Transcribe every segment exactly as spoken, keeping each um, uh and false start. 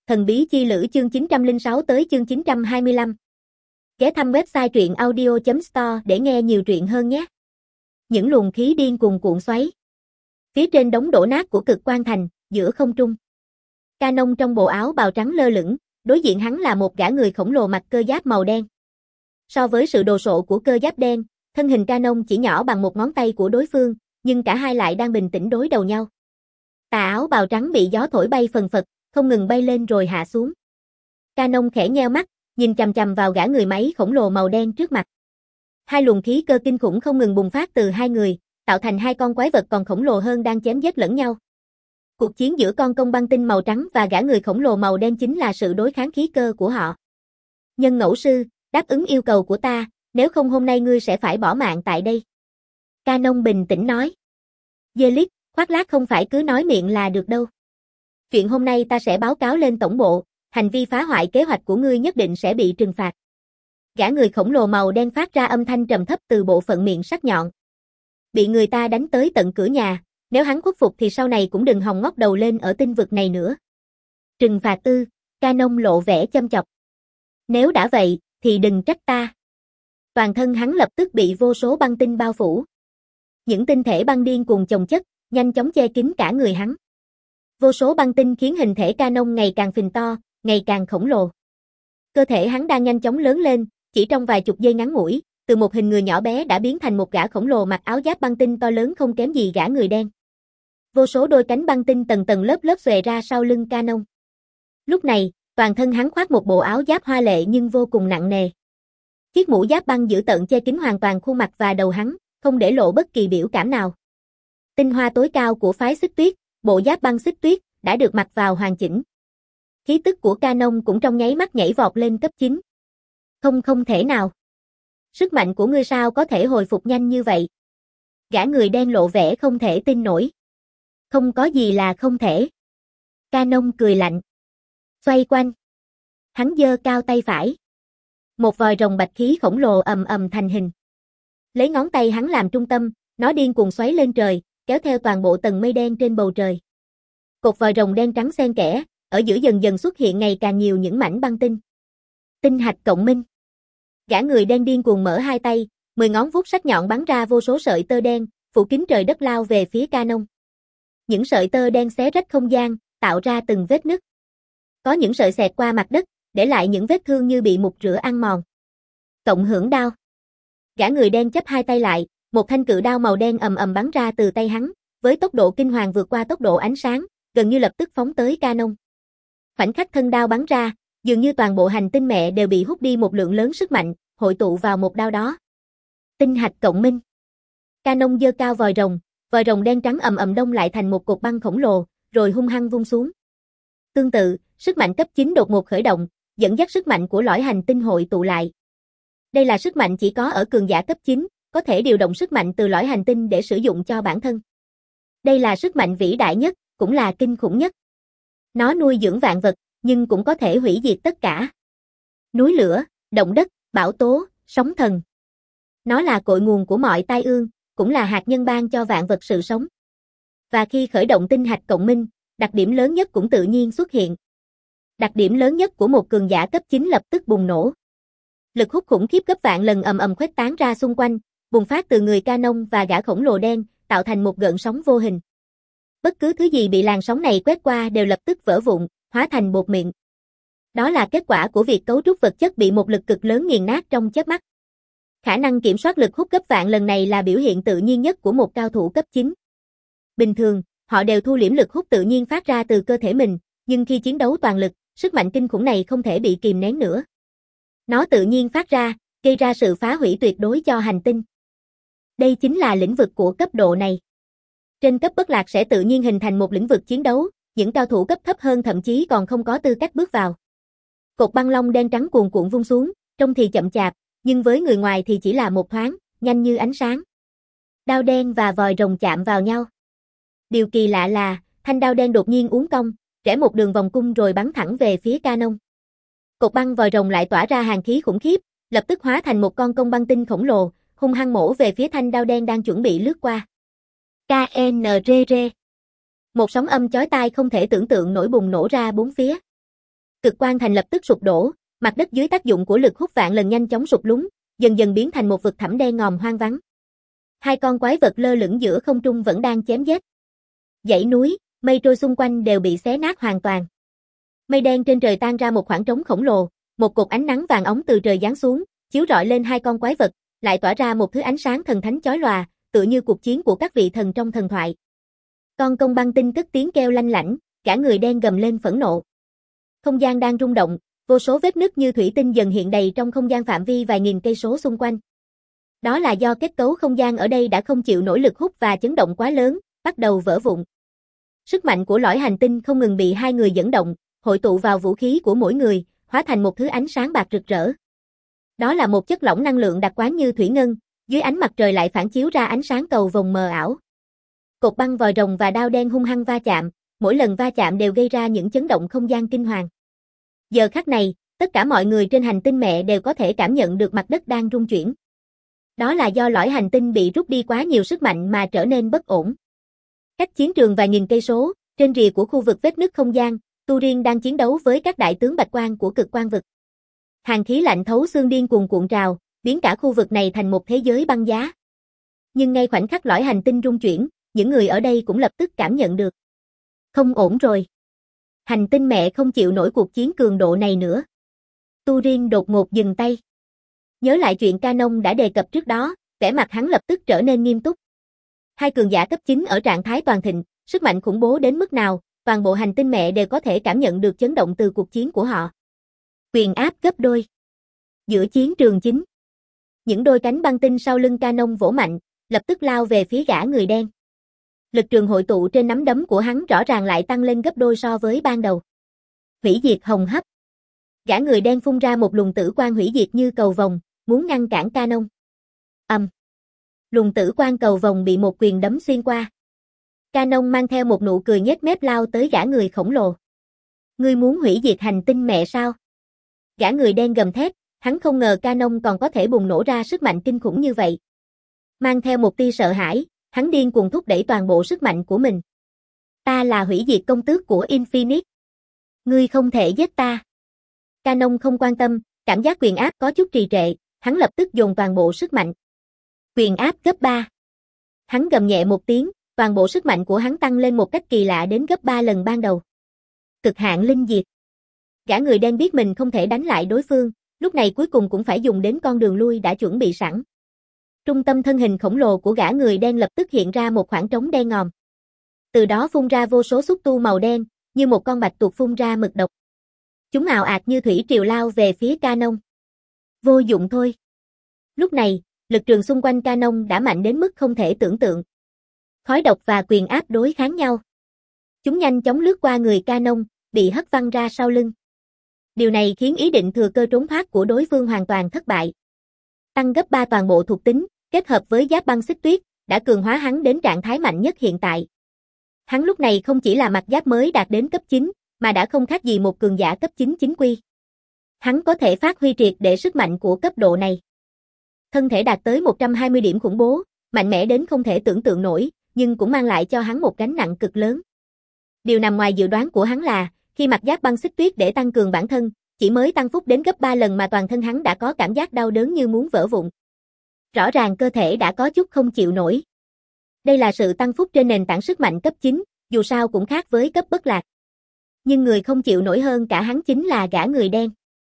Thần bí chi lữ chương chín trăm lẻ sáu tới chương chín trăm hai mươi lăm. Ghé thăm website truyện audio chấm store để nghe nhiều truyện hơn nhé. Những luồng khí điên cuồng cuộn xoáy. Phía trên đống đổ nát của Cực Quang Thành, giữa không trung. Canon trong bộ áo bào trắng lơ lửng, đối diện hắn là một gã người khổng lồ mặc cơ giáp màu đen. So với sự đồ sộ của cơ giáp đen, thân hình Canon chỉ nhỏ bằng một ngón tay của đối phương, nhưng cả hai lại đang bình tĩnh đối đầu nhau. Tà áo bào trắng bị gió thổi bay phần phật, không ngừng bay lên rồi hạ xuống. Canon khẽ nheo mắt, nhìn chằm chằm vào gã người máy khổng lồ màu đen trước mặt. Hai luồng khí cơ kinh khủng không ngừng bùng phát từ hai người, tạo thành hai con quái vật còn khổng lồ hơn đang chém giết lẫn nhau. Cuộc chiến giữa con công băng tinh màu trắng và gã người khổng lồ màu đen chính là sự đối kháng khí cơ của họ. Nhân ngẫu sư, đáp ứng yêu cầu của ta, nếu không hôm nay ngươi sẽ phải bỏ mạng tại đây. Canon bình tĩnh nói. Delic, khoác lác không phải cứ nói miệng là được đâu. Chuyện hôm nay ta sẽ báo cáo lên tổng bộ, hành vi phá hoại kế hoạch của ngươi nhất định sẽ bị trừng phạt. Gã người khổng lồ màu đen phát ra âm thanh trầm thấp từ bộ phận miệng sắc nhọn. Bị người ta đánh tới tận cửa nhà, nếu hắn khuất phục thì sau này cũng đừng hòng ngóc đầu lên ở tinh vực này nữa. Trừng phạt ư? Canon lộ vẻ châm chọc. Nếu đã vậy, thì đừng trách ta. Toàn thân hắn lập tức bị vô số băng tinh bao phủ. Những tinh thể băng điên cuồng chồng chất, nhanh chóng che kín cả người hắn. Vô số băng tinh khiến hình thể Canon ngày càng phình to, ngày càng khổng lồ. Cơ thể hắn đang nhanh chóng lớn lên, chỉ trong vài chục giây ngắn ngủi, từ một hình người nhỏ bé đã biến thành một gã khổng lồ mặc áo giáp băng tinh to lớn không kém gì gã người đen. Vô số đôi cánh băng tinh tầng tầng lớp lớp xòe ra sau lưng Canon. Lúc này, toàn thân hắn khoác một bộ áo giáp hoa lệ nhưng vô cùng nặng nề. Chiếc mũ giáp băng dữ tợn che kín hoàn toàn khuôn mặt và đầu hắn, không để lộ bất kỳ biểu cảm nào. Tinh hoa tối cao của phái Xích Tuyết, bộ giáp băng Xích Tuyết, đã được mặc vào hoàn chỉnh. Khí tức của Canon cũng trong nháy mắt nhảy vọt lên cấp chín. Không không thể nào. Sức mạnh của ngươi sao có thể hồi phục nhanh như vậy? Gã người đen lộ vẻ không thể tin nổi. Không có gì là không thể. Canon cười lạnh. Xoay quanh. Hắn giơ cao tay phải. Một vòi rồng bạch khí khổng lồ ầm ầm thành hình. Lấy ngón tay hắn làm trung tâm, nó điên cuồng xoáy lên trời, kéo theo toàn bộ tầng mây đen trên bầu trời. Cột vòi rồng đen trắng xen kẽ, ở giữa dần dần xuất hiện ngày càng nhiều những mảnh băng tinh. Tinh hạch cộng minh. Gã người đen điên cuồng mở hai tay, mười ngón vuốt sắc nhọn bắn ra vô số sợi tơ đen, phủ kín trời đất lao về phía Canon. Những sợi tơ đen xé rách không gian, tạo ra từng vết nứt. Có những sợi xẹt qua mặt đất, để lại những vết thương như bị mục rửa ăn mòn. Cộng hưởng đao. Gã người đen chắp hai tay lại, một thanh cự đao màu đen ầm ầm bắn ra từ tay hắn, với tốc độ kinh hoàng vượt qua tốc độ ánh sáng, gần như lập tức phóng tới Canon. Khoảnh khắc thân đao bắn ra, dường như toàn bộ hành tinh mẹ đều bị hút đi một lượng lớn sức mạnh, hội tụ vào một đao đó. Tinh hạch cộng minh. Canon giơ cao vòi rồng, vòi rồng đen trắng ầm ầm đông lại thành một cột băng khổng lồ, rồi hung hăng vung xuống. Tương tự, sức mạnh cấp chín đột ngột khởi động, dẫn dắt sức mạnh của lõi hành tinh hội tụ lại. Đây là sức mạnh chỉ có ở cường giả cấp chín, có thể điều động sức mạnh từ lõi hành tinh để sử dụng cho bản thân. Đây là sức mạnh vĩ đại nhất, cũng là kinh khủng nhất. Nó nuôi dưỡng vạn vật, nhưng cũng có thể hủy diệt tất cả. Núi lửa, động đất, bão tố, sóng thần. Nó là cội nguồn của mọi tai ương, cũng là hạt nhân ban cho vạn vật sự sống. Và khi khởi động tinh hạch cộng minh, đặc điểm lớn nhất cũng tự nhiên xuất hiện. Đặc điểm lớn nhất của một cường giả cấp chín lập tức bùng nổ. Lực hút khủng khiếp gấp vạn lần ầm ầm khuếch tán ra xung quanh, bùng phát từ người Canon và gã khổng lồ đen, tạo thành một gợn sóng vô hình. Bất cứ thứ gì bị làn sóng này quét qua đều lập tức vỡ vụn, hóa thành bột mịn. Đó là kết quả của việc cấu trúc vật chất bị một lực cực lớn nghiền nát trong chớp mắt. Khả năng kiểm soát lực hút gấp vạn lần này là biểu hiện tự nhiên nhất của một cao thủ cấp chín. Bình thường, họ đều thu liễm lực hút tự nhiên phát ra từ cơ thể mình, nhưng khi chiến đấu toàn lực, sức mạnh kinh khủng này không thể bị kìm nén nữa. Nó tự nhiên phát ra, gây ra sự phá hủy tuyệt đối cho hành tinh. Đây chính là lĩnh vực của cấp độ này. Trên cấp bất lạc sẽ tự nhiên hình thành một lĩnh vực chiến đấu, những cao thủ cấp thấp hơn thậm chí còn không có tư cách bước vào. Cột băng long đen trắng cuồn cuộn vung xuống, trông thì chậm chạp, nhưng với người ngoài thì chỉ là một thoáng, nhanh như ánh sáng. Đao đen và vòi rồng chạm vào nhau. Điều kỳ lạ là, thanh đao đen đột nhiên uốn cong, rẽ một đường vòng cung rồi bắn thẳng về phía Canon. Cột băng vòi rồng lại tỏa ra hàn khí khủng khiếp, lập tức hóa thành một con công băng tinh khổng lồ, hung hăng mổ về phía thanh đao đen đang chuẩn bị lướt qua. ca en rờ rờ. Một sóng âm chói tai không thể tưởng tượng nổi bùng nổ ra bốn phía. Cực quang thành lập tức sụp đổ, mặt đất dưới tác dụng của lực hút vạn lần nhanh chóng sụp lún, dần dần biến thành một vực thẳm đen ngòm hoang vắng. Hai con quái vật lơ lửng giữa không trung vẫn đang chém giết. Dãy núi, mây trôi xung quanh đều bị xé nát hoàn toàn. Mây đen trên trời tan ra một khoảng trống khổng lồ, một cột ánh nắng vàng óng từ trời giáng xuống, chiếu rọi lên hai con quái vật, lại tỏa ra một thứ ánh sáng thần thánh chói lòa, tựa như cuộc chiến của các vị thần trong thần thoại. Con công băng tinh cất tiếng kêu lanh lảnh, cả người đen gầm lên phẫn nộ. Không gian đang rung động, vô số vết nứt như thủy tinh dần hiện đầy trong không gian phạm vi vài nghìn cây số xung quanh. Đó là do kết cấu không gian ở đây đã không chịu nổi lực hút và chấn động quá lớn, bắt đầu vỡ vụn. Sức mạnh của lõi hành tinh không ngừng bị hai người dẫn động, hội tụ vào vũ khí của mỗi người, hóa thành một thứ ánh sáng bạc rực rỡ. Đó là một chất lỏng năng lượng đặc quán như thủy ngân, dưới ánh mặt trời lại phản chiếu ra ánh sáng cầu vồng mờ ảo. Cột băng, vòi rồng và đao đen hung hăng va chạm, mỗi lần va chạm đều gây ra những chấn động không gian kinh hoàng. Giờ khắc này, tất cả mọi người trên hành tinh mẹ đều có thể cảm nhận được mặt đất đang rung chuyển. Đó là do lõi hành tinh bị rút đi quá nhiều sức mạnh mà trở nên bất ổn. Cách chiến trường vài nghìn cây số, trên rìa của khu vực vết nứt không gian, Turin đang chiến đấu với các đại tướng bạch quang của cực quang vực. Hàn khí lạnh thấu xương điên cuồng cuộn trào, biến cả khu vực này thành một thế giới băng giá. Nhưng ngay khoảnh khắc lõi hành tinh rung chuyển, những người ở đây cũng lập tức cảm nhận được. Không ổn rồi. Hành tinh mẹ không chịu nổi cuộc chiến cường độ này nữa. Turin đột ngột dừng tay. Nhớ lại chuyện Canon đã đề cập trước đó, vẻ mặt hắn lập tức trở nên nghiêm túc. Hai cường giả cấp chín ở trạng thái toàn thịnh, sức mạnh khủng bố đến mức nào, toàn bộ hành tinh mẹ đều có thể cảm nhận được chấn động từ cuộc chiến của họ. Quyền áp gấp đôi. Giữa chiến trường chính, những đôi cánh băng tinh sau lưng Canon vỗ mạnh, lập tức lao về phía gã người đen. Lực trường hội tụ trên nắm đấm của hắn rõ ràng lại tăng lên gấp đôi so với ban đầu. Hủy diệt hồng hấp. Gã người đen phun ra một luồng tử quang hủy diệt như cầu vồng, muốn ngăn cản Canon. Ầm. Um. Luồng tử quang cầu vồng bị một quyền đấm xuyên qua. Canon mang theo một nụ cười nhếch mép lao tới gã người khổng lồ. Ngươi muốn hủy diệt hành tinh mẹ sao? Gã người đen gầm thét, hắn không ngờ Canon còn có thể bùng nổ ra sức mạnh kinh khủng như vậy. Mang theo một tia sợ hãi, hắn điên cuồng thúc đẩy toàn bộ sức mạnh của mình. Ta là hủy diệt công tước của Infinite. Ngươi không thể giết ta. Canon không quan tâm, cảm giác quyền áp có chút trì trệ, hắn lập tức dồn toàn bộ sức mạnh. Quyền áp gấp ba. Hắn gầm nhẹ một tiếng, toàn bộ sức mạnh của hắn tăng lên một cách kỳ lạ đến gấp ba lần ban đầu. Cực hạn linh diệt. Gã người đen biết mình không thể đánh lại đối phương, lúc này cuối cùng cũng phải dùng đến con đường lui đã chuẩn bị sẵn. Trung tâm thân hình khổng lồ của gã người đen lập tức hiện ra một khoảng trống đen ngòm. Từ đó phun ra vô số xúc tu màu đen, như một con bạch tuộc phun ra mực độc. Chúng ào ạt như thủy triều lao về phía Canon. Vô dụng thôi. Lúc này, lực trường xung quanh Canon đã mạnh đến mức không thể tưởng tượng. Khói độc và quyền áp đối kháng nhau. Chúng nhanh chóng lướt qua người Canon, bị hất văng ra sau lưng. Điều này khiến ý định thừa cơ trốn thoát của đối phương hoàn toàn thất bại. Tăng gấp ba toàn bộ thuộc tính, kết hợp với giáp băng xích tuyết, đã cường hóa hắn đến trạng thái mạnh nhất hiện tại. Hắn lúc này không chỉ là mặt giáp mới đạt đến cấp chín, mà đã không khác gì một cường giả cấp chín chính quy. Hắn có thể phát huy triệt để sức mạnh của cấp độ này. Thân thể đạt tới một trăm hai mươi điểm khủng bố, mạnh mẽ đến không thể tưởng tượng nổi, nhưng cũng mang lại cho hắn một gánh nặng cực lớn. Điều nằm ngoài dự đoán của hắn là, khi mặc giáp băng xích tuyết để tăng cường bản thân, chỉ mới tăng phúc đến gấp ba lần mà toàn thân hắn đã có cảm giác đau đớn như muốn vỡ vụn. Rõ ràng cơ thể đã có chút không chịu nổi. Đây là sự tăng phúc trên nền tảng sức mạnh cấp chín, dù sao cũng khác với cấp bất lạc. Nhưng người không chịu nổi hơn cả hắn chính là gã người đen.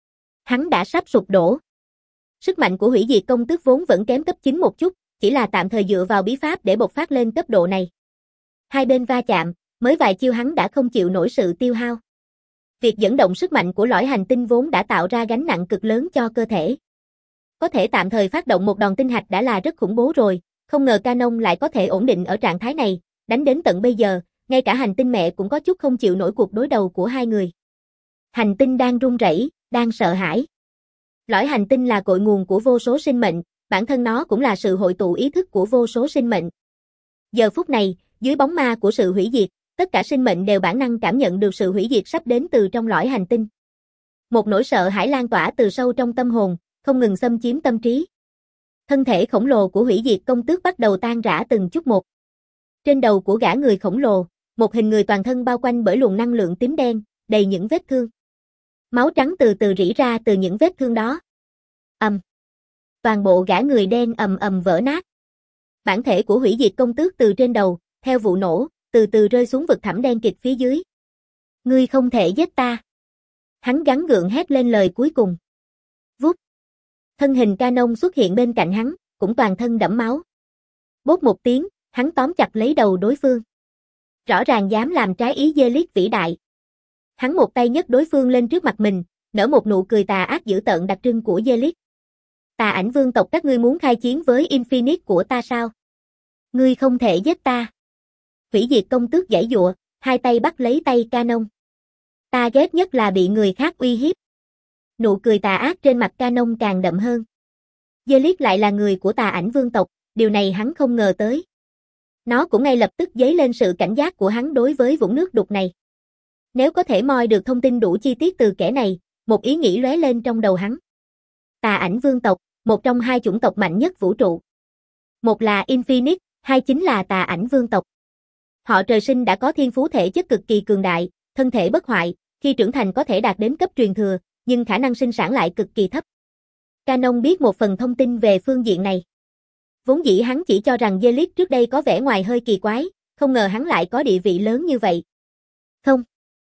Hắn đã sắp sụp đổ. Sức mạnh của hủy diệt công tước vốn vẫn kém cấp chín một chút, chỉ là tạm thời dựa vào bí pháp để bộc phát lên cấp độ này. Hai bên va chạm, mới vài chiêu hắn đã không chịu nổi sự tiêu hao. Việc dẫn động sức mạnh của lõi hành tinh vốn đã tạo ra gánh nặng cực lớn cho cơ thể. Có thể tạm thời phát động một đòn tinh hạch đã là rất khủng bố rồi, không ngờ Canon lại có thể ổn định ở trạng thái này, đánh đến tận bây giờ, ngay cả hành tinh mẹ cũng có chút không chịu nổi cuộc đối đầu của hai người. Hành tinh đang run rẩy, đang sợ hãi. Lõi hành tinh là cội nguồn của vô số sinh mệnh, bản thân nó cũng là sự hội tụ ý thức của vô số sinh mệnh. Giờ phút này, dưới bóng ma của sự hủy diệt, tất cả sinh mệnh đều bản năng cảm nhận được sự hủy diệt sắp đến từ trong lõi hành tinh. Một nỗi sợ hãi lan tỏa từ sâu trong tâm hồn, không ngừng xâm chiếm tâm trí. Thân thể khổng lồ của hủy diệt công tước bắt đầu tan rã từng chút một. Trên đầu của gã người khổng lồ, một hình người toàn thân bao quanh bởi luồng năng lượng tím đen, đầy những vết thương. Máu trắng từ từ rỉ ra từ những vết thương đó. Ầm. Toàn bộ gã người đen ầm ầm vỡ nát. Bản thể của hủy diệt công tước từ trên đầu, theo vụ nổ, từ từ rơi xuống vực thẳm đen kịt phía dưới. Ngươi không thể giết ta. Hắn gắng gượng hét lên lời cuối cùng. Vút. Thân hình Canon xuất hiện bên cạnh hắn, cũng toàn thân đẫm máu. Bốp một tiếng, hắn tóm chặt lấy đầu đối phương. Rõ ràng dám làm trái ý Zealot vĩ đại. Hắn một tay nhấc đối phương lên trước mặt mình, nở một nụ cười tà ác dữ tợn đặc trưng của Zealot. Tà ảnh vương tộc các ngươi muốn khai chiến với Infinite của ta sao? Ngươi không thể giết ta. Hủy diệt công tước giãy giụa, hai tay bắt lấy tay Canon. Ta ghét nhất là bị người khác uy hiếp. Nụ cười tà ác trên mặt Canon càng đậm hơn. Zealot lại là người của tà ảnh vương tộc, điều này hắn không ngờ tới. Nó cũng ngay lập tức dấy lên sự cảnh giác của hắn đối với vũng nước đục này. Nếu có thể moi được thông tin đủ chi tiết từ kẻ này, một ý nghĩ lóe lên trong đầu hắn. Tà ảnh vương tộc, một trong hai chủng tộc mạnh nhất vũ trụ. Một là Infinite, hai chính là tà ảnh vương tộc. Họ trời sinh đã có thiên phú thể chất cực kỳ cường đại, thân thể bất hoại, khi trưởng thành có thể đạt đến cấp truyền thừa, nhưng khả năng sinh sản lại cực kỳ thấp. Canon biết một phần thông tin về phương diện này. Vốn dĩ hắn chỉ cho rằng Zealot trước đây có vẻ ngoài hơi kỳ quái, không ngờ hắn lại có địa vị lớn như vậy. Không.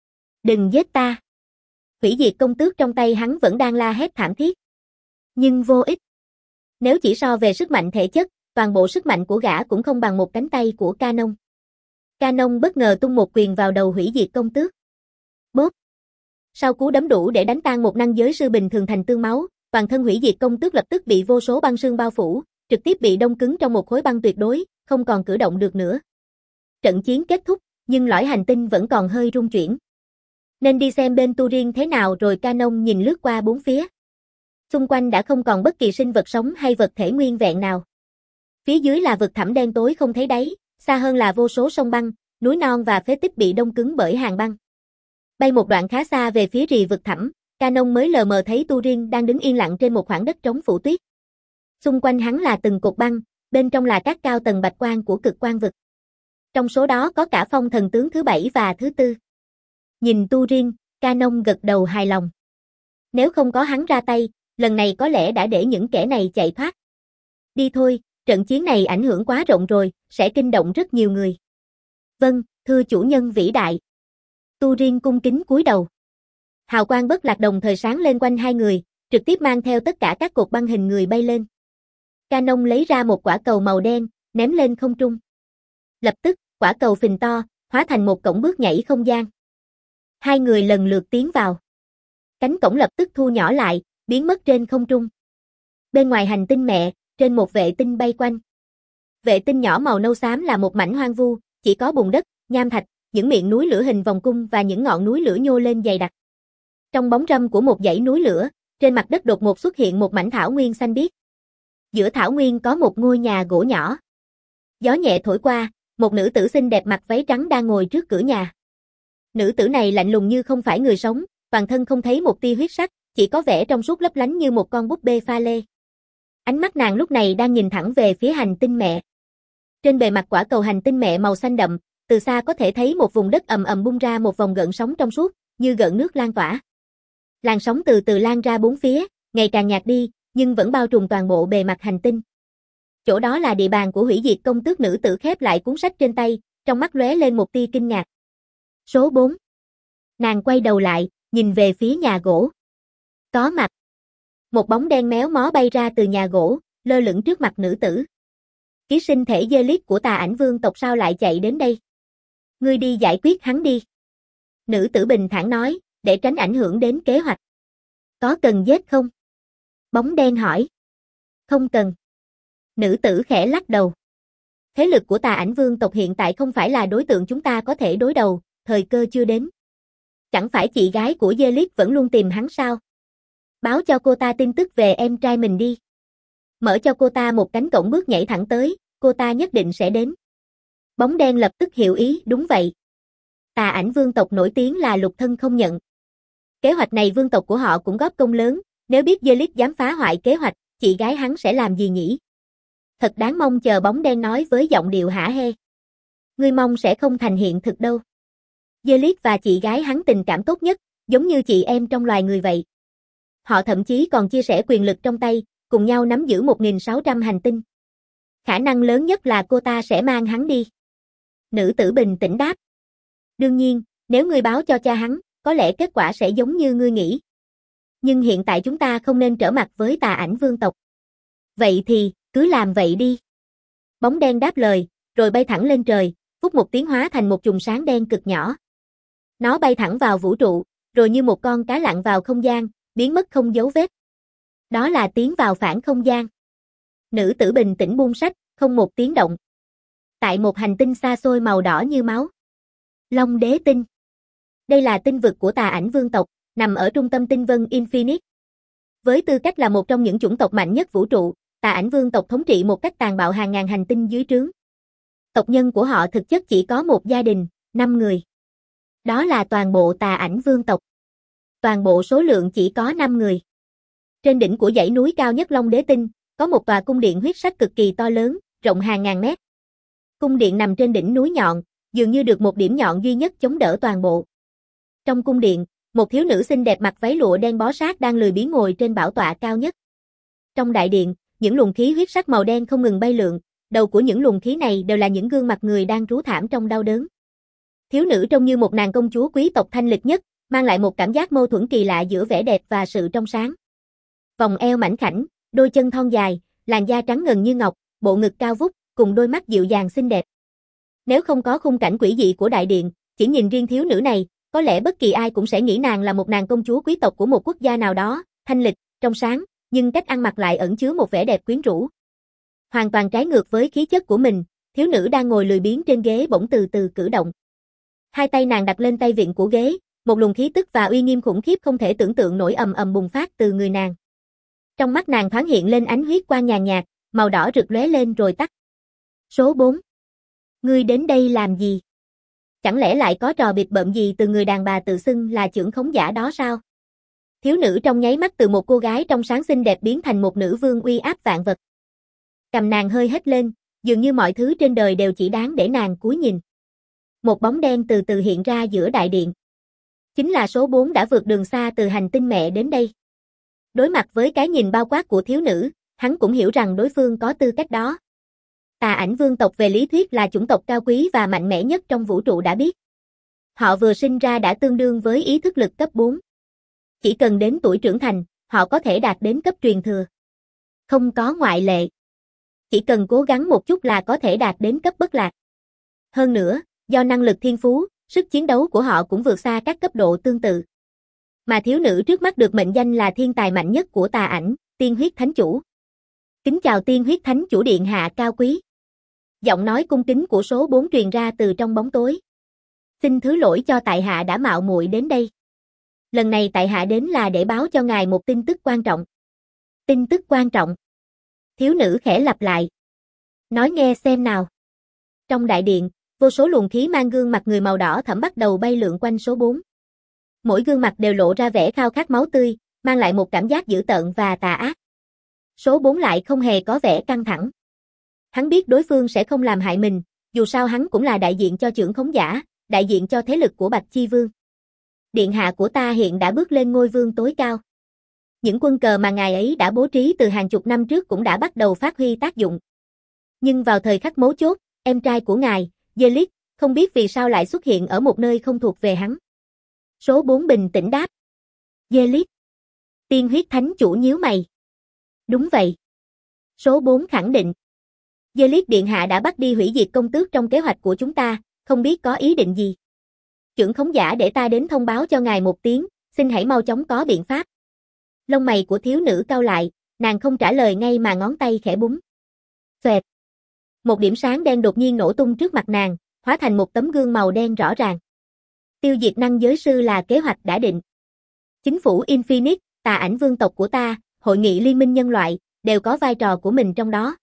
Đừng giết ta. Hủy diệt công tước trong tay hắn vẫn đang la hét thảm thiết. Nhưng vô ích. Nếu chỉ so về sức mạnh thể chất, toàn bộ sức mạnh của gã cũng không bằng một cánh tay của Canon. Canon bất ngờ tung một quyền vào đầu hủy diệt công tước. Bốp. Sau cú đấm đủ để đánh tan một năng giới sư bình thường thành tương máu, toàn thân hủy diệt công tước lập tức bị vô số băng sương bao phủ, trực tiếp bị đông cứng trong một khối băng tuyệt đối, không còn cử động được nữa. Trận chiến kết thúc, nhưng lõi hành tinh vẫn còn hơi rung chuyển. Nên đi xem bên Turin thế nào rồi Canon nhìn lướt qua bốn phía. Xung quanh đã không còn bất kỳ sinh vật sống hay vật thể nguyên vẹn nào. Phía dưới là vực thẳm đen tối không thấy đáy, xa hơn là vô số sông băng, núi non và phế tích bị đông cứng bởi hàng băng. Bay một đoạn khá xa về phía rì vực thẳm, Canon mới lờ mờ thấy Turin đang đứng yên lặng trên một khoảng đất trống phủ tuyết. Xung quanh hắn là từng cột băng, bên trong là các cao tầng bạch quang của cực quang vực. Trong số đó có cả phong thần tướng thứ bảy và thứ tư. Nhìn Turin, Canon gật đầu hài lòng. Nếu không có hắn ra tay, lần này có lẽ đã để những kẻ này chạy thoát. Đi thôi, trận chiến này ảnh hưởng quá rộng rồi, sẽ kinh động rất nhiều người. Vâng, thưa chủ nhân vĩ đại. Turin cung kính cúi đầu. Hào quang bất lạc đồng thời sáng lên quanh hai người, trực tiếp mang theo tất cả các cột băng hình người bay lên. Canon lấy ra một quả cầu màu đen, ném lên không trung. Lập tức, quả cầu phình to, hóa thành một cổng bước nhảy không gian. Hai người lần lượt tiến vào. Cánh cổng lập tức thu nhỏ lại, biến mất trên không trung. Bên ngoài hành tinh mẹ, trên một vệ tinh bay quanh. Vệ tinh nhỏ màu nâu xám là một mảnh hoang vu, chỉ có bùn đất, nham thạch, những miệng núi lửa hình vòng cung và những ngọn núi lửa nhô lên dày đặc. Trong bóng râm của một dãy núi lửa, trên mặt đất đột ngột xuất hiện một mảnh thảo nguyên xanh biếc. Giữa thảo nguyên có một ngôi nhà gỗ nhỏ. Gió nhẹ thổi qua, một nữ tử xinh đẹp mặc váy trắng đang ngồi trước cửa nhà. Nữ tử này lạnh lùng như không phải người sống, toàn thân không thấy một tia huyết sắc, chỉ có vẻ trong suốt lấp lánh như một con búp bê pha lê. Ánh mắt nàng lúc này đang nhìn thẳng về phía hành tinh mẹ. Trên bề mặt quả cầu hành tinh mẹ màu xanh đậm, từ xa có thể thấy một vùng đất ầm ầm bung ra một vòng gợn sóng trong suốt, như gợn nước lan tỏa. Làn sóng từ từ lan ra bốn phía, ngày càng nhạt đi, nhưng vẫn bao trùm toàn bộ bề mặt hành tinh. Chỗ đó là địa bàn của hủy diệt công tước. Nữ tử khép lại cuốn sách trên tay, trong mắt lóe lên một tia kinh ngạc. Số bốn. Nàng quay đầu lại, nhìn về phía nhà gỗ. Có mặt. Một bóng đen méo mó bay ra từ nhà gỗ, lơ lửng trước mặt nữ tử. Ký sinh thể Zealot của tà ảnh vương tộc sao lại chạy đến đây? Ngươi đi giải quyết hắn đi. Nữ tử bình thản nói, để tránh ảnh hưởng đến kế hoạch. Có cần giết không? Bóng đen hỏi. Không cần. Nữ tử khẽ lắc đầu. Thế lực của tà ảnh vương tộc hiện tại không phải là đối tượng chúng ta có thể đối đầu, thời cơ chưa đến. Chẳng phải chị gái của Zealot vẫn luôn tìm hắn sao? Báo cho cô ta tin tức về em trai mình đi. Mở cho cô ta một cánh cổng bước nhảy thẳng tới, cô ta nhất định sẽ đến. Bóng đen lập tức hiểu ý, đúng vậy. Tà ảnh vương tộc nổi tiếng là lục thân không nhận. Kế hoạch này vương tộc của họ cũng góp công lớn, nếu biết Zealot dám phá hoại kế hoạch, chị gái hắn sẽ làm gì nhỉ? Thật đáng mong, chờ bóng đen nói với giọng điệu hả hê. Ngươi mong sẽ không thành hiện thực đâu. Zealot và chị gái hắn tình cảm tốt nhất, Giống như chị em trong loài người vậy. Họ thậm chí còn chia sẻ quyền lực trong tay, cùng nhau nắm giữ một nghìn sáu trăm hành tinh. Khả năng lớn nhất là cô ta sẽ mang hắn đi. Nữ tử bình tĩnh đáp. Đương nhiên, nếu ngươi báo cho cha hắn, có lẽ kết quả sẽ giống như ngươi nghĩ. Nhưng hiện tại chúng ta không nên trở mặt với tà ảnh vương tộc. Vậy thì, cứ làm vậy đi. Bóng đen đáp lời, rồi bay thẳng lên trời, phút một tiếng hóa thành một chùm sáng đen cực nhỏ. Nó bay thẳng vào vũ trụ, rồi như một con cá lặn vào không gian, biến mất không dấu vết. Đó là tiến vào phản không gian. Nữ tử bình tĩnh buông sách, không một tiếng động. Tại một hành tinh xa xôi màu đỏ như máu. Long Đế Tinh. Đây là tinh vực của tà ảnh vương tộc, nằm ở trung tâm tinh vân Infinite. Với tư cách là một trong những chủng tộc mạnh nhất vũ trụ, tà ảnh vương tộc thống trị một cách tàn bạo hàng ngàn hành tinh dưới trướng. Tộc nhân của họ thực chất chỉ có một gia đình, năm người. Đó là toàn bộ tà ảnh vương tộc. Toàn bộ số lượng chỉ có năm người. Trên đỉnh của dãy núi cao nhất Long Đế Tinh, có một tòa cung điện huyết sắc cực kỳ to lớn, rộng hàng ngàn mét. Cung điện nằm trên đỉnh núi nhọn, dường như được một điểm nhọn duy nhất chống đỡ toàn bộ. Trong cung điện, một thiếu nữ xinh đẹp mặc váy lụa đen bó sát đang lười biếng ngồi trên bảo tọa cao nhất. Trong đại điện, những luồng khí huyết sắc màu đen không ngừng bay lượn, đầu của những luồng khí này đều là những gương mặt người đang trú thảm trong đau đớn. Thiếu nữ trông như một nàng công chúa quý tộc thanh lịch nhất, mang lại một cảm giác mâu thuẫn kỳ lạ giữa vẻ đẹp và sự trong sáng. Vòng eo mảnh khảnh, đôi chân thon dài, làn da trắng ngần như ngọc, bộ ngực cao vút, cùng đôi mắt dịu dàng xinh đẹp. Nếu không có khung cảnh quỷ dị của đại điện, chỉ nhìn riêng thiếu nữ này, có lẽ bất kỳ ai cũng sẽ nghĩ nàng là một nàng công chúa quý tộc của một quốc gia nào đó, thanh lịch, trong sáng, nhưng cách ăn mặc lại ẩn chứa một vẻ đẹp quyến rũ. Hoàn toàn trái ngược với khí chất của mình, thiếu nữ đang ngồi lười biếng trên ghế bỗng từ từ cử động. Hai tay nàng đặt lên tay vịn của ghế, một luồng khí tức và uy nghiêm khủng khiếp không thể tưởng tượng nổi ầm ầm bùng phát từ người nàng. Trong mắt nàng thoáng hiện lên ánh huyết quang nhàn nhạt, màu đỏ rực lóe lên rồi tắt. Số bốn. Ngươi đến đây làm gì? Chẳng lẽ lại có trò bịp bợm gì từ người đàn bà tự xưng là chưởng khống giả đó sao? Thiếu nữ trong nháy mắt từ một cô gái trong sáng xinh đẹp biến thành một nữ vương uy áp vạn vật. Cầm nàng hơi hét lên, dường như mọi thứ trên đời đều chỉ đáng để nàng cúi nhìn. Một bóng đen từ từ hiện ra giữa đại điện. Chính là số bốn đã vượt đường xa từ hành tinh mẹ đến đây. Đối mặt với cái nhìn bao quát của thiếu nữ, hắn cũng hiểu rằng đối phương có tư cách đó. Tà ảnh vương tộc về lý thuyết là chủng tộc cao quý và mạnh mẽ nhất trong vũ trụ đã biết. Họ vừa sinh ra đã tương đương với ý thức lực cấp bốn. Chỉ cần đến tuổi trưởng thành, họ có thể đạt đến cấp truyền thừa. Không có ngoại lệ. Chỉ cần cố gắng một chút là có thể đạt đến cấp bất lạc. Hơn nữa, do năng lực thiên phú, sức chiến đấu của họ cũng vượt xa các cấp độ tương tự. Mà thiếu nữ trước mắt được mệnh danh là thiên tài mạnh nhất của tà ảnh, Tiên Huyết Thánh Chủ. Kính chào Tiên Huyết Thánh Chủ điện hạ cao quý. Giọng nói cung kính của số bốn truyền ra từ trong bóng tối. Xin thứ lỗi cho tại hạ đã mạo muội đến đây. Lần này tại hạ đến là để báo cho ngài một tin tức quan trọng. Tin tức quan trọng. Thiếu nữ khẽ lặp lại. Nói nghe xem nào. Trong đại điện, vô số luồng khí mang gương mặt người màu đỏ thẫm bắt đầu bay lượn quanh số bốn. Mỗi gương mặt đều lộ ra vẻ khao khát máu tươi, mang lại một cảm giác dữ tợn và tà ác. Số bốn lại không hề có vẻ căng thẳng. Hắn biết đối phương sẽ không làm hại mình, dù sao hắn cũng là đại diện cho chưởng khống giả, đại diện cho thế lực của Bạch Chi Vương. Điện hạ của ta hiện đã bước lên ngôi vương tối cao. Những quân cờ mà ngài ấy đã bố trí từ hàng chục năm trước cũng đã bắt đầu phát huy tác dụng. Nhưng vào thời khắc mấu chốt, em trai của ngài, Zelit, không biết vì sao lại xuất hiện ở một nơi không thuộc về hắn. Số bốn bình tĩnh đáp. Zelit. Tiên Huyết Thánh Chủ nhíu mày. Đúng vậy. Số bốn khẳng định. Zelit điện hạ đã bắt đi hủy diệt công tước trong kế hoạch của chúng ta, không biết có ý định gì. Chưởng khống giả để ta đến thông báo cho ngài một tiếng, xin hãy mau chóng có biện pháp. Lông mày của thiếu nữ cau lại, nàng không trả lời ngay mà ngón tay khẽ búng. Xoẹt. Một điểm sáng đen đột nhiên nổ tung trước mặt nàng, hóa thành một tấm gương màu đen rõ ràng. Tiêu diệt năng giới sư là kế hoạch đã định. Chính phủ Infinite, tà ảnh vương tộc của ta, hội nghị liên minh nhân loại, đều có vai trò của mình trong đó.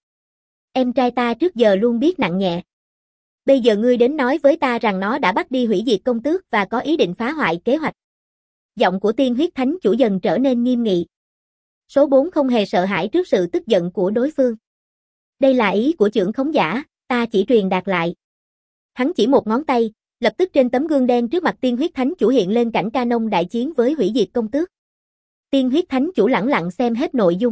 Em trai ta trước giờ luôn biết nặng nhẹ. Bây giờ ngươi đến nói với ta rằng nó đã bắt đi hủy diệt công tước và có ý định phá hoại kế hoạch. Giọng của Tiên Huyết Thánh Chủ dần trở nên nghiêm nghị. Số bốn không hề sợ hãi trước sự tức giận của đối phương. Đây là ý của chưởng khống giả, ta chỉ truyền đạt lại. Hắn chỉ một ngón tay, Lập tức trên tấm gương đen trước mặt Tiên Huyết Thánh Chủ hiện lên cảnh Canon đại chiến với hủy diệt công tước. Tiên Huyết Thánh Chủ lẳng lặng xem hết nội dung.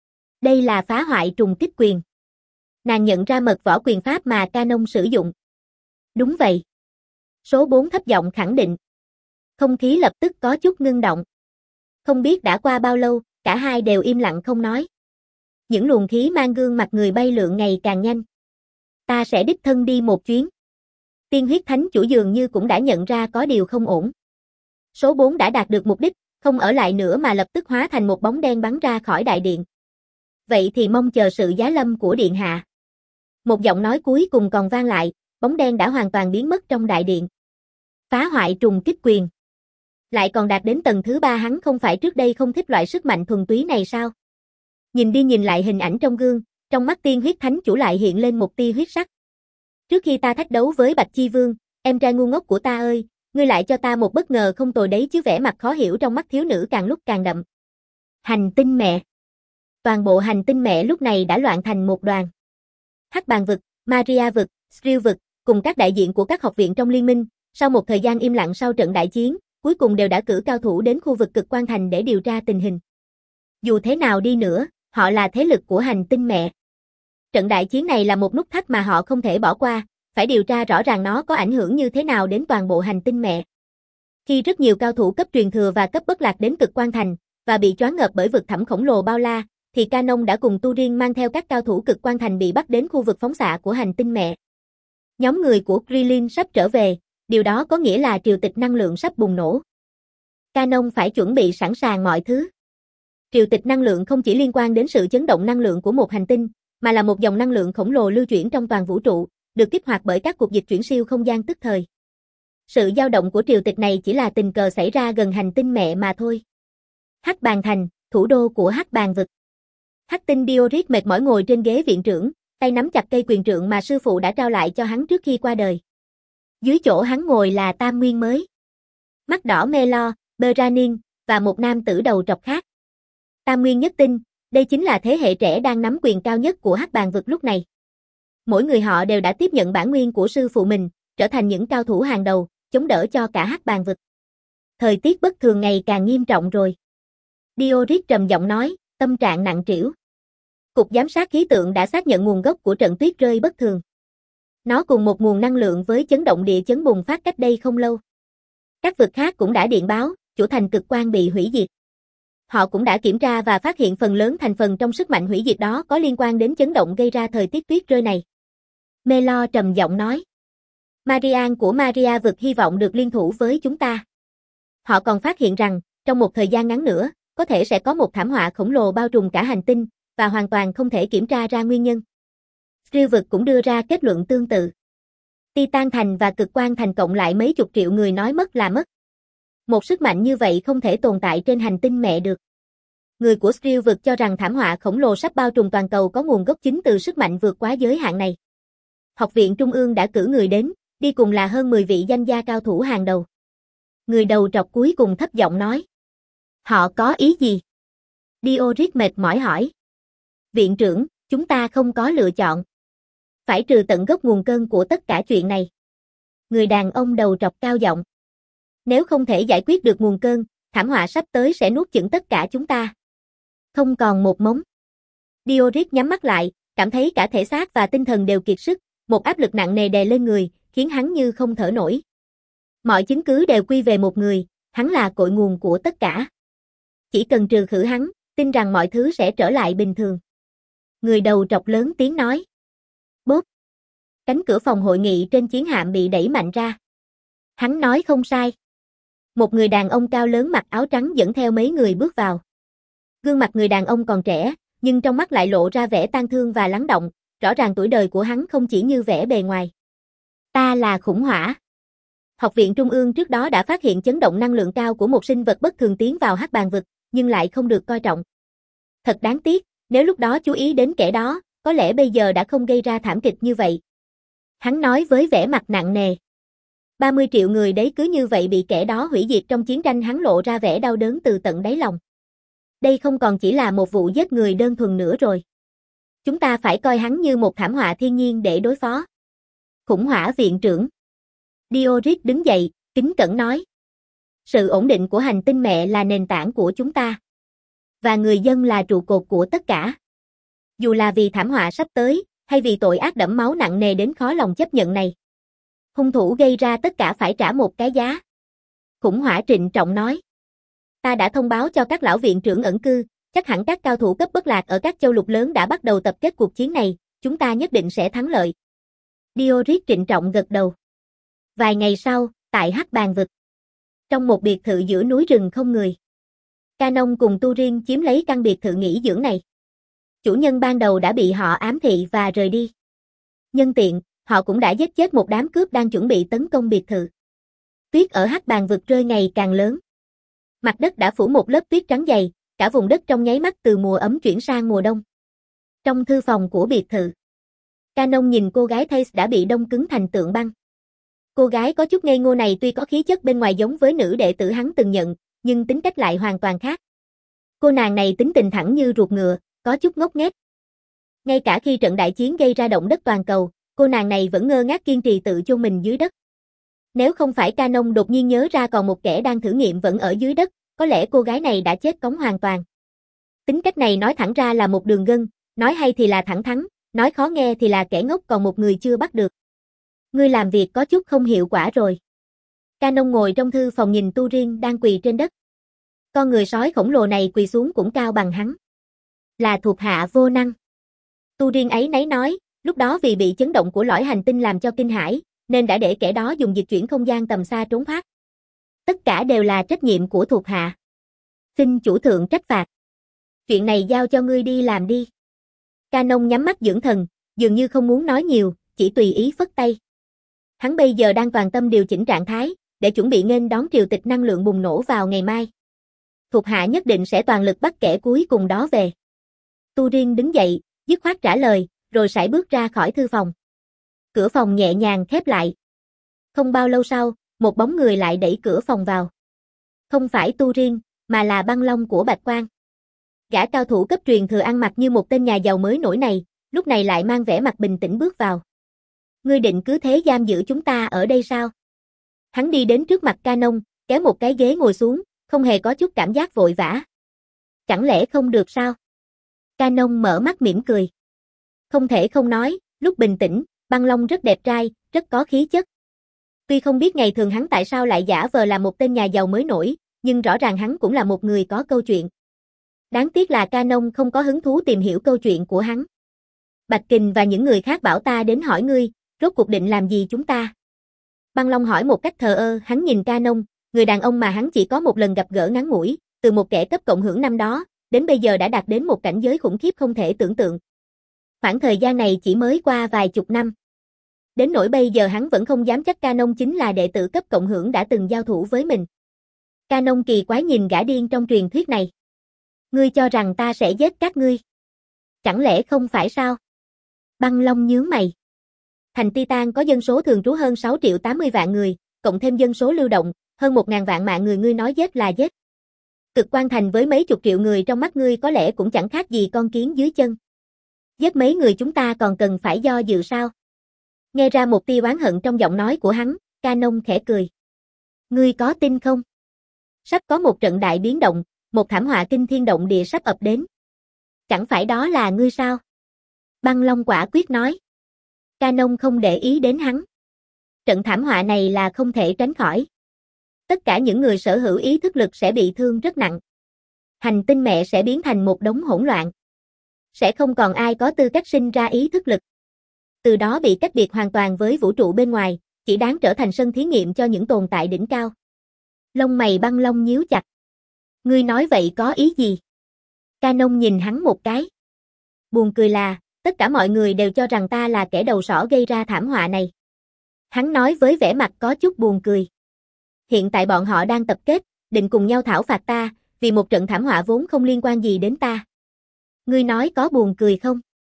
Đây là phá hoại trùng kích quyền. Nàng nhận ra mật võ quyền pháp mà Canon sử dụng. Đúng vậy. Số bốn thấp giọng khẳng định. Không khí lập tức có chút ngưng động. Không biết đã qua bao lâu, cả hai đều im lặng không nói. Những luồng khí mang gương mặt người bay lượn ngày càng nhanh. Ta sẽ đích thân đi một chuyến. Tiên Huyết Thánh Chủ dường như cũng đã nhận ra có điều không ổn. Số bốn đã đạt được mục đích, không ở lại nữa mà lập tức hóa thành một bóng đen bắn ra khỏi đại điện. Vậy thì mong chờ sự giá lâm của điện hạ. Một giọng nói cuối cùng còn vang lại, bóng đen đã hoàn toàn biến mất trong đại điện. Phá hoại trùng kích quyền. Lại còn đạt đến tầng thứ ba, hắn không phải trước đây không thích loại sức mạnh thuần túy này sao? Nhìn đi nhìn lại hình ảnh trong gương, trong mắt Tiên Huyết Thánh Chủ lại hiện lên một tia huyết sắc. Trước khi ta thách đấu với Bạch Chi Vương, em trai ngu ngốc của ta ơi, ngươi lại cho ta một bất ngờ không tồi đấy chứ. Vẻ mặt khó hiểu trong mắt thiếu nữ càng lúc càng đậm. Hành tinh mẹ. Toàn bộ hành tinh mẹ lúc này đã loạn thành một đoàn. Hắc Bàng vực, Maria vực, Skrill vực, cùng các đại diện của các học viện trong liên minh, sau một thời gian im lặng sau trận đại chiến, cuối cùng đều đã cử cao thủ đến khu vực Cực Quang Thành để điều tra tình hình. Dù thế nào đi nữa, họ là thế lực của hành tinh mẹ. Trận đại chiến này là một nút thắt mà họ không thể bỏ qua, phải điều tra rõ ràng nó có ảnh hưởng như thế nào đến toàn bộ hành tinh mẹ. Khi rất nhiều cao thủ cấp truyền thừa và cấp bất lạc đến Cực Quang Thành, và bị choáng ngợp bởi vực thẳm khổng lồ bao la, thì Canon đã cùng Tu Riêng mang theo các cao thủ Cực Quang Thành bị bắt đến khu vực phóng xạ của hành tinh mẹ. Nhóm người của Krillin sắp trở về, điều đó có nghĩa là triều tịch năng lượng sắp bùng nổ. Canon phải chuẩn bị sẵn sàng mọi thứ. Triều tịch năng lượng không chỉ liên quan đến sự chấn động năng lượng của một hành tinh, mà là một dòng năng lượng khổng lồ lưu chuyển trong toàn vũ trụ, được kích hoạt bởi các cuộc dịch chuyển siêu không gian tức thời. Sự dao động của triều tịch này chỉ là tình cờ xảy ra gần hành tinh mẹ mà thôi. Hắc Bàng Thành, thủ đô của Hắc Bàng vực. Hắc Tinh Diorit mệt mỏi ngồi trên ghế viện trưởng, tay nắm chặt cây quyền trượng mà sư phụ đã trao lại cho hắn trước khi qua đời. Dưới chỗ hắn ngồi là Tam Nguyên mới. Mắt đỏ Melo, Beranin, và một nam tử đầu trọc khác. Tam Nguyên nhất tinh, đây chính là thế hệ trẻ đang nắm quyền cao nhất của Hắc Bàng vực lúc này. Mỗi người họ đều đã tiếp nhận bản nguyên của sư phụ mình, trở thành những cao thủ hàng đầu, chống đỡ cho cả Hắc Bàng vực. Thời tiết bất thường ngày càng nghiêm trọng rồi. Diorit trầm giọng nói, tâm trạng nặng trĩu. Cục giám sát khí tượng đã xác nhận nguồn gốc của trận tuyết rơi bất thường. Nó cùng một nguồn năng lượng với chấn động địa chấn bùng phát cách đây không lâu. Các vực khác cũng đã điện báo, chủ thành cực quang bị hủy diệt. Họ cũng đã kiểm tra và phát hiện phần lớn thành phần trong sức mạnh hủy diệt đó có liên quan đến chấn động gây ra thời tiết tuyết rơi này. Melo trầm giọng nói. Marian của Maria vực hy vọng được liên thủ với chúng ta. Họ còn phát hiện rằng, trong một thời gian ngắn nữa, có thể sẽ có một thảm họa khổng lồ bao trùm cả hành tinh, và hoàn toàn không thể kiểm tra ra nguyên nhân. Skrill vực cũng đưa ra kết luận tương tự. Titan Thành và Cực Quang Thành cộng lại mấy chục triệu người nói mất là mất. Một sức mạnh như vậy không thể tồn tại trên hành tinh mẹ được. Người của Skrill vực cho rằng thảm họa khổng lồ sắp bao trùm toàn cầu có nguồn gốc chính từ sức mạnh vượt quá giới hạn này. Học viện Trung ương đã cử người đến, đi cùng là hơn mười vị danh gia cao thủ hàng đầu. Người đầu trọc cuối cùng thấp giọng nói. Họ có ý gì? Diorit mệt mỏi hỏi. Viện trưởng, chúng ta không có lựa chọn. Phải trừ tận gốc nguồn cơn của tất cả chuyện này. Người đàn ông đầu trọc cao giọng. Nếu không thể giải quyết được nguồn cơn, thảm họa sắp tới sẽ nuốt chửng tất cả chúng ta. Không còn một mống. Diorit nhắm mắt lại, cảm thấy cả thể xác và tinh thần đều kiệt sức, một áp lực nặng nề đè lên người, khiến hắn như không thở nổi. Mọi chứng cứ đều quy về một người, hắn là cội nguồn của tất cả. Chỉ cần trừ khử hắn, tin rằng mọi thứ sẽ trở lại bình thường. Người đầu trọc lớn tiếng nói. Bốp. Cánh cửa phòng hội nghị trên chiến hạm bị đẩy mạnh ra. Hắn nói không sai. Một người đàn ông cao lớn mặc áo trắng dẫn theo mấy người bước vào. Gương mặt người đàn ông còn trẻ, nhưng trong mắt lại lộ ra vẻ tang thương và lắng động, rõ ràng tuổi đời của hắn không chỉ như vẻ bề ngoài. Ta là khủng hỏa. Học viện Trung ương trước đó đã phát hiện chấn động năng lượng cao của một sinh vật bất thường tiến vào Hắc Bàng vực, nhưng lại không được coi trọng. Thật đáng tiếc, nếu lúc đó chú ý đến kẻ đó, có lẽ bây giờ đã không gây ra thảm kịch như vậy. Hắn nói với vẻ mặt nặng nề. ba mươi triệu người đấy cứ như vậy bị kẻ đó hủy diệt trong chiến tranh. Hắn lộ ra vẻ đau đớn từ tận đáy lòng. Đây không còn chỉ là một vụ giết người đơn thuần nữa rồi. Chúng ta phải coi hắn như một thảm họa thiên nhiên để đối phó. Khủng hỏa viện trưởng. Diorit đứng dậy, kính cẩn nói. Sự ổn định của hành tinh mẹ là nền tảng của chúng ta. Và người dân là trụ cột của tất cả. Dù là vì thảm họa sắp tới, hay vì tội ác đẫm máu nặng nề đến khó lòng chấp nhận này. Hung thủ gây ra tất cả phải trả một cái giá. Khủng hỏa trịnh trọng nói. Ta đã thông báo cho các lão viện trưởng ẩn cư, chắc hẳn các cao thủ cấp bất lạc ở các châu lục lớn đã bắt đầu tập kết cuộc chiến này, chúng ta nhất định sẽ thắng lợi. Diorit trịnh trọng gật đầu. Vài ngày sau, tại Hắc Bàn Vực, trong một biệt thự giữa núi rừng không người, Canon cùng Turin chiếm lấy căn biệt thự nghỉ dưỡng này. Chủ nhân ban đầu đã bị họ ám thị và rời đi. Nhân tiện, họ cũng đã giết chết một đám cướp đang chuẩn bị tấn công biệt thự. Tuyết ở Hắc Bàn Vực rơi ngày càng lớn. Mặt đất đã phủ một lớp tuyết trắng dày, cả vùng đất trong nháy mắt từ mùa ấm chuyển sang mùa đông. Trong thư phòng của biệt thự, Canon nhìn cô gái Thais đã bị đông cứng thành tượng băng. Cô gái có chút ngây ngô này tuy có khí chất bên ngoài giống với nữ đệ tử hắn từng nhận, nhưng tính cách lại hoàn toàn khác. Cô nàng này tính tình thẳng như ruột ngựa, có chút ngốc nghếch. Ngay cả khi trận đại chiến gây ra động đất toàn cầu, cô nàng này vẫn ngơ ngác kiên trì tự chôn mình dưới đất. Nếu không phải Canon đột nhiên nhớ ra còn một kẻ đang thử nghiệm vẫn ở dưới đất, có lẽ cô gái này đã chết cống hoàn toàn. Tính cách này nói thẳng ra là một đường gân, nói hay thì là thẳng thắn, nói khó nghe thì là kẻ ngốc còn một người chưa bắt được. Ngươi làm việc có chút không hiệu quả rồi. Canon ngồi trong thư phòng nhìn Turin đang quỳ trên đất. Con người sói khổng lồ này quỳ xuống cũng cao bằng hắn. Là thuộc hạ vô năng. Turin ấy nấy nói, lúc đó vì bị chấn động của lõi hành tinh làm cho kinh hãi, nên đã để kẻ đó dùng dịch chuyển không gian tầm xa trốn thoát. Tất cả đều là trách nhiệm của thuộc hạ. Xin chủ thượng trách phạt. Chuyện này giao cho ngươi đi làm đi. Canon nhắm mắt dưỡng thần, dường như không muốn nói nhiều, chỉ tùy ý phất tay. Hắn bây giờ đang toàn tâm điều chỉnh trạng thái, để chuẩn bị nghênh đón triều tịch năng lượng bùng nổ vào ngày mai. Thuộc hạ nhất định sẽ toàn lực bắt kẻ cuối cùng đó về. Turin đứng dậy, dứt khoát trả lời, rồi sải bước ra khỏi thư phòng. Cửa phòng nhẹ nhàng khép lại. Không bao lâu sau, một bóng người lại đẩy cửa phòng vào. Không phải Turin, mà là Băng Long của Bạch Quang. Gã cao thủ cấp truyền thừa ăn mặc như một tên nhà giàu mới nổi này, lúc này lại mang vẻ mặt bình tĩnh bước vào. Ngươi định cứ thế giam giữ chúng ta ở đây sao? Hắn đi đến trước mặt Canon, kéo một cái ghế ngồi xuống, không hề có chút cảm giác vội vã. Chẳng lẽ không được sao? Canon mở mắt mỉm cười. Không thể không nói, lúc bình tĩnh, Băng Long rất đẹp trai, rất có khí chất. Tuy không biết ngày thường hắn tại sao lại giả vờ là một tên nhà giàu mới nổi, nhưng rõ ràng hắn cũng là một người có câu chuyện. Đáng tiếc là Canon không có hứng thú tìm hiểu câu chuyện của hắn. Bạch Kình và những người khác bảo ta đến hỏi ngươi, rốt cuộc định làm gì chúng ta? Băng Long hỏi một cách thờ ơ, hắn nhìn Canon, người đàn ông mà hắn chỉ có một lần gặp gỡ ngắn ngủi, từ một kẻ cấp cộng hưởng năm đó, đến bây giờ đã đạt đến một cảnh giới khủng khiếp không thể tưởng tượng. Khoảng thời gian này chỉ mới qua vài chục năm. Đến nỗi bây giờ hắn vẫn không dám chắc Canon chính là đệ tử cấp cộng hưởng đã từng giao thủ với mình. Canon kỳ quái nhìn gã điên trong truyền thuyết này. Ngươi cho rằng ta sẽ giết các ngươi? Chẳng lẽ không phải sao? Băng Long nhướng mày. Thành Titan có dân số thường trú hơn sáu triệu tám mươi vạn người, cộng thêm dân số lưu động, hơn một ngàn vạn mạng người, ngươi nói giết là giết. Cực Quan Thành với mấy chục triệu người trong mắt ngươi có lẽ cũng chẳng khác gì con kiến dưới chân. Giết mấy người chúng ta còn cần phải do dự sao? Nghe ra một tia oán hận trong giọng nói của hắn, Canon khẽ cười. Ngươi có tin không? Sắp có một trận đại biến động, một thảm họa kinh thiên động địa sắp ập đến. Chẳng phải đó là ngươi sao? Băng Long quả quyết nói. Canon không để ý đến hắn. Trận thảm họa này là không thể tránh khỏi. Tất cả những người sở hữu ý thức lực sẽ bị thương rất nặng. Hành tinh mẹ sẽ biến thành một đống hỗn loạn. Sẽ không còn ai có tư cách sinh ra ý thức lực. Từ đó bị cách biệt hoàn toàn với vũ trụ bên ngoài, chỉ đáng trở thành sân thí nghiệm cho những tồn tại đỉnh cao. Lông mày Băng Long nhíu chặt. Ngươi nói vậy có ý gì? Canon nhìn hắn một cái. Buồn cười là, tất cả mọi người đều cho rằng ta là kẻ đầu sỏ gây ra thảm họa này. Hắn nói với vẻ mặt có chút buồn cười. Hiện tại bọn họ đang tập kết, định cùng nhau thảo phạt ta, vì một trận thảm họa vốn không liên quan gì đến ta. Ngươi nói có buồn cười không?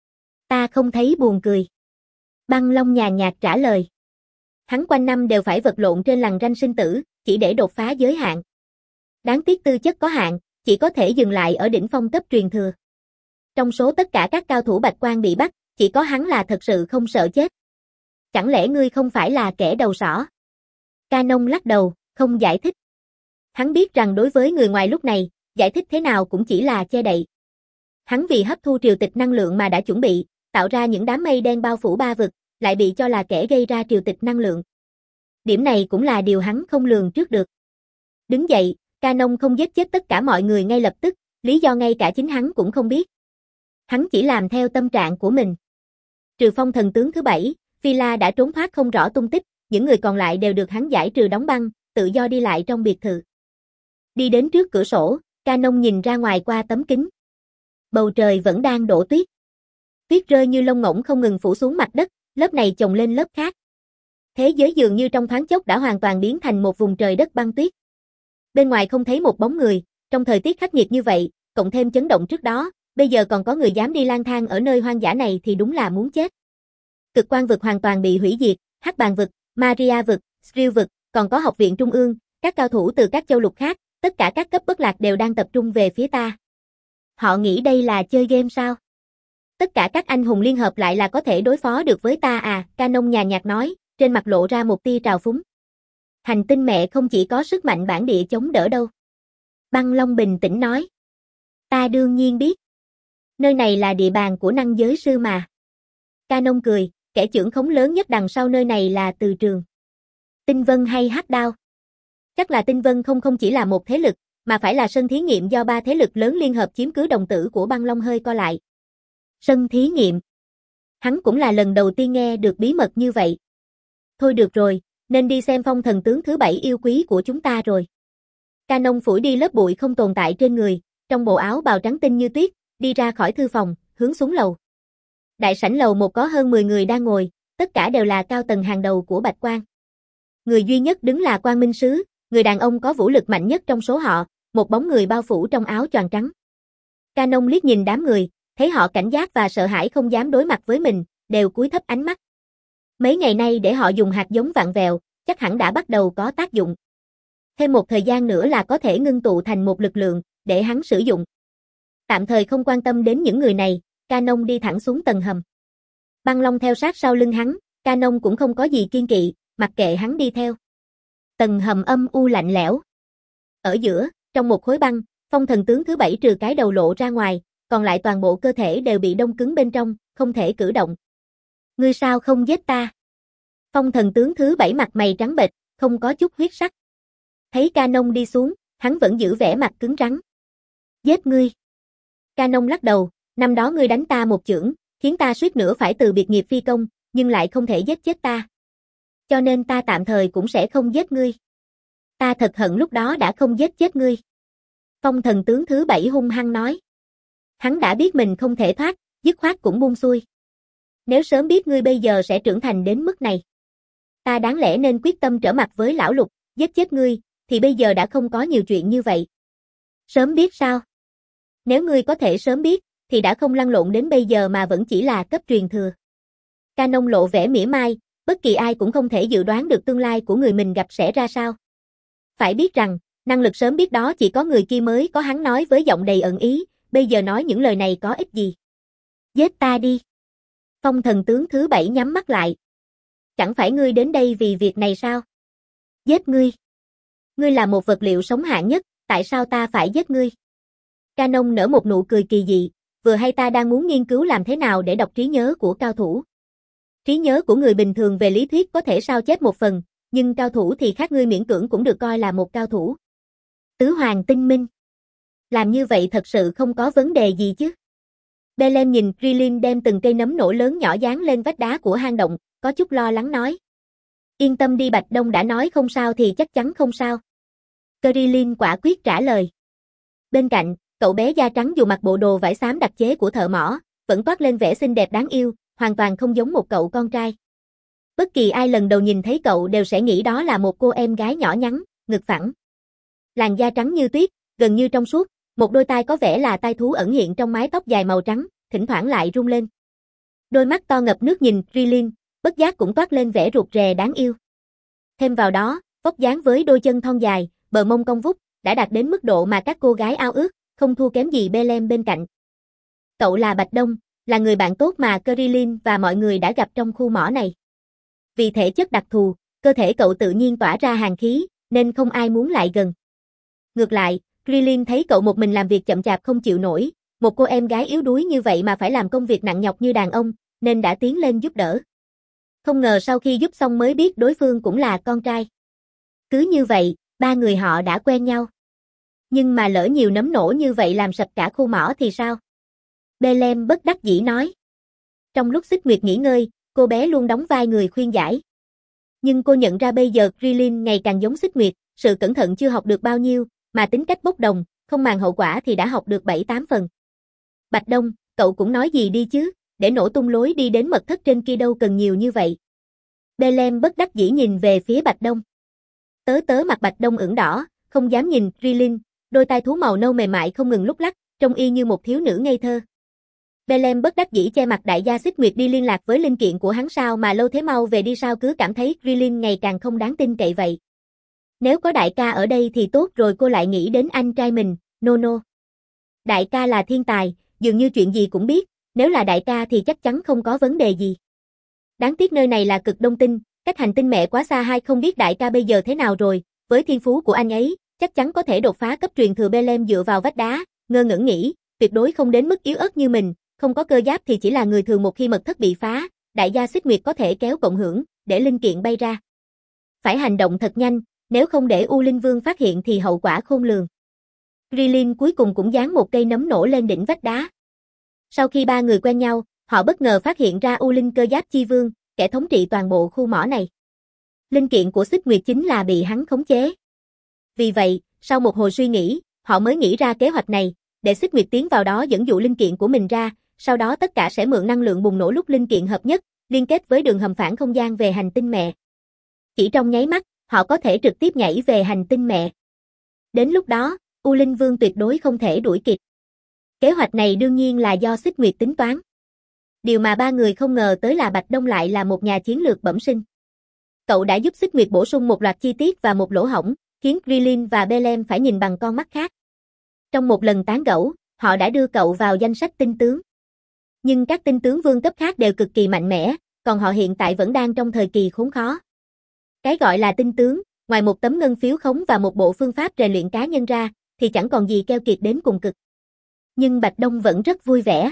Ta không thấy buồn cười. Băng Long nhàn nhạt trả lời. Hắn quanh năm đều phải vật lộn trên lằn ranh sinh tử, chỉ để đột phá giới hạn. Đáng tiếc tư chất có hạn, chỉ có thể dừng lại ở đỉnh phong cấp truyền thừa. Trong số tất cả các cao thủ Bạch Quang bị bắt, chỉ có hắn là thật sự không sợ chết. Chẳng lẽ ngươi không phải là kẻ đầu sỏ? Canon lắc đầu, không giải thích. Hắn biết rằng đối với người ngoài lúc này, giải thích thế nào cũng chỉ là che đậy. Hắn vì hấp thu triều tịch năng lượng mà đã chuẩn bị, tạo ra những đám mây đen bao phủ ba vực, lại bị cho là kẻ gây ra triều tịch năng lượng. Điểm này cũng là điều hắn không lường trước được. Đứng dậy, Canon không giết chết tất cả mọi người ngay lập tức, lý do ngay cả chính hắn cũng không biết. Hắn chỉ làm theo tâm trạng của mình. Trừ Phong thần tướng thứ bảy, Phi-la đã trốn thoát không rõ tung tích, những người còn lại đều được hắn giải trừ đóng băng, tự do đi lại trong biệt thự. Đi đến trước cửa sổ, Canon nhìn ra ngoài qua tấm kính. Bầu trời vẫn đang đổ tuyết. Tuyết rơi như lông ngỗng không ngừng phủ xuống mặt đất, lớp này chồng lên lớp khác. Thế giới dường như trong thoáng chốc đã hoàn toàn biến thành một vùng trời đất băng tuyết. Bên ngoài không thấy một bóng người, trong thời tiết khắc nghiệt như vậy, cộng thêm chấn động trước đó, bây giờ còn có người dám đi lang thang ở nơi hoang dã này thì đúng là muốn chết. Cực Quang vực hoàn toàn bị hủy diệt, Hắc Bàn vực, Maria vực, Skrill vực, còn có học viện trung ương, các cao thủ từ các châu lục khác, tất cả các cấp bất lạc đều đang tập trung về phía ta. Họ nghĩ đây là chơi game sao? Tất cả các anh hùng liên hợp lại là có thể đối phó được với ta à? Canon nhàn nhạt nói, trên mặt lộ ra một tia trào phúng. Hành tinh mẹ không chỉ có sức mạnh bản địa chống đỡ đâu. Băng Long bình tĩnh nói. Ta đương nhiên biết. Nơi này là địa bàn của năng giới sư mà. Canon cười, kẻ trưởng khống lớn nhất đằng sau nơi này là Từ Trường. Tinh Vân hay Hắc Đao? Chắc là Tinh Vân không không chỉ là một thế lực, mà phải là sân thí nghiệm do ba thế lực lớn liên hợp chiếm cứ đồng tử của Băng Long hơi co lại. Sân thí nghiệm. Hắn cũng là lần đầu tiên nghe được bí mật như vậy. Thôi được rồi, nên đi xem Phong thần tướng thứ bảy yêu quý của chúng ta rồi. Canon phủi đi lớp bụi không tồn tại trên người, trong bộ áo bào trắng tinh như tuyết, đi ra khỏi thư phòng, hướng xuống lầu. Đại sảnh lầu một có hơn mười người đang ngồi, tất cả đều là cao tầng hàng đầu của Bạch Quang. Người duy nhất đứng là Quang Minh Sứ, người đàn ông có vũ lực mạnh nhất trong số họ, một bóng người bao phủ trong áo choàng trắng. Canon liếc nhìn đám người, thấy họ cảnh giác và sợ hãi không dám đối mặt với mình, đều cúi thấp ánh mắt. Mấy ngày nay để họ dùng hạt giống vặn vẹo, chắc hẳn đã bắt đầu có tác dụng. Thêm một thời gian nữa là có thể ngưng tụ thành một lực lượng, để hắn sử dụng. Tạm thời không quan tâm đến những người này, Canon đi thẳng xuống tầng hầm. Băng Long theo sát sau lưng hắn, Canon cũng không có gì kiên kỵ, mặc kệ hắn đi theo. Tầng hầm âm u lạnh lẽo. Ở giữa, trong một khối băng, Phong thần tướng thứ bảy trừ cái đầu lộ ra ngoài, còn lại toàn bộ cơ thể đều bị đông cứng bên trong, không thể cử động. Ngươi sao không giết ta? Phong thần tướng thứ bảy mặt mày trắng bệch, không có chút huyết sắc. Thấy Canon đi xuống, hắn vẫn giữ vẻ mặt cứng rắn. Giết ngươi. Canon lắc đầu, năm đó ngươi đánh ta một chưởng, khiến ta suýt nữa phải từ biệt nghiệp phi công, nhưng lại không thể giết chết ta. Cho nên ta tạm thời cũng sẽ không giết ngươi. Ta thật hận lúc đó đã không giết chết ngươi. Phong thần tướng thứ bảy hung hăng nói. Hắn đã biết mình không thể thoát, dứt khoát cũng buông xuôi. Nếu sớm biết ngươi bây giờ sẽ trưởng thành đến mức này, ta đáng lẽ nên quyết tâm trở mặt với lão Lục, giết chết ngươi, thì bây giờ đã không có nhiều chuyện như vậy. Sớm biết sao? Nếu ngươi có thể sớm biết, thì đã không lăn lộn đến bây giờ mà vẫn chỉ là cấp truyền thừa. Canon lộ vẻ mỉa mai, bất kỳ ai cũng không thể dự đoán được tương lai của người mình gặp sẽ ra sao. Phải biết rằng, năng lực sớm biết đó chỉ có người kia mới có, hắn nói với giọng đầy ẩn ý, bây giờ nói những lời này có ích gì. Giết ta đi. Phong thần tướng thứ bảy nhắm mắt lại. Chẳng phải ngươi đến đây vì việc này sao? Giết ngươi. Ngươi là một vật liệu sống hạng nhất, tại sao ta phải giết ngươi? Canon nở một nụ cười kỳ dị, vừa hay ta đang muốn nghiên cứu làm thế nào để đọc trí nhớ của cao thủ. Trí nhớ của người bình thường về lý thuyết có thể sao chép một phần, nhưng cao thủ thì khác, ngươi miễn cưỡng cũng được coi là một cao thủ. Tứ hoàng tinh minh. Làm như vậy thật sự không có vấn đề gì chứ? Belen nhìn Krillin đem từng cây nấm nổ lớn nhỏ dán lên vách đá của hang động, có chút lo lắng nói. Yên tâm đi, Bạch Đông đã nói không sao thì chắc chắn không sao. Krillin quả quyết trả lời. Bên cạnh, cậu bé da trắng dù mặc bộ đồ vải xám đặc chế của thợ mỏ, vẫn toát lên vẻ xinh đẹp đáng yêu, hoàn toàn không giống một cậu con trai. Bất kỳ ai lần đầu nhìn thấy cậu đều sẽ nghĩ đó là một cô em gái nhỏ nhắn, ngực phẳng. Làn da trắng như tuyết, gần như trong suốt, một đôi tai có vẻ là tai thú ẩn hiện trong mái tóc dài màu trắng, thỉnh thoảng lại rung lên. Đôi mắt to ngập nước nhìn Krillin, bất giác cũng toát lên vẻ rụt rè đáng yêu. Thêm vào đó, vóc dáng với đôi chân thon dài, bờ mông cong vút, đã đạt đến mức độ mà các cô gái ao ước, không thua kém gì Belen bên cạnh. Cậu là Bạch Đông, là người bạn tốt mà Krillin và mọi người đã gặp trong khu mỏ này. Vì thể chất đặc thù, cơ thể cậu tự nhiên tỏa ra hàn khí, nên không ai muốn lại gần. Ngược lại, Krillin thấy cậu một mình làm việc chậm chạp không chịu nổi, một cô em gái yếu đuối như vậy mà phải làm công việc nặng nhọc như đàn ông, nên đã tiến lên giúp đỡ. Không ngờ sau khi giúp xong mới biết đối phương cũng là con trai. Cứ như vậy, ba người họ đã quen nhau. Nhưng mà lỡ nhiều nấm nổ như vậy làm sập cả khu mỏ thì sao? Belem bất đắc dĩ nói. Trong lúc Xích Nguyệt nghỉ ngơi, cô bé luôn đóng vai người khuyên giải. Nhưng cô nhận ra bây giờ Krillin ngày càng giống Xích Nguyệt, sự cẩn thận chưa học được bao nhiêu, mà tính cách bốc đồng, không màng hậu quả thì đã học được bảy tám phần. Bạch Đông, cậu cũng nói gì đi chứ, để nổ tung lối đi đến mật thất trên kia đâu cần nhiều như vậy. Belem bất đắc dĩ nhìn về phía Bạch Đông. Tớ tớ mặt Bạch Đông ửng đỏ, không dám nhìn Krillin, đôi tai thú màu nâu mềm mại không ngừng lúc lắc, trông y như một thiếu nữ ngây thơ. Belem bất đắc dĩ che mặt đại gia Xích Nguyệt đi liên lạc với linh kiện của hắn sao mà lâu thế, mau về đi, sao cứ cảm thấy Krillin ngày càng không đáng tin cậy vậy. Nếu có đại ca ở đây thì tốt rồi, cô lại nghĩ đến anh trai mình, Nono. Đại ca là thiên tài, dường như chuyện gì cũng biết, nếu là đại ca thì chắc chắn không có vấn đề gì. Đáng tiếc nơi này là cực đông tinh, cách hành tinh mẹ quá xa, hay không biết đại ca bây giờ thế nào rồi, với thiên phú của anh ấy, chắc chắn có thể đột phá cấp truyền thừa. Belem dựa vào vách đá, ngơ ngẩn nghĩ, tuyệt đối không đến mức yếu ớt như mình, không có cơ giáp thì chỉ là người thường. Một khi mật thất bị phá, đại gia Xích Nguyệt có thể kéo cộng hưởng, để linh kiện bay ra. Phải hành động thật nhanh, nếu không để U Linh Vương phát hiện thì hậu quả khôn lường. Krillin cuối cùng cũng giáng một cây nấm nổ lên đỉnh vách đá. Sau khi ba người quen nhau, họ bất ngờ phát hiện ra U Linh Cơ Giáp Chi Vương, kẻ thống trị toàn bộ khu mỏ này. Linh kiện của Xích Nguyệt chính là bị hắn khống chế. Vì vậy, sau một hồi suy nghĩ, họ mới nghĩ ra kế hoạch này, để Xích Nguyệt tiến vào đó dẫn dụ linh kiện của mình ra, sau đó tất cả sẽ mượn năng lượng bùng nổ lúc linh kiện hợp nhất, liên kết với đường hầm phản không gian về hành tinh mẹ. Chỉ trong nháy mắt, họ có thể trực tiếp nhảy về hành tinh mẹ. Đến lúc đó, U Linh Vương tuyệt đối không thể đuổi kịp. Kế hoạch này đương nhiên là do Xích Nguyệt tính toán. Điều mà ba người không ngờ tới là Bạch Đông lại là một nhà chiến lược bẩm sinh. Cậu đã giúp Xích Nguyệt bổ sung một loạt chi tiết và một lỗ hổng, khiến Krillin và Belem phải nhìn bằng con mắt khác. Trong một lần tán gẫu, họ đã đưa cậu vào danh sách tinh tướng. Nhưng các tinh tướng vương cấp khác đều cực kỳ mạnh mẽ, còn họ hiện tại vẫn đang trong thời kỳ khốn khó. Cái gọi là tinh tướng, ngoài một tấm ngân phiếu khống và một bộ phương pháp rèn luyện cá nhân ra, thì chẳng còn gì keo kiệt đến cùng cực. Nhưng Bạch Đông vẫn rất vui vẻ.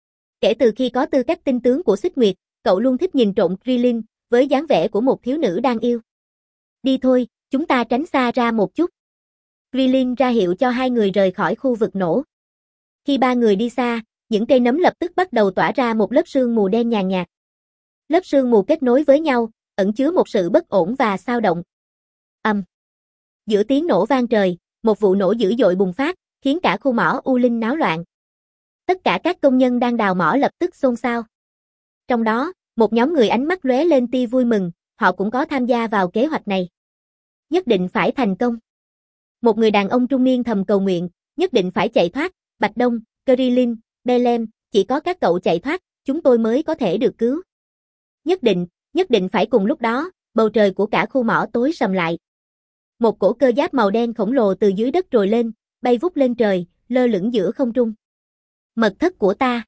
Kể từ khi có tư cách tinh tướng của Xích Nguyệt, cậu luôn thích nhìn trộm Krillin, với dáng vẻ của một thiếu nữ đang yêu. Đi thôi, chúng ta tránh xa ra một chút. Krillin ra hiệu cho hai người rời khỏi khu vực nổ. Khi ba người đi xa, những cây nấm lập tức bắt đầu tỏa ra một lớp sương mù đen nhàn nhạt. Lớp sương mù kết nối với nhau, ẩn chứa một sự bất ổn và xao động. Ầm. Um. Giữa tiếng nổ vang trời, một vụ nổ dữ dội bùng phát, khiến cả khu mỏ U Linh náo loạn. Tất cả các công nhân đang đào mỏ lập tức xôn xao. Trong đó, một nhóm người ánh mắt lóe lên tia vui mừng, họ cũng có tham gia vào kế hoạch này. Nhất định phải thành công. Một người đàn ông trung niên thầm cầu nguyện, nhất định phải chạy thoát, Bạch Đông, Krillin, Belem, chỉ có các cậu chạy thoát, chúng tôi mới có thể được cứu. Nhất định, nhất định phải. Cùng lúc đó, bầu trời của cả khu mỏ tối sầm lại. Một cổ cơ giáp màu đen khổng lồ từ dưới đất trồi lên, bay vút lên trời, lơ lửng giữa không trung. Mật thất của ta.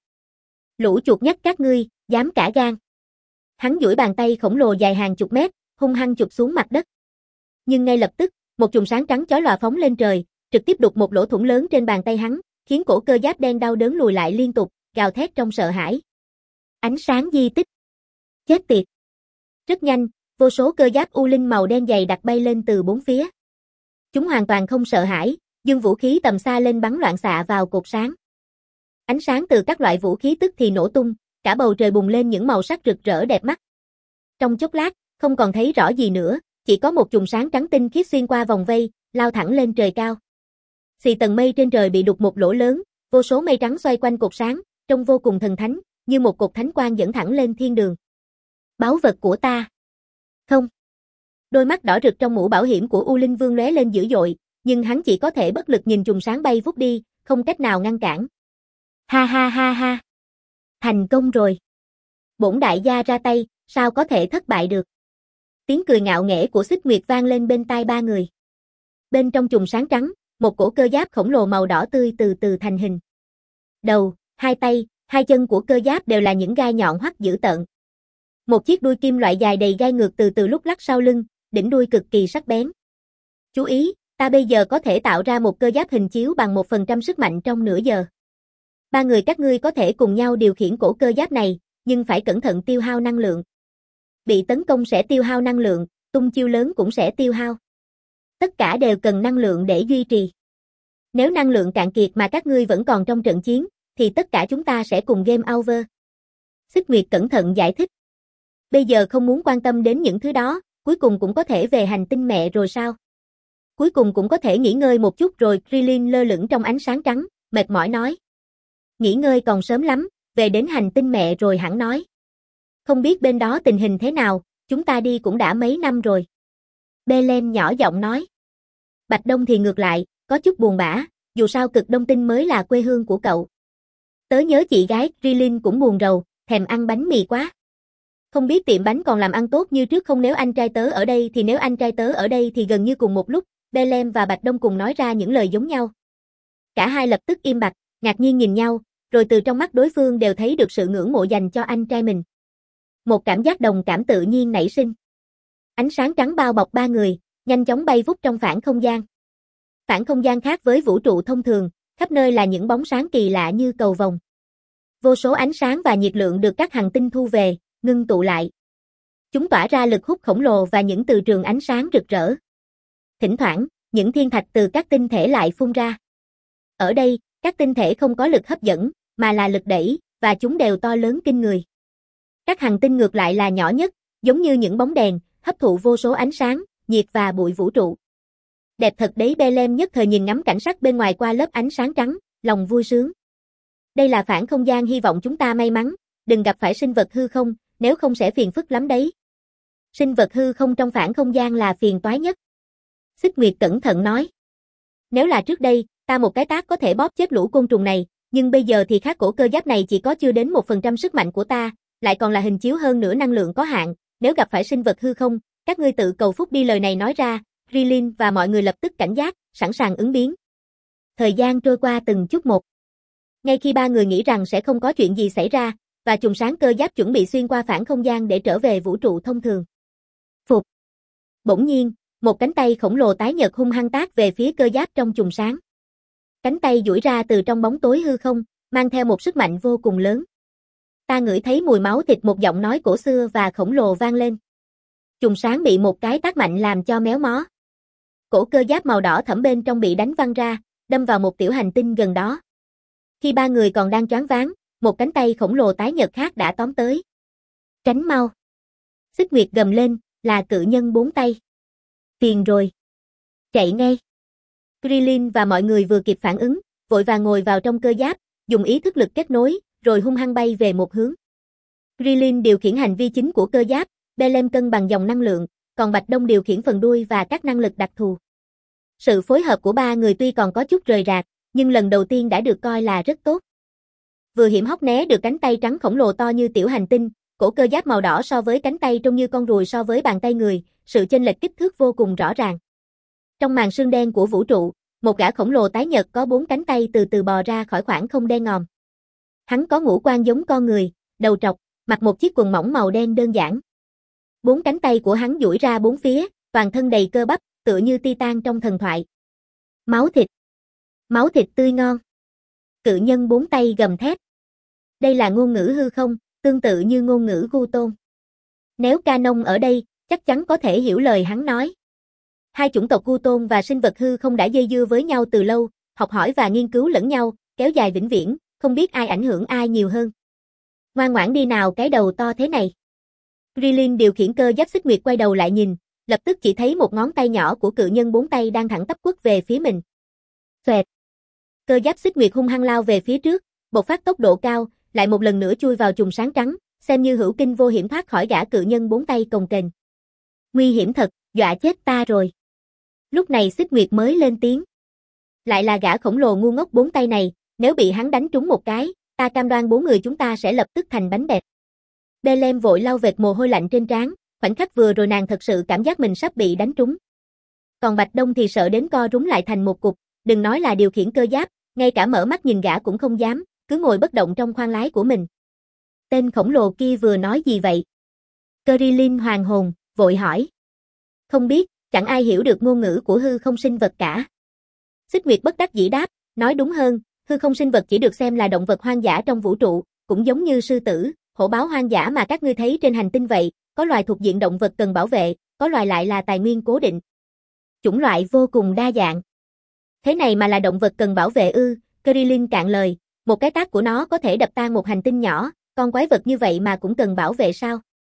Lũ chuột nhắt các ngươi, dám cả gan. Hắn duỗi bàn tay khổng lồ dài hàng chục mét, hung hăng chụp xuống mặt đất. Nhưng ngay lập tức, một chùm sáng trắng chói lòa phóng lên trời, trực tiếp đục một lỗ thủng lớn trên bàn tay hắn, khiến cổ cơ giáp đen đau đớn lùi lại liên tục, gào thét trong sợ hãi. Ánh sáng di tích. Chết tiệt. Rất nhanh, vô số cơ giáp U Linh màu đen dày đặc bay lên từ bốn phía. Chúng hoàn toàn không sợ hãi, giương vũ khí tầm xa lên bắn loạn xạ vào cột sáng. Ánh sáng từ các loại vũ khí tức thì nổ tung, cả bầu trời bùng lên những màu sắc rực rỡ đẹp mắt. Trong chốc lát, không còn thấy rõ gì nữa, chỉ có một chùm sáng trắng tinh khiết xuyên qua vòng vây, lao thẳng lên trời cao. Xì tầng mây trên trời bị đục một lỗ lớn, vô số mây trắng xoay quanh cột sáng, trông vô cùng thần thánh, như một cột thánh quang dẫn thẳng lên thiên đường. Báu vật của ta. Không. Đôi mắt đỏ rực trong mũ bảo hiểm của U Linh Vương lóe lên dữ dội, nhưng hắn chỉ có thể bất lực nhìn chùm sáng bay vút đi, không cách nào ngăn cản. Ha ha ha ha. Thành công rồi. Bổn đại gia ra tay, sao có thể thất bại được. Tiếng cười ngạo nghễ của Xích Nguyệt vang lên bên tai ba người. Bên trong chùm sáng trắng, một cổ cơ giáp khổng lồ màu đỏ tươi từ từ thành hình. Đầu, hai tay, hai chân của cơ giáp đều là những gai nhọn hoắt dữ tợn. Một chiếc đuôi kim loại dài đầy gai ngược từ từ lúc lắc sau lưng, đỉnh đuôi cực kỳ sắc bén. Chú ý, ta bây giờ có thể tạo ra một cơ giáp hình chiếu bằng một phần trăm sức mạnh trong nửa giờ. Ba người các ngươi có thể cùng nhau điều khiển cổ cơ giáp này, nhưng phải cẩn thận tiêu hao năng lượng. Bị tấn công sẽ tiêu hao năng lượng, tung chiêu lớn cũng sẽ tiêu hao. Tất cả đều cần năng lượng để duy trì. Nếu năng lượng cạn kiệt mà các ngươi vẫn còn trong trận chiến, thì tất cả chúng ta sẽ cùng game over. Xích Nguyệt cẩn thận giải thích. Bây giờ không muốn quan tâm đến những thứ đó, cuối cùng cũng có thể về hành tinh mẹ rồi sao? Cuối cùng cũng có thể nghỉ ngơi một chút rồi. Krillin lơ lửng trong ánh sáng trắng, mệt mỏi nói. Nghỉ ngơi còn sớm lắm, về đến hành tinh mẹ rồi hẳn nói. Không biết bên đó tình hình thế nào, chúng ta đi cũng đã mấy năm rồi. Belen nhỏ giọng nói. Bạch Đông thì ngược lại, có chút buồn bã, dù sao Cực Đông Tinh mới là quê hương của cậu. Tớ nhớ chị gái. Krillin cũng buồn rầu, thèm ăn bánh mì quá. Không biết tiệm bánh còn làm ăn tốt như trước không, nếu anh trai tớ ở đây thì nếu anh trai tớ ở đây thì gần như cùng một lúc, Belen và Bạch Đông cùng nói ra những lời giống nhau. Cả hai lập tức im bặt, ngạc nhiên nhìn nhau, rồi từ trong mắt đối phương đều thấy được sự ngưỡng mộ dành cho anh trai mình. Một cảm giác đồng cảm tự nhiên nảy sinh. Ánh sáng trắng bao bọc ba người, nhanh chóng bay vút trong phản không gian. Phản không gian khác với vũ trụ thông thường, khắp nơi là những bóng sáng kỳ lạ như cầu vồng. Vô số ánh sáng và nhiệt lượng được các hành tinh thu về, ngưng tụ lại. Chúng tỏa ra lực hút khổng lồ và những từ trường ánh sáng rực rỡ. Thỉnh thoảng, những thiên thạch từ các tinh thể lại phun ra. Ở đây, các tinh thể không có lực hấp dẫn, mà là lực đẩy, và chúng đều to lớn kinh người. Các hành tinh ngược lại là nhỏ nhất, giống như những bóng đèn, hấp thụ vô số ánh sáng, nhiệt và bụi vũ trụ. Đẹp thật đấy. Belen nhất thời nhìn ngắm cảnh sắc bên ngoài qua lớp ánh sáng trắng, lòng vui sướng. Đây là phản không gian, hy vọng chúng ta may mắn, đừng gặp phải sinh vật hư không, nếu không sẽ phiền phức lắm đấy. Sinh vật hư không trong phản không gian là phiền toái nhất. Xích Nguyệt cẩn thận nói. Nếu là trước đây, ta một cái tát có thể bóp chết lũ côn trùng này, nhưng bây giờ thì khác, cổ cơ giáp này chỉ có chưa đến một phần trăm sức mạnh của ta, lại còn là hình chiếu, hơn nữa năng lượng có hạn, nếu gặp phải sinh vật hư không, các ngươi tự cầu phúc đi. Lời này nói ra, Krillin và mọi người lập tức cảnh giác, sẵn sàng ứng biến. Thời gian trôi qua từng chút một. Ngay khi ba người nghĩ rằng sẽ không có chuyện gì xảy ra, và chùm sáng cơ giáp chuẩn bị xuyên qua phản không gian để trở về vũ trụ thông thường. Phục. Bỗng nhiên, một cánh tay khổng lồ tái nhợt hung hăng tát về phía cơ giáp trong chùm sáng. Cánh tay duỗi ra từ trong bóng tối hư không, mang theo một sức mạnh vô cùng lớn. Ta ngửi thấy mùi máu thịt, một giọng nói cổ xưa và khổng lồ vang lên. Chùm sáng bị một cái tát mạnh làm cho méo mó. Cổ cơ giáp màu đỏ thẫm bên trong bị đánh văng ra, đâm vào một tiểu hành tinh gần đó. Khi ba người còn đang choáng váng, một cánh tay khổng lồ tái nhợt khác đã tóm tới. Tránh mau. Xích Nguyệt gầm lên, là cự nhân bốn tay. Tiền rồi. Chạy ngay. Krillin và mọi người vừa kịp phản ứng, vội vàng ngồi vào trong cơ giáp, dùng ý thức lực kết nối, rồi hung hăng bay về một hướng. Krillin điều khiển hành vi chính của cơ giáp, Belen cân bằng dòng năng lượng, còn Bạch Đông điều khiển phần đuôi và các năng lực đặc thù. Sự phối hợp của ba người tuy còn có chút rời rạc, nhưng lần đầu tiên đã được coi là rất tốt. Vừa hiểm hóc né được cánh tay trắng khổng lồ to như tiểu hành tinh, cổ cơ giáp màu đỏ so với cánh tay trông như con ruồi so với bàn tay người, sự chênh lệch kích thước vô cùng rõ ràng. Trong màn sương đen của vũ trụ, một gã khổng lồ tái nhợt có bốn cánh tay từ từ bò ra khỏi khoảng không đen ngòm. Hắn có ngũ quan giống con người, đầu trọc, mặc một chiếc quần mỏng màu đen đơn giản. Bốn cánh tay của hắn duỗi ra bốn phía, toàn thân đầy cơ bắp, tựa như Titan trong thần thoại. Máu thịt. Máu thịt tươi ngon. Cự nhân bốn tay gầm thét. Đây là ngôn ngữ hư không, tương tự như ngôn ngữ Gu Tôn. Nếu Canon ở đây, chắc chắn có thể hiểu lời hắn nói. Hai chủng tộc Gu Tôn và sinh vật hư không đã dây dưa với nhau từ lâu, học hỏi và nghiên cứu lẫn nhau, kéo dài vĩnh viễn, không biết ai ảnh hưởng ai nhiều hơn. Ngoan ngoãn đi nào, cái đầu to thế này. Krillin điều khiển cơ giáp Xích Nguyệt quay đầu lại nhìn, lập tức chỉ thấy một ngón tay nhỏ của cự nhân bốn tay đang thẳng tắp quất về phía mình. Xoẹt. Cơ giáp Xích Nguyệt hung hăng lao về phía trước, bộc phát tốc độ cao, lại một lần nữa chui vào chùm sáng trắng, xem như hữu kinh vô hiểm thoát khỏi gã cự nhân bốn tay cồng kềnh. Nguy hiểm thật, dọa chết ta rồi. Lúc này Xích Nguyệt mới lên tiếng. Lại là gã khổng lồ ngu ngốc bốn tay này, nếu bị hắn đánh trúng một cái, ta cam đoan bốn người chúng ta sẽ lập tức thành bánh bẹp. Belen vội lau vệt mồ hôi lạnh trên trán, khoảnh khắc vừa rồi nàng thật sự cảm giác mình sắp bị đánh trúng. Còn Bạch Đông thì sợ đến co rúm lại thành một cục, đừng nói là điều khiển cơ giáp, ngay cả mở mắt nhìn gã cũng không dám, cứ ngồi bất động trong khoang lái của mình. Tên khổng lồ kia vừa nói gì vậy? Krillin hoàng hồn, vội hỏi. Không biết, chẳng ai hiểu được ngôn ngữ của hư không sinh vật cả. Xích Nguyệt bất đắc dĩ đáp, nói đúng hơn, hư không sinh vật chỉ được xem là động vật hoang dã trong vũ trụ, cũng giống như sư tử, hổ báo hoang dã mà các ngươi thấy trên hành tinh vậy, có loài thuộc diện động vật cần bảo vệ, có loài lại là tài nguyên cố định. Chủng loại vô cùng đa dạng. Thế này mà là động vật cần bảo vệ ư? Krillin cạn lời, một cái tát của nó có thể đập tan một hành tinh nhỏ, con quái vật như vậy mà cũng cần bảo vệ sao?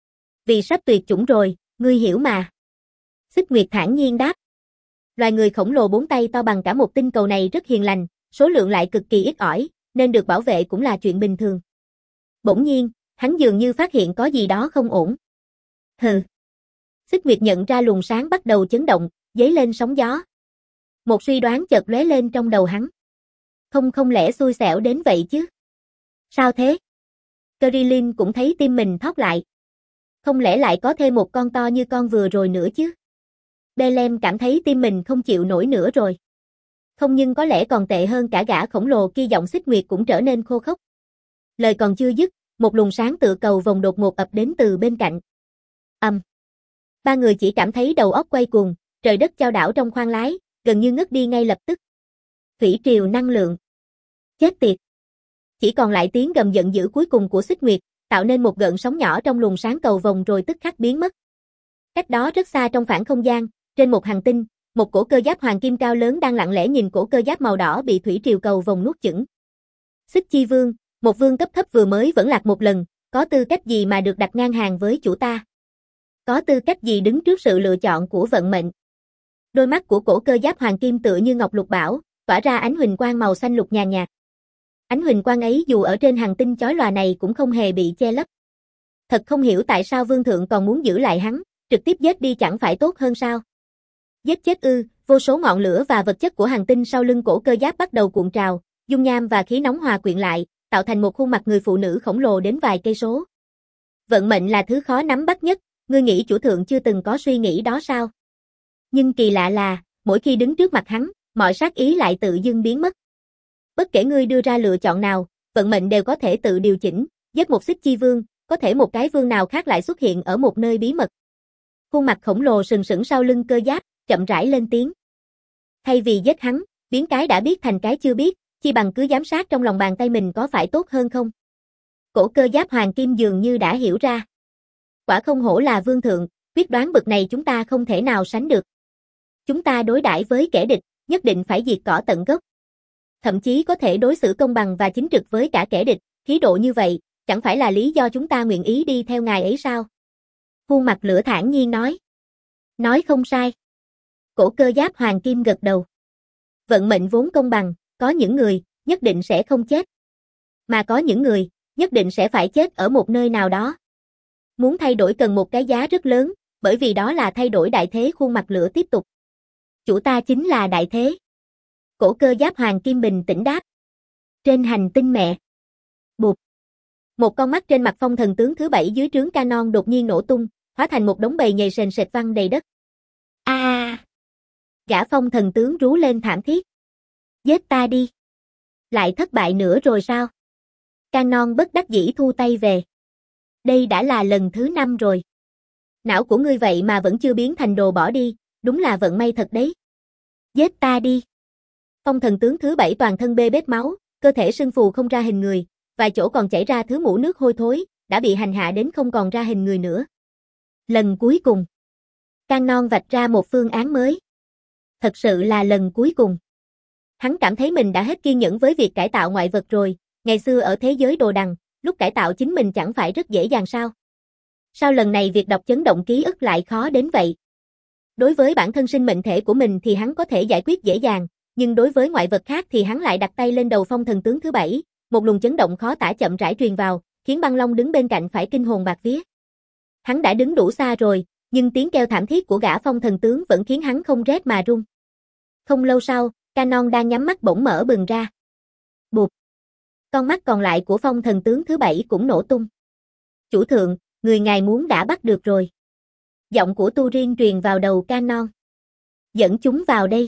Vì sắp tuyệt chủng rồi, ngươi hiểu mà. Xích Nguyệt thản nhiên đáp. Loài người khổng lồ bốn tay to bằng cả một tinh cầu này rất hiền lành, số lượng lại cực kỳ ít ỏi, nên được bảo vệ cũng là chuyện bình thường. Bỗng nhiên, hắn dường như phát hiện có gì đó không ổn. Hừ. Xích Nguyệt nhận ra luồng sáng bắt đầu chấn động, dấy lên sóng gió. Một suy đoán chợt lóe lên trong đầu hắn. Không không lẽ xui xẻo đến vậy chứ? Sao thế? Krillin cũng thấy tim mình thót lại. Không lẽ lại có thêm một con to như con vừa rồi nữa chứ? Belem cảm thấy tim mình không chịu nổi nữa rồi. Không, nhưng có lẽ còn tệ hơn cả gã khổng lồ kia. Giọng Xích Nguyệt cũng trở nên khô khốc. Lời còn chưa dứt, một luồng sáng tựa cầu vồng đột ngột ập đến từ bên cạnh. Ầm. Um. Ba người chỉ cảm thấy đầu óc quay cuồng, trời đất chao đảo trong khoang lái, gần như ngất đi ngay lập tức. Thủy triều năng lượng. Chết tiệt. Chỉ còn lại tiếng gầm giận dữ cuối cùng của Xích Nguyệt, tạo nên một gợn sóng nhỏ trong luồng sáng cầu vồng rồi tức khắc biến mất. Cách đó rất xa trong phản không gian, trên một hành tinh, một cổ cơ giáp hoàng kim cao lớn đang lặng lẽ nhìn cổ cơ giáp màu đỏ bị thủy triều cầu vồng nuốt chửng. Xích Chi Vương, một vương cấp thấp vừa mới vẫn lạc một lần, có tư cách gì mà được đặt ngang hàng với chủ ta? Có tư cách gì đứng trước sự lựa chọn của vận mệnh? Đôi mắt của cổ cơ giáp hoàng kim tựa như ngọc lục bảo, tỏa ra ánh huỳnh quang màu xanh lục nhàn nhạt. Ánh huỳnh quang ấy dù ở trên hành tinh chói lòa này cũng không hề bị che lấp. Thật không hiểu tại sao vương thượng còn muốn giữ lại hắn, trực tiếp giết đi chẳng phải tốt hơn sao? Giết chết ư? Vô số ngọn lửa và vật chất của hành tinh sau lưng cổ cơ giáp bắt đầu cuộn trào, dung nham và khí nóng hòa quyện lại, tạo thành một khuôn mặt người phụ nữ khổng lồ đến vài cây số. Vận mệnh là thứ khó nắm bắt nhất, ngươi nghĩ chủ thượng chưa từng có suy nghĩ đó sao? Nhưng kỳ lạ là, mỗi khi đứng trước mặt hắn, mọi sát ý lại tự dưng biến mất. Bất kể ngươi đưa ra lựa chọn nào, vận mệnh đều có thể tự điều chỉnh, giết một Xích Chi Vương, có thể một cái vương nào khác lại xuất hiện ở một nơi bí mật. Khuôn mặt khổng lồ sừng sững sau lưng cơ giáp, chậm rãi lên tiếng. Thay vì giết hắn, biến cái đã biết thành cái chưa biết, chi bằng cứ giám sát trong lòng bàn tay mình có phải tốt hơn không? Cổ cơ giáp hoàng kim dường như đã hiểu ra. Quả không hổ là vương thượng, quyết đoán bực này chúng ta không thể nào sánh được. Chúng ta đối đãi với kẻ địch, nhất định phải diệt cỏ tận gốc. Thậm chí có thể đối xử công bằng và chính trực với cả kẻ địch, khí độ như vậy, chẳng phải là lý do chúng ta nguyện ý đi theo ngài ấy sao? Khuôn mặt lửa thản nhiên nói. Nói không sai. Cổ cơ giáp hoàng kim gật đầu. Vận mệnh vốn công bằng, có những người, nhất định sẽ không chết. Mà có những người, nhất định sẽ phải chết ở một nơi nào đó. Muốn thay đổi cần một cái giá rất lớn, bởi vì đó là thay đổi đại thế. Khuôn mặt lửa tiếp tục. Chủ ta chính là đại thế. Cổ cơ giáp hoàng kim bình tĩnh đáp. Trên hành tinh mẹ. Bụp. Một con mắt trên mặt phong thần tướng thứ bảy dưới trướng Canon đột nhiên nổ tung, hóa thành một đống bầy nhầy sền sệt văng đầy đất. A! À, gã phong thần tướng rú lên thảm thiết. Giết ta đi. Lại thất bại nữa rồi sao? Canon bất đắc dĩ thu tay về. Đây đã là lần thứ năm rồi. Não của ngươi vậy mà vẫn chưa biến thành đồ bỏ đi, đúng là vận may thật đấy. Giết ta đi. Phong thần tướng thứ bảy toàn thân bê bết máu, cơ thể sưng phù không ra hình người, vài chỗ còn chảy ra thứ mũ nước hôi thối, đã bị hành hạ đến không còn ra hình người nữa. Lần cuối cùng. Canon vạch ra một phương án mới. Thật sự là lần cuối cùng. Hắn cảm thấy mình đã hết kiên nhẫn với việc cải tạo ngoại vật rồi, ngày xưa ở thế giới đồ đằng, lúc cải tạo chính mình chẳng phải rất dễ dàng sao? Sao lần này việc đọc chấn động ký ức lại khó đến vậy? Đối với bản thân sinh mệnh thể của mình thì hắn có thể giải quyết dễ dàng, nhưng đối với ngoại vật khác thì hắn lại đặt tay lên đầu phong thần tướng thứ bảy, một luồng chấn động khó tả chậm rãi truyền vào, khiến băng long đứng bên cạnh phải kinh hồn bạt vía. Hắn đã đứng đủ xa rồi, nhưng tiếng kêu thảm thiết của gã phong thần tướng vẫn khiến hắn không rét mà run. Không lâu sau, Canon đang nhắm mắt bỗng mở bừng ra. Bụp. Con mắt còn lại của phong thần tướng thứ bảy cũng nổ tung. Chủ thượng, người ngài muốn đã bắt được rồi. Giọng của Turin truyền vào đầu Canon. Dẫn chúng vào đây.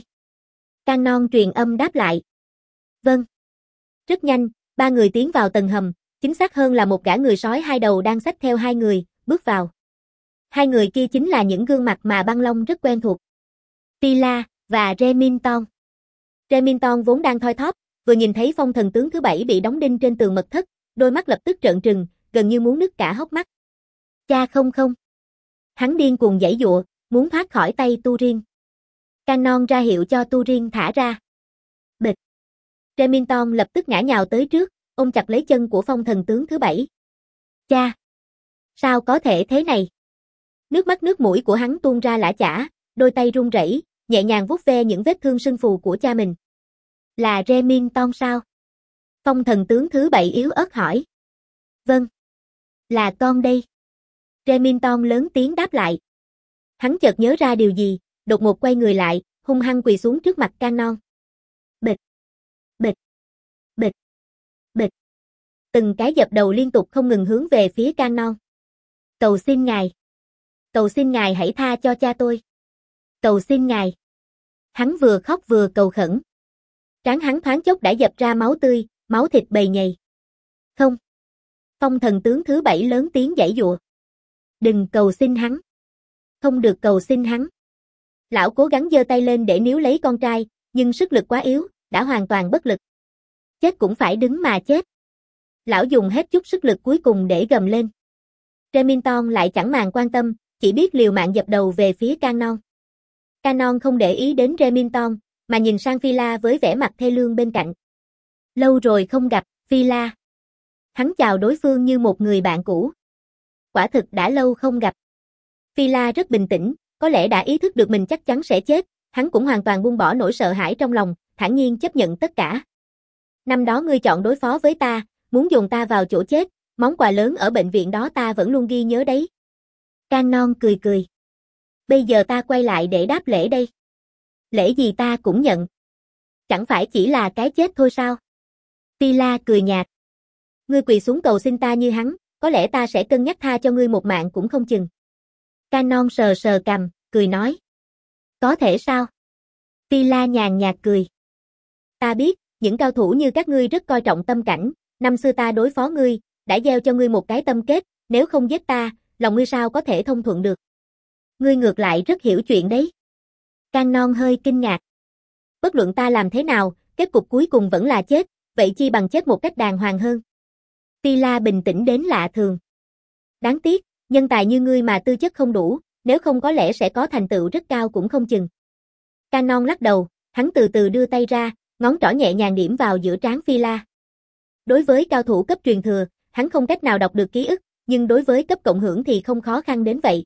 Canon truyền âm đáp lại. Vâng. Rất nhanh, ba người tiến vào tầng hầm, chính xác hơn là một gã người sói hai đầu đang xách theo hai người, bước vào. Hai người kia chính là những gương mặt mà băng long rất quen thuộc. Phi-la và Remington. Remington vốn đang thoi thóp, vừa nhìn thấy phong thần tướng thứ bảy bị đóng đinh trên tường mật thất, đôi mắt lập tức trợn trừng, gần như muốn nứt cả hốc mắt. Cha không không. Hắn điên cuồng giãy giụa, muốn thoát khỏi tay Turin. Canon ra hiệu cho Turin thả ra. Bịch. Remington lập tức ngã nhào tới trước, ôm chặt lấy chân của phong thần tướng thứ bảy. Cha! Sao có thể thế này? Nước mắt nước mũi của hắn tuôn ra lã chã, đôi tay run rẩy, nhẹ nhàng vuốt ve những vết thương sưng phù của cha mình. Là Remington sao? Phong thần tướng thứ bảy yếu ớt hỏi. Vâng. Là con đây. Remington lớn tiếng đáp lại. Hắn chợt nhớ ra điều gì, đột ngột quay người lại, hung hăng quỳ xuống trước mặt Canon. Bịch. Bịch. Bịch. Bịch. Từng cái dập đầu liên tục không ngừng hướng về phía Canon. Cầu xin ngài. Cầu xin ngài hãy tha cho cha tôi. Cầu xin ngài. Hắn vừa khóc vừa cầu khẩn. Trán hắn thoáng chốc đã dập ra máu tươi, máu thịt bầy nhầy. Không. Phong thần tướng thứ bảy lớn tiếng giãy giụa. Đừng cầu xin hắn. Không được cầu xin hắn. Lão cố gắng giơ tay lên để níu lấy con trai, nhưng sức lực quá yếu, đã hoàn toàn bất lực. Chết cũng phải đứng mà chết. Lão dùng hết chút sức lực cuối cùng để gầm lên. Remington lại chẳng màng quan tâm, chỉ biết liều mạng dập đầu về phía Canon. Canon không để ý đến Remington, mà nhìn sang Phi-la với vẻ mặt thê lương bên cạnh. Lâu rồi không gặp, Phi-la. Hắn chào đối phương như một người bạn cũ. Quả thực đã lâu không gặp. Phi-la rất bình tĩnh, có lẽ đã ý thức được mình chắc chắn sẽ chết, hắn cũng hoàn toàn buông bỏ nỗi sợ hãi trong lòng, thản nhiên chấp nhận tất cả. Năm đó ngươi chọn đối phó với ta, muốn dồn ta vào chỗ chết, món quà lớn ở bệnh viện đó ta vẫn luôn ghi nhớ đấy. Canon cười cười. Bây giờ ta quay lại để đáp lễ đây. Lễ gì ta cũng nhận. Chẳng phải chỉ là cái chết thôi sao? Phi-la cười nhạt. Ngươi quỳ xuống cầu xin ta như hắn, có lẽ ta sẽ cân nhắc tha cho ngươi một mạng cũng không chừng. Canon sờ sờ cằm, cười nói. Có thể sao? Phi-la nhàn nhạt cười. Ta biết, những cao thủ như các ngươi rất coi trọng tâm cảnh, năm xưa ta đối phó ngươi, đã gieo cho ngươi một cái tâm kết, nếu không giết ta, lòng ngươi sao có thể thông thuận được. Ngươi ngược lại rất hiểu chuyện đấy. Canon hơi kinh ngạc. Bất luận ta làm thế nào, kết cục cuối cùng vẫn là chết, vậy chi bằng chết một cách đàng hoàng hơn. Phi-la bình tĩnh đến lạ thường. Đáng tiếc, nhân tài như ngươi mà tư chất không đủ, nếu không có lẽ sẽ có thành tựu rất cao cũng không chừng. Canon lắc đầu, hắn từ từ đưa tay ra, ngón trỏ nhẹ nhàng điểm vào giữa trán Phi-la. Đối với cao thủ cấp truyền thừa, hắn không cách nào đọc được ký ức, nhưng đối với cấp cộng hưởng thì không khó khăn đến vậy.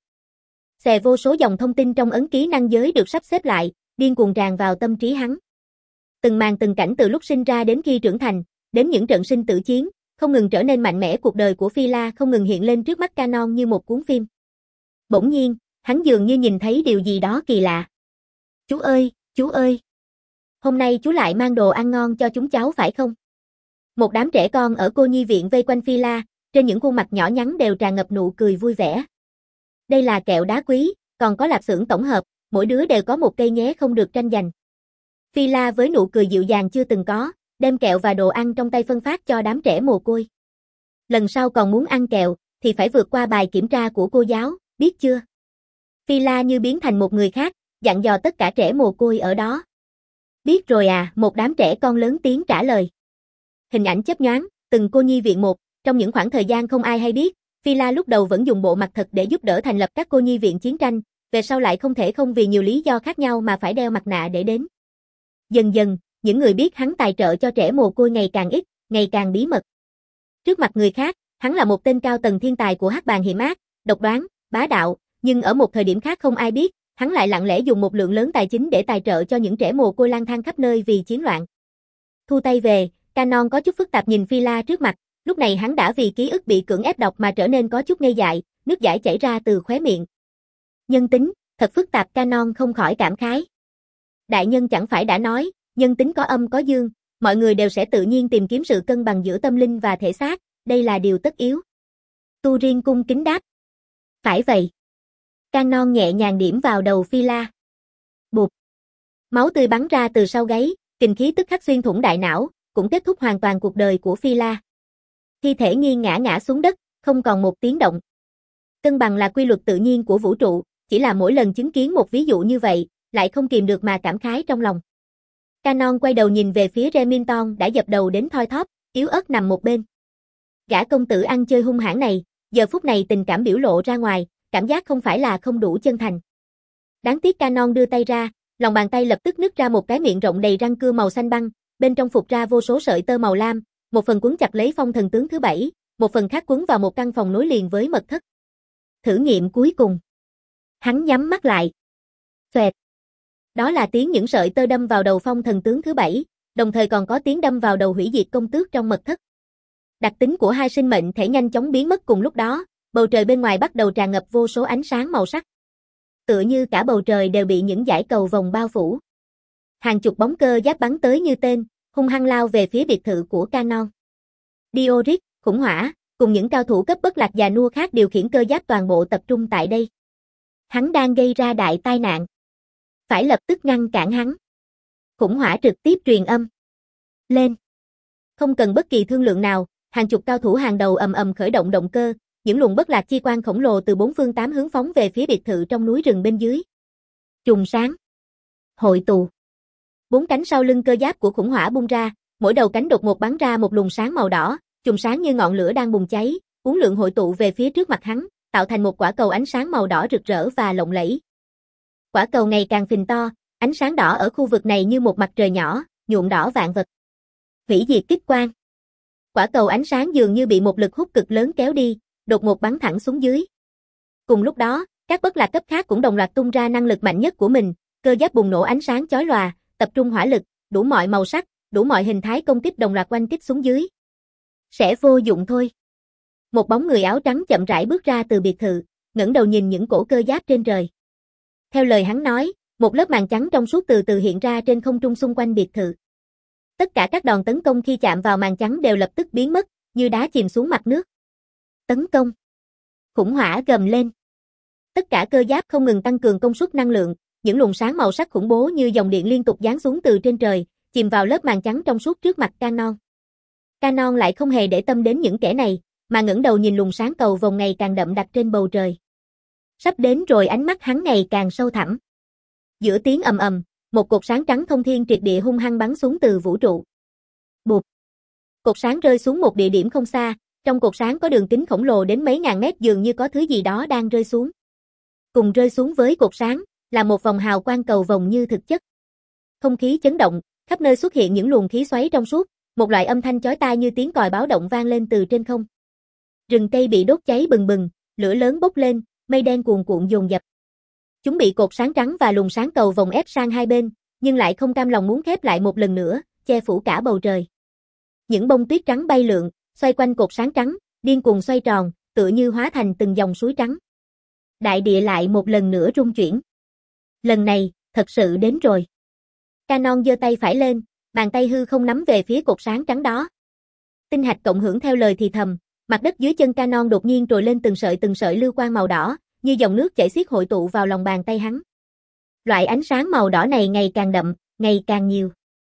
Xè vô số dòng thông tin trong ấn ký năng giới được sắp xếp lại, điên cuồng tràn vào tâm trí hắn. Từng màn từng cảnh từ lúc sinh ra đến khi trưởng thành, đến những trận sinh tử chiến, không ngừng trở nên mạnh mẽ, cuộc đời của Phi-la không ngừng hiện lên trước mắt Canon như một cuốn phim. Bỗng nhiên, hắn dường như nhìn thấy điều gì đó kỳ lạ. Chú ơi, chú ơi! Hôm nay chú lại mang đồ ăn ngon cho chúng cháu phải không? Một đám trẻ con ở cô nhi viện vây quanh Phi-la, trên những khuôn mặt nhỏ nhắn đều tràn ngập nụ cười vui vẻ. Đây là kẹo đá quý, còn có lạp xưởng tổng hợp, mỗi đứa đều có một cây nhé, không được tranh giành. Phi-la với nụ cười dịu dàng chưa từng có, đem kẹo và đồ ăn trong tay phân phát cho đám trẻ mồ côi. Lần sau còn muốn ăn kẹo, thì phải vượt qua bài kiểm tra của cô giáo, biết chưa? Phi-la như biến thành một người khác, dặn dò tất cả trẻ mồ côi ở đó. Biết rồi à, một đám trẻ con lớn tiếng trả lời. Hình ảnh chớp nhoáng, từng cô nhi viện một, trong những khoảng thời gian không ai hay biết, Phi-la lúc đầu vẫn dùng bộ mặt thật để giúp đỡ thành lập các cô nhi viện chiến tranh, về sau lại không thể không vì nhiều lý do khác nhau mà phải đeo mặt nạ để đến. Dần dần, những người biết hắn tài trợ cho trẻ mồ côi ngày càng ít, ngày càng bí mật. Trước mặt người khác, hắn là một tên cao tầng thiên tài của hắc bàng hiểm ác, độc đoán, bá đạo, nhưng ở một thời điểm khác không ai biết, hắn lại lặng lẽ dùng một lượng lớn tài chính để tài trợ cho những trẻ mồ côi lang thang khắp nơi vì chiến loạn. Thu tay về, Canon có chút phức tạp nhìn Phi-la trước mặt, lúc này hắn đã vì ký ức bị cưỡng ép đọc mà trở nên có chút ngây dại, nước dãi chảy ra từ khóe miệng. Nhân tính, thật phức tạp, Canon không khỏi cảm khái. Đại nhân chẳng phải đã nói, nhân tính có âm có dương, mọi người đều sẽ tự nhiên tìm kiếm sự cân bằng giữa tâm linh và thể xác, đây là điều tất yếu. Turin cung kính đáp. Phải vậy. Canon nhẹ nhàng điểm vào đầu Phi-la. Bụp. Máu tươi bắn ra từ sau gáy, kình khí tức khắc xuyên thủng đại não, cũng kết thúc hoàn toàn cuộc đời của Phi-la. Thi thể nghiêng ngã ngã xuống đất, không còn một tiếng động. Cân bằng là quy luật tự nhiên của vũ trụ, chỉ là mỗi lần chứng kiến một ví dụ như vậy, lại không kìm được mà cảm khái trong lòng. Canon quay đầu nhìn về phía Remington đã dập đầu đến thoi thóp, yếu ớt nằm một bên. Gã công tử ăn chơi hung hãn này, giờ phút này tình cảm biểu lộ ra ngoài, cảm giác không phải là không đủ chân thành. Đáng tiếc Canon đưa tay ra, lòng bàn tay lập tức nứt ra một cái miệng rộng đầy răng cưa màu xanh băng, bên trong phụt ra vô số sợi tơ màu lam, một phần quấn chặt lấy phong thần tướng thứ bảy, một phần khác quấn vào một căn phòng nối liền với mật thất. Thử nghiệm cuối cùng. Hắn nhắm mắt lại. Xoẹt. Đó là tiếng những sợi tơ đâm vào đầu phong thần tướng thứ bảy, đồng thời còn có tiếng đâm vào đầu hủy diệt công tước trong mật thất. Đặc tính của hai sinh mệnh thể nhanh chóng biến mất cùng lúc đó, bầu trời bên ngoài bắt đầu tràn ngập vô số ánh sáng màu sắc. Tựa như cả bầu trời đều bị những dải cầu vồng bao phủ. Hàng chục bóng cơ giáp bắn tới như tên, hung hăng lao về phía biệt thự của Canon. Dioric, khủng hỏa, cùng những cao thủ cấp bất lạc già nua khác điều khiển cơ giáp toàn bộ tập trung tại đây. Hắn đang gây ra đại tai nạn. Phải lập tức ngăn cản hắn. Khủng hỏa trực tiếp truyền âm. Lên. Không cần bất kỳ thương lượng nào, hàng chục cao thủ hàng đầu ầm ầm khởi động động cơ, những luồng bất lạc chi quang khổng lồ từ bốn phương tám hướng phóng về phía biệt thự trong núi rừng bên dưới. Trùng sáng. Hội tụ. Bốn cánh sau lưng cơ giáp của khủng hỏa bung ra, mỗi đầu cánh đột ngột bắn ra một luồng sáng màu đỏ, trùng sáng như ngọn lửa đang bùng cháy, uốn lượn hội tụ về phía trước mặt hắn, tạo thành một quả cầu ánh sáng màu đỏ rực rỡ và lộng lẫy. Quả cầu ngày càng phình to, ánh sáng đỏ ở khu vực này như một mặt trời nhỏ, nhuộm đỏ vạn vật. Hủy diệt kích quang. Quả cầu ánh sáng dường như bị một lực hút cực lớn kéo đi, đột ngột bắn thẳng xuống dưới. Cùng lúc đó, các bất lạc cấp khác cũng đồng loạt tung ra năng lực mạnh nhất của mình, cơ giáp bùng nổ ánh sáng chói lòa, tập trung hỏa lực, đủ mọi màu sắc, đủ mọi hình thái công kích đồng loạt oanh kích xuống dưới. Sẽ vô dụng thôi. Một bóng người áo trắng chậm rãi bước ra từ biệt thự, ngẩng đầu nhìn những cổ cơ giáp trên trời. Theo lời hắn nói, một lớp màn trắng trong suốt từ từ hiện ra trên không trung xung quanh biệt thự. Tất cả các đòn tấn công khi chạm vào màn trắng đều lập tức biến mất, như đá chìm xuống mặt nước. Tấn công. Khủng hỏa gầm lên. Tất cả cơ giáp không ngừng tăng cường công suất năng lượng, những luồng sáng màu sắc khủng bố như dòng điện liên tục giáng xuống từ trên trời, chìm vào lớp màn trắng trong suốt trước mặt Canon. Canon lại không hề để tâm đến những kẻ này, mà ngẩng đầu nhìn luồng sáng cầu vồng ngày càng đậm đặc trên bầu trời. Sắp đến rồi, ánh mắt hắn ngày càng sâu thẳm. Giữa tiếng ầm ầm, một cột sáng trắng thông thiên triệt địa hung hăng bắn xuống từ vũ trụ. Bụp. Cột sáng rơi xuống một địa điểm không xa, trong cột sáng có đường kính khổng lồ đến mấy ngàn mét, dường như có thứ gì đó đang rơi xuống. Cùng rơi xuống với cột sáng, là một vòng hào quang cầu vồng như thực chất. Không khí chấn động, khắp nơi xuất hiện những luồng khí xoáy trong suốt, một loại âm thanh chói tai như tiếng còi báo động vang lên từ trên không. Rừng cây bị đốt cháy bừng bừng, lửa lớn bốc lên, mây đen cuồn cuộn dồn dập. Chúng bị cột sáng trắng và luồng sáng cầu vồng ép sang hai bên, nhưng lại không cam lòng muốn khép lại một lần nữa, che phủ cả bầu trời. Những bông tuyết trắng bay lượn, xoay quanh cột sáng trắng, điên cuồng xoay tròn, tựa như hóa thành từng dòng suối trắng. Đại địa lại một lần nữa rung chuyển. Lần này, thật sự đến rồi. Canon giơ tay phải lên, bàn tay hư không nắm về phía cột sáng trắng đó. Tinh hạch cộng hưởng theo lời thì thầm, mặt đất dưới chân Canon đột nhiên trồi lên từng sợi từng sợi lưu quang màu đỏ, như dòng nước chảy xiết hội tụ vào lòng bàn tay hắn. Loại ánh sáng màu đỏ này ngày càng đậm, ngày càng nhiều.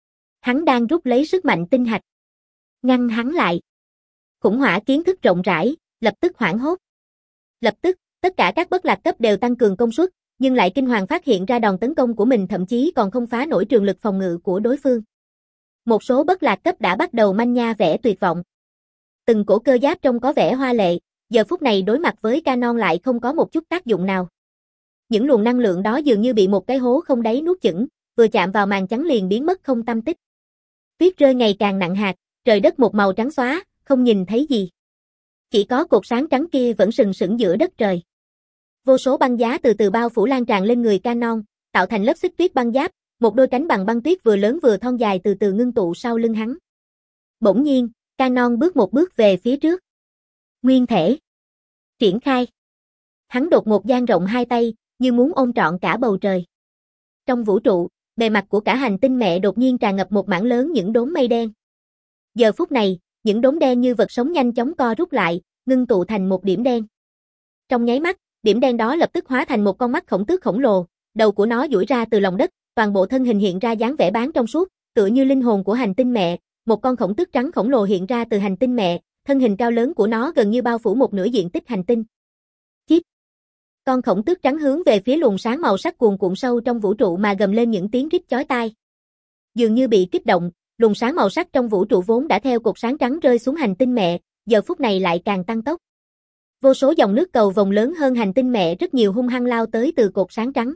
Hắn đang rút lấy sức mạnh tinh hạch. Ngăn hắn lại. Khủng hỏa kiến thức rộng rãi, lập tức hoảng hốt. Lập tức, tất cả các bất lạc cấp đều tăng cường công suất, nhưng lại kinh hoàng phát hiện ra đòn tấn công của mình thậm chí còn không phá nổi trường lực phòng ngự của đối phương. Một số bất lạc cấp đã bắt đầu manh nha vẻ tuyệt vọng. Từng cổ cơ giáp trông có vẻ hoa lệ, giờ phút này đối mặt với Canon lại không có một chút tác dụng nào. Những luồng năng lượng đó dường như bị một cái hố không đáy nuốt chửng, vừa chạm vào màn trắng liền biến mất không tăm tích. Tuyết rơi ngày càng nặng hạt, trời đất một màu trắng xóa, không nhìn thấy gì. Chỉ có cột sáng trắng kia vẫn sừng sững giữa đất trời. Vô số băng giá từ từ bao phủ lan tràn lên người Canon, tạo thành lớp xích tuyết băng giáp, một đôi cánh bằng băng tuyết vừa lớn vừa thon dài từ từ ngưng tụ sau lưng hắn. Bỗng nhiên, Canon bước một bước về phía trước. Nguyên thể. Triển khai. Hắn đột ngột dang rộng hai tay, như muốn ôm trọn cả bầu trời. Trong vũ trụ, bề mặt của cả hành tinh mẹ đột nhiên tràn ngập một mảng lớn những đốm mây đen. Giờ phút này, những đốm đen như vật sống nhanh chóng co rút lại, ngưng tụ thành một điểm đen. Trong nháy mắt, điểm đen đó lập tức hóa thành một con mắt khổng tước khổng lồ, đầu của nó duỗi ra từ lòng đất, toàn bộ thân hình hiện ra dáng vẻ bán trong suốt, tựa như linh hồn của hành tinh mẹ, một con khổng tước trắng khổng lồ hiện ra từ hành tinh mẹ, thân hình cao lớn của nó gần như bao phủ một nửa diện tích hành tinh. Chip. Con khổng tước trắng hướng về phía luồng sáng màu sắc cuồn cuộn sâu trong vũ trụ mà gầm lên những tiếng rít chói tai. Dường như bị kích động, luồng sáng màu sắc trong vũ trụ vốn đã theo cột sáng trắng rơi xuống hành tinh mẹ, giờ phút này lại càng tăng tốc. Vô số dòng nước cầu vồng lớn hơn hành tinh mẹ rất nhiều hung hăng lao tới từ cột sáng trắng.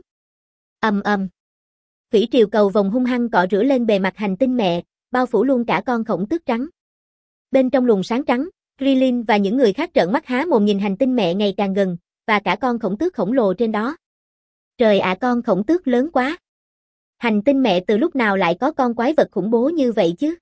Ầm ầm. Thủy triều cầu vồng hung hăng cọ rửa lên bề mặt hành tinh mẹ, bao phủ luôn cả con khổng tước trắng. Bên trong luồng sáng trắng, Krillin và những người khác trợn mắt há mồm nhìn hành tinh mẹ ngày càng gần, và cả con khổng tước khổng lồ trên đó. Trời ạ, con khổng tước lớn quá. Hành tinh mẹ từ lúc nào lại có con quái vật khủng bố như vậy chứ?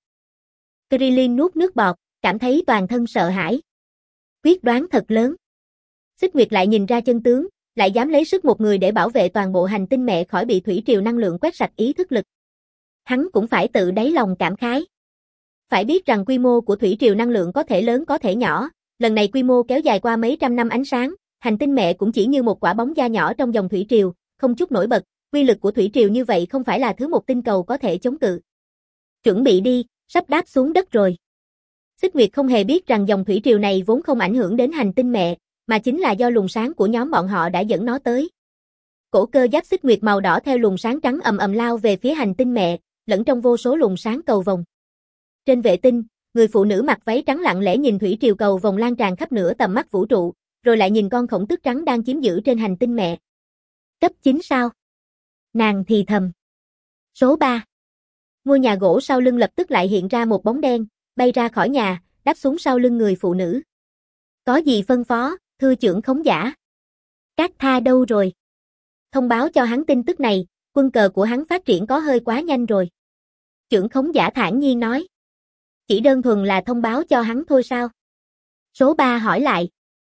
Krillin nuốt nước bọt, cảm thấy toàn thân sợ hãi. Quyết đoán thật lớn. Xích Nguyệt lại nhìn ra chân tướng, lại dám lấy sức một người để bảo vệ toàn bộ hành tinh mẹ khỏi bị thủy triều năng lượng quét sạch ý thức lực. Hắn cũng phải tự đáy lòng cảm khái. Phải biết rằng quy mô của thủy triều năng lượng có thể lớn có thể nhỏ, lần này quy mô kéo dài qua mấy trăm năm ánh sáng, hành tinh mẹ cũng chỉ như một quả bóng da nhỏ trong dòng thủy triều, không chút nổi bật, quy lực của thủy triều như vậy không phải là thứ một tinh cầu có thể chống cự. Chuẩn bị đi, sắp đáp xuống đất rồi. Xích Nguyệt không hề biết rằng dòng thủy triều này vốn không ảnh hưởng đến hành tinh mẹ, mà chính là do luồng sáng của nhóm bọn họ đã dẫn nó tới. Cổ cơ giáp Xích Nguyệt màu đỏ theo luồng sáng trắng ầm ầm lao về phía hành tinh mẹ, lẫn trong vô số luồng sáng cầu vồng. Trên vệ tinh, người phụ nữ mặc váy trắng lặng lẽ nhìn thủy triều cầu vồng lan tràn khắp nửa tầm mắt vũ trụ, rồi lại nhìn con khổng tước trắng đang chiếm giữ trên hành tinh mẹ. Cấp chín sao? Nàng thì thầm. Số ba. Ngôi nhà gỗ sau lưng lập tức lại hiện ra một bóng đen, bay ra khỏi nhà, đáp xuống sau lưng người phụ nữ. Có gì phân phó, thưa trưởng khống giả? Các Tha đâu rồi? Thông báo cho hắn tin tức này, quân cờ của hắn phát triển có hơi quá nhanh rồi. Trưởng khống giả thản nhiên nói. Chỉ đơn thuần là thông báo cho hắn thôi sao? Số ba hỏi lại.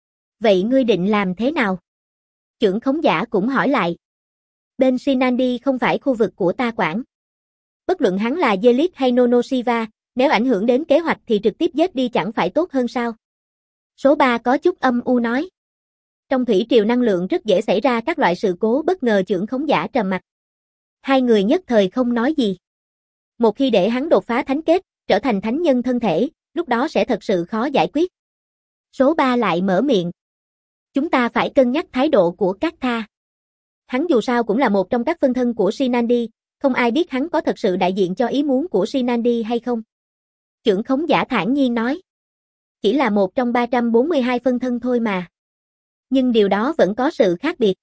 Vậy ngươi định làm thế nào? Trưởng khống giả cũng hỏi lại. Bên Shinandi không phải khu vực của ta quản. Bất luận hắn là Zelit hay Nonoshiva, nếu ảnh hưởng đến kế hoạch thì trực tiếp giết đi chẳng phải tốt hơn sao? Số ba có chút âm u nói. Trong thủy triều năng lượng rất dễ xảy ra các loại sự cố bất ngờ. Trưởng khống giả trầm mặc. Hai người nhất thời không nói gì. Một khi để hắn đột phá thánh kết, trở thành thánh nhân thân thể, lúc đó sẽ thật sự khó giải quyết. Số ba lại mở miệng. Chúng ta phải cân nhắc thái độ của các Tha. Hắn dù sao cũng là một trong các phân thân của Shinandi, không ai biết hắn có thật sự đại diện cho ý muốn của Shinandi hay không. Trưởng khống giả thản nhiên nói. Chỉ là một trong ba trăm bốn mươi hai phân thân thôi mà. Nhưng điều đó vẫn có sự khác biệt.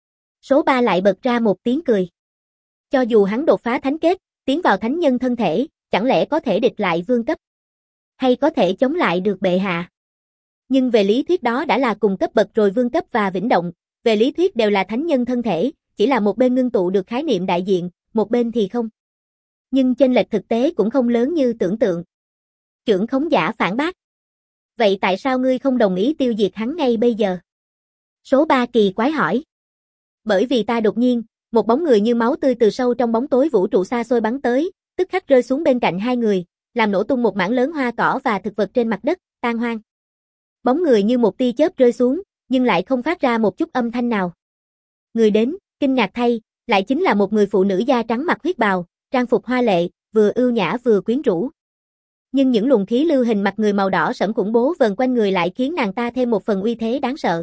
Số ba lại bật ra một tiếng cười. Cho dù hắn đột phá thánh kết, tiến vào thánh nhân thân thể, chẳng lẽ có thể địch lại vương cấp? Hay có thể chống lại được bệ hạ? Nhưng về lý thuyết đó đã là cùng cấp bậc rồi. Vương cấp và vĩnh động, về lý thuyết đều là thánh nhân thân thể, chỉ là một bên ngưng tụ được khái niệm đại diện, một bên thì không. Nhưng chênh lệch thực tế cũng không lớn như tưởng tượng. Trưởng khống giả phản bác. Vậy tại sao ngươi không đồng ý tiêu diệt hắn ngay bây giờ? Số ba kỳ quái hỏi. Bởi vì ta đột nhiên, một bóng người như máu tươi từ sâu trong bóng tối vũ trụ xa xôi bắn tới, tức khắc rơi xuống bên cạnh hai người, làm nổ tung một mảng lớn hoa cỏ và thực vật trên mặt đất, tan hoang. Bóng người như một tia chớp rơi xuống, nhưng lại không phát ra một chút âm thanh nào. Người đến, kinh ngạc thay, lại chính là một người phụ nữ da trắng mặc huyết bào, trang phục hoa lệ, vừa ưu nhã vừa quyến rũ. Nhưng những luồng khí lưu hình mặt người màu đỏ sẫm khủng bố vần quanh người lại khiến nàng ta thêm một phần uy thế đáng sợ.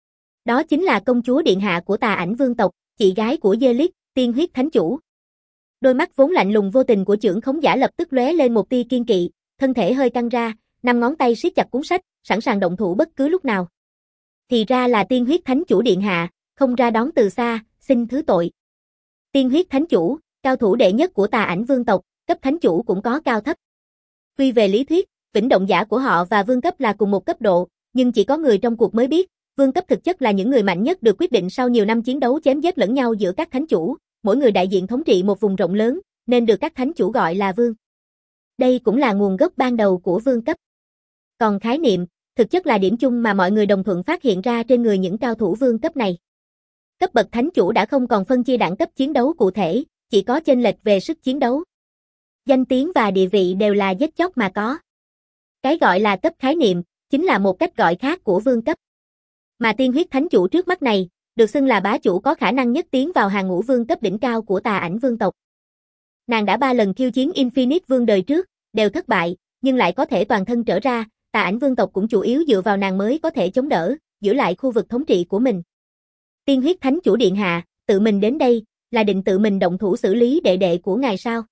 Đó chính là công chúa điện hạ của Tà Ảnh vương tộc, chị gái của Zelit, tiên huyết thánh chủ. Đôi mắt vốn lạnh lùng vô tình của trưởng khống giả lập tức lóe lên một tia kiên kỵ, thân thể hơi căng ra, năm ngón tay siết chặt cuốn sách, sẵn sàng động thủ bất cứ lúc nào. Thì ra là tiên huyết thánh chủ điện hạ, không ra đón từ xa, xin thứ tội. Tiên huyết thánh chủ, cao thủ đệ nhất của Tà Ảnh vương tộc, cấp thánh chủ cũng có cao thấp. Tuy về lý thuyết, vĩnh động giả của họ và vương cấp là cùng một cấp độ, nhưng chỉ có người trong cuộc mới biết, vương cấp thực chất là những người mạnh nhất được quyết định sau nhiều năm chiến đấu chém giết lẫn nhau giữa các thánh chủ, mỗi người đại diện thống trị một vùng rộng lớn, nên được các thánh chủ gọi là vương. Đây cũng là nguồn gốc ban đầu của vương cấp. Còn khái niệm, thực chất là điểm chung mà mọi người đồng thuận phát hiện ra trên người những cao thủ vương cấp này. Cấp bậc thánh chủ đã không còn phân chia đẳng cấp chiến đấu cụ thể, chỉ có chênh lệch về sức chiến đấu. Danh tiếng và địa vị đều là giết chóc mà có. Cái gọi là cấp khái niệm, chính là một cách gọi khác của vương cấp. Mà tiên huyết thánh chủ trước mắt này, được xưng là bá chủ có khả năng nhất tiến vào hàng ngũ vương cấp đỉnh cao của Tà Ảnh vương tộc. Nàng đã ba lần khiêu chiến Infinite vương đời trước, đều thất bại, nhưng lại có thể toàn thân trở ra, Tà Ảnh vương tộc cũng chủ yếu dựa vào nàng mới có thể chống đỡ, giữ lại khu vực thống trị của mình. Tiên huyết thánh chủ điện hạ, tự mình đến đây, là định tự mình động thủ xử lý đệ đệ của ngài sao?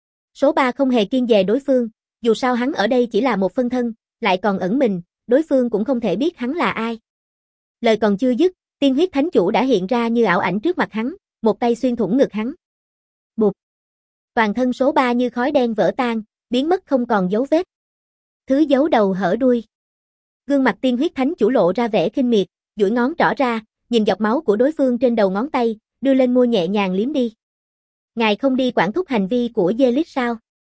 Số ba không hề kiêng dè đối phương, dù sao hắn ở đây chỉ là một phân thân, lại còn ẩn mình, đối phương cũng không thể biết hắn là ai. Lời còn chưa dứt, tiên huyết thánh chủ đã hiện ra như ảo ảnh trước mặt hắn, một tay xuyên thủng ngực hắn. Bụp. Toàn thân số ba như khói đen vỡ tan, biến mất không còn dấu vết. Thứ giấu đầu hở đuôi. Gương mặt tiên huyết thánh chủ lộ ra vẻ khinh miệt, duỗi ngón trỏ ra, nhìn giọt máu của đối phương trên đầu ngón tay, đưa lên môi nhẹ nhàng liếm đi. Ngài không đi quản thúc hành vi của Zelit sao?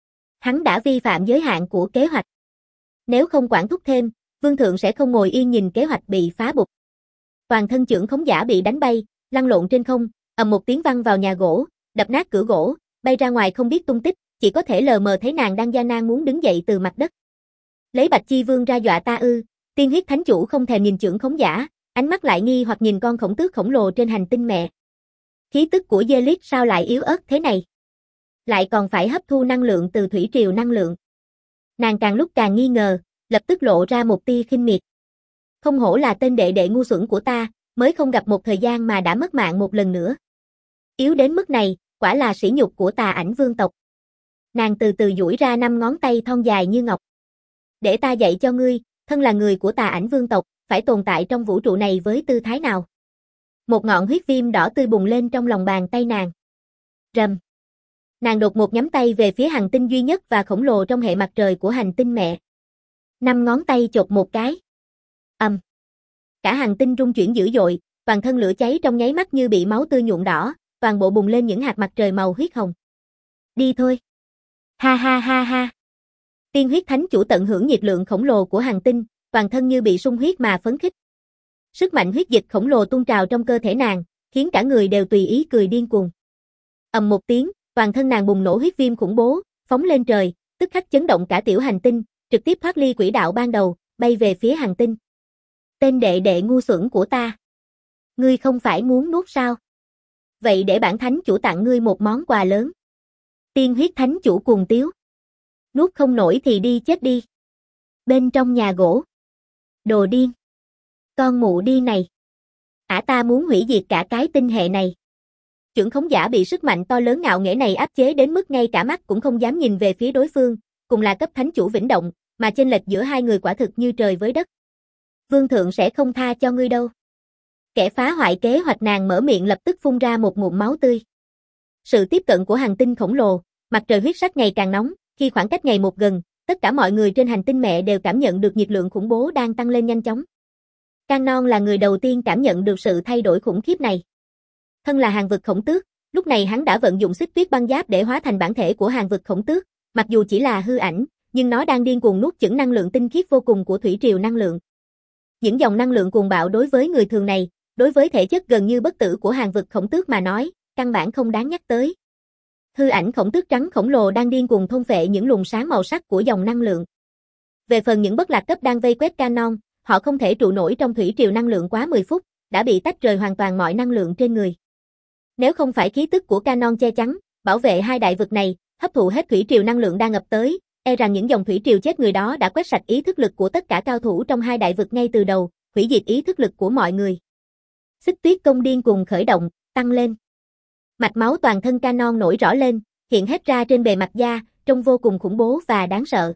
Hắn đã vi phạm giới hạn của kế hoạch. Nếu không quản thúc thêm, vương thượng sẽ không ngồi yên nhìn kế hoạch bị phá bục. Toàn thân trưởng khống giả bị đánh bay, lăn lộn trên không, ầm một tiếng văng vào nhà gỗ, đập nát cửa gỗ, bay ra ngoài không biết tung tích, chỉ có thể lờ mờ thấy nàng đang gian nan muốn đứng dậy từ mặt đất. Lấy Bạch Chi Vương ra dọa ta ư? Tiên huyết thánh chủ không thèm nhìn trưởng khống giả, ánh mắt lại nghi hoặc nhìn con khổng tước khổng lồ trên hành tinh mẹ. Khí tức của Zelit sao lại yếu ớt thế này? Lại còn phải hấp thu năng lượng từ thủy triều năng lượng. Nàng càng lúc càng nghi ngờ, lập tức lộ ra một tia khinh miệt. Không hổ là tên đệ đệ ngu xuẩn của ta, mới không gặp một thời gian mà đã mất mạng một lần nữa. Yếu đến mức này, quả là sỉ nhục của Tà Ảnh vương tộc. Nàng từ từ duỗi ra năm ngón tay thon dài như ngọc. Để ta dạy cho ngươi, thân là người của Tà Ảnh vương tộc, phải tồn tại trong vũ trụ này với tư thái nào. Một ngọn huyết viêm đỏ tươi bùng lên trong lòng bàn tay nàng. Rầm. Nàng đột ngột nhắm tay về phía hành tinh duy nhất và khổng lồ trong hệ mặt trời của hành tinh mẹ. Năm ngón tay chộp một cái. Ầm. Cả hành tinh rung chuyển dữ dội, toàn thân lửa cháy trong nháy mắt như bị máu tươi nhuộm đỏ, toàn bộ bùng lên những hạt mặt trời màu huyết hồng. Đi thôi. Ha ha ha ha. Tiên huyết thánh chủ tận hưởng nhiệt lượng khổng lồ của hành tinh, toàn thân như bị sung huyết mà phấn khích. Sức mạnh huyết dịch khổng lồ tuôn trào trong cơ thể nàng, khiến cả người đều tùy ý cười điên cuồng. Ầm một tiếng, toàn thân nàng bùng nổ huyết viêm khủng bố, phóng lên trời, tức khắc chấn động cả tiểu hành tinh, trực tiếp thoát ly quỹ đạo ban đầu, bay về phía hành tinh. Tên đệ đệ ngu xuẩn của ta. Ngươi không phải muốn nuốt sao? Vậy để bản thánh chủ tặng ngươi một món quà lớn. Tiên huyết thánh chủ cuồng tiếu. Nuốt không nổi thì đi chết đi. Bên trong nhà gỗ. Đồ điên. Con mụ điên này. Ả ta muốn hủy diệt cả cái tinh hệ này. Trưởng khống giả bị sức mạnh to lớn ngạo nghễ này áp chế đến mức ngay cả mắt cũng không dám nhìn về phía đối phương, cùng là cấp thánh chủ vĩnh động, mà chênh lệch giữa hai người quả thực như trời với đất. Vương thượng sẽ không tha cho ngươi đâu. Kẻ phá hoại kế hoạch nàng mở miệng lập tức phun ra một ngụm máu tươi. Sự tiếp cận của hành tinh khổng lồ, mặt trời huyết sắc ngày càng nóng, khi khoảng cách ngày một gần, tất cả mọi người trên hành tinh mẹ đều cảm nhận được nhiệt lượng khủng bố đang tăng lên nhanh chóng. Canon là người đầu tiên cảm nhận được sự thay đổi khủng khiếp này. Thân là hàng vực khổng tước, lúc này hắn đã vận dụng xích tuyết băng giáp để hóa thành bản thể của hàng vực khổng tước, mặc dù chỉ là hư ảnh, nhưng nó đang điên cuồng nuốt chửng năng lượng tinh khiết vô cùng của thủy triều năng lượng. Những dòng năng lượng cuồng bạo đối với người thường này, đối với thể chất gần như bất tử của hàng vực khổng tước mà nói, căn bản không đáng nhắc tới. Hư ảnh khổng tước trắng khổng lồ đang điên cuồng thôn phệ những luồng sáng màu sắc của dòng năng lượng. Về phần những bất lạc cấp đang vây quét Canon, họ không thể trụ nổi trong thủy triều năng lượng quá mười phút, đã bị tách rời hoàn toàn mọi năng lượng trên người. Nếu không phải khí tức của Canon che chắn, bảo vệ hai đại vực này, hấp thụ hết thủy triều năng lượng đang ập tới, e rằng những dòng thủy triều chết người đó đã quét sạch ý thức lực của tất cả cao thủ trong hai đại vực ngay từ đầu, hủy diệt ý thức lực của mọi người. Xích tuyết công điên cuồng khởi động, tăng lên. Mạch máu toàn thân Canon nổi rõ lên, hiện hết ra trên bề mặt da, trông vô cùng khủng bố và đáng sợ.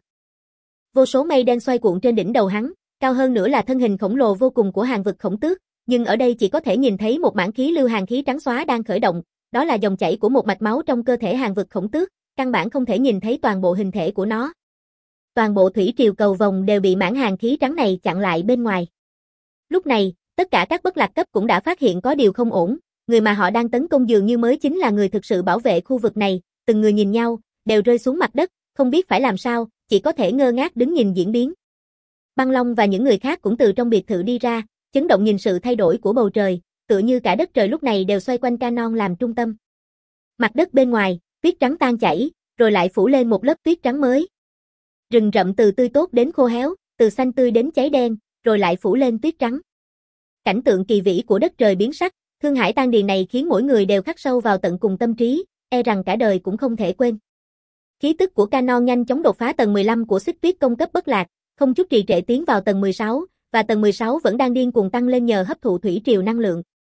Vô số mây đen xoay cuộn trên đỉnh đầu hắn, cao hơn nữa là thân hình khổng lồ vô cùng của hàng vực khổng tước, nhưng ở đây chỉ có thể nhìn thấy một mảng khí lưu hàn khí trắng xóa đang khởi động, đó là dòng chảy của một mạch máu trong cơ thể hàng vực khổng tước, căn bản không thể nhìn thấy toàn bộ hình thể của nó. Toàn bộ thủy triều cầu vồng đều bị mảng hàn khí trắng này chặn lại bên ngoài. Lúc này, tất cả các bất lạc cấp cũng đã phát hiện có điều không ổn, người mà họ đang tấn công dường như mới chính là người thực sự bảo vệ khu vực này, từng người nhìn nhau, đều rơi xuống mặt đất, không biết phải làm sao, chỉ có thể ngơ ngác đứng nhìn diễn biến. Băng Long và những người khác cũng từ trong biệt thự đi ra, chấn động nhìn sự thay đổi của bầu trời, tựa như cả đất trời lúc này đều xoay quanh Canon làm trung tâm. Mặt đất bên ngoài, tuyết trắng tan chảy, rồi lại phủ lên một lớp tuyết trắng mới. Rừng rậm từ tươi tốt đến khô héo, từ xanh tươi đến cháy đen, rồi lại phủ lên tuyết trắng. Cảnh tượng kỳ vĩ của đất trời biến sắc, Thương Hải Tan Điền này khiến mỗi người đều khắc sâu vào tận cùng tâm trí, e rằng cả đời cũng không thể quên. Khí tức của Canon nhanh chóng đột phá tầng mười lăm của xích tuyết công cấp bất lạc, không chút trì trệ tiến vào tầng mười sáu, và tầng mười sáu vẫn đang điên cuồng tăng lên nhờ hấp thụ thủy triều năng lượng.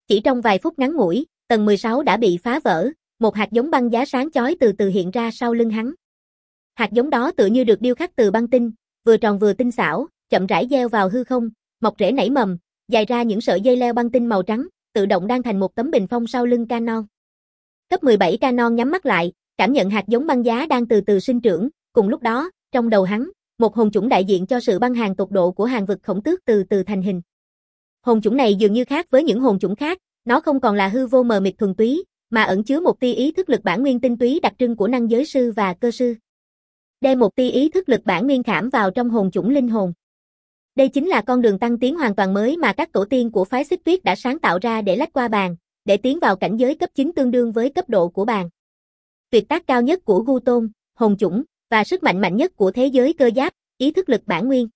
Chỉ trong vài phút ngắn ngủi, tầng mười sáu đã bị phá vỡ, một hạt giống băng giá sáng chói từ từ hiện ra sau lưng hắn. Hạt giống đó tựa như được điêu khắc từ băng tinh, vừa tròn vừa tinh xảo, chậm rãi gieo vào hư không, mọc rễ nảy mầm, dài ra những sợi dây leo băng tinh màu trắng, tự động đan thành một tấm bình phong sau lưng Canon. Cấp mười bảy Canon nhắm mắt lại, cảm nhận hạt giống băng giá đang từ từ sinh trưởng, cùng lúc đó, trong đầu hắn, một hồn chủng đại diện cho sự băng hàn tột độ của hàng vực khổng tước từ từ thành hình. Hồn chủng này dường như khác với những hồn chủng khác, nó không còn là hư vô mờ mịt thuần túy, mà ẩn chứa một tia ý thức lực bản nguyên tinh túy đặc trưng của năng giới sư và cơ sư. Đem một tia ý thức lực bản nguyên khảm vào trong hồn chủng linh hồn. Đây chính là con đường tăng tiến hoàn toàn mới mà các tổ tiên của phái Xích Tuyết đã sáng tạo ra để lách qua bàn, để tiến vào cảnh giới cấp chín tương đương với cấp độ của bàn. Tuyệt tác cao nhất của Gu Tôn, hồn chủng, và sức mạnh mạnh nhất của thế giới cơ giáp, ý thức lực bản nguyên.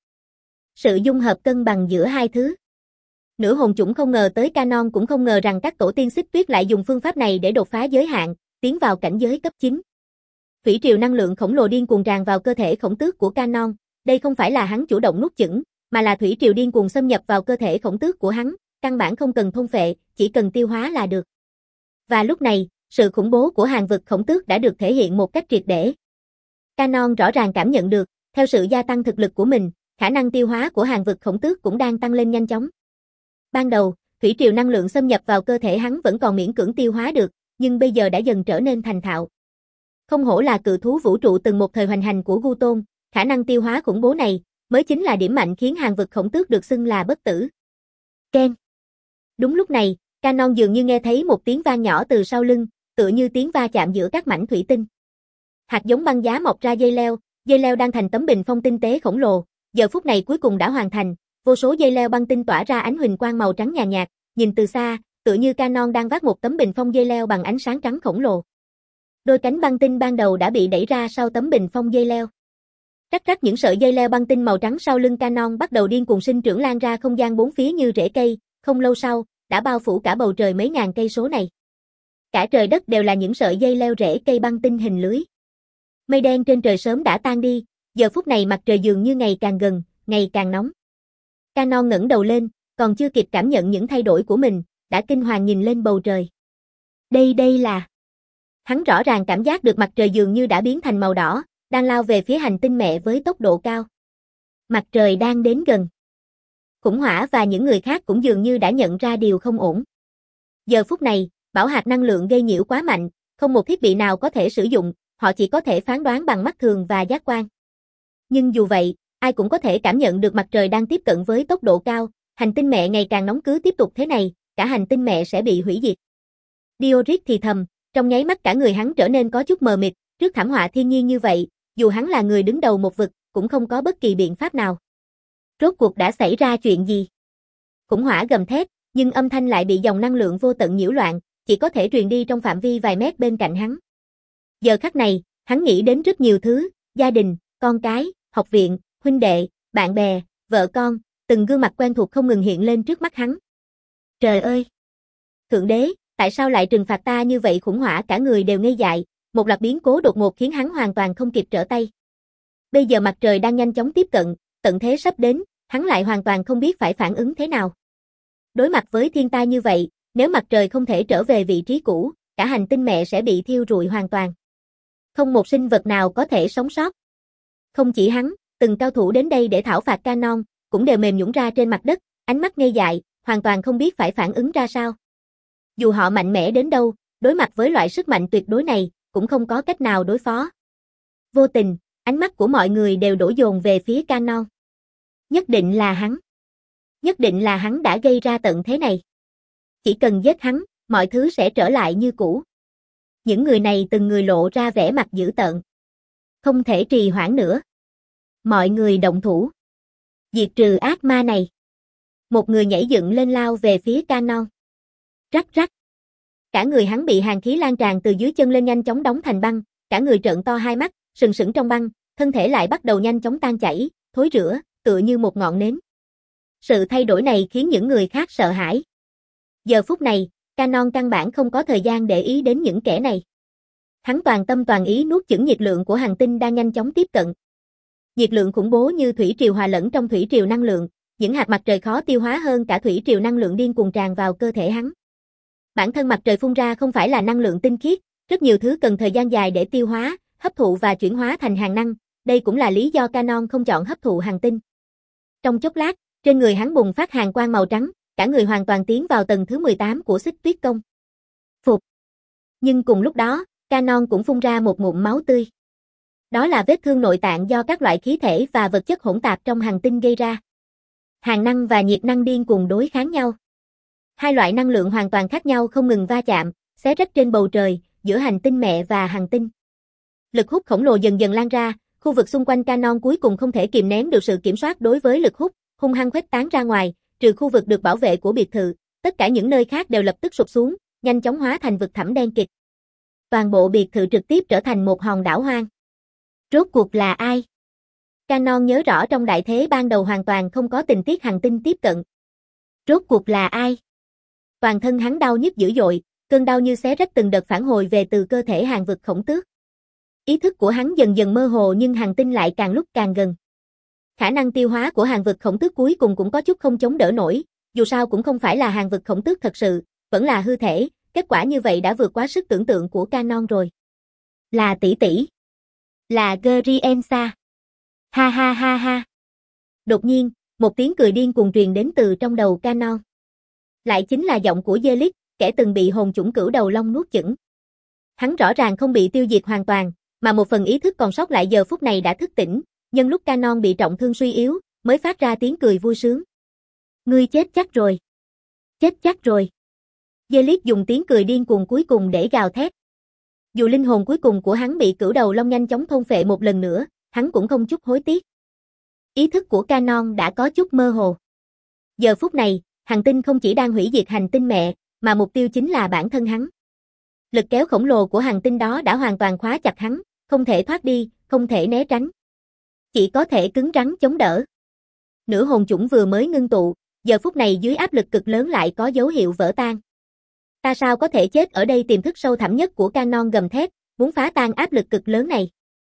Sự dung hợp cân bằng giữa hai thứ. Nửa hồn chủng không ngờ tới Canon cũng không ngờ rằng các tổ tiên Xích Tuyết lại dùng phương pháp này để đột phá giới hạn, tiến vào cảnh giới cấp chín. Thủy triều năng lượng khổng lồ điên cuồng tràn vào cơ thể khổng tước của Canon, đây không phải là hắn chủ động nuốt chửng, mà là thủy triều điên cuồng xâm nhập vào cơ thể khổng tước của hắn, căn bản không cần thôn phệ, chỉ cần tiêu hóa là được. Và lúc này, sự khủng bố của hàng vực khổng tước đã được thể hiện một cách triệt để. Canon rõ ràng cảm nhận được, theo sự gia tăng thực lực của mình, khả năng tiêu hóa của hàng vực khổng tước cũng đang tăng lên nhanh chóng. Ban đầu, thủy triều năng lượng xâm nhập vào cơ thể hắn vẫn còn miễn cưỡng tiêu hóa được, nhưng bây giờ đã dần trở nên thành thạo. Không hổ là cự thú vũ trụ từng một thời hoành hành của Gu Tôn, khả năng tiêu hóa khủng bố này mới chính là điểm mạnh khiến hàng vực khổng tước được xưng là bất tử. Ken. Đúng lúc này, Canon dường như nghe thấy một tiếng vang nhỏ từ sau lưng, tựa như tiếng va chạm giữa các mảnh thủy tinh. Hạt giống băng giá mọc ra dây leo, dây leo đang thành tấm bình phong tinh tế khổng lồ, giờ phút này cuối cùng đã hoàn thành, vô số dây leo băng tinh tỏa ra ánh huỳnh quang màu trắng nhàn nhạt, nhìn từ xa, tựa như Canon đang vác một tấm bình phong dây leo bằng ánh sáng trắng khổng lồ. Đôi cánh băng tinh ban đầu đã bị đẩy ra sau tấm bình phong dây leo. Rắc rắc những sợi dây leo băng tinh màu trắng sau lưng Canon bắt đầu điên cuồng sinh trưởng lan ra không gian bốn phía như rễ cây, không lâu sau, đã bao phủ cả bầu trời mấy ngàn cây số này. Cả trời đất đều là những sợi dây leo rễ cây băng tinh hình lưới. Mây đen trên trời sớm đã tan đi, giờ phút này mặt trời dường như ngày càng gần, ngày càng nóng. Canon ngẩng đầu lên, còn chưa kịp cảm nhận những thay đổi của mình, đã kinh hoàng nhìn lên bầu trời. Đây đây là... Hắn rõ ràng cảm giác được mặt trời dường như đã biến thành màu đỏ, đang lao về phía hành tinh mẹ với tốc độ cao. Mặt trời đang đến gần. Khủng Hỏa và những người khác cũng dường như đã nhận ra điều không ổn. Giờ phút này, bão hạt năng lượng gây nhiễu quá mạnh, không một thiết bị nào có thể sử dụng, họ chỉ có thể phán đoán bằng mắt thường và giác quan. Nhưng dù vậy, ai cũng có thể cảm nhận được mặt trời đang tiếp cận với tốc độ cao, hành tinh mẹ ngày càng nóng, cứ tiếp tục thế này, cả hành tinh mẹ sẽ bị hủy diệt. Dioric thì thầm, trong nháy mắt cả người hắn trở nên có chút mờ mịt, trước thảm họa thiên nhiên như vậy, dù hắn là người đứng đầu một vực, cũng không có bất kỳ biện pháp nào. Rốt cuộc đã xảy ra chuyện gì? Khủng Hỏa gầm thét, nhưng âm thanh lại bị dòng năng lượng vô tận nhiễu loạn, chỉ có thể truyền đi trong phạm vi vài mét bên cạnh hắn. Giờ khắc này, hắn nghĩ đến rất nhiều thứ, gia đình, con cái, học viện, huynh đệ, bạn bè, vợ con, từng gương mặt quen thuộc không ngừng hiện lên trước mắt hắn. Trời ơi! Thượng đế, tại sao lại trừng phạt ta như vậy? Khủng Hỏa cả người đều ngây dại, một loạt biến cố đột ngột khiến hắn hoàn toàn không kịp trở tay. Bây giờ mặt trời đang nhanh chóng tiếp cận, tận thế sắp đến, hắn lại hoàn toàn không biết phải phản ứng thế nào. Đối mặt với thiên tai như vậy, nếu mặt trời không thể trở về vị trí cũ, cả hành tinh mẹ sẽ bị thiêu rụi hoàn toàn. Không một sinh vật nào có thể sống sót. Không chỉ hắn, từng cao thủ đến đây để thảo phạt Canon, cũng đều mềm nhũn ra trên mặt đất, ánh mắt ngây dại, hoàn toàn không biết phải phản ứng ra sao. Dù họ mạnh mẽ đến đâu, đối mặt với loại sức mạnh tuyệt đối này, cũng không có cách nào đối phó. Vô tình, ánh mắt của mọi người đều đổ dồn về phía Canon. Nhất định là hắn. Nhất định là hắn đã gây ra tận thế này. Chỉ cần giết hắn, mọi thứ sẽ trở lại như cũ. Những người này từng người lộ ra vẻ mặt dữ tợn. Không thể trì hoãn nữa. Mọi người động thủ. Diệt trừ ác ma này. Một người nhảy dựng lên lao về phía Canon. Rắc rắc. Cả người hắn bị hàn khí lan tràn từ dưới chân lên nhanh chóng đóng thành băng, cả người trợn to hai mắt, sừng sững trong băng, thân thể lại bắt đầu nhanh chóng tan chảy, thối rữa, tựa như một ngọn nến. Sự thay đổi này khiến những người khác sợ hãi. Giờ phút này, Canon căn bản không có thời gian để ý đến những kẻ này. Hắn toàn tâm toàn ý nuốt chửng nhiệt lượng của hành tinh đang nhanh chóng tiếp cận. Nhiệt lượng khủng bố như thủy triều hòa lẫn trong thủy triều năng lượng, những hạt mặt trời khó tiêu hóa hơn cả thủy triều năng lượng điên cuồng tràn vào cơ thể hắn. Bản thân mặt trời phun ra không phải là năng lượng tinh khiết, rất nhiều thứ cần thời gian dài để tiêu hóa, hấp thụ và chuyển hóa thành hàn năng, đây cũng là lý do Canon không chọn hấp thụ hành tinh. Trong chốc lát, trên người hắn bùng phát hàn quang màu trắng, cả người hoàn toàn tiến vào tầng thứ mười tám của Xích Tuyết Công. Phục. Nhưng cùng lúc đó, Canon cũng phun ra một ngụm máu tươi. Đó là vết thương nội tạng do các loại khí thể và vật chất hỗn tạp trong hành tinh gây ra. Hàn năng và nhiệt năng điên cuồng đối kháng nhau. Hai loại năng lượng hoàn toàn khác nhau không ngừng va chạm, xé rách trên bầu trời, giữa hành tinh mẹ và hành tinh. Lực hút khổng lồ dần dần lan ra, khu vực xung quanh Canon cuối cùng không thể kìm nén được sự kiểm soát đối với lực hút, hung hăng khuếch tán ra ngoài, trừ khu vực được bảo vệ của biệt thự, tất cả những nơi khác đều lập tức sụp xuống, nhanh chóng hóa thành vực thẳm đen kịt. Toàn bộ biệt thự trực tiếp trở thành một hòn đảo hoang. Rốt cuộc là ai? Canon nhớ rõ trong đại thế ban đầu hoàn toàn không có tình tiết hành tinh tiếp cận. Rốt cuộc là ai? Toàn thân hắn đau nhức dữ dội, cơn đau như xé rách từng đợt phản hồi về từ cơ thể hàng vực khổng tước. Ý thức của hắn dần dần mơ hồ nhưng hành tinh lại càng lúc càng gần. Khả năng tiêu hóa của hàng vực khổng tước cuối cùng cũng có chút không chống đỡ nổi, dù sao cũng không phải là hàng vực khổng tước thật sự, vẫn là hư thể, kết quả như vậy đã vượt quá sức tưởng tượng của Canon rồi. Là tỷ tỷ. Là Geriensa. Ha ha ha ha. Đột nhiên, một tiếng cười điên cuồng truyền đến từ trong đầu Canon. Lại chính là giọng của Zelik, kẻ từng bị hồn chủng cửu đầu long nuốt chửng. Hắn rõ ràng không bị tiêu diệt hoàn toàn, mà một phần ý thức còn sót lại giờ phút này đã thức tỉnh, nhân lúc Canon bị trọng thương suy yếu, mới phát ra tiếng cười vui sướng. Ngươi chết chắc rồi. Chết chắc rồi. Zelik dùng tiếng cười điên cuồng cuối cùng để gào thét. Dù linh hồn cuối cùng của hắn bị cửu đầu long nhanh chóng thôn phệ một lần nữa, hắn cũng không chút hối tiếc. Ý thức của Canon đã có chút mơ hồ. Giờ phút này, hành tinh không chỉ đang hủy diệt hành tinh mẹ, mà mục tiêu chính là bản thân hắn. Lực kéo khổng lồ của hành tinh đó đã hoàn toàn khóa chặt hắn, không thể thoát đi, không thể né tránh. Chỉ có thể cứng rắn chống đỡ. Nửa hồn chủng vừa mới ngưng tụ, giờ phút này dưới áp lực cực lớn lại có dấu hiệu vỡ tan. Ta sao có thể chết ở đây? Tiềm thức sâu thẳm nhất của Canon gầm thét, muốn phá tan áp lực cực lớn này.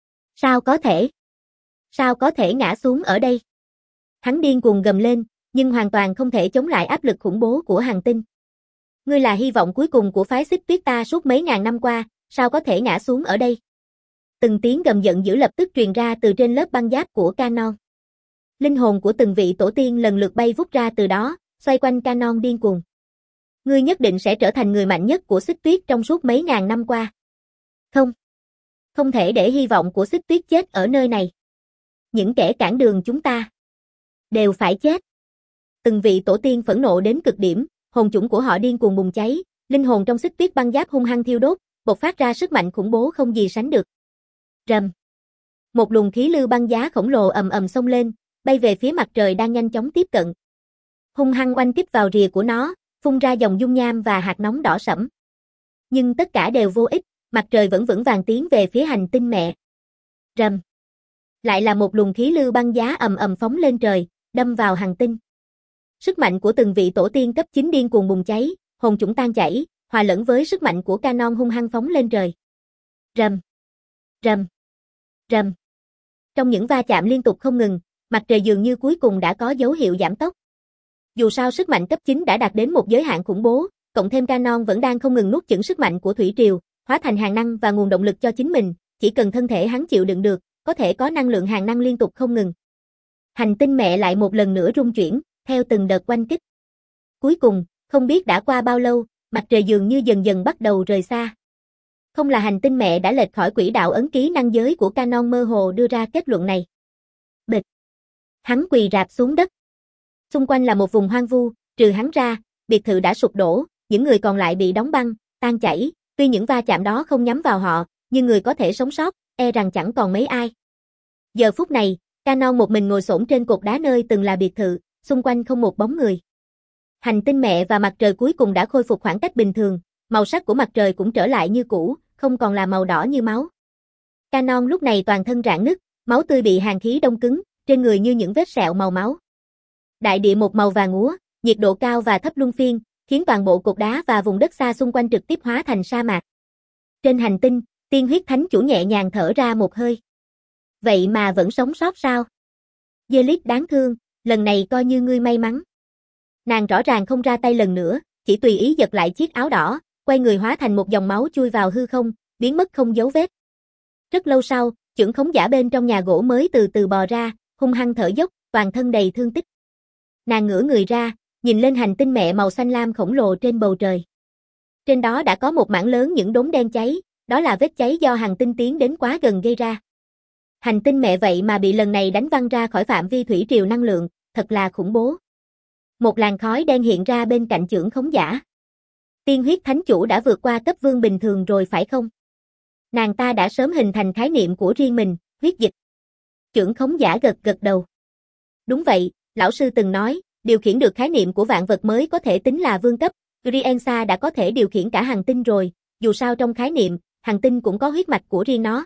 Sao có thể? Sao có thể ngã xuống ở đây? Hắn điên cuồng gầm lên, nhưng hoàn toàn không thể chống lại áp lực khủng bố của hành tinh. Ngươi là hy vọng cuối cùng của phái Xích Tuyết ta suốt mấy ngàn năm qua, sao có thể ngã xuống ở đây? Từng tiếng gầm giận dữ lập tức truyền ra từ trên lớp băng giáp của Canon. Linh hồn của từng vị tổ tiên lần lượt bay vút ra từ đó, xoay quanh Canon điên cuồng. Ngươi nhất định sẽ trở thành người mạnh nhất của Xích Tuyết trong suốt mấy ngàn năm qua. Không. Không thể để hy vọng của Xích Tuyết chết ở nơi này. Những kẻ cản đường chúng ta đều phải chết. Từng vị tổ tiên phẫn nộ đến cực điểm, hồn chủng của họ điên cuồng bùng cháy, linh hồn trong Xích Tuyết băng giáp hung hăng thiêu đốt, bộc phát ra sức mạnh khủng bố không gì sánh được. Rầm. Một luồng khí lưu băng giá khổng lồ ầm ầm xông lên, bay về phía mặt trời đang nhanh chóng tiếp cận. Hung hăng oanh kích vào rìa của nó, phun ra dòng dung nham và hạt nóng đỏ sẫm. Nhưng tất cả đều vô ích, mặt trời vẫn vững vàng tiến về phía hành tinh mẹ. Rầm. Lại là một luồng khí lưu băng giá ầm ầm phóng lên trời, đâm vào hành tinh. Sức mạnh của từng vị tổ tiên cấp chín điên cuồng bùng cháy, hồn chủng tan chảy, hòa lẫn với sức mạnh của Canon hung hăng phóng lên trời. Rầm. Rầm. Rầm. Trong những va chạm liên tục không ngừng, mặt trời dường như cuối cùng đã có dấu hiệu giảm tốc. Dù sao sức mạnh cấp chín đã đạt đến một giới hạn khủng bố, cộng thêm Canon vẫn đang không ngừng nuốt chửng sức mạnh của thủy triều, hóa thành hàn năng và nguồn động lực cho chính mình, chỉ cần thân thể hắn chịu đựng được, có thể có năng lượng hàn năng liên tục không ngừng. Hành tinh mẹ lại một lần nữa rung chuyển, theo từng đợt oanh kích. Cuối cùng, không biết đã qua bao lâu, mặt trời dường như dần dần bắt đầu rời xa. Không là hành tinh mẹ đã lệch khỏi quỹ đạo ấn ký năng giới của Canon mơ hồ đưa ra kết luận này. Bịch. Hắn quỳ rạp xuống đất. Xung quanh là một vùng hoang vu, trừ hắn ra, biệt thự đã sụp đổ, những người còn lại bị đóng băng, tan chảy, tuy những va chạm đó không nhắm vào họ, nhưng người có thể sống sót, e rằng chẳng còn mấy ai. Giờ phút này, Canon một mình ngồi xổm trên cột đá nơi từng là biệt thự, xung quanh không một bóng người. Hành tinh mẹ và mặt trời cuối cùng đã khôi phục khoảng cách bình thường, màu sắc của mặt trời cũng trở lại như cũ, không còn là màu đỏ như máu. Canon lúc này toàn thân rạn nứt, máu tươi bị hàn khí đông cứng, trên người như những vết sẹo màu máu. Đại địa một màu vàng úa, nhiệt độ cao và thấp luân phiên, khiến toàn bộ cột đá và vùng đất xa xung quanh trực tiếp hóa thành sa mạc. Trên hành tinh, tiên huyết thánh chủ nhẹ nhàng thở ra một hơi. Vậy mà vẫn sống sót sao? Zelik đáng thương, lần này coi như ngươi may mắn. Nàng rõ ràng không ra tay lần nữa, chỉ tùy ý giật lại chiếc áo đỏ, quay người hóa thành một dòng máu chui vào hư không, biến mất không dấu vết. Rất lâu sau, chưởng khống giả bên trong nhà gỗ mới từ từ bò ra, hung hăng thở dốc, toàn thân đầy thương tích. Nàng ngửa người ra, nhìn lên hành tinh mẹ màu xanh lam khổng lồ trên bầu trời. Trên đó đã có một mảng lớn những đốm đen cháy, đó là vết cháy do hành tinh tiến đến quá gần gây ra. Hành tinh mẹ vậy mà bị lần này đánh văng ra khỏi phạm vi thủy triều năng lượng, thật là khủng bố. Một làn khói đen hiện ra bên cạnh chưởng khống giả. Tiên huyết thánh chủ đã vượt qua cấp vương bình thường rồi phải không? Nàng ta đã sớm hình thành khái niệm của riêng mình, huyết dịch. Chưởng khống giả gật gật đầu. Đúng vậy, lão sư từng nói, điều khiển được khái niệm của vạn vật mới có thể tính là vương cấp. Uriensa đã có thể điều khiển cả hành tinh rồi, dù sao trong khái niệm, hành tinh cũng có huyết mạch của riêng nó.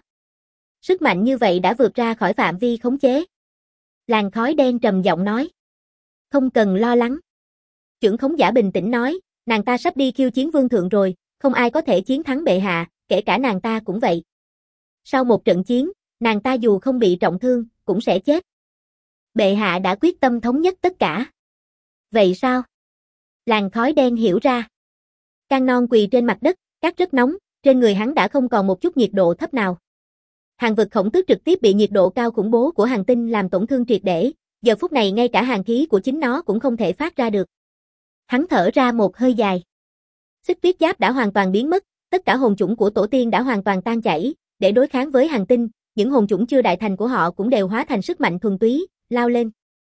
Sức mạnh như vậy đã vượt ra khỏi phạm vi khống chế. Làn khói đen trầm giọng nói. Không cần lo lắng. Chưởng khống giả bình tĩnh nói, nàng ta sắp đi khiêu chiến vương thượng rồi, không ai có thể chiến thắng bệ hạ, kể cả nàng ta cũng vậy. Sau một trận chiến, nàng ta dù không bị trọng thương, cũng sẽ chết. Bệ hạ đã quyết tâm thống nhất tất cả. Vậy sao? Làn khói đen hiểu ra. Canon quỳ trên mặt đất, cát rất nóng, trên người hắn đã không còn một chút nhiệt độ thấp nào. Hàng vực khổng tước trực tiếp bị nhiệt độ cao khủng bố của hành tinh làm tổn thương triệt để, giờ phút này ngay cả hàn khí của chính nó cũng không thể phát ra được. Hắn thở ra một hơi dài. Xích tuyết giáp đã hoàn toàn biến mất, tất cả hồn chủng của tổ tiên đã hoàn toàn tan chảy, để đối kháng với hành tinh, những hồn chủng chưa đại thành của họ cũng đều hóa thành sức mạnh thuần túy, lao lên.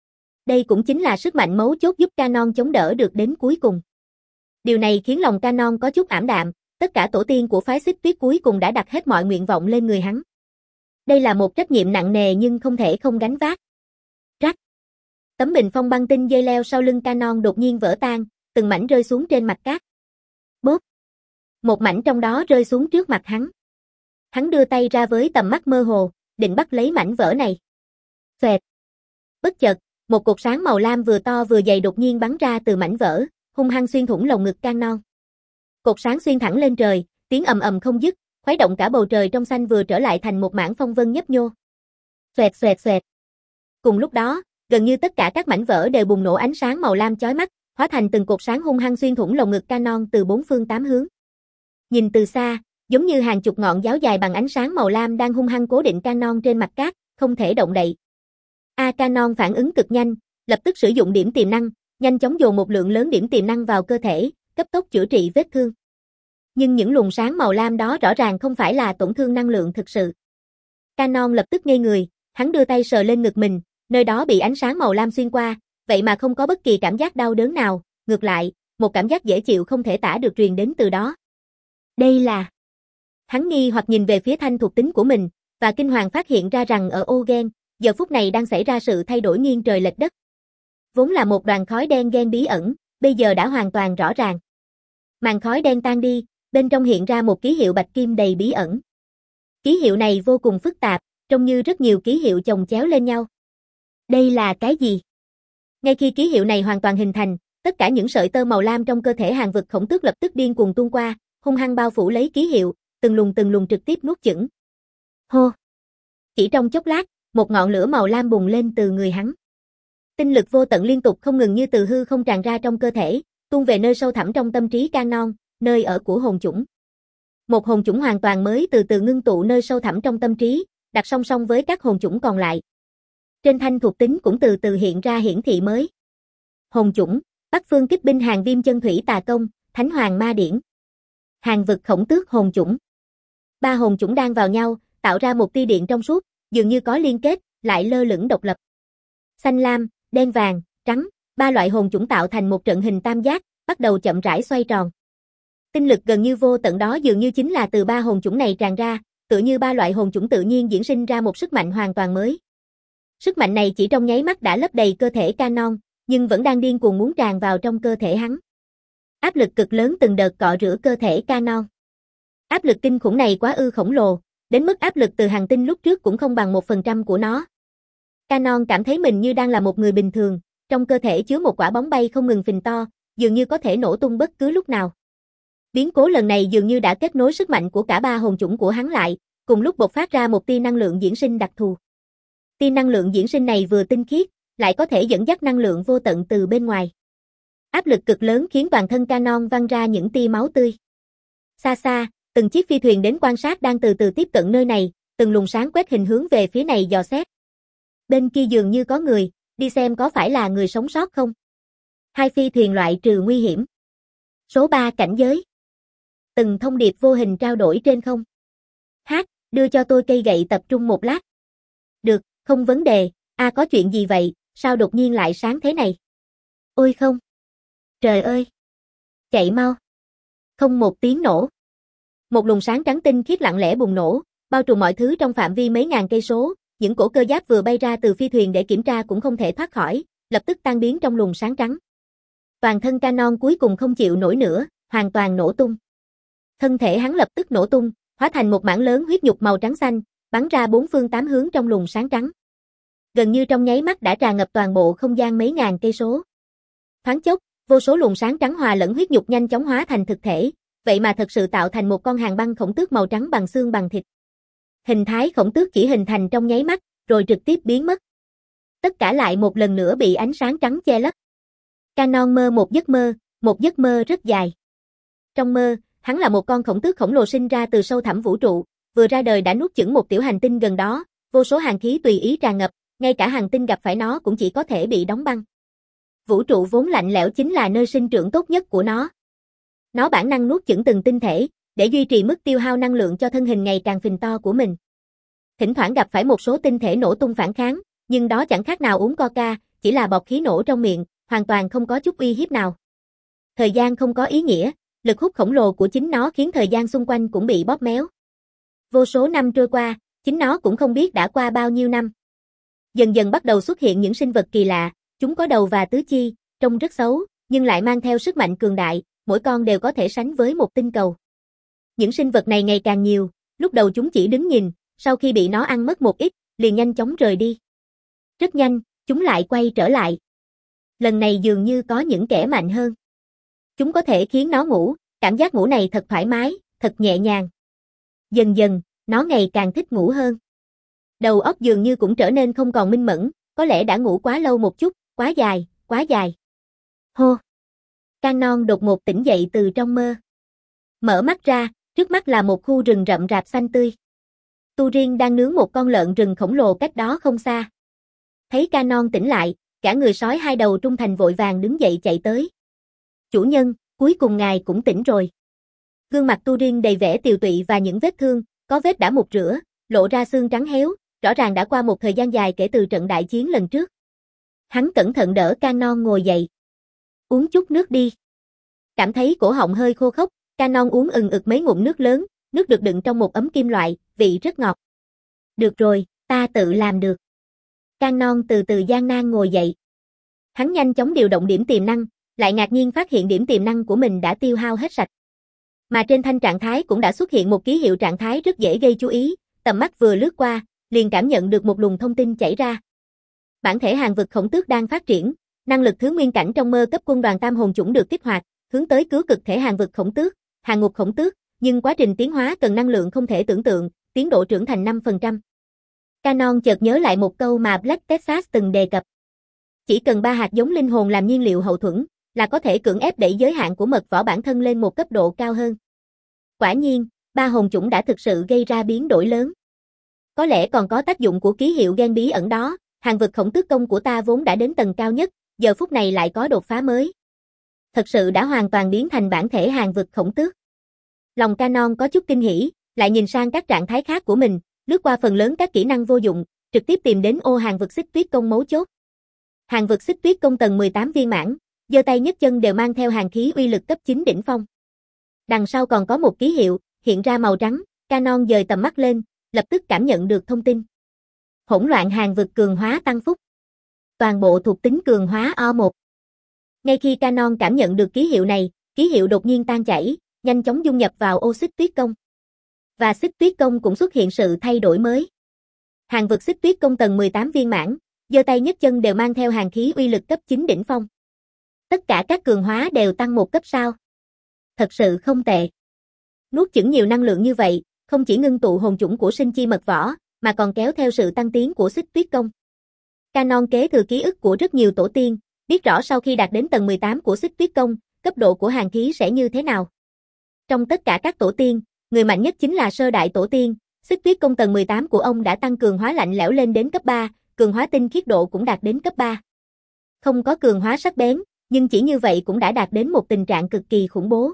Đây cũng chính là sức mạnh mấu chốt giúp Canon chống đỡ được đến cuối cùng. Điều này khiến lòng Canon có chút ảm đạm, tất cả tổ tiên của phái xích tuyết cuối cùng đã đặt hết mọi nguyện vọng lên người hắn. Đây là một trách nhiệm nặng nề nhưng không thể không gánh vác. Rắc. Tấm bình phong băng tinh dây leo sau lưng Canon đột nhiên vỡ tan, từng mảnh rơi xuống trên mặt cát. Bốp. Một mảnh trong đó rơi xuống trước mặt hắn. Hắn đưa tay ra với tầm mắt mơ hồ, định bắt lấy mảnh vỡ này. Xoẹt. Bất chợt, một cột sáng màu lam vừa to vừa dày đột nhiên bắn ra từ mảnh vỡ, hung hăng xuyên thủng lồng ngực Canon. Cột sáng xuyên thẳng lên trời, tiếng ầm ầm không dứt, khuấy động cả bầu trời trong xanh vừa trở lại thành một mảng phong vân nhấp nhô. Xoẹt xoẹt xoẹt. Cùng lúc đó, gần như tất cả các mảnh vỡ đều bùng nổ ánh sáng màu lam chói mắt, hóa thành từng cột sáng hung hăng xuyên thủng lồng ngực Canon từ bốn phương tám hướng. Nhìn từ xa, giống như hàng chục ngọn giáo dài bằng ánh sáng màu lam đang hung hăng cố định Canon trên mặt cát, không thể động đậy. A Canon phản ứng cực nhanh, lập tức sử dụng điểm tiềm năng, nhanh chóng dồn một lượng lớn điểm tiềm năng vào cơ thể, cấp tốc chữa trị vết thương. Nhưng những luồng sáng màu lam đó rõ ràng không phải là tổn thương năng lượng thực sự. Canon lập tức ngây người, hắn đưa tay sờ lên ngực mình, nơi đó bị ánh sáng màu lam xuyên qua, vậy mà không có bất kỳ cảm giác đau đớn nào, ngược lại, một cảm giác dễ chịu không thể tả được truyền đến từ đó. Đây là... Hắn nghi hoặc nhìn về phía thanh thuộc tính của mình, và kinh hoàng phát hiện ra rằng ở ô gen, giờ phút này đang xảy ra sự thay đổi nghiêng trời lệch đất. Vốn là một đoàn khói đen gen bí ẩn, bây giờ đã hoàn toàn rõ ràng. Màn khói đen tan đi, bên trong hiện ra một ký hiệu bạch kim đầy bí ẩn. Ký hiệu này vô cùng phức tạp, trông như rất nhiều ký hiệu chồng chéo lên nhau. Đây là cái gì? Ngay khi ký hiệu này hoàn toàn hình thành, tất cả những sợi tơ màu lam trong cơ thể hàng vực khổng tước lập tức điên cuồng tuôn qua, hung hăng bao phủ lấy ký hiệu, từng luồng từng luồng trực tiếp nuốt chửng. Hô! Chỉ trong chốc lát, một ngọn lửa màu lam bùng lên từ người hắn. Tinh lực vô tận liên tục không ngừng như từ hư không tràn ra trong cơ thể, tuôn về nơi sâu thẳm trong tâm trí Canon, nơi ở của hồn chủng. Một hồn chủng hoàn toàn mới từ từ ngưng tụ nơi sâu thẳm trong tâm trí, đặt song song với các hồn chủng còn lại. Trên thanh thuộc tính cũng từ từ hiện ra hiển thị mới. Hồn chủng, Bắc Phương Kích Binh Hàng Viêm Chân Thủy Tà Công, Thánh Hoàng Ma Điển. Hàng vực khổng tước hồn chủng. Ba hồn chủng đang vào nhau, tạo ra một tia điện trong suốt, dường như có liên kết, lại lơ lửng độc lập. Xanh lam, đen vàng, trắng, ba loại hồn chủng tạo thành một trận hình tam giác, bắt đầu chậm rãi xoay tròn. Tinh lực gần như vô tận đó dường như chính là từ ba hồn chủng này tràn ra, tựa như ba loại hồn chủng tự nhiên diễn sinh ra một sức mạnh hoàn toàn mới. Sức mạnh này chỉ trong nháy mắt đã lấp đầy cơ thể Canon, nhưng vẫn đang điên cuồng muốn tràn vào trong cơ thể hắn. Áp lực cực lớn từng đợt cọ rửa cơ thể Canon. Áp lực kinh khủng này quá ư khổng lồ, đến mức áp lực từ hành tinh lúc trước cũng không bằng một phần trăm của nó. Canon cảm thấy mình như đang là một người bình thường, trong cơ thể chứa một quả bóng bay không ngừng phình to, dường như có thể nổ tung bất cứ lúc nào. Biến cố lần này dường như đã kết nối sức mạnh của cả ba hồn chủng của hắn lại, cùng lúc bộc phát ra một tia năng lượng diễn sinh đặc thù. Tia năng lượng diễn sinh này vừa tinh khiết, lại có thể dẫn dắt năng lượng vô tận từ bên ngoài. Áp lực cực lớn khiến toàn thân Canon văng ra những tia máu tươi. Xa xa, từng chiếc phi thuyền đến quan sát đang từ từ tiếp cận nơi này, từng luồng sáng quét hình hướng về phía này dò xét. Bên kia dường như có người, đi xem có phải là người sống sót không. Hai phi thuyền loại trừ nguy hiểm. Số ba cảnh giới. Từng thông điệp vô hình trao đổi trên không. Hát, đưa cho tôi cây gậy tập trung một lát. Được, không vấn đề. À có chuyện gì vậy, sao đột nhiên lại sáng thế này? Ôi không. Trời ơi. Chạy mau. Không một tiếng nổ. Một luồng sáng trắng tinh khiết lặng lẽ bùng nổ, bao trùm mọi thứ trong phạm vi mấy ngàn cây số, những cổ cơ giáp vừa bay ra từ phi thuyền để kiểm tra cũng không thể thoát khỏi, lập tức tan biến trong luồng sáng trắng. Toàn thân Canon cuối cùng không chịu nổi nữa, hoàn toàn nổ tung. Thân thể hắn lập tức nổ tung, hóa thành một mảng lớn huyết nhục màu trắng xanh, bắn ra bốn phương tám hướng trong luồng sáng trắng. Gần như trong nháy mắt đã tràn ngập toàn bộ không gian mấy ngàn cây số. Thoáng chốc, vô số luồng sáng trắng hòa lẫn huyết nhục nhanh chóng hóa thành thực thể, vậy mà thật sự tạo thành một con hàng băng khổng tước màu trắng bằng xương bằng thịt. Hình thái khổng tước chỉ hình thành trong nháy mắt, rồi trực tiếp biến mất. Tất cả lại một lần nữa bị ánh sáng trắng che lấp. Canon mơ một giấc mơ, một giấc mơ rất dài. Trong mơ, hắn là một con khổng tước khổng lồ sinh ra từ sâu thẳm vũ trụ, vừa ra đời đã nuốt chửng một tiểu hành tinh gần đó, vô số hàn khí tùy ý tràn ngập, ngay cả hành tinh gặp phải nó cũng chỉ có thể bị đóng băng. Vũ trụ vốn lạnh lẽo chính là nơi sinh trưởng tốt nhất của nó. Nó bản năng nuốt chửng từng tinh thể, để duy trì mức tiêu hao năng lượng cho thân hình ngày càng phình to của mình. Thỉnh thoảng gặp phải một số tinh thể nổ tung phản kháng, nhưng đó chẳng khác nào uống Coca, chỉ là bọt khí nổ trong miệng, hoàn toàn không có chút uy hiếp nào. Thời gian không có ý nghĩa, lực hút khổng lồ của chính nó khiến thời gian xung quanh cũng bị bóp méo. Vô số năm trôi qua, chính nó cũng không biết đã qua bao nhiêu năm. Dần dần bắt đầu xuất hiện những sinh vật kỳ lạ, chúng có đầu và tứ chi, trông rất xấu, nhưng lại mang theo sức mạnh cường đại, mỗi con đều có thể sánh với một tinh cầu. Những sinh vật này ngày càng nhiều, lúc đầu chúng chỉ đứng nhìn, sau khi bị nó ăn mất một ít, liền nhanh chóng rời đi. Rất nhanh, chúng lại quay trở lại. Lần này dường như có những kẻ mạnh hơn. Chúng có thể khiến nó ngủ, cảm giác ngủ này thật thoải mái, thật nhẹ nhàng. Dần dần, nó ngày càng thích ngủ hơn. Đầu óc dường như cũng trở nên không còn minh mẫn, có lẽ đã ngủ quá lâu một chút, quá dài, quá dài. Hô! Canon đột ngột tỉnh dậy từ trong mơ. Mở mắt ra, trước mắt là một khu rừng rậm rạp xanh tươi. Turin đang nướng một con lợn rừng khổng lồ cách đó không xa. Thấy Canon tỉnh lại, cả người sói hai đầu trung thành vội vàng đứng dậy chạy tới. Chủ nhân, cuối cùng ngài cũng tỉnh rồi. Gương mặt Turin đầy vẻ tiều tụy và những vết thương, có vết đã mục rửa, lộ ra xương trắng héo, rõ ràng đã qua một thời gian dài kể từ trận đại chiến lần trước. Hắn cẩn thận đỡ Canon ngồi dậy. Uống chút nước đi. Cảm thấy cổ họng hơi khô khốc, Canon uống ừng ực mấy ngụm nước lớn, nước được đựng trong một ấm kim loại, vị rất ngọt. Được rồi, ta tự làm được. Canon từ từ gian nan ngồi dậy. Hắn nhanh chóng điều động điểm tiềm năng, lại ngạc nhiên phát hiện điểm tiềm năng của mình đã tiêu hao hết sạch. Mà trên thanh trạng thái cũng đã xuất hiện một ký hiệu trạng thái rất dễ gây chú ý, tầm mắt vừa lướt qua, liền cảm nhận được một luồng thông tin chảy ra. Bản thể hàng vực khổng tước đang phát triển, năng lực thứ nguyên cảnh trong mơ cấp quân đoàn tam hồn chủng được kích hoạt, hướng tới cứu cực thể hàng vực khổng tước, hàng ngục khổng tước, nhưng quá trình tiến hóa cần năng lượng không thể tưởng tượng, tiến độ trưởng thành năm phần trăm. Canon chợt nhớ lại một câu mà Black Texas từng đề cập. Chỉ cần ba hạt giống linh hồn làm nhiên liệu hậu thuẫn, là có thể cưỡng ép đẩy giới hạn của mật võ bản thân lên một cấp độ cao hơn. Quả nhiên, ba hồn chủng đã thực sự gây ra biến đổi lớn. Có lẽ còn có tác dụng của ký hiệu gen bí ẩn đó, hàng vực khổng tước công của ta vốn đã đến tầng cao nhất, giờ phút này lại có đột phá mới. Thật sự đã hoàn toàn biến thành bản thể hàng vực khổng tước. Lòng Canon có chút kinh hỉ, lại nhìn sang các trạng thái khác của mình, lướt qua phần lớn các kỹ năng vô dụng, trực tiếp tìm đến ô hàng vực xích tuyết công mấu chốt. Hàng vực xích tuyết công tầng mười tám viên mãn, giơ tay nhấc chân đều mang theo hàn khí uy lực cấp chín đỉnh phong. Đằng sau còn có một ký hiệu, hiện ra màu trắng, Canon dời tầm mắt lên, lập tức cảm nhận được thông tin. Hỗn loạn hàng vực cường hóa tăng phúc. Toàn bộ thuộc tính cường hóa O một. Ngay khi Canon cảm nhận được ký hiệu này, ký hiệu đột nhiên tan chảy, nhanh chóng dung nhập vào ô xích tuyết công. Và xích tuyết công cũng xuất hiện sự thay đổi mới. Hàng vực xích tuyết công tầng mười tám viên mãn, giơ tay nhấc chân đều mang theo hàn khí uy lực cấp chín đỉnh phong. Tất cả các cường hóa đều tăng một cấp sao. Thật sự không tệ. Nuốt chửng nhiều năng lượng như vậy, không chỉ ngưng tụ hồn chủng của sinh chi mật võ, mà còn kéo theo sự tăng tiến của xích tuyết công. Canon kế thừa ký ức của rất nhiều tổ tiên, biết rõ sau khi đạt đến tầng mười tám của Xích Tuyết Công, cấp độ của hàn khí sẽ như thế nào. Trong tất cả các tổ tiên, người mạnh nhất chính là sơ đại tổ tiên, Xích Tuyết Công tầng mười tám của ông đã tăng cường hóa lạnh lẽo lên đến cấp ba, cường hóa tinh khiết độ cũng đạt đến cấp ba. Không có cường hóa sắc bén, nhưng chỉ như vậy cũng đã đạt đến một tình trạng cực kỳ khủng bố.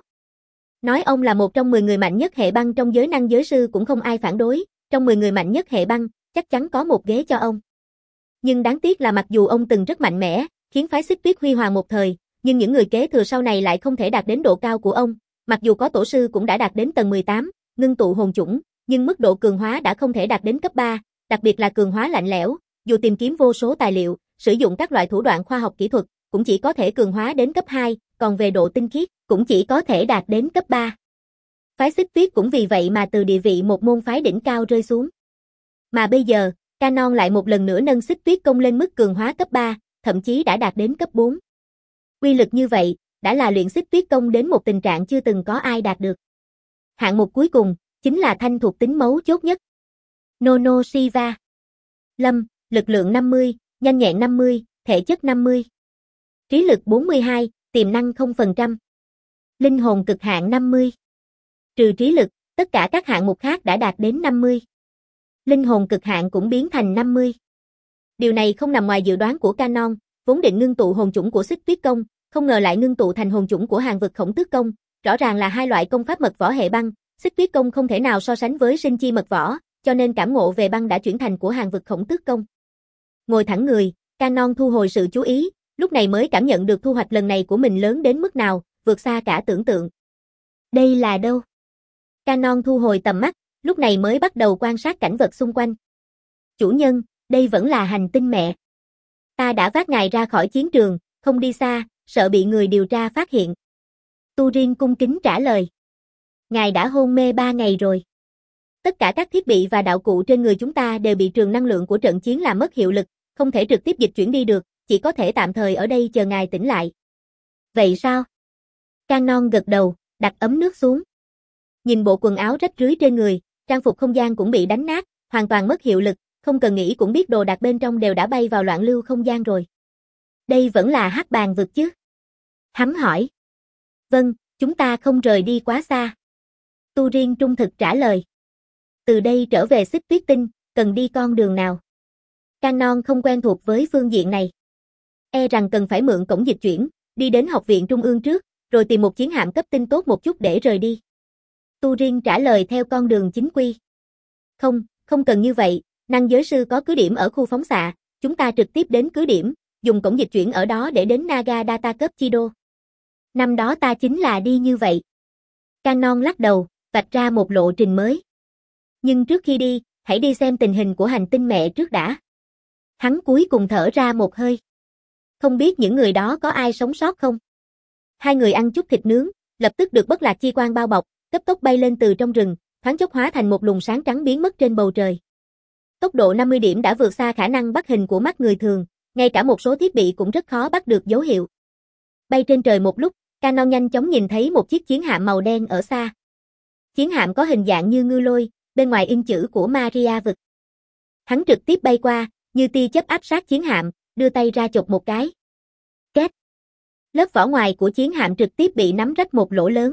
Nói ông là một trong mười người mạnh nhất hệ băng trong giới năng giới sư cũng không ai phản đối, trong mười người mạnh nhất hệ băng, chắc chắn có một ghế cho ông. Nhưng đáng tiếc là mặc dù ông từng rất mạnh mẽ, khiến phái Xích Tuyết huy hoàng một thời, nhưng những người kế thừa sau này lại không thể đạt đến độ cao của ông, mặc dù có tổ sư cũng đã đạt đến tầng mười tám, ngưng tụ hồn chủng, nhưng mức độ cường hóa đã không thể đạt đến cấp ba, đặc biệt là cường hóa lạnh lẽo, dù tìm kiếm vô số tài liệu, sử dụng các loại thủ đoạn khoa học kỹ thuật, cũng chỉ có thể cường hóa đến cấp hai, còn về độ tinh khiết, cũng chỉ có thể đạt đến cấp ba. Phái Xích Tuyết cũng vì vậy mà từ địa vị một môn phái đỉnh cao rơi xuống. Mà bây giờ, Canon lại một lần nữa nâng Xích Tuyết Công lên mức cường hóa cấp ba, thậm chí đã đạt đến cấp bốn. Quy lực như vậy, đã là luyện Xích Tuyết Công đến một tình trạng chưa từng có ai đạt được. Hạng mục cuối cùng, chính là thanh thuộc tính mấu chốt nhất. Nono Shiva. Lâm, lực lượng năm mươi, nhanh nhẹn năm mươi, thể chất năm mươi. Trí lực bốn mươi hai, tiềm năng không phần trăm. Linh hồn cực hạn năm mươi. Trừ trí lực, tất cả các hạng mục khác đã đạt đến năm mươi. Linh hồn cực hạn cũng biến thành năm mươi. Điều này không nằm ngoài dự đoán của Canon, vốn định ngưng tụ hồn chủng của Xích Tuyết Công, không ngờ lại ngưng tụ thành hồn chủng của Hàn Vực Khổng Tước Công, rõ ràng là hai loại công pháp mật võ hệ băng, Xích Tuyết Công không thể nào so sánh với sinh chi mật võ, cho nên cảm ngộ về băng đã chuyển thành của Hàn Vực Khổng Tước Công. Ngồi thẳng người, Canon thu hồi sự chú ý, lúc này mới cảm nhận được thu hoạch lần này của mình lớn đến mức nào, vượt xa cả tưởng tượng. Đây là đâu? Canon thu hồi tầm mắt, lúc này mới bắt đầu quan sát cảnh vật xung quanh. Chủ nhân, đây vẫn là hành tinh mẹ. Ta đã vác ngài ra khỏi chiến trường, không đi xa, sợ bị người điều tra phát hiện. Turin cung kính trả lời. Ngài đã hôn mê ba ngày rồi. Tất cả các thiết bị và đạo cụ trên người chúng ta đều bị trường năng lượng của trận chiến làm mất hiệu lực, không thể trực tiếp dịch chuyển đi được, chỉ có thể tạm thời ở đây chờ ngài tỉnh lại. Vậy sao? Canon gật đầu, đặt ấm nước xuống. Nhìn bộ quần áo rách rưới trên người, trang phục không gian cũng bị đánh nát, hoàn toàn mất hiệu lực, không cần nghĩ cũng biết đồ đạc bên trong đều đã bay vào loạn lưu không gian rồi. Đây vẫn là Hắc Bàn vực chứ? Hắn hỏi. Vâng, chúng ta không rời đi quá xa. Turin trung thực trả lời. Từ đây trở về Xích Tuyết Tinh, cần đi con đường nào? Canon không quen thuộc với phương diện này. E rằng cần phải mượn cổng dịch chuyển, đi đến học viện trung ương trước, rồi tìm một chiến hạm cấp tinh tốt một chút để rời đi. Turin trả lời theo con đường chính quy. Không, không cần như vậy, năng giới sư có cứ điểm ở khu phóng xạ, chúng ta trực tiếp đến cứ điểm, dùng cổng dịch chuyển ở đó để đến Naga Data cấp Chido. Năm đó ta chính là đi như vậy. Canon lắc đầu, vạch ra một lộ trình mới. Nhưng trước khi đi, hãy đi xem tình hình của hành tinh mẹ trước đã. Hắn cuối cùng thở ra một hơi. Không biết những người đó có ai sống sót không? Hai người ăn chút thịt nướng, lập tức được bất lạc chi quang bao bọc, cấp tốc bay lên từ trong rừng, thoáng chốc hóa thành một luồng sáng trắng biến mất trên bầu trời. Tốc độ năm mươi điểm đã vượt xa khả năng bắt hình của mắt người thường, ngay cả một số thiết bị cũng rất khó bắt được dấu hiệu. Bay trên trời một lúc, Canon nhanh chóng nhìn thấy một chiếc chiến hạm màu đen ở xa. Chiến hạm có hình dạng như ngư lôi, bên ngoài in chữ của Maria vực. Hắn trực tiếp bay qua, như tia chớp áp sát chiến hạm, đưa tay ra chộp một cái. Két. Lớp vỏ ngoài của chiến hạm trực tiếp bị nắm rách một lỗ lớn.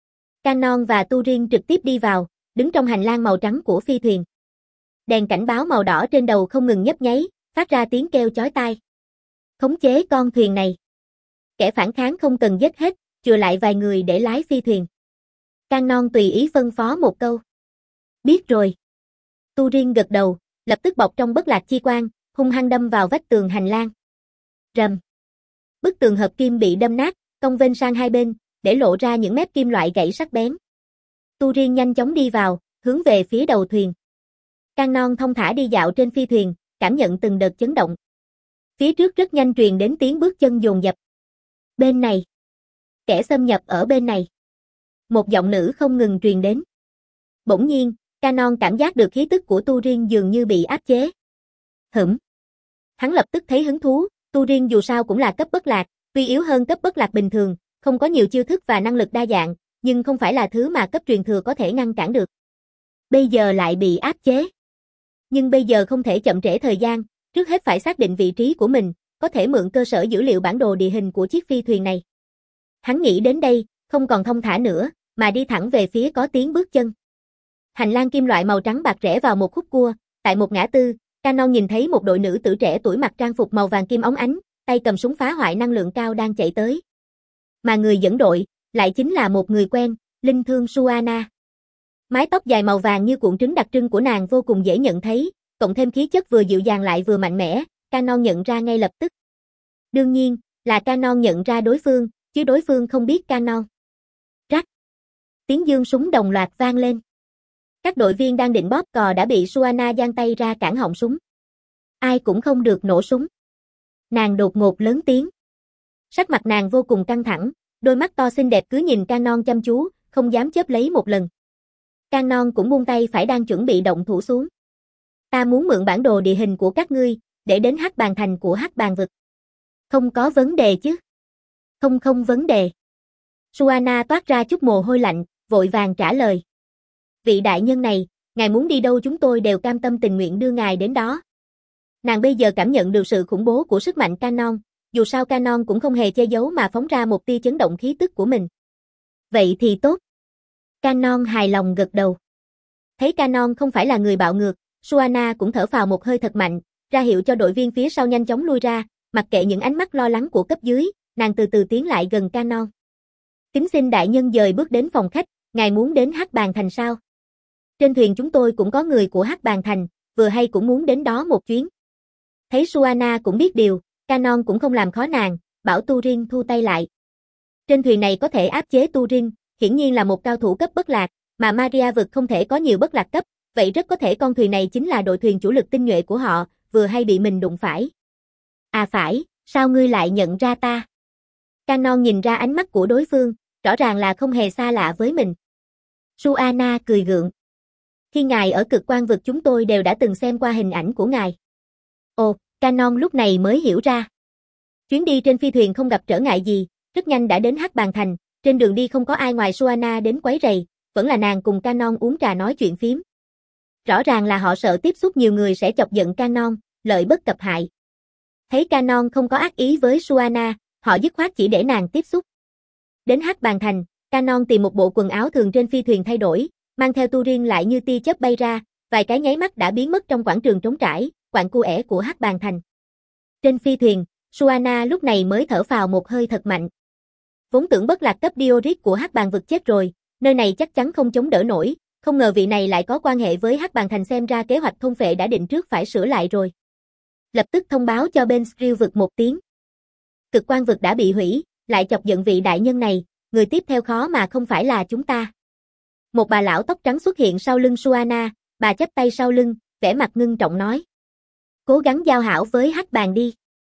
Canon và Turin trực tiếp đi vào, đứng trong hành lang màu trắng của phi thuyền. Đèn cảnh báo màu đỏ trên đầu không ngừng nhấp nháy, phát ra tiếng kêu chói tai. Khống chế con thuyền này. Kẻ phản kháng không cần giết hết, chừa lại vài người để lái phi thuyền. Canon tùy ý phân phó một câu. Biết rồi. Turin gật đầu, lập tức bọc trong bất lạc chi quang, hung hăng đâm vào vách tường hành lang. Rầm. Bức tường hợp kim bị đâm nát, cong vênh sang hai bên, để lộ ra những mép kim loại gãy sắc bén. Turin nhanh chóng đi vào, hướng về phía đầu thuyền. Canon thông thả đi dạo trên phi thuyền, cảm nhận từng đợt chấn động. Phía trước rất nhanh truyền đến tiếng bước chân dồn dập. Bên này. Kẻ xâm nhập ở bên này. Một giọng nữ không ngừng truyền đến. Bỗng nhiên, Canon cảm giác được khí tức của Turin dường như bị áp chế. Hửm. Hắn lập tức thấy hứng thú, Turin dù sao cũng là cấp bất lạc, tuy yếu hơn cấp bất lạc bình thường, không có nhiều chiêu thức và năng lực đa dạng, nhưng không phải là thứ mà cấp truyền thừa có thể ngăn cản được. Bây giờ lại bị áp chế. Nhưng bây giờ không thể chậm trễ thời gian, trước hết phải xác định vị trí của mình, có thể mượn cơ sở dữ liệu bản đồ địa hình của chiếc phi thuyền này. Hắn nghĩ đến đây, không còn thong thả nữa, mà đi thẳng về phía có tiếng bước chân. Hành lang kim loại màu trắng bạc rẽ vào một khúc cua, tại một ngã tư, Canon nhìn thấy một đội nữ tử trẻ tuổi mặc trang phục màu vàng kim óng ánh, tay cầm súng phá hoại năng lượng cao đang chạy tới. Mà người dẫn đội, lại chính là một người quen, Linh Thương Suana. Mái tóc dài màu vàng như cuộn trứng đặc trưng của nàng vô cùng dễ nhận thấy, cộng thêm khí chất vừa dịu dàng lại vừa mạnh mẽ, Canon nhận ra ngay lập tức. Đương nhiên, là Canon nhận ra đối phương, chứ đối phương không biết Canon. Rắc. Tiếng giương súng đồng loạt vang lên. Các đội viên đang định bóp cò đã bị Suana giang tay ra cản họng súng. Ai cũng không được nổ súng. Nàng đột ngột lớn tiếng. Sắc mặt nàng vô cùng căng thẳng, đôi mắt to xinh đẹp cứ nhìn Canon chăm chú, không dám chớp lấy một lần. Canon cũng buông tay phải đang chuẩn bị động thủ xuống. Ta muốn mượn bản đồ địa hình của các ngươi, để đến Hắc Bàn Thành của Hắc Bàn Vực. Không có vấn đề chứ? Không không vấn đề. Suana toát ra chút mồ hôi lạnh, vội vàng trả lời. Vị đại nhân này, ngài muốn đi đâu chúng tôi đều cam tâm tình nguyện đưa ngài đến đó. Nàng bây giờ cảm nhận được sự khủng bố của sức mạnh Canon, dù sao Canon cũng không hề che giấu mà phóng ra một tia chấn động khí tức của mình. Vậy thì tốt. Canon hài lòng gật đầu. Thấy Canon không phải là người bạo ngược, Suana cũng thở phào một hơi thật mạnh, ra hiệu cho đội viên phía sau nhanh chóng lui ra, mặc kệ những ánh mắt lo lắng của cấp dưới, nàng từ từ tiến lại gần Canon. Kính xin đại nhân dời bước đến phòng khách, ngài muốn đến Hắc Bàn Thành sao? Trên thuyền chúng tôi cũng có người của Hắc Bàn Thành, vừa hay cũng muốn đến đó một chuyến. Thấy Suana cũng biết điều, Canon cũng không làm khó nàng, bảo Turin thu tay lại. Trên thuyền này có thể áp chế Turin, hiển nhiên là một cao thủ cấp bất lạc, mà Maria vực không thể có nhiều bất lạc cấp, vậy rất có thể con thuyền này chính là đội thuyền chủ lực tinh nhuệ của họ, vừa hay bị mình đụng phải. À phải, sao ngươi lại nhận ra ta? Canon nhìn ra ánh mắt của đối phương, rõ ràng là không hề xa lạ với mình. Suana cười gượng. Khi ngài ở Cực Quang vực chúng tôi đều đã từng xem qua hình ảnh của ngài. Ồ, Canon lúc này mới hiểu ra. Chuyến đi trên phi thuyền không gặp trở ngại gì, rất nhanh đã đến Hắc Bàn Thành, trên đường đi không có ai ngoài Suana đến quấy rầy, vẫn là nàng cùng Canon uống trà nói chuyện phím. Rõ ràng là họ sợ tiếp xúc nhiều người sẽ chọc giận Canon, lợi bất cập hại. Thấy Canon không có ác ý với Suana, họ dứt khoát chỉ để nàng tiếp xúc. Đến Hắc Bàn Thành, Canon tìm một bộ quần áo thường trên phi thuyền thay đổi, mang theo Turin lại như tia chớp bay ra, vài cái nháy mắt đã biến mất trong quảng trường trống trải, quặng cu ẻ của Hắc Bàn Thành. Trên phi thuyền, Suana lúc này mới thở phào một hơi thật mạnh. Vốn tưởng bất lạc cấp Diorit của Hắc Bàn vực chết rồi, nơi này chắc chắn không chống đỡ nổi, không ngờ vị này lại có quan hệ với Hắc Bàn Thành, xem ra kế hoạch thôn phệ đã định trước phải sửa lại rồi. Lập tức thông báo cho bên Skrill vực một tiếng. Cực Quang vực đã bị hủy, lại chọc giận vị đại nhân này, người tiếp theo khó mà không phải là chúng ta. Một bà lão tóc trắng xuất hiện sau lưng Suana, bà chắp tay sau lưng, vẻ mặt ngưng trọng nói. Cố gắng giao hảo với Hắc Bàn đi.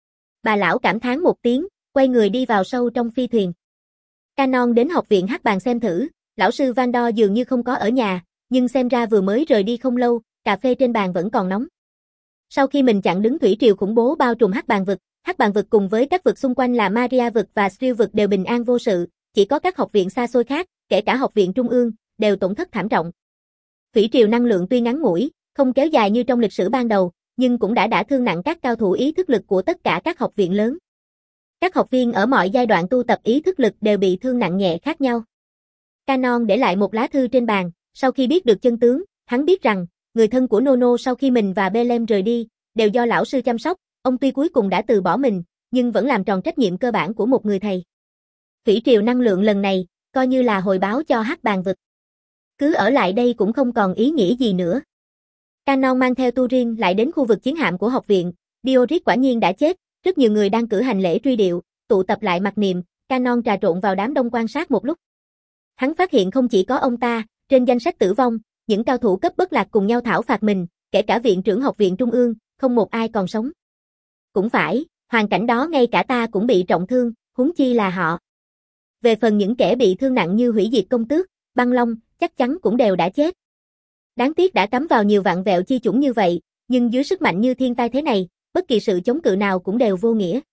Bà lão cảm thán một tiếng, quay người đi vào sâu trong phi thuyền. Canon đến học viện Hắc Bàn xem thử, lão sư Van Do dường như không có ở nhà, nhưng xem ra vừa mới rời đi không lâu, cà phê trên bàn vẫn còn nóng. Sau khi mình chặn đứng thủy triều khủng bố bao trùm Hắc Bàn vực, Hắc Bàn vực cùng với các vực xung quanh là Maria vực và Skrill vực đều bình an vô sự, chỉ có các học viện xa xôi khác, kể cả học viện trung ương, đều tổn thất thảm trọng. Thủy triều năng lượng tuy ngắn ngủi, không kéo dài như trong lịch sử ban đầu, nhưng cũng đã đả thương nặng các cao thủ ý thức lực của tất cả các học viện lớn. Các học viên ở mọi giai đoạn tu tập ý thức lực đều bị thương nặng nhẹ khác nhau. Canon để lại một lá thư trên bàn, sau khi biết được chân tướng, hắn biết rằng, người thân của Nono sau khi mình và Belem rời đi, đều do lão sư chăm sóc, ông tuy cuối cùng đã từ bỏ mình, nhưng vẫn làm tròn trách nhiệm cơ bản của một người thầy. Thủy triều năng lượng lần này, coi như là hồi báo cho Hắc Bàn vực. Cứ ở lại đây cũng không còn ý nghĩa gì nữa. Canon mang theo Turin lại đến khu vực chiến hạm của học viện, Diorit quả nhiên đã chết, rất nhiều người đang cử hành lễ truy điệu, tụ tập lại mặc niệm, Canon trà trộn vào đám đông quan sát một lúc. Hắn phát hiện không chỉ có ông ta, trên danh sách tử vong, những cao thủ cấp bất lạc cùng nhau thảo phạt mình, kể cả viện trưởng học viện trung ương, không một ai còn sống. Cũng phải, hoàn cảnh đó ngay cả ta cũng bị trọng thương, huống chi là họ. Về phần những kẻ bị thương nặng như hủy diệt công tước, băng long, chắc chắn cũng đều đã chết. Đáng tiếc đã cắm vào nhiều vạn vẹo chi chủng như vậy, nhưng dưới sức mạnh như thiên tai thế này, bất kỳ sự chống cự nào cũng đều vô nghĩa.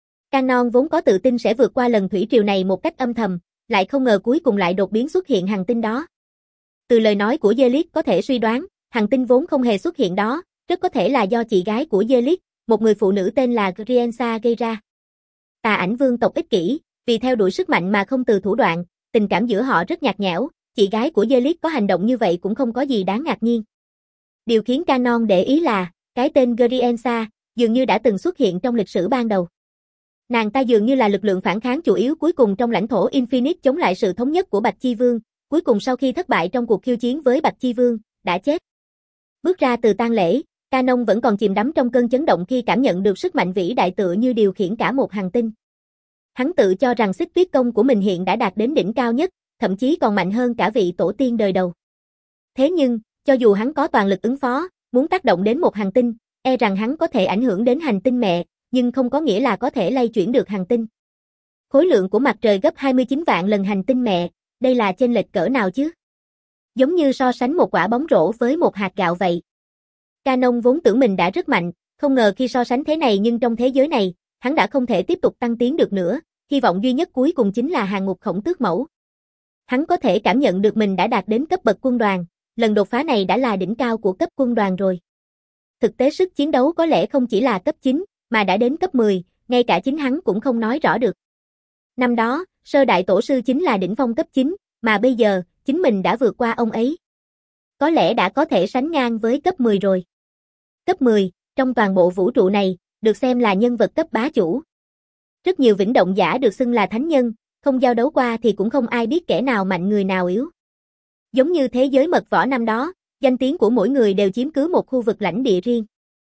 Canon vốn có tự tin sẽ vượt qua lần thủy triều này một cách âm thầm, lại không ngờ cuối cùng lại đột biến xuất hiện hành tinh đó. Từ lời nói của Zelit có thể suy đoán, hành tinh vốn không hề xuất hiện đó, rất có thể là do chị gái của Zelit, một người phụ nữ tên là Griensa gây ra. Tà ảnh vương tộc ích kỷ, vì theo đuổi sức mạnh mà không từ thủ đoạn, tình cảm giữa họ rất nhạt nhẽo, chị gái của Zealot có hành động như vậy cũng không có gì đáng ngạc nhiên. Điều khiến Canon để ý là, cái tên Griensa dường như đã từng xuất hiện trong lịch sử ban đầu. Nàng ta dường như là lực lượng phản kháng chủ yếu cuối cùng trong lãnh thổ Infinite chống lại sự thống nhất của Bạch Chi Vương, cuối cùng sau khi thất bại trong cuộc khiêu chiến với Bạch Chi Vương, đã chết. Bước ra từ tang lễ, Canon vẫn còn chìm đắm trong cơn chấn động khi cảm nhận được sức mạnh vĩ đại tựa như điều khiển cả một hành tinh. Hắn tự cho rằng xích tuyết công của mình hiện đã đạt đến đỉnh cao nhất, thậm chí còn mạnh hơn cả vị tổ tiên đời đầu. Thế nhưng, cho dù hắn có toàn lực ứng phó, muốn tác động đến một hành tinh, e rằng hắn có thể ảnh hưởng đến hành tinh mẹ, nhưng không có nghĩa là có thể lay chuyển được hành tinh. Khối lượng của mặt trời gấp hai mươi chín vạn lần hành tinh mẹ, đây là chênh lệch cỡ nào chứ? Giống như so sánh một quả bóng rổ với một hạt gạo vậy. Canon vốn tưởng mình đã rất mạnh, không ngờ khi so sánh thế này nhưng trong thế giới này, hắn đã không thể tiếp tục tăng tiến được nữa, hy vọng duy nhất cuối cùng chính là hàng ngục khổng tước mẫu. Hắn có thể cảm nhận được mình đã đạt đến cấp bậc quân đoàn, lần đột phá này đã là đỉnh cao của cấp quân đoàn rồi. Thực tế sức chiến đấu có lẽ không chỉ là cấp chín, mà đã đến cấp mười, ngay cả chính hắn cũng không nói rõ được. Năm đó, sơ đại tổ sư chính là đỉnh phong cấp chín, mà bây giờ, chính mình đã vượt qua ông ấy. Có lẽ đã có thể sánh ngang với cấp mười rồi. Cấp mười, trong toàn bộ vũ trụ này, được xem là nhân vật cấp bá chủ. Rất nhiều vĩnh động giả được xưng là thánh nhân, không giao đấu qua thì cũng không ai biết kẻ nào mạnh người nào yếu. Giống như thế giới mật võ năm đó, danh tiếng của mỗi người đều chiếm cứ một khu vực lãnh địa riêng.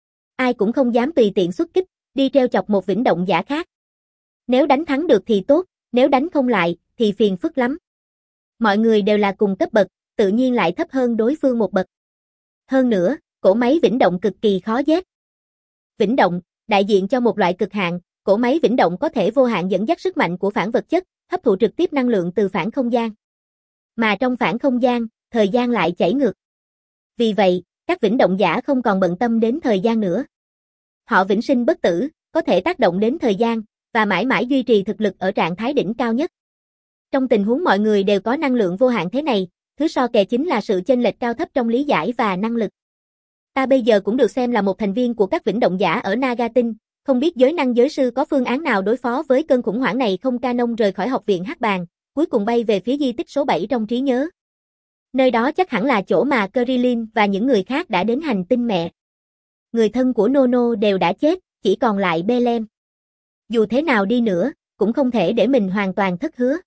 Ai cũng không dám tùy tiện xuất kích, đi treo chọc một vĩnh động giả khác. Nếu đánh thắng được thì tốt, nếu đánh không lại, thì phiền phức lắm. Mọi người đều là cùng cấp bậc, tự nhiên lại thấp hơn đối phương một bậc. Hơn nữa, cỗ máy vĩnh động cực kỳ khó giết. Vĩnh động, đại diện cho một loại cực hạn, cỗ máy vĩnh động có thể vô hạn dẫn dắt sức mạnh của phản vật chất, hấp thụ trực tiếp năng lượng từ phản không gian. Mà trong phản không gian, thời gian lại chảy ngược. Vì vậy, các vĩnh động giả không còn bận tâm đến thời gian nữa. Họ vĩnh sinh bất tử, có thể tác động đến thời gian, và mãi mãi duy trì thực lực ở trạng thái đỉnh cao nhất. Trong tình huống mọi người đều có năng lượng vô hạn thế này, thứ so kè chính là sự chênh lệch cao thấp trong lý giải và năng lực. Ta bây giờ cũng được xem là một thành viên của các vĩnh động giả ở Nagatin, không biết giới năng giới sư có phương án nào đối phó với cơn khủng hoảng này không? Canon rời khỏi học viện Hắc Bàn, cuối cùng bay về phía di tích số bảy trong trí nhớ. Nơi đó chắc hẳn là chỗ mà Krillin và những người khác đã đến hành tinh mẹ. Người thân của Nono đều đã chết, chỉ còn lại Belem. Dù thế nào đi nữa, cũng không thể để mình hoàn toàn thất hứa.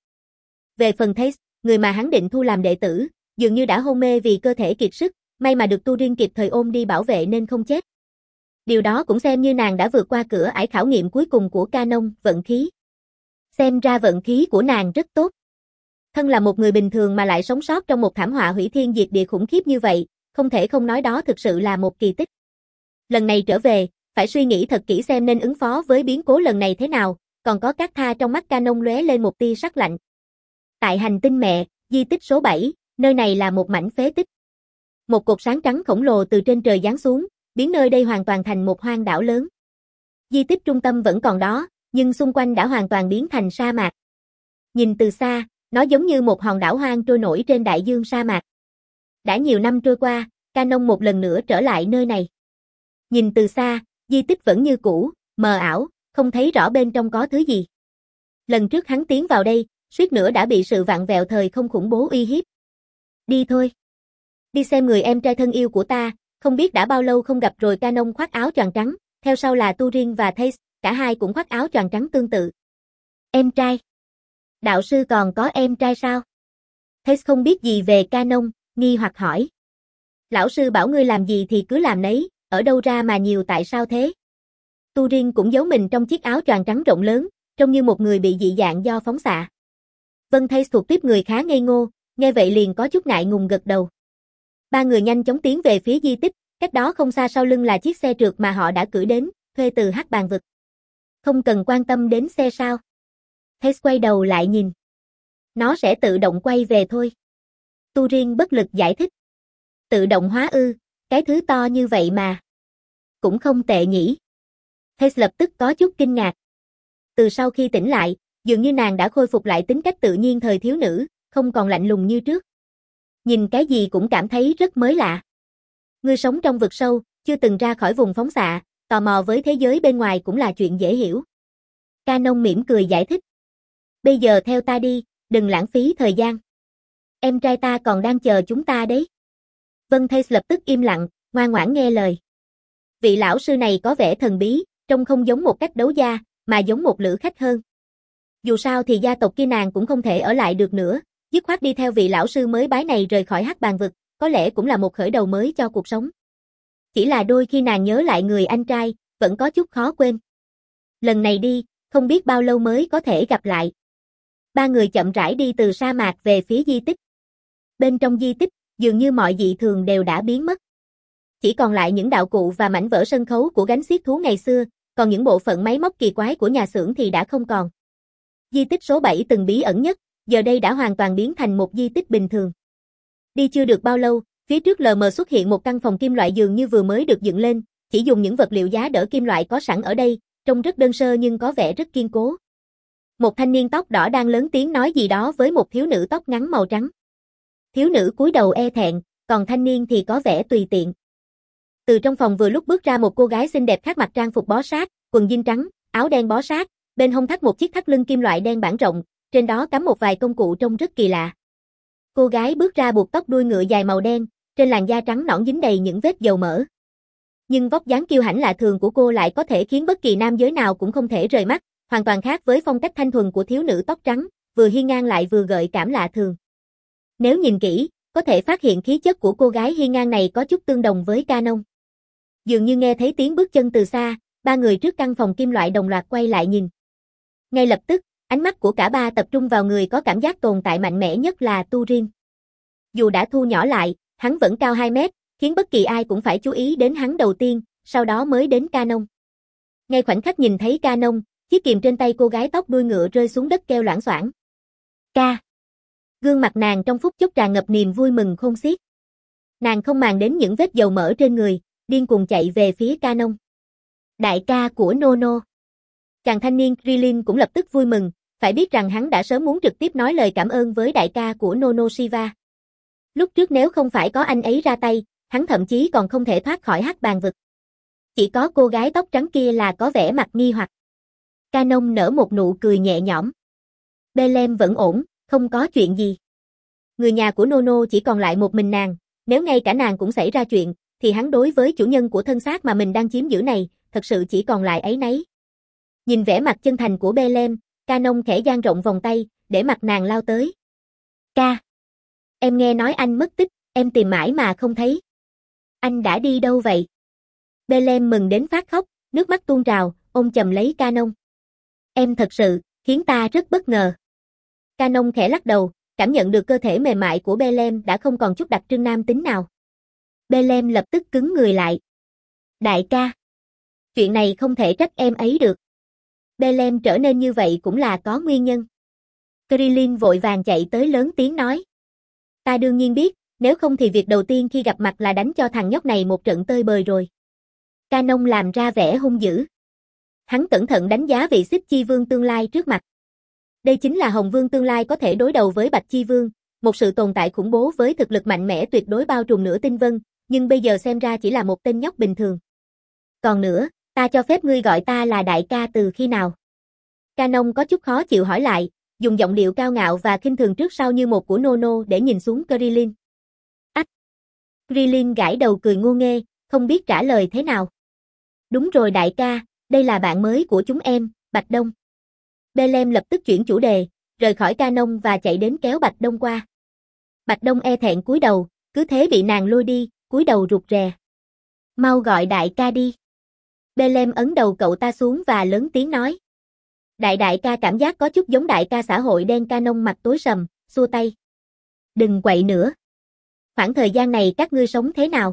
Về phần Thais, người mà hắn định thu làm đệ tử, dường như đã hôn mê vì cơ thể kiệt sức, may mà được Turin kịp thời ôm đi bảo vệ nên không chết. Điều đó cũng xem như nàng đã vượt qua cửa ải khảo nghiệm cuối cùng của Canon, vận khí. Xem ra vận khí của nàng rất tốt. Thân là một người bình thường mà lại sống sót trong một thảm họa hủy thiên diệt địa khủng khiếp như vậy, không thể không nói đó thực sự là một kỳ tích. Lần này trở về, phải suy nghĩ thật kỹ xem nên ứng phó với biến cố lần này thế nào, còn có Cát Tha trong mắt Canon lóe lên một tia sắc lạnh. Tại hành tinh mẹ, di tích số bảy, nơi này là một mảnh phế tích. Một cột sáng trắng khổng lồ từ trên trời giáng xuống, biến nơi đây hoàn toàn thành một hoang đảo lớn. Di tích trung tâm vẫn còn đó, nhưng xung quanh đã hoàn toàn biến thành sa mạc. Nhìn từ xa, nó giống như một hòn đảo hoang trôi nổi trên đại dương sa mạc. Đã nhiều năm trôi qua, Canon một lần nữa trở lại nơi này. Nhìn từ xa, di tích vẫn như cũ, mờ ảo, không thấy rõ bên trong có thứ gì. Lần trước hắn tiến vào đây, suýt nữa đã bị sự vặn vẹo thời không khủng bố uy hiếp. Đi thôi. Đi xem người em trai thân yêu của ta, không biết đã bao lâu không gặp rồi. Canon khoác áo choàng trắng, theo sau là Turin và Thais, cả hai cũng khoác áo choàng trắng tương tự. Em trai? Đạo sư còn có em trai sao? Thais không biết gì về Canon, nghi hoặc hỏi. Lão sư bảo ngươi làm gì thì cứ làm nấy, ở đâu ra mà nhiều tại sao thế? Turin cũng giấu mình trong chiếc áo choàng trắng rộng lớn, trông như một người bị dị dạng do phóng xạ. Vân Thais thuộc tiếp người khá ngây ngô, nghe vậy liền có chút ngại ngùng gật đầu. Ba người nhanh chóng tiến về phía di tích, cách đó không xa sau lưng là chiếc xe trượt mà họ đã cử đến, thuê từ Hắc Bàn vực. Không cần quan tâm đến xe sao? Thais quay đầu lại nhìn. Nó sẽ tự động quay về thôi. Turin bất lực giải thích. Tự động hóa ư, cái thứ to như vậy mà. Cũng không tệ nhỉ. Thais lập tức có chút kinh ngạc. Từ sau khi tỉnh lại, dường như nàng đã khôi phục lại tính cách tự nhiên thời thiếu nữ, không còn lạnh lùng như trước. Nhìn cái gì cũng cảm thấy rất mới lạ. Ngươi sống trong vực sâu, chưa từng ra khỏi vùng phóng xạ, tò mò với thế giới bên ngoài cũng là chuyện dễ hiểu. Canon mỉm cười giải thích. Bây giờ theo ta đi, đừng lãng phí thời gian. Em trai ta còn đang chờ chúng ta đấy. Vân Thais lập tức im lặng, ngoan ngoãn nghe lời. Vị lão sư này có vẻ thần bí, trông không giống một cách đấu gia, mà giống một lữ khách hơn. Dù sao thì gia tộc kia nàng cũng không thể ở lại được nữa, dứt khoát đi theo vị lão sư mới bái này rời khỏi Hắc Bàng vực, có lẽ cũng là một khởi đầu mới cho cuộc sống. Chỉ là đôi khi nàng nhớ lại người anh trai, vẫn có chút khó quên. Lần này đi, không biết bao lâu mới có thể gặp lại. Ba người chậm rãi đi từ sa mạc về phía di tích. Bên trong di tích, dường như mọi dị thường đều đã biến mất. Chỉ còn lại những đạo cụ và mảnh vỡ sân khấu của gánh xiết thú ngày xưa, còn những bộ phận máy móc kỳ quái của nhà xưởng thì đã không còn. Di tích số bảy từng bí ẩn nhất, giờ đây đã hoàn toàn biến thành một di tích bình thường. Đi chưa được bao lâu, phía trước lờ mờ xuất hiện một căn phòng kim loại dường như vừa mới được dựng lên, chỉ dùng những vật liệu giá đỡ kim loại có sẵn ở đây, trông rất đơn sơ nhưng có vẻ rất kiên cố. Một thanh niên tóc đỏ đang lớn tiếng nói gì đó với một thiếu nữ tóc ngắn màu trắng. Thiếu nữ cúi đầu e thẹn, còn thanh niên thì có vẻ tùy tiện. Từ trong phòng vừa lúc bước ra một cô gái xinh đẹp khác mặc trang phục bó sát, quần jean trắng, áo đen bó sát, bên hông thắt một chiếc thắt lưng kim loại đen bản rộng, trên đó cắm một vài công cụ trông rất kỳ lạ. Cô gái bước ra buộc tóc đuôi ngựa dài màu đen, trên làn da trắng nõn dính đầy những vết dầu mỡ. Nhưng vóc dáng kiêu hãnh lạ thường của cô lại có thể khiến bất kỳ nam giới nào cũng không thể rời mắt, hoàn toàn khác với phong cách thanh thuần của thiếu nữ tóc trắng, vừa hiên ngang lại vừa gợi cảm lạ thường. Nếu nhìn kỹ, có thể phát hiện khí chất của cô gái hiên ngang này có chút tương đồng với Canon. Dường như nghe thấy tiếng bước chân từ xa, ba người trước căn phòng kim loại đồng loạt quay lại nhìn. Ngay lập tức, ánh mắt của cả ba tập trung vào người có cảm giác tồn tại mạnh mẽ nhất là Turin. Dù đã thu nhỏ lại, hắn vẫn cao hai mét, khiến bất kỳ ai cũng phải chú ý đến hắn đầu tiên, sau đó mới đến Canon. Ngay khoảnh khắc nhìn thấy Canon, chiếc kìm trên tay cô gái tóc đuôi ngựa rơi xuống đất kêu loảng xoảng. Ca. Gương mặt nàng trong phút chốc tràn ngập niềm vui mừng khôn xiết. Nàng không màng đến những vết dầu mỡ trên người, điên cuồng chạy về phía Canon. Đại ca của Nono. Chàng thanh niên Krillin cũng lập tức vui mừng, phải biết rằng hắn đã sớm muốn trực tiếp nói lời cảm ơn với đại ca của Nono Shiva. Lúc trước nếu không phải có anh ấy ra tay, hắn thậm chí còn không thể thoát khỏi Hắc Bàng vực. Chỉ có cô gái tóc trắng kia là có vẻ mặt nghi hoặc. Canon nở một nụ cười nhẹ nhõm. Belem vẫn ổn, không có chuyện gì. Người nhà của Nono chỉ còn lại một mình nàng, nếu ngay cả nàng cũng xảy ra chuyện, thì hắn đối với chủ nhân của thân xác mà mình đang chiếm giữ này, thật sự chỉ còn lại áy náy. Nhìn vẻ mặt chân thành của Belem, Canon khẽ dang rộng vòng tay, để mặt nàng lao tới. Ca. Em nghe nói anh mất tích, em tìm mãi mà không thấy. Anh đã đi đâu vậy? Belem mừng đến phát khóc, nước mắt tuôn trào, ôm chầm lấy Canon. Em thật sự, khiến ta rất bất ngờ. Canon khẽ lắc đầu, cảm nhận được cơ thể mềm mại của Belem đã không còn chút đặc trưng nam tính nào. Belem lập tức cứng người lại. Đại ca. Chuyện này không thể trách em ấy được. Belem trở nên như vậy cũng là có nguyên nhân. Krillin vội vàng chạy tới lớn tiếng nói. Ta đương nhiên biết, nếu không thì việc đầu tiên khi gặp mặt là đánh cho thằng nhóc này một trận tơi bời rồi. Canon làm ra vẻ hung dữ. Hắn cẩn thận đánh giá vị Xích Chi Vương tương lai trước mặt. Đây chính là Hồng Vương tương lai có thể đối đầu với Bạch Chi Vương, một sự tồn tại khủng bố với thực lực mạnh mẽ tuyệt đối bao trùm nửa tinh vân, nhưng bây giờ xem ra chỉ là một tên nhóc bình thường. Còn nữa, ta cho phép ngươi gọi ta là đại ca từ khi nào? Canon có chút khó chịu hỏi lại, dùng giọng điệu cao ngạo và khinh thường trước sau như một của Nono để nhìn xuống Krillin. Ách! Krillin gãi đầu cười ngô nghê, không biết trả lời thế nào. Đúng rồi đại ca, đây là bạn mới của chúng em, Bạch Đông. Belem lập tức chuyển chủ đề, rời khỏi Canon và chạy đến kéo Bạch Đông qua. Bạch Đông e thẹn cúi đầu, cứ thế bị nàng lôi đi, cúi đầu rụt rè. Mau gọi đại ca đi. Belem ấn đầu cậu ta xuống và lớn tiếng nói. Đại đại ca cảm giác có chút giống đại ca xã hội đen. Canon mặt tối sầm, xua tay. Đừng quậy nữa. Khoảng thời gian này các ngươi sống thế nào?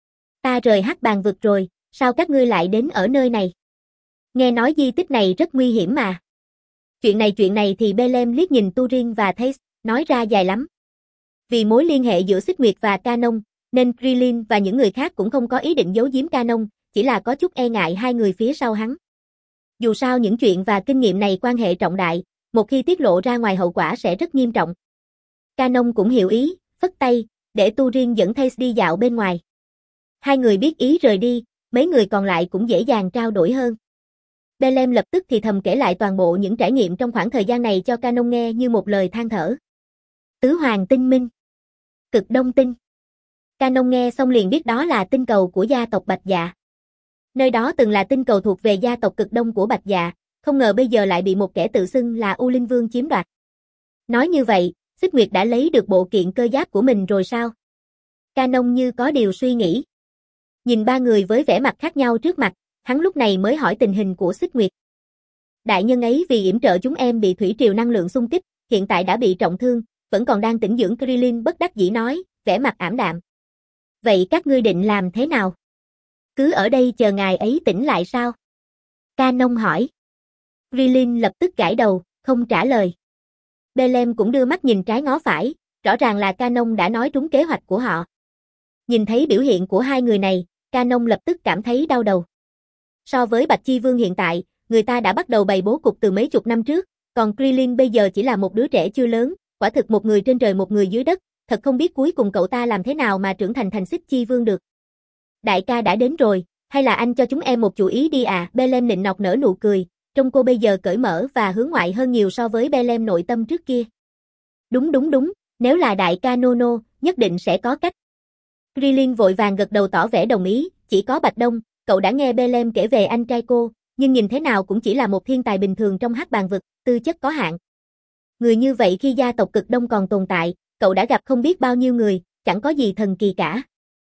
Ta rời Hắc Bàng vực rồi, sao các ngươi lại đến ở nơi này? Nghe nói di tích này rất nguy hiểm mà. Chuyện này chuyện này thì Belem liếc nhìn Turin và Thais, nói ra dài lắm. Vì mối liên hệ giữa Xích Nguyệt và Canon, nên Krillin và những người khác cũng không có ý định giấu giếm Canon, chỉ là có chút e ngại hai người phía sau hắn. Dù sao những chuyện và kinh nghiệm này quan hệ trọng đại, một khi tiết lộ ra ngoài hậu quả sẽ rất nghiêm trọng. Canon cũng hiểu ý, phất tay, để Turin dẫn Thais đi dạo bên ngoài. Hai người biết ý rời đi, mấy người còn lại cũng dễ dàng trao đổi hơn. Belem lập tức thì thầm kể lại toàn bộ những trải nghiệm trong khoảng thời gian này cho Canon nghe như một lời than thở. Tứ hoàng tinh minh. Cực đông tinh. Canon nghe xong liền biết đó là tinh cầu của gia tộc Bạch Dạ. Nơi đó từng là tinh cầu thuộc về gia tộc cực đông của Bạch Dạ, không ngờ bây giờ lại bị một kẻ tự xưng là U Linh Vương chiếm đoạt. Nói như vậy, Xích Nguyệt đã lấy được bộ kiện cơ giáp của mình rồi sao? Canon như có điều suy nghĩ. Nhìn ba người với vẻ mặt khác nhau trước mặt, hắn lúc này mới hỏi tình hình của Xích Nguyệt. Đại nhân ấy vì yểm trợ chúng em bị thủy triều năng lượng xung kích, hiện tại đã bị trọng thương, vẫn còn đang tĩnh dưỡng. Krillin bất đắc dĩ nói, vẻ mặt ảm đạm. Vậy các ngươi định làm thế nào? Cứ ở đây chờ ngài ấy tỉnh lại sao? Canon hỏi. Krillin lập tức gãi đầu, không trả lời. Belem cũng đưa mắt nhìn trái ngó phải, rõ ràng là Canon đã nói trúng kế hoạch của họ. Nhìn thấy biểu hiện của hai người này, Canon lập tức cảm thấy đau đầu. So với Bạch Chi Vương hiện tại, người ta đã bắt đầu bày bố cục từ mấy chục năm trước, còn Krillin bây giờ chỉ là một đứa trẻ chưa lớn, quả thực một người trên trời một người dưới đất, thật không biết cuối cùng cậu ta làm thế nào mà trưởng thành thành Xích Chi Vương được. Đại ca đã đến rồi, hay là anh cho chúng em một chủ ý đi à? Belem nịnh nọt nở nụ cười, trông cô bây giờ cởi mở và hướng ngoại hơn nhiều so với Belem nội tâm trước kia. Đúng đúng đúng, nếu là đại ca Nono, nhất định sẽ có cách. Krillin vội vàng gật đầu tỏ vẻ đồng ý, chỉ có Bạch Đông, cậu đã nghe Belem kể về anh trai cô, nhưng nhìn thế nào cũng chỉ là một thiên tài bình thường trong hắc bàn vực, tư chất có hạn. Người như vậy khi gia tộc cực đông còn tồn tại, cậu đã gặp không biết bao nhiêu người, chẳng có gì thần kỳ cả.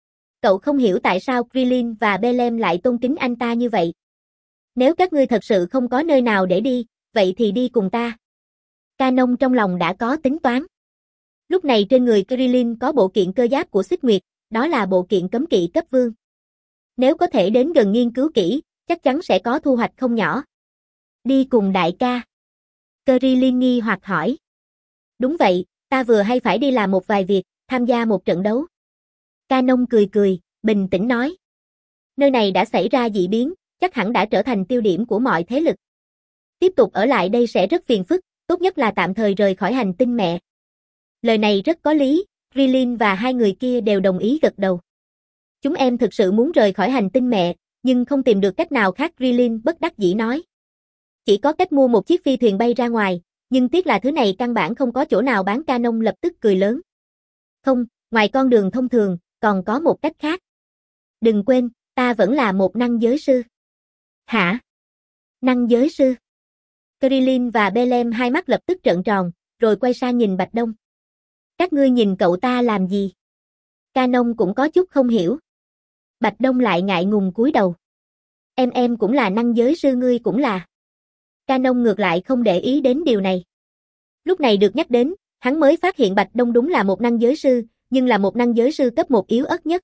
Cậu không hiểu tại sao Krillin và Belem lại tôn kính anh ta như vậy. Nếu các ngươi thật sự không có nơi nào để đi, vậy thì đi cùng ta. Canon trong lòng đã có tính toán. Lúc này trên người Krillin có bộ kiện cơ giáp của Xích Nguyệt, đó là bộ kiện cấm kỵ cấp vương. Nếu có thể đến gần nghiên cứu kỹ, chắc chắn sẽ có thu hoạch không nhỏ. Đi cùng đại ca. Krillin nghi hoặc hỏi. Đúng vậy, ta vừa hay phải đi làm một vài việc, tham gia một trận đấu. Canon cười cười, bình tĩnh nói. Nơi này đã xảy ra dị biến, chắc hẳn đã trở thành tiêu điểm của mọi thế lực. Tiếp tục ở lại đây sẽ rất phiền phức, tốt nhất là tạm thời rời khỏi hành tinh mẹ. Lời này rất có lý, Krillin và hai người kia đều đồng ý gật đầu. Chúng em thực sự muốn rời khỏi hành tinh mẹ, nhưng không tìm được cách nào khác. Krillin bất đắc dĩ nói. Chỉ có cách mua một chiếc phi thuyền bay ra ngoài, nhưng tiếc là thứ này căn bản không có chỗ nào bán. Canon lập tức cười lớn. Không, ngoài con đường thông thường, còn có một cách khác. Đừng quên, ta vẫn là một năng giới sư. Hả? Năng giới sư? Krillin và Belem hai mắt lập tức trợn tròn, rồi quay sang nhìn Bạch Đông. Các ngươi nhìn cậu ta làm gì? Canon cũng có chút không hiểu. Bạch Đông lại ngại ngùng cúi đầu. Em em cũng là năng giới sư, ngươi cũng là. Canon ngược lại không để ý đến điều này. Lúc này được nhắc đến, hắn mới phát hiện Bạch Đông đúng là một năng giới sư, nhưng là một năng giới sư cấp một yếu ớt nhất.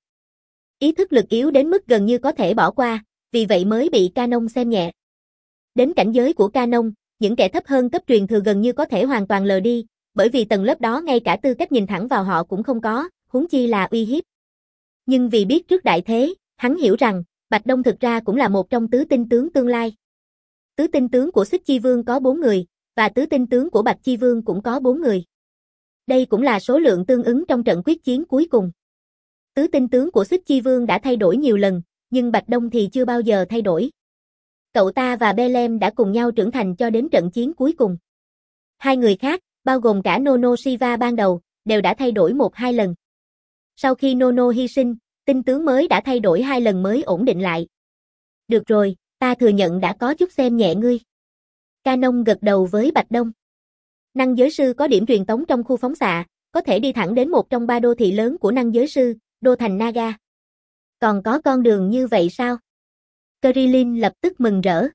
Ý thức lực yếu đến mức gần như có thể bỏ qua, vì vậy mới bị Canon xem nhẹ. Đến cảnh giới của Canon, những kẻ thấp hơn cấp truyền thừa gần như có thể hoàn toàn lờ đi, bởi vì tầng lớp đó ngay cả tư cách nhìn thẳng vào họ cũng không có, huống chi là uy hiếp. Nhưng vì biết trước đại thế, hắn hiểu rằng, Bạch Đông thực ra cũng là một trong tứ tinh tướng tương lai. Tứ tinh tướng của Xích Chi Vương có bốn người, và tứ tinh tướng của Bạch Chi Vương cũng có bốn người. Đây cũng là số lượng tương ứng trong trận quyết chiến cuối cùng. Tứ tinh tướng của Xích Chi Vương đã thay đổi nhiều lần, nhưng Bạch Đông thì chưa bao giờ thay đổi. Cậu ta và Belem đã cùng nhau trưởng thành cho đến trận chiến cuối cùng. Hai người khác, bao gồm cả Nono Shiva ban đầu, đều đã thay đổi một hai lần. Sau khi Nono hy sinh, tinh tướng mới đã thay đổi hai lần mới ổn định lại. Được rồi, ta thừa nhận đã có chút xem nhẹ ngươi. Canon gật đầu với Bạch Đông. Năng giới sư có điểm truyền tống trong khu phóng xạ, có thể đi thẳng đến một trong ba đô thị lớn của năng giới sư, đô thành Naga. Còn có con đường như vậy sao? Krillin lập tức mừng rỡ.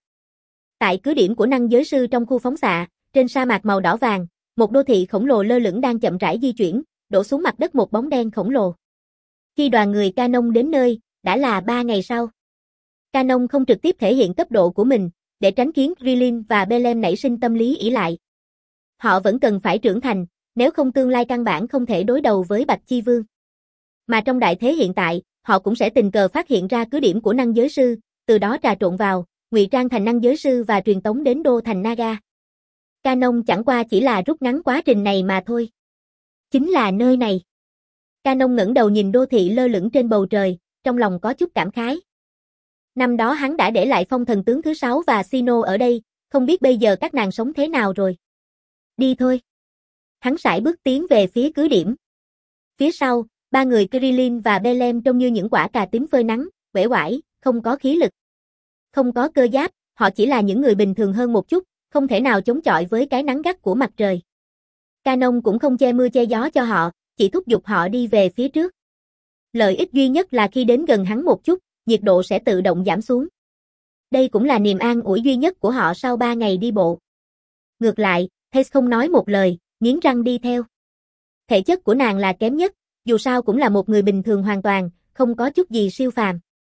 Tại cứ điểm của năng giới sư trong khu phóng xạ, trên sa mạc màu đỏ vàng, một đô thị khổng lồ lơ lửng đang chậm rãi di chuyển, đổ xuống mặt đất một bóng đen khổng lồ. Khi đoàn người Canon đến nơi, đã là ba ngày sau. Canon không trực tiếp thể hiện cấp độ của mình, để tránh khiến Krillin và Belem nảy sinh tâm lý ỷ lại. Họ vẫn cần phải trưởng thành, nếu không tương lai căn bản không thể đối đầu với Bạch Chi Vương. Mà trong đại thế hiện tại, họ cũng sẽ tình cờ phát hiện ra cứ điểm của năng giới sư, từ đó trà trộn vào, ngụy trang thành năng giới sư và truyền tống đến đô thành Naga. Canon chẳng qua chỉ là rút ngắn quá trình này mà thôi. Chính là nơi này. Canon ngẩng đầu nhìn đô thị lơ lửng trên bầu trời, trong lòng có chút cảm khái. Năm đó hắn đã để lại phong thần tướng thứ sáu và Sino ở đây, không biết bây giờ các nàng sống thế nào rồi. Đi thôi. Hắn sải bước tiến về phía cứ điểm. Phía sau, ba người Krillin và Belem trông như những quả cà tím phơi nắng, uể oải, không có khí lực. Không có cơ giáp, họ chỉ là những người bình thường hơn một chút, không thể nào chống chọi với cái nắng gắt của mặt trời. Canon cũng không che mưa che gió cho họ, chỉ thúc giục họ đi về phía trước. Lợi ích duy nhất là khi đến gần hắn một chút, nhiệt độ sẽ tự động giảm xuống. Đây cũng là niềm an ủi duy nhất của họ sau ba ngày đi bộ. Ngược lại, Thace không nói một lời, nghiến răng đi theo. Thể chất của nàng là kém nhất, dù sao cũng là một người bình thường hoàn toàn, không có chút gì siêu phàm.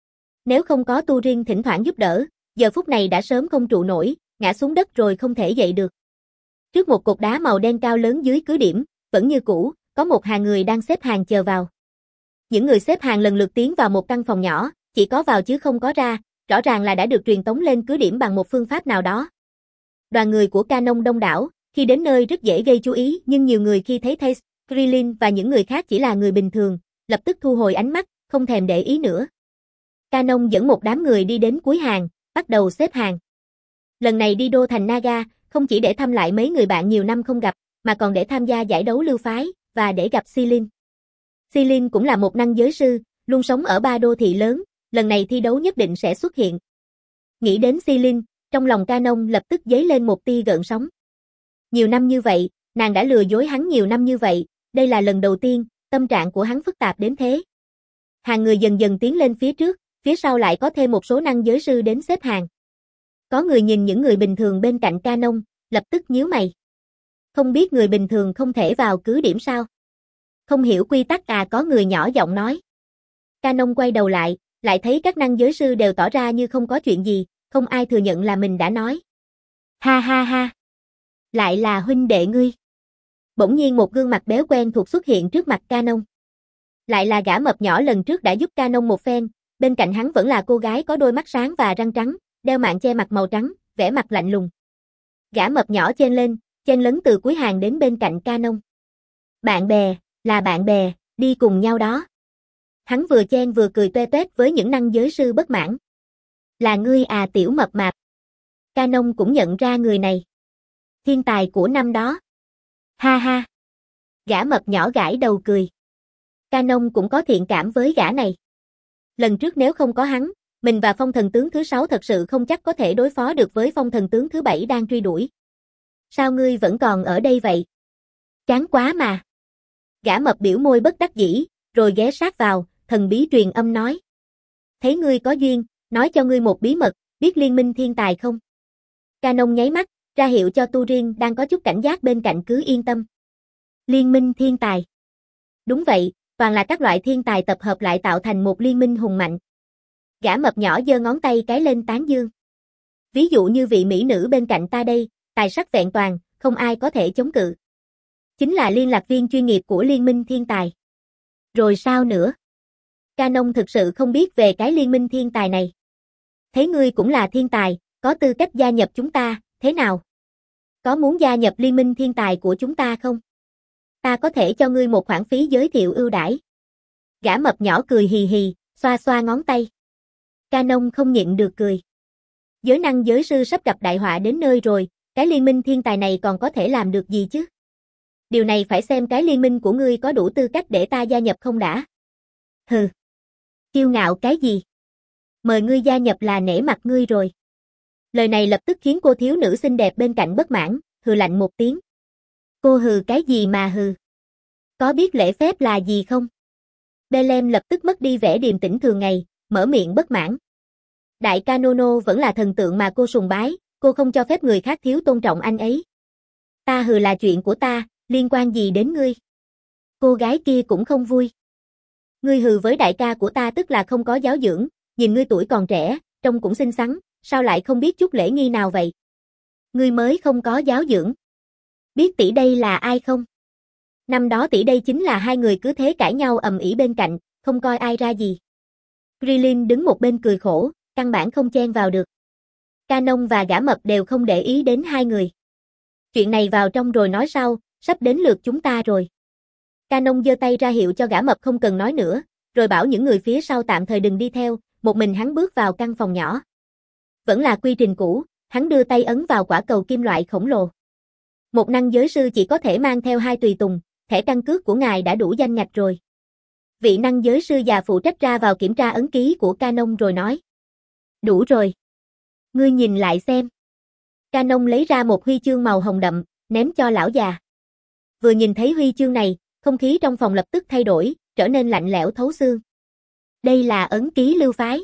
Nếu không có Turin thỉnh thoảng giúp đỡ, giờ phút này đã sớm không trụ nổi, ngã xuống đất rồi không thể dậy được. Trước một cột đá màu đen cao lớn dưới cứ điểm, vẫn như cũ, có một hàng người đang xếp hàng chờ vào. Những người xếp hàng lần lượt tiến vào một căn phòng nhỏ, chỉ có vào chứ không có ra, rõ ràng là đã được truyền tống lên cứ điểm bằng một phương pháp nào đó. Đoàn người của Canon đông đảo, khi đến nơi rất dễ gây chú ý, nhưng nhiều người khi thấy Thace, Krillin và những người khác chỉ là người bình thường, lập tức thu hồi ánh mắt, không thèm để ý nữa. Canon dẫn một đám người đi đến cuối hàng, bắt đầu xếp hàng. Lần này đi đô thành Naga, không chỉ để thăm lại mấy người bạn nhiều năm không gặp, mà còn để tham gia giải đấu lưu phái, và để gặp Silin. Silin cũng là một năng giới sư, luôn sống ở ba đô thị lớn, lần này thi đấu nhất định sẽ xuất hiện. Nghĩ đến Silin, trong lòng Canon lập tức dấy lên một tia gợn sóng. Nhiều năm như vậy, nàng đã lừa dối hắn nhiều năm như vậy, đây là lần đầu tiên, tâm trạng của hắn phức tạp đến thế. Hàng người dần dần tiến lên phía trước, phía sau lại có thêm một số năng giới sư đến xếp hàng. Có người nhìn những người bình thường bên cạnh Canon, lập tức nhíu mày. Không biết người bình thường không thể vào cứ điểm sao? Không hiểu quy tắc à, có người nhỏ giọng nói. Canon quay đầu lại, lại thấy các năng giới sư đều tỏ ra như không có chuyện gì, không ai thừa nhận là mình đã nói. Ha ha ha. Lại là huynh đệ ngươi. Bỗng nhiên một gương mặt béo quen thuộc xuất hiện trước mặt Canon. Lại là gã mập nhỏ lần trước đã giúp Canon một phen, bên cạnh hắn vẫn là cô gái có đôi mắt sáng và răng trắng, đeo mạng che mặt màu trắng, vẻ mặt lạnh lùng. Gã mập nhỏ chen lên, chen lấn từ cuối hàng đến bên cạnh Canon. Bạn bè, là bạn bè, đi cùng nhau đó. Hắn vừa chen vừa cười toe toét với những năng giới sư bất mãn. Là ngươi à, tiểu mập mạp. Canon cũng nhận ra người này. Thiên tài của năm đó. Ha ha. Gã mập nhỏ gãi đầu cười. Canon cũng có thiện cảm với gã này. Lần trước nếu không có hắn, mình và phong thần tướng thứ sáu thật sự không chắc có thể đối phó được với phong thần tướng thứ bảy đang truy đuổi. Sao ngươi vẫn còn ở đây vậy? Chán quá mà. Gã mập biểu môi bất đắc dĩ, rồi ghé sát vào, thần bí truyền âm nói. Thấy ngươi có duyên, nói cho ngươi một bí mật, biết liên minh thiên tài không? Canon nháy mắt, ra hiệu cho Turin đang có chút cảnh giác bên cạnh cứ yên tâm. Liên minh thiên tài. Đúng vậy, toàn là các loại thiên tài tập hợp lại tạo thành một liên minh hùng mạnh. Gã mập nhỏ giơ ngón tay cái lên tán dương. Ví dụ như vị mỹ nữ bên cạnh ta đây, tài sắc vẹn toàn, không ai có thể chống cự. Chính là liên lạc viên chuyên nghiệp của liên minh thiên tài. Rồi sao nữa? Canon thực sự không biết về cái liên minh thiên tài này. Thấy ngươi cũng là thiên tài, có tư cách gia nhập chúng ta, thế nào? Có muốn gia nhập liên minh thiên tài của chúng ta không? Ta có thể cho ngươi một khoản phí giới thiệu ưu đãi. Gã mập nhỏ cười hì hì, xoa xoa ngón tay. Canon không nhịn được cười. Giới năng giới sư sắp gặp đại họa đến nơi rồi, cái liên minh thiên tài này còn có thể làm được gì chứ? Điều này phải xem cái liên minh của ngươi có đủ tư cách để ta gia nhập không đã. Hừ. Kiêu ngạo cái gì? Mời ngươi gia nhập là nể mặt ngươi rồi. Lời này lập tức khiến cô thiếu nữ xinh đẹp bên cạnh bất mãn, hừ lạnh một tiếng. Cô hừ cái gì mà hừ? Có biết lễ phép là gì không? Belem lập tức mất đi vẻ điềm tĩnh thường ngày, mở miệng bất mãn. Đại ca Nono vẫn là thần tượng mà cô sùng bái, cô không cho phép người khác thiếu tôn trọng anh ấy. Ta hừ là chuyện của ta, liên quan gì đến ngươi? Cô gái kia cũng không vui. Ngươi hừ với đại ca của ta tức là không có giáo dưỡng, nhìn ngươi tuổi còn trẻ, trông cũng xinh xắn, sao lại không biết chút lễ nghi nào vậy? Ngươi mới không có giáo dưỡng. Biết tỷ đây là ai không? Năm đó tỷ đây chính là hai người cứ thế cãi nhau ầm ĩ bên cạnh, không coi ai ra gì. Krillin đứng một bên cười khổ, căn bản không chen vào được. Canon và gã mập đều không để ý đến hai người. Chuyện này vào trong rồi nói sau, sắp đến lượt chúng ta rồi. Canon giơ tay ra hiệu cho gã mập không cần nói nữa, rồi bảo những người phía sau tạm thời đừng đi theo, một mình hắn bước vào căn phòng nhỏ. Vẫn là quy trình cũ, hắn đưa tay ấn vào quả cầu kim loại khổng lồ. Một năng giới sư chỉ có thể mang theo hai tùy tùng, thẻ căn cước của ngài đã đủ danh ngạch rồi. Vị năng giới sư già phụ trách ra vào kiểm tra ấn ký của Canon rồi nói. Đủ rồi. Ngươi nhìn lại xem. Canon lấy ra một huy chương màu hồng đậm, ném cho lão già. Vừa nhìn thấy huy chương này, không khí trong phòng lập tức thay đổi, trở nên lạnh lẽo thấu xương. Đây là ấn ký lưu phái.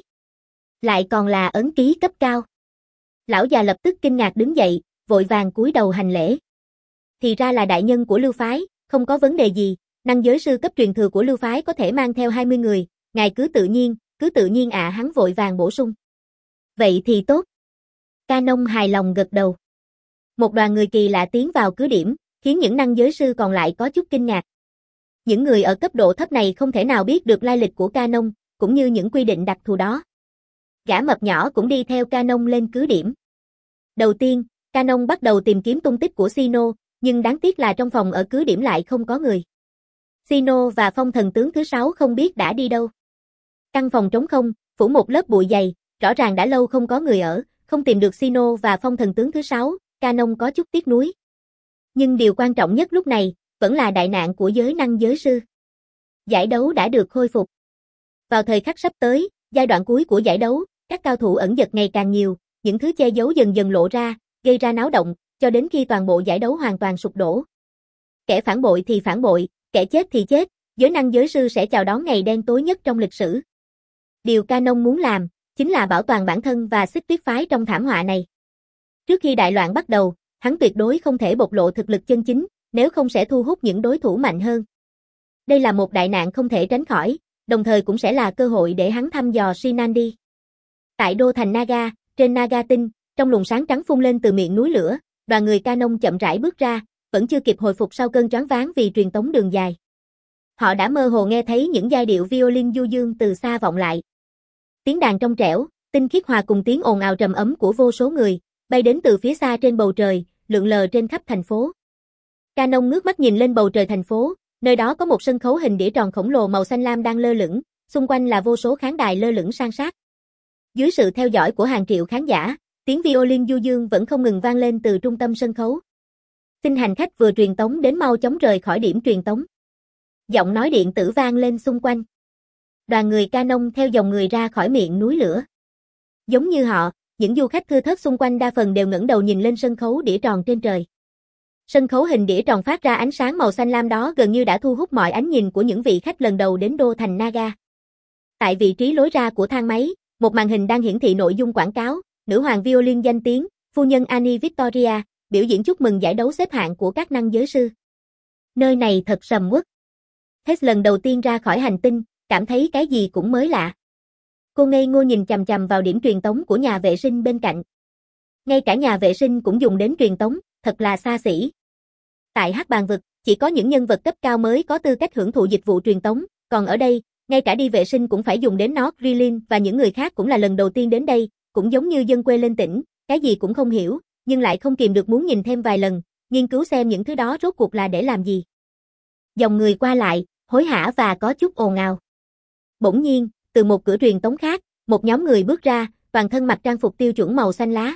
Lại còn là ấn ký cấp cao. Lão già lập tức kinh ngạc đứng dậy, vội vàng cúi đầu hành lễ. Thì ra là đại nhân của lưu phái, không có vấn đề gì, năng giới sư cấp truyền thừa của lưu phái có thể mang theo hai mươi người, ngài cứ tự nhiên, cứ tự nhiên ạ à, hắn vội vàng bổ sung. Vậy thì tốt. Canon hài lòng gật đầu. Một đoàn người kỳ lạ tiến vào cứ điểm, khiến những năng giới sư còn lại có chút kinh ngạc. Những người ở cấp độ thấp này không thể nào biết được lai lịch của Canon, cũng như những quy định đặc thù đó. Gã mập nhỏ cũng đi theo Canon lên cứ điểm. Đầu tiên, Canon bắt đầu tìm kiếm tung tích của Sino, nhưng đáng tiếc là trong phòng ở cứ điểm lại không có người. Sino và phong thần tướng thứ sáu không biết đã đi đâu. Căn phòng trống không, phủ một lớp bụi dày, rõ ràng đã lâu không có người ở, không tìm được Sino và phong thần tướng thứ sáu, Canon có chút tiếc nuối. Nhưng điều quan trọng nhất lúc này, vẫn là đại nạn của giới năng giới sư. Giải đấu đã được khôi phục. Vào thời khắc sắp tới, giai đoạn cuối của giải đấu, các cao thủ ẩn dật ngày càng nhiều, những thứ che giấu dần dần lộ ra, gây ra náo động, cho đến khi toàn bộ giải đấu hoàn toàn sụp đổ. Kẻ phản bội thì phản bội, kẻ chết thì chết, giới năng giới sư sẽ chào đón ngày đen tối nhất trong lịch sử. Điều Canon muốn làm, chính là bảo toàn bản thân và Xích Tuyết phái trong thảm họa này. Trước khi đại loạn bắt đầu, hắn tuyệt đối không thể bộc lộ thực lực chân chính, nếu không sẽ thu hút những đối thủ mạnh hơn. Đây là một đại nạn không thể tránh khỏi, đồng thời cũng sẽ là cơ hội để hắn thăm dò Shinandi. Tại đô thành Naga, trên Naga tinh, trong luồng sáng trắng phun lên từ miệng núi lửa, đoàn người Canon chậm rãi bước ra, vẫn chưa kịp hồi phục sau cơn choáng váng vì truyền tống đường dài. Họ đã mơ hồ nghe thấy những giai điệu violin du dương từ xa vọng lại. Tiếng đàn trong trẻo, tinh khiết hòa cùng tiếng ồn ào trầm ấm của vô số người, bay đến từ phía xa trên bầu trời, lượn lờ trên khắp thành phố. Canon ngước mắt nhìn lên bầu trời thành phố, nơi đó có một sân khấu hình đĩa tròn khổng lồ màu xanh lam đang lơ lửng, xung quanh là vô số khán đài lơ lửng san sát. Dưới sự theo dõi của hàng triệu khán giả, tiếng violin du dương vẫn không ngừng vang lên từ trung tâm sân khấu. Xin hành khách vừa truyền tống đến mau chóng rời khỏi điểm truyền tống. Giọng nói điện tử vang lên xung quanh. Đoàn người Canon theo dòng người ra khỏi miệng núi lửa. Giống như họ, những du khách thưa thớt xung quanh đa phần đều ngẩng đầu nhìn lên sân khấu đĩa tròn trên trời. Sân khấu hình đĩa tròn phát ra ánh sáng màu xanh lam đó gần như đã thu hút mọi ánh nhìn của những vị khách lần đầu đến đô thành Naga. Tại vị trí lối ra của thang máy, một màn hình đang hiển thị nội dung quảng cáo, nữ hoàng violin danh tiếng, phu nhân Annie Victoria, biểu diễn chúc mừng giải đấu xếp hạng của các năng giới sư. Nơi này thật sầm uất. Hết lần đầu tiên ra khỏi hành tinh, cảm thấy cái gì cũng mới lạ. Cô ngây ngô nhìn chằm chằm vào điểm truyền tống của nhà vệ sinh bên cạnh. Ngay cả nhà vệ sinh cũng dùng đến truyền tống, thật là xa xỉ. Tại Hắc Bàn Vực, chỉ có những nhân vật cấp cao mới có tư cách hưởng thụ dịch vụ truyền tống, còn ở đây, ngay cả đi vệ sinh cũng phải dùng đến nó. Rilin và những người khác cũng là lần đầu tiên đến đây, cũng giống như dân quê lên tỉnh, cái gì cũng không hiểu, nhưng lại không kìm được muốn nhìn thêm vài lần, nghiên cứu xem những thứ đó rốt cuộc là để làm gì. Dòng người qua lại, hối hả và có chút ồn ào. Bỗng nhiên, từ một cửa truyền tống khác, một nhóm người bước ra, toàn thân mặc trang phục tiêu chuẩn màu xanh lá.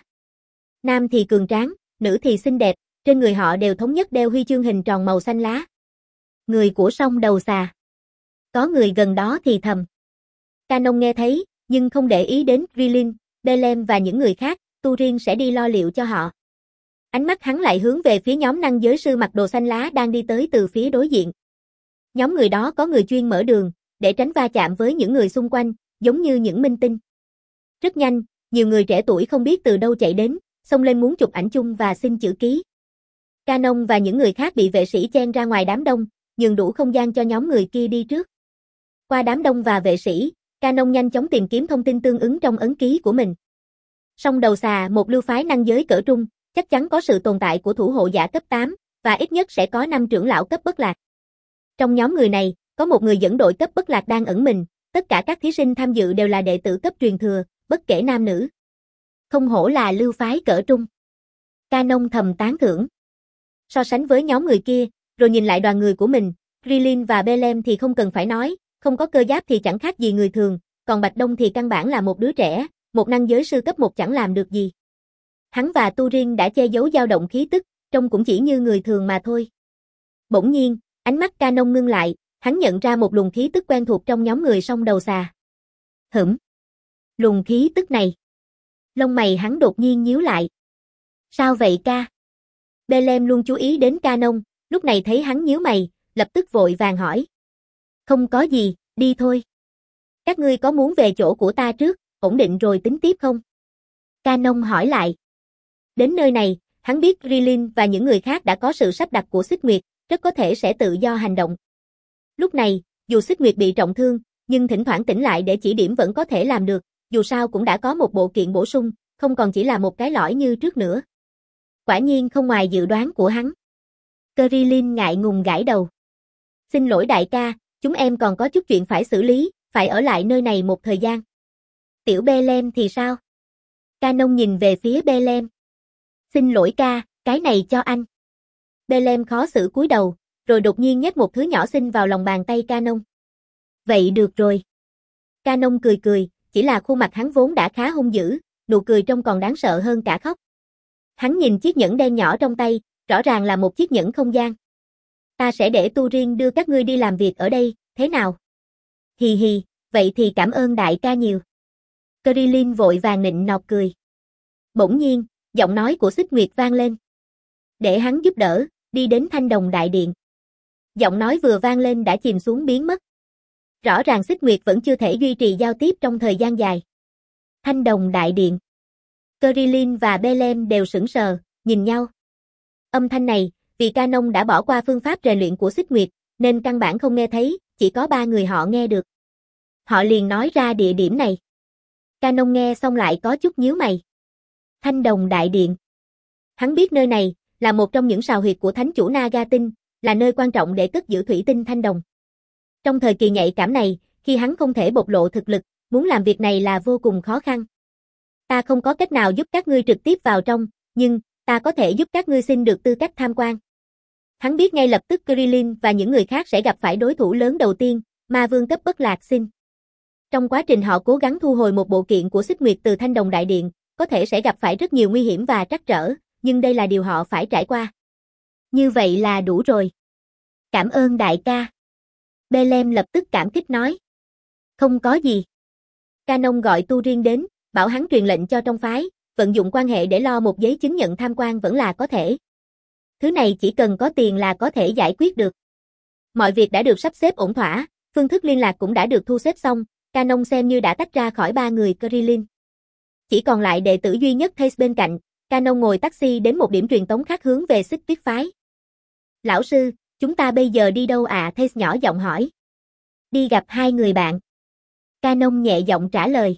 Nam thì cường tráng, nữ thì xinh đẹp, trên người họ đều thống nhất đeo huy chương hình tròn màu xanh lá. Người của sông đầu xà. Có người gần đó thì thầm. Canon nghe thấy, nhưng không để ý đến Rilin, Belem và những người khác, Turin sẽ đi lo liệu cho họ. Ánh mắt hắn lại hướng về phía nhóm năng giới sư mặc đồ xanh lá đang đi tới từ phía đối diện. Nhóm người đó có người chuyên mở đường, để tránh va chạm với những người xung quanh, giống như những minh tinh. Rất nhanh, nhiều người trẻ tuổi không biết từ đâu chạy đến, xông lên muốn chụp ảnh chung và xin chữ ký. Canon và những người khác bị vệ sĩ chen ra ngoài đám đông, nhường đủ không gian cho nhóm người kia đi trước. Qua đám đông và vệ sĩ, Canon nhanh chóng tìm kiếm thông tin tương ứng trong ấn ký của mình. Song đầu xà, một lưu phái năng giới cỡ trung, chắc chắn có sự tồn tại của thủ hộ giả cấp tám, và ít nhất sẽ có năm trưởng lão cấp bất lạc. Trong nhóm người này, có một người dẫn đội cấp bất lạc đang ẩn mình, tất cả các thí sinh tham dự đều là đệ tử cấp truyền thừa, bất kể nam nữ. Không hổ là lưu phái cỡ trung. Canon thầm tán thưởng. So sánh với nhóm người kia, rồi nhìn lại đoàn người của mình, Rilin và Belem thì không cần phải nói, không có cơ giáp thì chẳng khác gì người thường, còn Bạch Đông thì căn bản là một đứa trẻ, một năng giới sư cấp một chẳng làm được gì. Hắn và Turin đã che giấu dao động khí tức, trông cũng chỉ như người thường mà thôi. Bỗng nhiên, ánh mắt Canon ngưng lại, hắn nhận ra một luồng khí tức quen thuộc trong nhóm người song đầu xà. Hửm. Luồng khí tức này. Lông mày hắn đột nhiên nhíu lại. Sao vậy ca? Belem luôn chú ý đến Canon, lúc này thấy hắn nhíu mày, lập tức vội vàng hỏi. Không có gì, đi thôi. Các ngươi có muốn về chỗ của ta trước, ổn định rồi tính tiếp không? Canon hỏi lại. Đến nơi này, hắn biết Rilin và những người khác đã có sự sắp đặt của Xích Nguyệt, rất có thể sẽ tự do hành động. Lúc này, dù Xích Nguyệt bị trọng thương, nhưng thỉnh thoảng tỉnh lại để chỉ điểm vẫn có thể làm được, dù sao cũng đã có một bộ kiện bổ sung, không còn chỉ là một cái lõi như trước nữa. Quả nhiên không ngoài dự đoán của hắn. Rilin ngại ngùng gãi đầu. Xin lỗi đại ca, chúng em còn có chút chuyện phải xử lý, phải ở lại nơi này một thời gian. Tiểu Belem thì sao? Canon nhìn về phía Belem. Xin lỗi ca, cái này cho anh. Belem khó xử cúi đầu, rồi đột nhiên nhét một thứ nhỏ xinh vào lòng bàn tay Canon. Vậy được rồi. Canon cười cười, chỉ là khuôn mặt hắn vốn đã khá hung dữ, nụ cười trông còn đáng sợ hơn cả khóc. Hắn nhìn chiếc nhẫn đen nhỏ trong tay, rõ ràng là một chiếc nhẫn không gian. Ta sẽ để Turin đưa các ngươi đi làm việc ở đây, thế nào? Hì hì, vậy thì cảm ơn đại ca nhiều. Rilin vội vàng nịnh nọt cười. Bỗng nhiên, giọng nói của Xích Nguyệt vang lên. Để hắn giúp đỡ, đi đến Thanh Đồng Đại Điện. Giọng nói vừa vang lên đã chìm xuống biến mất. Rõ ràng Xích Nguyệt vẫn chưa thể duy trì giao tiếp trong thời gian dài. Thanh Đồng Đại Điện. Rilin và Belem đều sững sờ, nhìn nhau. Âm thanh này, vì Canon đã bỏ qua phương pháp rèn luyện của Xích Nguyệt, nên căn bản không nghe thấy, chỉ có ba người họ nghe được. Họ liền nói ra địa điểm này. Canon nghe xong lại có chút nhíu mày. Thanh Đồng Đại Điện. Hắn biết nơi này là một trong những sào huyệt của thánh chủ Naga Tinh, là nơi quan trọng để cất giữ thủy tinh thanh đồng. Trong thời kỳ nhạy cảm này, khi hắn không thể bộc lộ thực lực, muốn làm việc này là vô cùng khó khăn. Ta không có cách nào giúp các ngươi trực tiếp vào trong, nhưng ta có thể giúp các ngươi xin được tư cách tham quan. Hắn biết ngay lập tức Rilin và những người khác sẽ gặp phải đối thủ lớn đầu tiên, ma vương cấp bất lạc xin. Trong quá trình họ cố gắng thu hồi một bộ kiện của Xích Nguyệt từ Thanh Đồng Đại Điện, có thể sẽ gặp phải rất nhiều nguy hiểm và trắc trở, nhưng đây là điều họ phải trải qua. Như vậy là đủ rồi. Cảm ơn đại ca. Belem lập tức cảm kích nói. Không có gì. Canon gọi Turin đến, bảo hắn truyền lệnh cho trong phái, vận dụng quan hệ để lo một giấy chứng nhận tham quan vẫn là có thể. Thứ này chỉ cần có tiền là có thể giải quyết được. Mọi việc đã được sắp xếp ổn thỏa, phương thức liên lạc cũng đã được thu xếp xong, Canon xem như đã tách ra khỏi ba người Rilin. Chỉ còn lại đệ tử duy nhất Thais bên cạnh, Canon ngồi taxi đến một điểm truyền tống khác hướng về Xích Tuyết phái. Lão sư, chúng ta bây giờ đi đâu ạ? À? Thais nhỏ giọng hỏi. Đi gặp hai người bạn. Canon nhẹ giọng trả lời.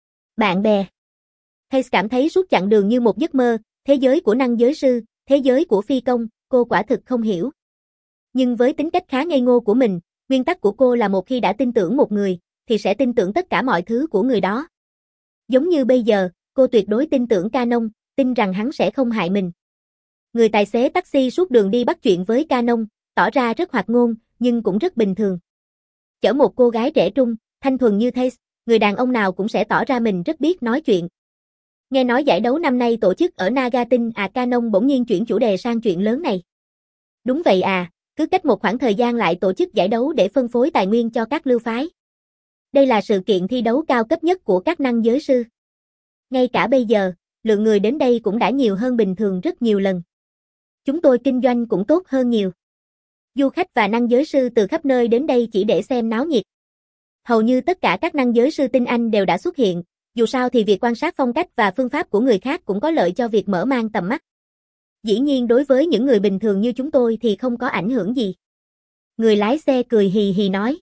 Bạn bè. Thais cảm thấy suốt chặng đường như một giấc mơ, thế giới của năng giới sư, thế giới của phi công, cô quả thực không hiểu. Nhưng với tính cách khá ngây ngô của mình, nguyên tắc của cô là một khi đã tin tưởng một người, thì sẽ tin tưởng tất cả mọi thứ của người đó. Giống như bây giờ, cô tuyệt đối tin tưởng Canon, tin rằng hắn sẽ không hại mình. Người tài xế taxi suốt đường đi bắt chuyện với Canon, tỏ ra rất hoạt ngôn, nhưng cũng rất bình thường. Chở một cô gái trẻ trung, thanh thuần như Thais, người đàn ông nào cũng sẽ tỏ ra mình rất biết nói chuyện. Nghe nói giải đấu năm nay tổ chức ở Naga Tinh à? Canon bỗng nhiên chuyển chủ đề sang chuyện lớn này. Đúng vậy à, cứ cách một khoảng thời gian lại tổ chức giải đấu để phân phối tài nguyên cho các lưu phái. Đây là sự kiện thi đấu cao cấp nhất của các năng giới sư. Ngay cả bây giờ, lượng người đến đây cũng đã nhiều hơn bình thường rất nhiều lần. Chúng tôi kinh doanh cũng tốt hơn nhiều. Du khách và năng giới sư từ khắp nơi đến đây chỉ để xem náo nhiệt. Hầu như tất cả các năng giới sư tinh anh đều đã xuất hiện, dù sao thì việc quan sát phong cách và phương pháp của người khác cũng có lợi cho việc mở mang tầm mắt. Dĩ nhiên đối với những người bình thường như chúng tôi thì không có ảnh hưởng gì. Người lái xe cười hì hì nói.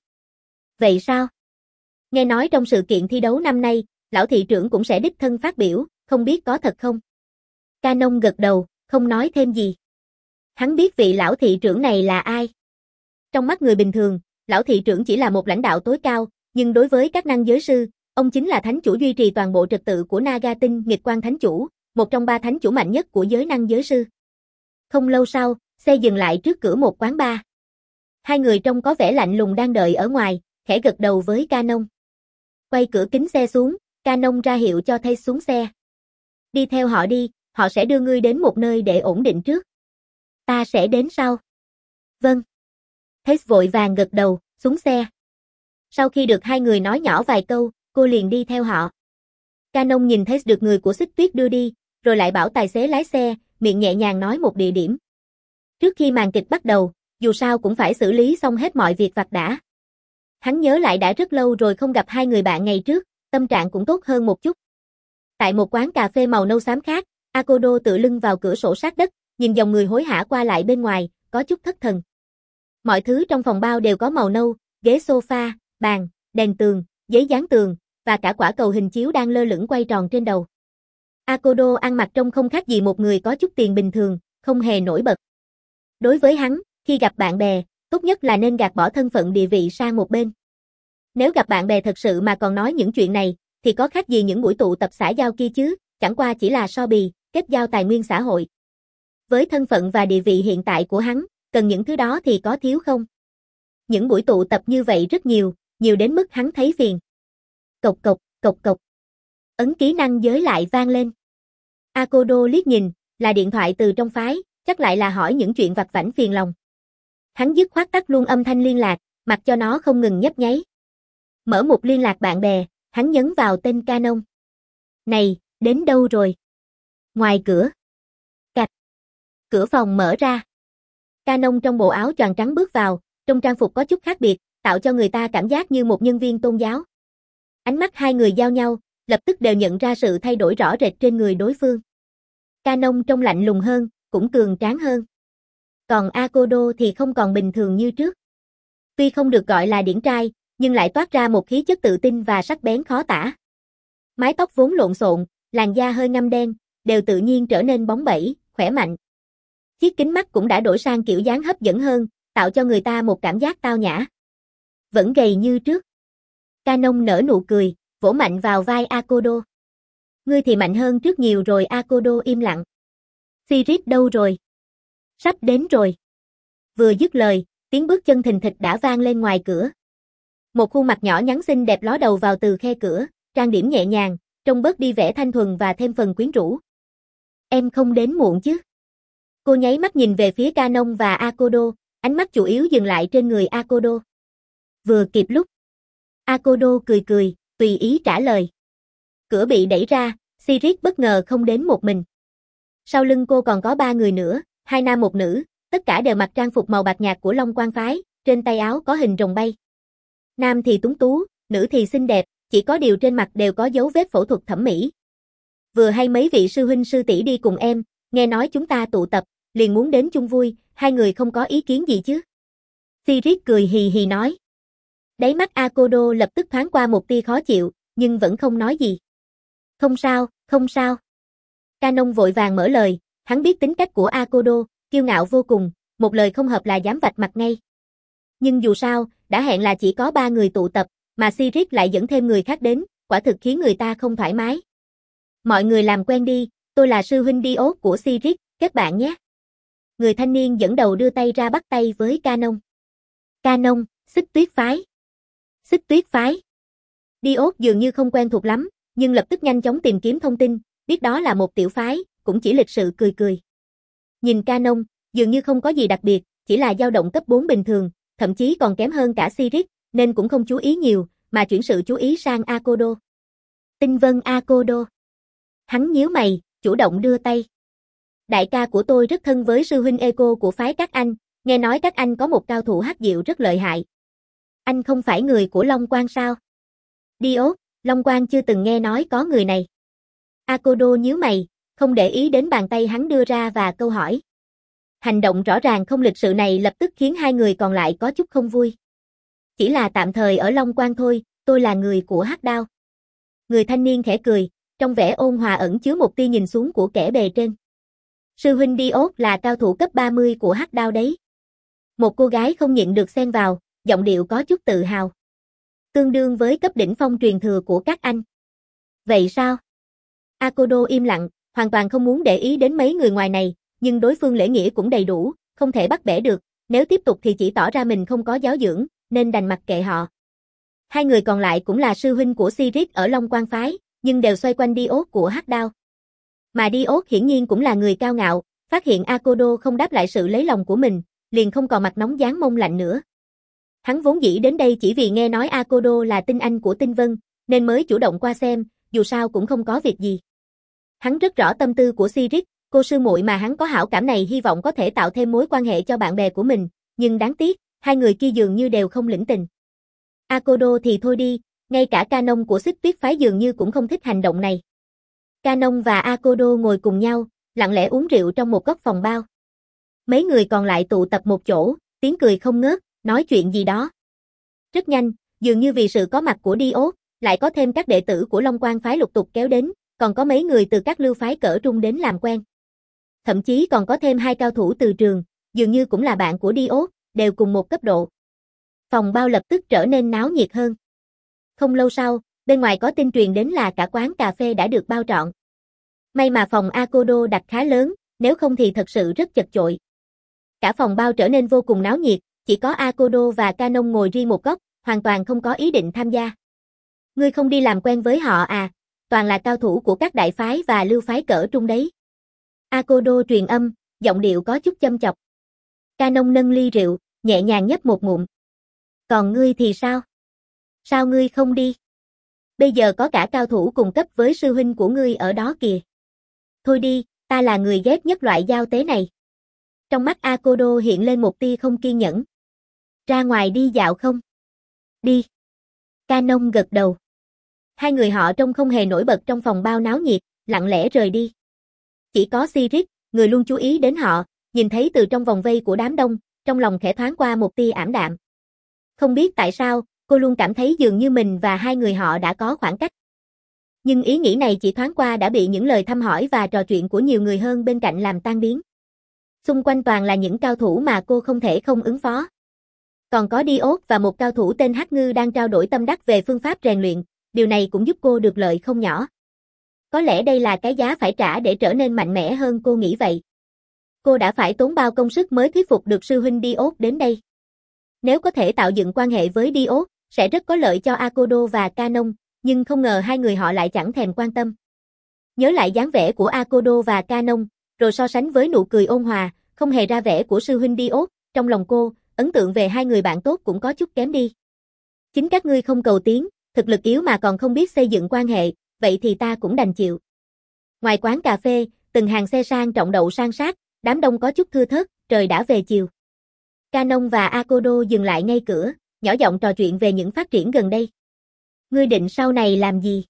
Vậy sao? Nghe nói trong sự kiện thi đấu năm nay, lão thị trưởng cũng sẽ đích thân phát biểu, không biết có thật không? Canon gật đầu, không nói thêm gì. Hắn biết vị lão thị trưởng này là ai. Trong mắt người bình thường, lão thị trưởng chỉ là một lãnh đạo tối cao, nhưng đối với các năng giới sư, ông chính là thánh chủ duy trì toàn bộ trật tự của Naga Tinh, nghịch quan thánh chủ, một trong ba thánh chủ mạnh nhất của giới năng giới sư. Không lâu sau, xe dừng lại trước cửa một quán bar. Hai người trông có vẻ lạnh lùng đang đợi ở ngoài, khẽ gật đầu với Canon. Quay cửa kính xe xuống, Canon ra hiệu cho Thais xuống xe. Đi theo họ đi, họ sẽ đưa ngươi đến một nơi để ổn định trước. Ta sẽ đến sau. Vâng. Thais vội vàng gật đầu, xuống xe. Sau khi được hai người nói nhỏ vài câu, cô liền đi theo họ. Canon nhìn Thais được người của Xích Tuyết đưa đi, rồi lại bảo tài xế lái xe, miệng nhẹ nhàng nói một địa điểm. Trước khi màn kịch bắt đầu, dù sao cũng phải xử lý xong hết mọi việc vặt đã. Hắn nhớ lại đã rất lâu rồi không gặp hai người bạn ngày trước, tâm trạng cũng tốt hơn một chút. Tại một quán cà phê màu nâu xám khác, Akodo tựa lưng vào cửa sổ sát đất, nhìn dòng người hối hả qua lại bên ngoài, có chút thất thần. Mọi thứ trong phòng bao đều có màu nâu, ghế sofa, bàn, đèn tường, giấy dán tường, và cả quả cầu hình chiếu đang lơ lửng quay tròn trên đầu. Akodo ăn mặc trông không khác gì một người có chút tiền bình thường, không hề nổi bật. Đối với hắn, khi gặp bạn bè, tốt nhất là nên gạt bỏ thân phận địa vị sang một bên. Nếu gặp bạn bè thật sự mà còn nói những chuyện này, thì có khác gì những buổi tụ tập xã giao kia chứ, chẳng qua chỉ là so bì, kết giao tài nguyên xã hội. Với thân phận và địa vị hiện tại của hắn, cần những thứ đó thì có thiếu không? Những buổi tụ tập như vậy rất nhiều, nhiều đến mức hắn thấy phiền. Cộc cộc, cộc cộc. Ấn ký năng giới lại vang lên. Akodo liếc nhìn, là điện thoại từ trong phái, chắc lại là hỏi những chuyện vặt vãnh phiền lòng. Hắn dứt khoát tắt luôn âm thanh liên lạc, mặc cho nó không ngừng nhấp nháy. Mở mục liên lạc bạn bè, hắn nhấn vào tên Canon. Này, đến đâu rồi? Ngoài cửa. Cạch. Cửa phòng mở ra. Canon trong bộ áo choàng trắng bước vào, trong trang phục có chút khác biệt, tạo cho người ta cảm giác như một nhân viên tôn giáo. Ánh mắt hai người giao nhau, lập tức đều nhận ra sự thay đổi rõ rệt trên người đối phương. Canon trông lạnh lùng hơn, cũng cường tráng hơn. Còn Akodo thì không còn bình thường như trước. Tuy không được gọi là điển trai, nhưng lại toát ra một khí chất tự tin và sắc bén khó tả. Mái tóc vốn lộn xộn, làn da hơi ngăm đen, đều tự nhiên trở nên bóng bẩy, khỏe mạnh. Chiếc kính mắt cũng đã đổi sang kiểu dáng hấp dẫn hơn, tạo cho người ta một cảm giác tao nhã. Vẫn gầy như trước. Canon nở nụ cười, vỗ mạnh vào vai Akodo. Ngươi thì mạnh hơn trước nhiều rồi. Akodo im lặng. Sirit đâu rồi? Sắp đến rồi. Vừa dứt lời, tiếng bước chân thình thịch đã vang lên ngoài cửa. Một khuôn mặt nhỏ nhắn xinh đẹp ló đầu vào từ khe cửa, trang điểm nhẹ nhàng, trông bớt đi vẻ thanh thuần và thêm phần quyến rũ. Em không đến muộn chứ? Cô nháy mắt nhìn về phía Canon và Akodo, ánh mắt chủ yếu dừng lại trên người Akodo. Vừa kịp lúc. Akodo cười cười, tùy ý trả lời. Cửa bị đẩy ra, Sirit bất ngờ không đến một mình. Sau lưng cô còn có ba người nữa, hai nam một nữ, tất cả đều mặc trang phục màu bạc nhạt của Long Quan phái, trên tay áo có hình rồng bay. Nam thì tuấn tú, nữ thì xinh đẹp, chỉ có điều trên mặt đều có dấu vết phẫu thuật thẩm mỹ. Vừa hay mấy vị sư huynh sư tỷ đi cùng em, nghe nói chúng ta tụ tập, liền muốn đến chung vui, hai người không có ý kiến gì chứ? Sirit cười hì hì nói. Đáy mắt Akodo lập tức thoáng qua một tia khó chịu, nhưng vẫn không nói gì. Không sao, không sao. Canon vội vàng mở lời, hắn biết tính cách của Akodo, kiêu ngạo vô cùng, một lời không hợp là dám vạch mặt ngay. Nhưng dù sao, đã hẹn là chỉ có ba người tụ tập, mà Sirit lại dẫn thêm người khác đến, quả thực khiến người ta không thoải mái. Mọi người làm quen đi, tôi là sư huynh Dios của Sirit, kết bạn nhé. Người thanh niên dẫn đầu đưa tay ra bắt tay với Canon. Canon, Xích Tuyết phái. Xích Tuyết phái. Dios dường như không quen thuộc lắm, nhưng lập tức nhanh chóng tìm kiếm thông tin, biết đó là một tiểu phái, cũng chỉ lịch sự cười cười. Nhìn Canon, dường như không có gì đặc biệt, chỉ là dao động cấp bốn bình thường, thậm chí còn kém hơn cả Sirit, nên cũng không chú ý nhiều, mà chuyển sự chú ý sang Akodo. Tinh vân Akodo. Hắn nhíu mày, chủ động đưa tay. Đại ca của tôi rất thân với sư huynh Eco của phái các anh, nghe nói các anh có một cao thủ hắc diệu rất lợi hại. Anh không phải người của Long Quan sao? Dios, Long Quan chưa từng nghe nói có người này. Akodo nhíu mày, không để ý đến bàn tay hắn đưa ra và câu hỏi. Hành động rõ ràng không lịch sự này lập tức khiến hai người còn lại có chút không vui. Chỉ là tạm thời ở Long Quan thôi, tôi là người của Hắc Đao. Người thanh niên khẽ cười, trong vẻ ôn hòa ẩn chứa một tia nhìn xuống của kẻ bề trên. Sư huynh Dios là cao thủ cấp ba mươi của Hắc Đao đấy. Một cô gái không nhịn được xen vào, giọng điệu có chút tự hào. Tương đương với cấp đỉnh phong truyền thừa của các anh. Vậy sao? Akodo im lặng, hoàn toàn không muốn để ý đến mấy người ngoài này, nhưng đối phương lễ nghĩa cũng đầy đủ, không thể bắt bẻ được, nếu tiếp tục thì chỉ tỏ ra mình không có giáo dưỡng, nên đành mặc kệ họ. Hai người còn lại cũng là sư huynh của Sirius ở Long Quan phái, nhưng đều xoay quanh Dios của Hắc Đao. Mà Dios hiển nhiên cũng là người cao ngạo, phát hiện Akodo không đáp lại sự lấy lòng của mình, liền không còn mặt nóng dán mông lạnh nữa. Hắn vốn dĩ đến đây chỉ vì nghe nói Akodo là tinh anh của Tinh Vân, nên mới chủ động qua xem, dù sao cũng không có việc gì. Hắn rất rõ tâm tư của Sirius, cô sư muội mà hắn có hảo cảm này hy vọng có thể tạo thêm mối quan hệ cho bạn bè của mình, nhưng đáng tiếc, hai người kia dường như đều không lĩnh tình. Akodo thì thôi đi, ngay cả Canon của Xích Tuyết phái dường như cũng không thích hành động này. Canon và Akodo ngồi cùng nhau, lặng lẽ uống rượu trong một góc phòng bao. Mấy người còn lại tụ tập một chỗ, tiếng cười không ngớt, nói chuyện gì đó. Rất nhanh, dường như vì sự có mặt của Dios, lại có thêm các đệ tử của Long Quan phái lục tục kéo đến, còn có mấy người từ các lưu phái cỡ trung đến làm quen. Thậm chí còn có thêm hai cao thủ từ trường, dường như cũng là bạn của Dios, đều cùng một cấp độ. Phòng bao lập tức trở nên náo nhiệt hơn. Không lâu sau, bên ngoài có tin truyền đến là cả quán cà phê đã được bao trọn. May mà phòng Akodo đặt khá lớn, nếu không thì thật sự rất chật chội. Cả phòng bao trở nên vô cùng náo nhiệt, chỉ có Akodo và Canon ngồi riêng một góc, hoàn toàn không có ý định tham gia. Ngươi không đi làm quen với họ à, toàn là cao thủ của các đại phái và lưu phái cỡ trung đấy. Akodo truyền âm, giọng điệu có chút châm chọc. Canon nâng ly rượu, nhẹ nhàng nhấp một ngụm. Còn ngươi thì sao? Sao ngươi không đi? Bây giờ có cả cao thủ cùng cấp với sư huynh của ngươi ở đó kìa. Thôi đi, ta là người ghét nhất loại giao tế này. Trong mắt Akodo hiện lên một tia không kiên nhẫn. Ra ngoài đi dạo không? Đi. Canon gật đầu. Hai người họ trông không hề nổi bật trong phòng bao náo nhiệt, lặng lẽ rời đi. Chỉ có Sirius, người luôn chú ý đến họ, nhìn thấy từ trong vòng vây của đám đông, trong lòng khẽ thoáng qua một tia ảm đạm. Không biết tại sao, cô luôn cảm thấy dường như mình và hai người họ đã có khoảng cách. Nhưng ý nghĩ này chỉ thoáng qua đã bị những lời thăm hỏi và trò chuyện của nhiều người hơn bên cạnh làm tan biến. Xung quanh toàn là những cao thủ mà cô không thể không ứng phó. Còn có Dios và một cao thủ tên Hắc Ngư đang trao đổi tâm đắc về phương pháp rèn luyện, điều này cũng giúp cô được lợi không nhỏ. Có lẽ đây là cái giá phải trả để trở nên mạnh mẽ hơn, cô nghĩ vậy. Cô đã phải tốn bao công sức mới thuyết phục được sư huynh Dios đến đây. Nếu có thể tạo dựng quan hệ với Dios, sẽ rất có lợi cho Akodo và Canon, nhưng không ngờ hai người họ lại chẳng thèm quan tâm. Nhớ lại dáng vẻ của Akodo và Canon, rồi so sánh với nụ cười ôn hòa, không hề ra vẻ của sư huynh Dios, trong lòng cô, ấn tượng về hai người bạn tốt cũng có chút kém đi. Chính các ngươi không cầu tiến, thực lực yếu mà còn không biết xây dựng quan hệ, vậy thì ta cũng đành chịu. Ngoài quán cà phê, từng hàng xe sang trọng đậu san sát, đám đông có chút thưa thớt, trời đã về chiều. Canon và Akodo dừng lại ngay cửa, nhỏ giọng trò chuyện về những phát triển gần đây. Ngươi định sau này làm gì?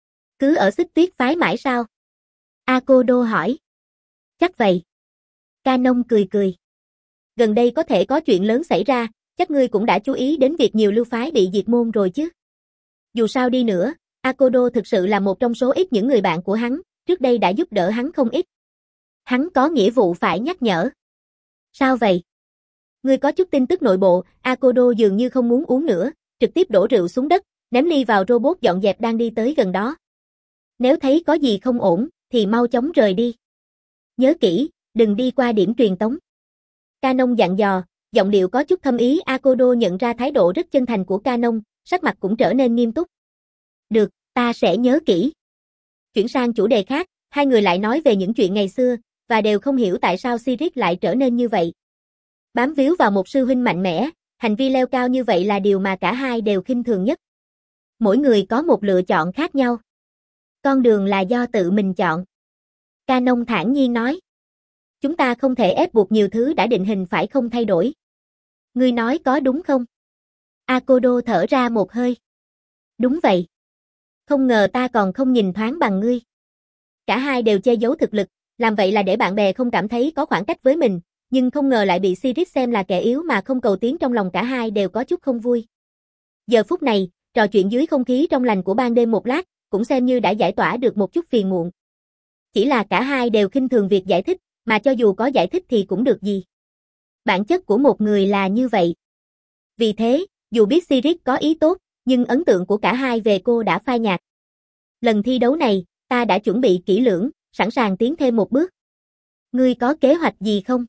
Cứ ở Xích Tuyết phái mãi sao? Akodo hỏi. Chắc vậy. Canon cười cười. Gần đây có thể có chuyện lớn xảy ra, chắc ngươi cũng đã chú ý đến việc nhiều lưu phái bị diệt môn rồi chứ. Dù sao đi nữa, Akodo thực sự là một trong số ít những người bạn của hắn, trước đây đã giúp đỡ hắn không ít. Hắn có nghĩa vụ phải nhắc nhở. Sao vậy? Ngươi có chút tin tức nội bộ, Akodo dường như không muốn uống nữa, trực tiếp đổ rượu xuống đất, ném ly vào robot dọn dẹp đang đi tới gần đó. Nếu thấy có gì không ổn, thì mau chóng rời đi. Nhớ kỹ, đừng đi qua điểm truyền tống. Canon dặn dò, giọng điệu có chút thâm ý. Akodo nhận ra thái độ rất chân thành của Canon, sắc mặt cũng trở nên nghiêm túc. Được, ta sẽ nhớ kỹ. Chuyển sang chủ đề khác, hai người lại nói về những chuyện ngày xưa, và đều không hiểu tại sao Sirius lại trở nên như vậy. Bám víu vào một sư huynh mạnh mẽ, hành vi leo cao như vậy là điều mà cả hai đều khinh thường nhất. Mỗi người có một lựa chọn khác nhau. Con đường là do tự mình chọn. Canon thản nhiên nói. Chúng ta không thể ép buộc nhiều thứ đã định hình phải không thay đổi. Ngươi nói có đúng không? Akodo thở ra một hơi. Đúng vậy. Không ngờ ta còn không nhìn thoáng bằng ngươi. Cả hai đều che giấu thực lực, làm vậy là để bạn bè không cảm thấy có khoảng cách với mình, nhưng không ngờ lại bị Sirius xem là kẻ yếu mà không cầu tiến, trong lòng cả hai đều có chút không vui. Giờ phút này, trò chuyện dưới không khí trong lành của ban đêm một lát, cũng xem như đã giải tỏa được một chút phiền muộn. Chỉ là cả hai đều khinh thường việc giải thích, mà cho dù có giải thích thì cũng được gì. Bản chất của một người là như vậy. Vì thế, dù biết Sirius có ý tốt, nhưng ấn tượng của cả hai về cô đã phai nhạt. Lần thi đấu này, ta đã chuẩn bị kỹ lưỡng, sẵn sàng tiến thêm một bước. Ngươi có kế hoạch gì không?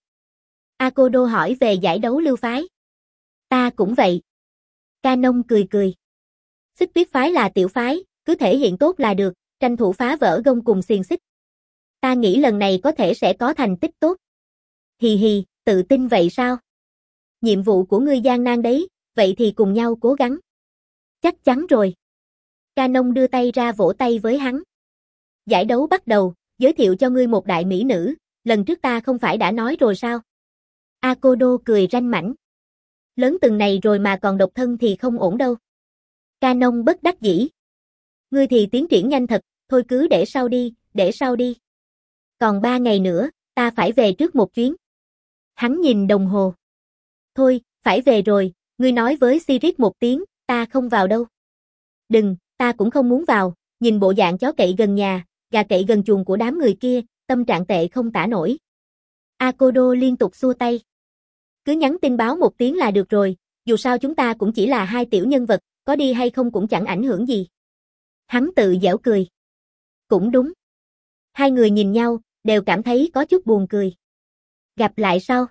Akodo hỏi về giải đấu lưu phái. Ta cũng vậy. Canon cười cười. Xích Tuyết phái là tiểu phái, cứ thể hiện tốt là được, tranh thủ phá vỡ gông cùng xiềng xích. Ta nghĩ lần này có thể sẽ có thành tích tốt. Hì hì, tự tin vậy sao? Nhiệm vụ của ngươi gian nan đấy, vậy thì cùng nhau cố gắng. Chắc chắn rồi. Canon đưa tay ra vỗ tay với hắn. Giải đấu bắt đầu, giới thiệu cho ngươi một đại mỹ nữ, lần trước ta không phải đã nói rồi sao? Akodo cười ranh mãnh. Lớn từng này rồi mà còn độc thân thì không ổn đâu. Canon bất đắc dĩ. Ngươi thì tiến triển nhanh thật, thôi cứ để sau đi, để sau đi. Còn ba ngày nữa, ta phải về trước một chuyến. Hắn nhìn đồng hồ. Thôi, phải về rồi, ngươi nói với Sirit một tiếng, ta không vào đâu. Đừng, ta cũng không muốn vào, nhìn bộ dạng chó cậy gần nhà, gà cậy gần chuồng của đám người kia, tâm trạng tệ không tả nổi. Akodo liên tục xua tay. Cứ nhắn tin báo một tiếng là được rồi, dù sao chúng ta cũng chỉ là hai tiểu nhân vật, có đi hay không cũng chẳng ảnh hưởng gì. Hắn tự giễu cười. Cũng đúng. Hai người nhìn nhau, đều cảm thấy có chút buồn cười. Gặp lại sau.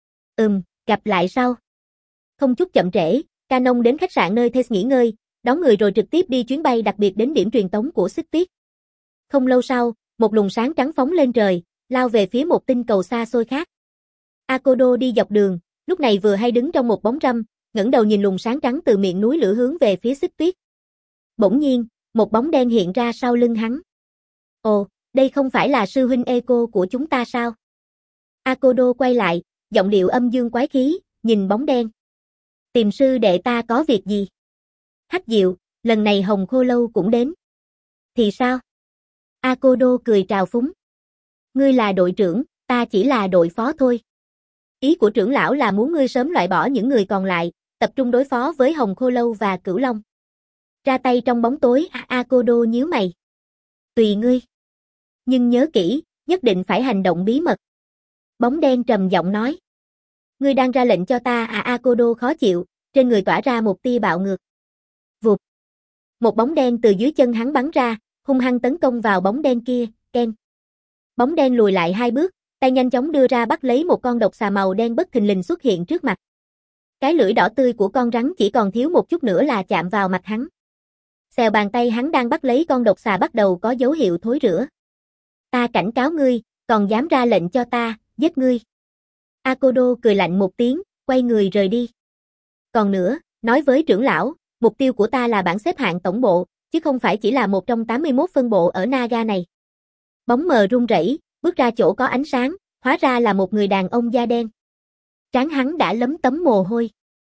Ừm, gặp lại sau. Không chút chậm trễ, Canon đến khách sạn nơi Thales nghỉ ngơi, đón người rồi trực tiếp đi chuyến bay đặc biệt đến điểm truyền tống của Xích Tuyết. Không lâu sau, một luồng sáng trắng phóng lên trời, lao về phía một tinh cầu xa xôi khác. Akodo đi dọc đường, lúc này vừa hay đứng trong một bóng râm, ngẩng đầu nhìn luồng sáng trắng từ miệng núi lửa hướng về phía Xích Tuyết. Bỗng nhiên, một bóng đen hiện ra sau lưng hắn. Ồ, đây không phải là sư huynh Eco của chúng ta sao? Akodo quay lại, giọng điệu âm dương quái khí, nhìn bóng đen. Tìm sư đệ ta có việc gì? Hắc Diệu, lần này Hồng Khô Lâu cũng đến. Thì sao? Akodo cười trào phúng. Ngươi là đội trưởng, ta chỉ là đội phó thôi. Ý của trưởng lão là muốn ngươi sớm loại bỏ những người còn lại, tập trung đối phó với Hồng Khô Lâu và Cửu Long. Ra tay trong bóng tối, Akodo nhíu mày. Tùy ngươi. Nhưng nhớ kỹ, nhất định phải hành động bí mật. Bóng đen trầm giọng nói. Ngươi đang ra lệnh cho ta à? Akodo khó chịu, trên người tỏa ra một tia bạo ngược. Vụt. Một bóng đen từ dưới chân hắn bắn ra, hung hăng tấn công vào bóng đen kia, ken. Bóng đen lùi lại hai bước, tay nhanh chóng đưa ra bắt lấy một con độc xà màu đen bất thình lình xuất hiện trước mặt. Cái lưỡi đỏ tươi của con rắn chỉ còn thiếu một chút nữa là chạm vào mặt hắn. Xèo bàn tay hắn đang bắt lấy con độc xà bắt đầu có dấu hiệu thối rữa. Ta cảnh cáo ngươi, còn dám ra lệnh cho ta, giết ngươi. Akodo cười lạnh một tiếng, quay người rời đi. Còn nữa, nói với trưởng lão, mục tiêu của ta là bảng xếp hạng tổng bộ, chứ không phải chỉ là một trong tám mươi mốt phân bộ ở Naga này. Bóng mờ rung rẩy, bước ra chỗ có ánh sáng, hóa ra là một người đàn ông da đen. Trán hắn đã lấm tấm mồ hôi.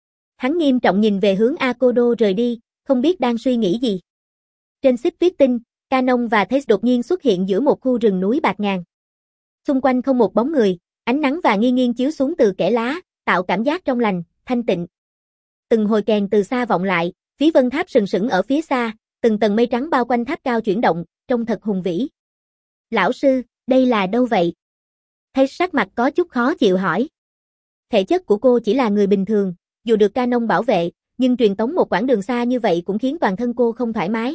Hắn nghiêm trọng nhìn về hướng Akodo rời đi, không biết đang suy nghĩ gì. Trên Xích Tuyết Tinh, Canon và Thales đột nhiên xuất hiện giữa một khu rừng núi bạt ngàn. Xung quanh không một bóng người, ánh nắng và nghiêng nghiêng chiếu xuống từ kẽ lá, tạo cảm giác trong lành, thanh tịnh. Từng hồi kèn từ xa vọng lại, phía vân tháp sừng sững ở phía xa, từng tầng mây trắng bao quanh tháp cao chuyển động, trông thật hùng vĩ. Lão sư, đây là đâu vậy? Thales sắc mặt có chút khó chịu hỏi. Thể chất của cô chỉ là người bình thường, dù được Canon bảo vệ, nhưng truyền tống một quãng đường xa như vậy cũng khiến toàn thân cô không thoải mái.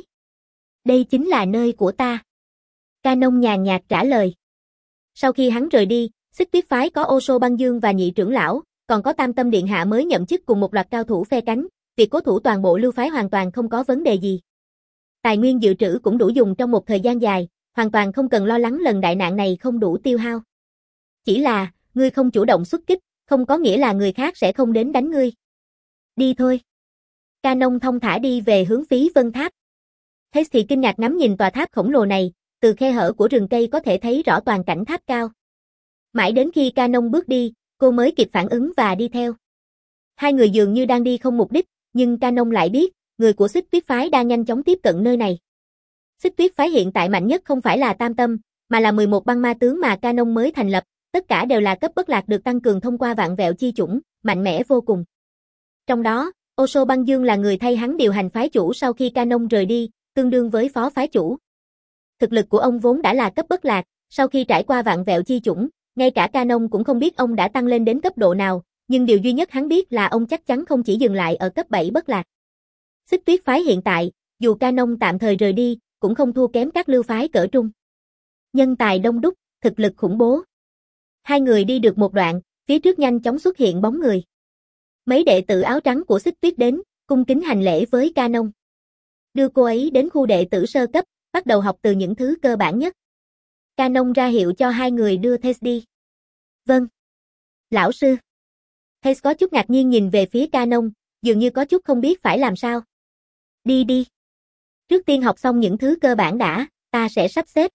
Đây chính là nơi của ta. Canon nhàn nhạt trả lời. Sau khi hắn rời đi, Xích Tuyết phái có Oso Băng Dương và nhị trưởng lão, còn có Tam Tâm Điện hạ mới nhậm chức cùng một loạt cao thủ phe cánh, việc cố thủ toàn bộ lưu phái hoàn toàn không có vấn đề gì. Tài nguyên dự trữ cũng đủ dùng trong một thời gian dài, hoàn toàn không cần lo lắng lần đại nạn này không đủ tiêu hao. Chỉ là, ngươi không chủ động xuất kích, không có nghĩa là người khác sẽ không đến đánh ngươi. Đi thôi. Canon thông thả đi về hướng Phí Vân Tháp. Thế thì kinh ngạc ngắm nhìn tòa tháp khổng lồ này, từ khe hở của rừng cây có thể thấy rõ toàn cảnh tháp cao. Mãi đến khi Canon bước đi, cô mới kịp phản ứng và đi theo. Hai người dường như đang đi không mục đích, nhưng Canon lại biết, người của Xích Tuyết phái đang nhanh chóng tiếp cận nơi này. Xích Tuyết phái hiện tại mạnh nhất không phải là Tam Tâm, mà là mười một băng ma tướng mà Canon mới thành lập, tất cả đều là cấp bất lạc được tăng cường thông qua vạn vẹo chi chủng, mạnh mẽ vô cùng. Trong đó, Oso Băng Dương là người thay hắn điều hành phái chủ sau khi Canon rời đi, tương đương với phó phái chủ. Thực lực của ông vốn đã là cấp bất lạc, sau khi trải qua vạn vẹo chi chủng, ngay cả Canon cũng không biết ông đã tăng lên đến cấp độ nào, nhưng điều duy nhất hắn biết là ông chắc chắn không chỉ dừng lại ở cấp bảy bất lạc. Xích Tuyết phái hiện tại, dù Canon tạm thời rời đi, cũng không thua kém các lưu phái cỡ trung. Nhân tài đông đúc, thực lực khủng bố. Hai người đi được một đoạn, phía trước nhanh chóng xuất hiện bóng người. Mấy đệ tử áo trắng của Xích Tuyết đến, cung kính hành lễ với Canon. Đưa cô ấy đến khu đệ tử sơ cấp, bắt đầu học từ những thứ cơ bản nhất. Canon ra hiệu cho hai người đưa Thales đi. Vâng. Lão sư. Thales có chút ngạc nhiên nhìn về phía Canon, dường như có chút không biết phải làm sao. Đi đi. Trước tiên học xong những thứ cơ bản đã, ta sẽ sắp xếp.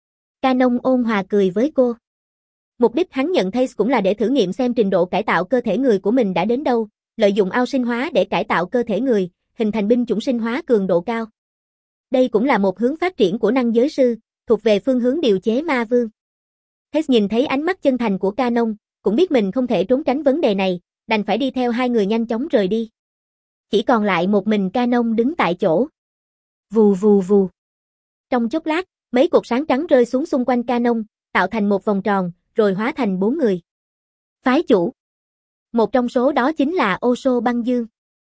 Canon ôn hòa cười với cô. Mục đích hắn nhận Thales cũng là để thử nghiệm xem trình độ cải tạo cơ thể người của mình đã đến đâu, lợi dụng ao sinh hóa để cải tạo cơ thể người, hình thành binh chủng sinh hóa cường độ cao. Đây cũng là một hướng phát triển của năng giới sư, thuộc về phương hướng điều chế ma vương. Thales nhìn thấy ánh mắt chân thành của Canon, cũng biết mình không thể trốn tránh vấn đề này, đành phải đi theo hai người nhanh chóng rời đi. Chỉ còn lại một mình Canon đứng tại chỗ. Vù vù vù. Trong chốc lát, mấy cột sáng trắng rơi xuống xung quanh Canon, tạo thành một vòng tròn, rồi hóa thành bốn người. Phái chủ. Một trong số đó chính là Oso Băng Dương.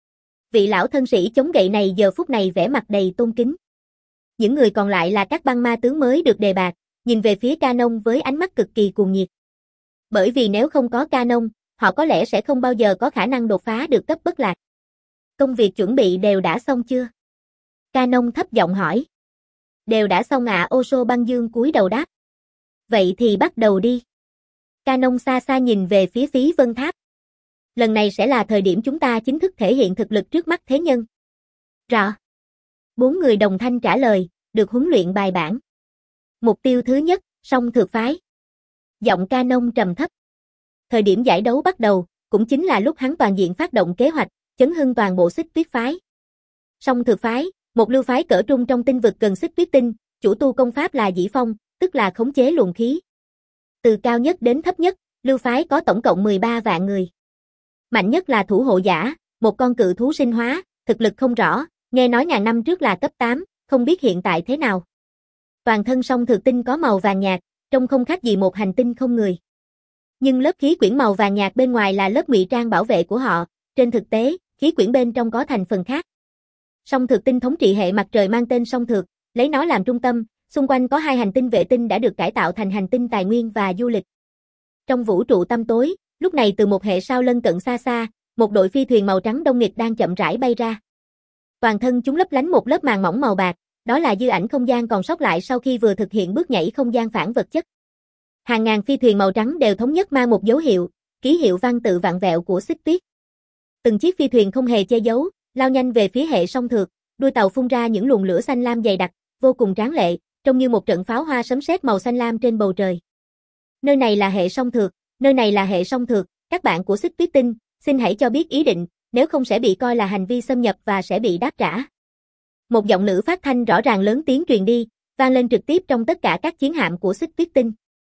Vị lão thân sĩ chống gậy này giờ phút này vẻ mặt đầy tôn kính. Những người còn lại là các băng ma tướng mới được đề bạt, nhìn về phía Canon với ánh mắt cực kỳ cuồng nhiệt. Bởi vì nếu không có Canon, họ có lẽ sẽ không bao giờ có khả năng đột phá được cấp bất lạc. Công việc chuẩn bị đều đã xong chưa? Canon thấp giọng hỏi. Đều đã xong ạ. À, Oso Băng Dương cúi đầu đáp. Vậy thì bắt đầu đi. Canon xa xa nhìn về phía Phí Vân Tháp. Lần này sẽ là thời điểm chúng ta chính thức thể hiện thực lực trước mắt thế nhân. Rõ. Bốn người đồng thanh trả lời, được huấn luyện bài bản. Mục tiêu thứ nhất, song thược phái. Giọng Canon trầm thấp. Thời điểm giải đấu bắt đầu, cũng chính là lúc hắn toàn diện phát động kế hoạch, chấn hưng toàn bộ Xích Tuyết phái. Song thược phái, một lưu phái cỡ trung trong tinh vực gần Xích Tuyết tinh, chủ tu công pháp là dĩ phong, tức là khống chế luồng khí. Từ cao nhất đến thấp nhất, lưu phái có tổng cộng mười ba vạn người. Mạnh nhất là thủ hộ giả, một con cự thú sinh hóa, thực lực không rõ, nghe nói ngàn năm trước là cấp tám, không biết hiện tại thế nào. Toàn thân song thực tinh có màu vàng nhạt, trông không khác gì một hành tinh không người. Nhưng lớp khí quyển màu vàng nhạt bên ngoài là lớp ngụy trang bảo vệ của họ, trên thực tế, khí quyển bên trong có thành phần khác. Song thực tinh thống trị hệ mặt trời mang tên song thực, lấy nó làm trung tâm, xung quanh có hai hành tinh vệ tinh đã được cải tạo thành hành tinh tài nguyên và du lịch. Trong vũ trụ tăm tối, lúc này từ một hệ sao lân cận xa xa, một đội phi thuyền màu trắng đông nghịt đang chậm rãi bay ra. Toàn thân chúng lấp lánh một lớp màng mỏng màu bạc, đó là dư ảnh không gian còn sót lại sau khi vừa thực hiện bước nhảy không gian phản vật chất. Hàng ngàn phi thuyền màu trắng đều thống nhất mang một dấu hiệu, ký hiệu văn tự vạn vẹo của Xích Tuyết. Từng chiếc phi thuyền không hề che giấu, lao nhanh về phía hệ song thược, đuôi tàu phun ra những luồng lửa xanh lam dày đặc, vô cùng tráng lệ, trông như một trận pháo hoa sấm sét màu xanh lam trên bầu trời. Nơi này là hệ song thược, nơi này là hệ song thược, các bạn của Xích Tuyết tinh, xin hãy cho biết ý định, nếu không sẽ bị coi là hành vi xâm nhập và sẽ bị đáp trả. Một giọng nữ phát thanh rõ ràng lớn tiếng truyền đi, vang lên trực tiếp trong tất cả các chiến hạm của Xích Tuyết tinh.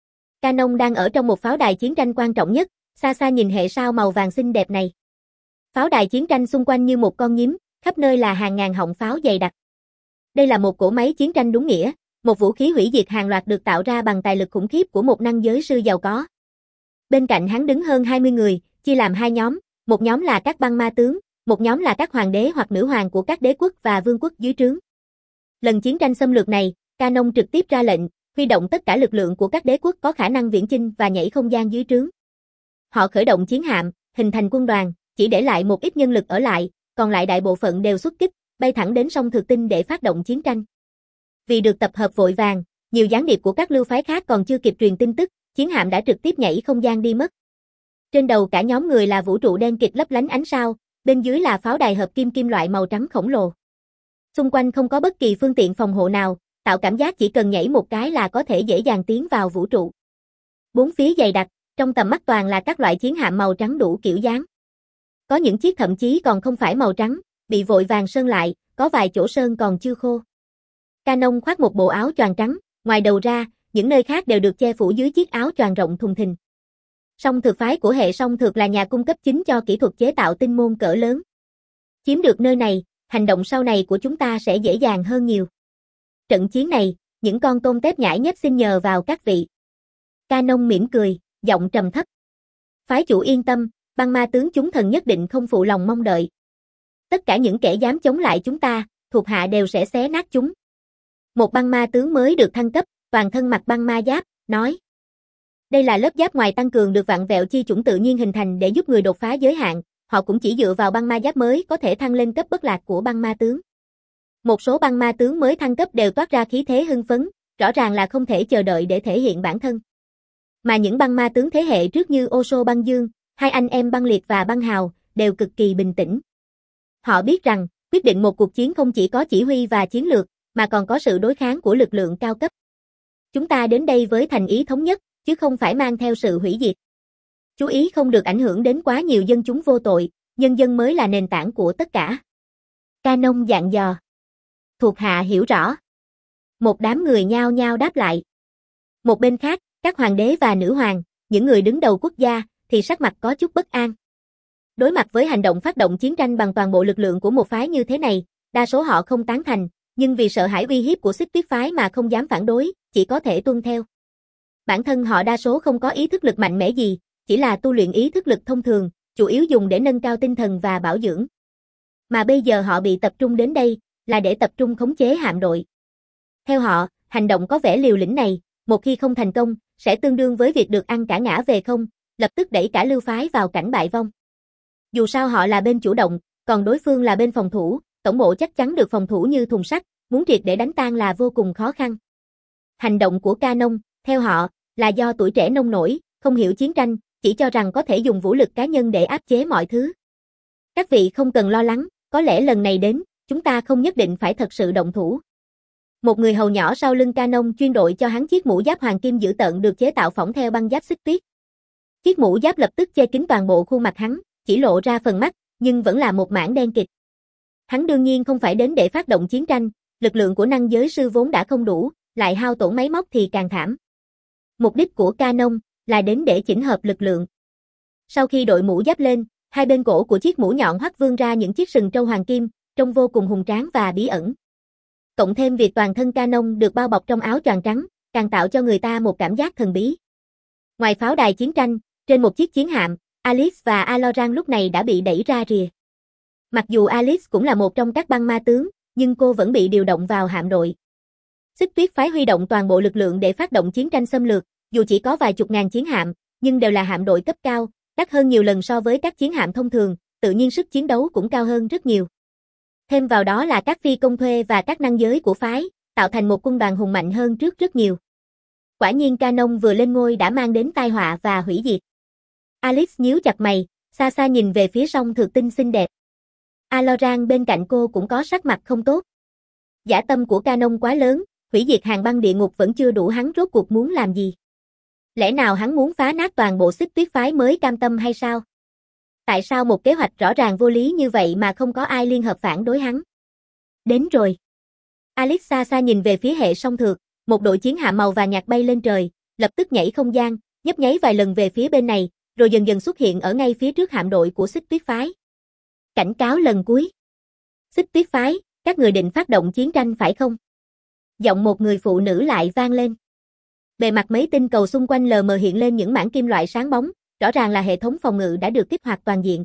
Canon đang ở trong một pháo đài chiến tranh quan trọng nhất, xa xa nhìn hệ sao màu vàng xinh đẹp này. Pháo đài chiến tranh xung quanh như một con nhím, khắp nơi là hàng ngàn họng pháo dày đặc. Đây là một cỗ máy chiến tranh đúng nghĩa, một vũ khí hủy diệt hàng loạt được tạo ra bằng tài lực khủng khiếp của một năng giới sư giàu có. Bên cạnh hắn đứng hơn hai mươi người, chia làm hai nhóm, một nhóm là các băng ma tướng, một nhóm là các hoàng đế hoặc nữ hoàng của các đế quốc và vương quốc dưới trướng. Lần chiến tranh xâm lược này, Canon trực tiếp ra lệnh, huy động tất cả lực lượng của các đế quốc có khả năng viễn chinh và nhảy không gian dưới trướng. Họ khởi động chiến hạm, hình thành quân đoàn, chỉ để lại một ít nhân lực ở lại, còn lại đại bộ phận đều xuất kích, bay thẳng đến song thực tinh để phát động chiến tranh. Vì được tập hợp vội vàng, nhiều gián điệp của các lưu phái khác còn chưa kịp truyền tin tức, chiến hạm đã trực tiếp nhảy không gian đi mất. Trên đầu cả nhóm người là vũ trụ đen kịt lấp lánh ánh sao, bên dưới là pháo đài hợp kim kim loại màu trắng khổng lồ. Xung quanh không có bất kỳ phương tiện phòng hộ nào, tạo cảm giác chỉ cần nhảy một cái là có thể dễ dàng tiến vào vũ trụ. Bốn phía dày đặc, trong tầm mắt toàn là các loại chiến hạm màu trắng đủ kiểu dáng. Có những chiếc thậm chí còn không phải màu trắng, bị vội vàng sơn lại, có vài chỗ sơn còn chưa khô. Canon khoác một bộ áo choàng trắng, ngoài đầu ra, những nơi khác đều được che phủ dưới chiếc áo choàng rộng thùng thình. Song thực phái của hệ song thực là nhà cung cấp chính cho kỹ thuật chế tạo tinh môn cỡ lớn. Chiếm được nơi này, hành động sau này của chúng ta sẽ dễ dàng hơn nhiều. Trận chiến này, những con tôm tép nhãi nhép xin nhờ vào các vị. Canon mỉm cười, giọng trầm thấp. Phái chủ yên tâm, băng ma tướng chúng thần nhất định không phụ lòng mong đợi. Tất cả những kẻ dám chống lại chúng ta, thuộc hạ đều sẽ xé nát chúng. Một băng ma tướng mới được thăng cấp, toàn thân mặc băng ma giáp, nói. Đây là lớp giáp ngoài tăng cường được vặn vẹo chi chủng tự nhiên hình thành để giúp người đột phá giới hạn, họ cũng chỉ dựa vào băng ma giáp mới có thể thăng lên cấp bất lạc của băng ma tướng. Một số băng ma tướng mới thăng cấp đều toát ra khí thế hưng phấn, rõ ràng là không thể chờ đợi để thể hiện bản thân. Mà những băng ma tướng thế hệ trước như Oso Băng Dương, hai anh em Băng Liệt và Băng Hào, đều cực kỳ bình tĩnh. Họ biết rằng, quyết định một cuộc chiến không chỉ có chỉ huy và chiến lược, mà còn có sự đối kháng của lực lượng cao cấp. Chúng ta đến đây với thành ý thống nhất, chứ không phải mang theo sự hủy diệt. Chú ý không được ảnh hưởng đến quá nhiều dân chúng vô tội, nhân dân mới là nền tảng của tất cả. Canon dặn dò. Thuộc hạ hiểu rõ. Một đám người nhao nhao đáp lại. Một bên khác, các hoàng đế và nữ hoàng, những người đứng đầu quốc gia, thì sắc mặt có chút bất an. Đối mặt với hành động phát động chiến tranh bằng toàn bộ lực lượng của một phái như thế này, đa số họ không tán thành, nhưng vì sợ hãi uy hiếp của Xích Tuyết phái mà không dám phản đối, chỉ có thể tuân theo. Bản thân họ đa số không có ý thức lực mạnh mẽ gì, chỉ là tu luyện ý thức lực thông thường, chủ yếu dùng để nâng cao tinh thần và bảo dưỡng. Mà bây giờ họ bị tập trung đến đây, là để tập trung khống chế hạm đội. Theo họ, hành động có vẻ liều lĩnh này, một khi không thành công, sẽ tương đương với việc được ăn cả ngã về không, lập tức đẩy cả lưu phái vào cảnh bại vong. Dù sao họ là bên chủ động, còn đối phương là bên phòng thủ, tổng bộ chắc chắn được phòng thủ như thùng sắt, muốn triệt để đánh tan là vô cùng khó khăn. Hành động của Canon, theo họ, là do tuổi trẻ nông nổi, không hiểu chiến tranh, chỉ cho rằng có thể dùng vũ lực cá nhân để áp chế mọi thứ. Các vị không cần lo lắng, có lẽ lần này đến, chúng ta không nhất định phải thật sự động thủ. Một người hầu nhỏ sau lưng Canon chuyên đội cho hắn chiếc mũ giáp hoàng kim dữ tợn được chế tạo phỏng theo băng giáp Xích Tuyết. Chiếc mũ giáp lập tức che kín toàn bộ khuôn mặt hắn, chỉ lộ ra phần mắt, nhưng vẫn là một mảng đen kịt. Hắn đương nhiên không phải đến để phát động chiến tranh, lực lượng của năng giới sư vốn đã không đủ, lại hao tổn máy móc thì càng thảm. Mục đích của Canon là đến để chỉnh hợp lực lượng. Sau khi đội mũ giáp lên, hai bên cổ của chiếc mũ nhọn hoắt vươn ra những chiếc sừng trâu hoàng kim, trông vô cùng hùng tráng và bí ẩn. Cộng thêm việc toàn thân Canon được bao bọc trong áo choàng trắng, càng tạo cho người ta một cảm giác thần bí. Ngoài pháo đài chiến tranh, trên một chiếc chiến hạm, Alice và Aloran lúc này đã bị đẩy ra rìa. Mặc dù Alice cũng là một trong các băng ma tướng, nhưng cô vẫn bị điều động vào hạm đội. Xích Tuyết phái huy động toàn bộ lực lượng để phát động chiến tranh xâm lược, dù chỉ có vài chục ngàn chiến hạm, nhưng đều là hạm đội cấp cao, đắt hơn nhiều lần so với các chiến hạm thông thường, tự nhiên sức chiến đấu cũng cao hơn rất nhiều. Thêm vào đó là các phi công thuê và các năng giới của phái, tạo thành một quân đoàn hùng mạnh hơn trước rất nhiều. Quả nhiên Canon vừa lên ngôi đã mang đến tai họa và hủy diệt. Alice nhíu chặt mày, xa xa nhìn về phía song Thược Tinh xinh đẹp. Aloran bên cạnh cô cũng có sắc mặt không tốt. Dã tâm của Canon quá lớn, hủy diệt hàng băng địa ngục vẫn chưa đủ, hắn rốt cuộc muốn làm gì? Lẽ nào hắn muốn phá nát toàn bộ Xích Tuyết phái mới cam tâm hay sao? Tại sao một kế hoạch rõ ràng vô lý như vậy mà không có ai liên hợp phản đối hắn? Đến rồi. Alice xa xa nhìn về phía hệ song Thược, một đội chiến hạm màu vàng nhạt bay lên trời, lập tức nhảy không gian, nhấp nháy vài lần về phía bên này, rồi dần dần xuất hiện ở ngay phía trước hạm đội của Xích Tuyết phái. Cảnh cáo lần cuối. Xích Tuyết phái, các người định phát động chiến tranh phải không? Giọng một người phụ nữ lại vang lên. Bề mặt mấy tinh cầu xung quanh lờ mờ hiện lên những mảng kim loại sáng bóng, rõ ràng là hệ thống phòng ngự đã được kích hoạt toàn diện.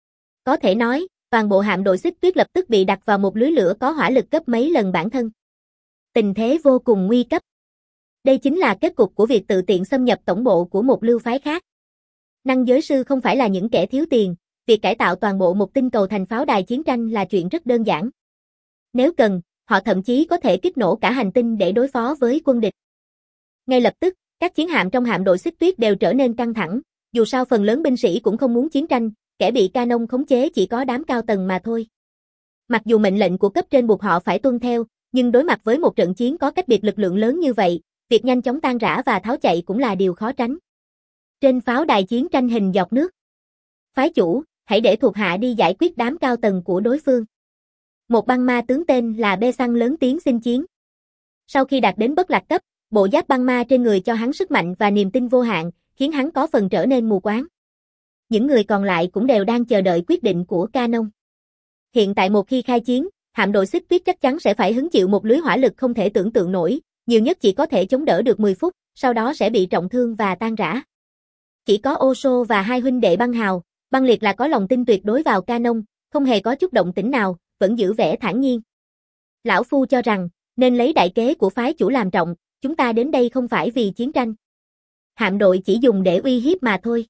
Có thể nói, toàn bộ hạm đội Xích Tuyết lập tức bị đặt vào một lưới lửa có hỏa lực gấp mấy lần bản thân. Tình thế vô cùng nguy cấp. Đây chính là kết cục của việc tự tiện xâm nhập tổng bộ của một lưu phái khác. Năng giới sư không phải là những kẻ thiếu tiền, việc cải tạo toàn bộ một tinh cầu thành pháo đài chiến tranh là chuyện rất đơn giản. Nếu cần, họ thậm chí có thể kích nổ cả hành tinh để đối phó với quân địch. Ngay lập tức, các chiến hạm trong hạm đội Xích Tuyết đều trở nên căng thẳng, dù sao phần lớn binh sĩ cũng không muốn chiến tranh, kẻ bị Canon khống chế chỉ có đám cao tầng mà thôi. Mặc dù mệnh lệnh của cấp trên buộc họ phải tuân theo, nhưng đối mặt với một trận chiến có cách biệt lực lượng lớn như vậy, việc nhanh chóng tan rã và tháo chạy cũng là điều khó tránh. Trên pháo đài chiến tranh hình giọt nước. Phái chủ, hãy để thuộc hạ đi giải quyết đám cao tầng của đối phương. Một băng ma tướng tên là Bê Săn lớn tiếng xin chiến. Sau khi đạt đến bất lạc cấp, bộ giáp băng ma trên người cho hắn sức mạnh và niềm tin vô hạn, khiến hắn có phần trở nên mù quáng. Những người còn lại cũng đều đang chờ đợi quyết định của Canon. Hiện tại một khi khai chiến, hạm đội Xích Tuyết chắc chắn sẽ phải hứng chịu một lưới hỏa lực không thể tưởng tượng nổi, nhiều nhất chỉ có thể chống đỡ được mười phút, sau đó sẽ bị trọng thương và tan rã. Chỉ có Oso và hai huynh đệ Băng Hào, Băng Liệt là có lòng tin tuyệt đối vào Canon, không hề có chút động tĩnh nào, vẫn giữ vẻ thản nhiên. Lão Phu cho rằng, nên lấy đại kế của phái chủ làm trọng, chúng ta đến đây không phải vì chiến tranh. Hạm đội chỉ dùng để uy hiếp mà thôi.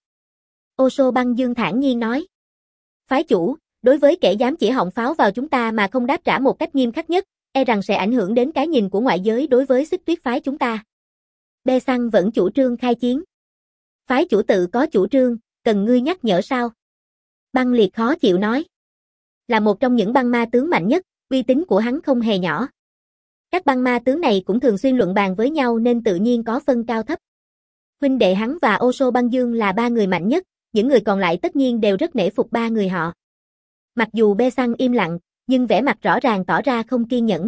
Oso Băng Dương thản nhiên nói. Phái chủ, đối với kẻ dám chỉ họng pháo vào chúng ta mà không đáp trả một cách nghiêm khắc nhất, e rằng sẽ ảnh hưởng đến cái nhìn của ngoại giới đối với Xích Tuyết phái chúng ta. Be-san vẫn chủ trương khai chiến. Phái chủ tự có chủ trương, cần ngươi nhắc nhở sao? Băng Liệt khó chịu nói. Là một trong những băng ma tướng mạnh nhất, uy tín của hắn không hề nhỏ. Các băng ma tướng này cũng thường xuyên luận bàn với nhau nên tự nhiên có phân cao thấp. Huynh đệ hắn và Ô-sô Băng Dương là ba người mạnh nhất, những người còn lại tất nhiên đều rất nể phục ba người họ. Mặc dù Be-san im lặng, nhưng vẻ mặt rõ ràng tỏ ra không kiên nhẫn.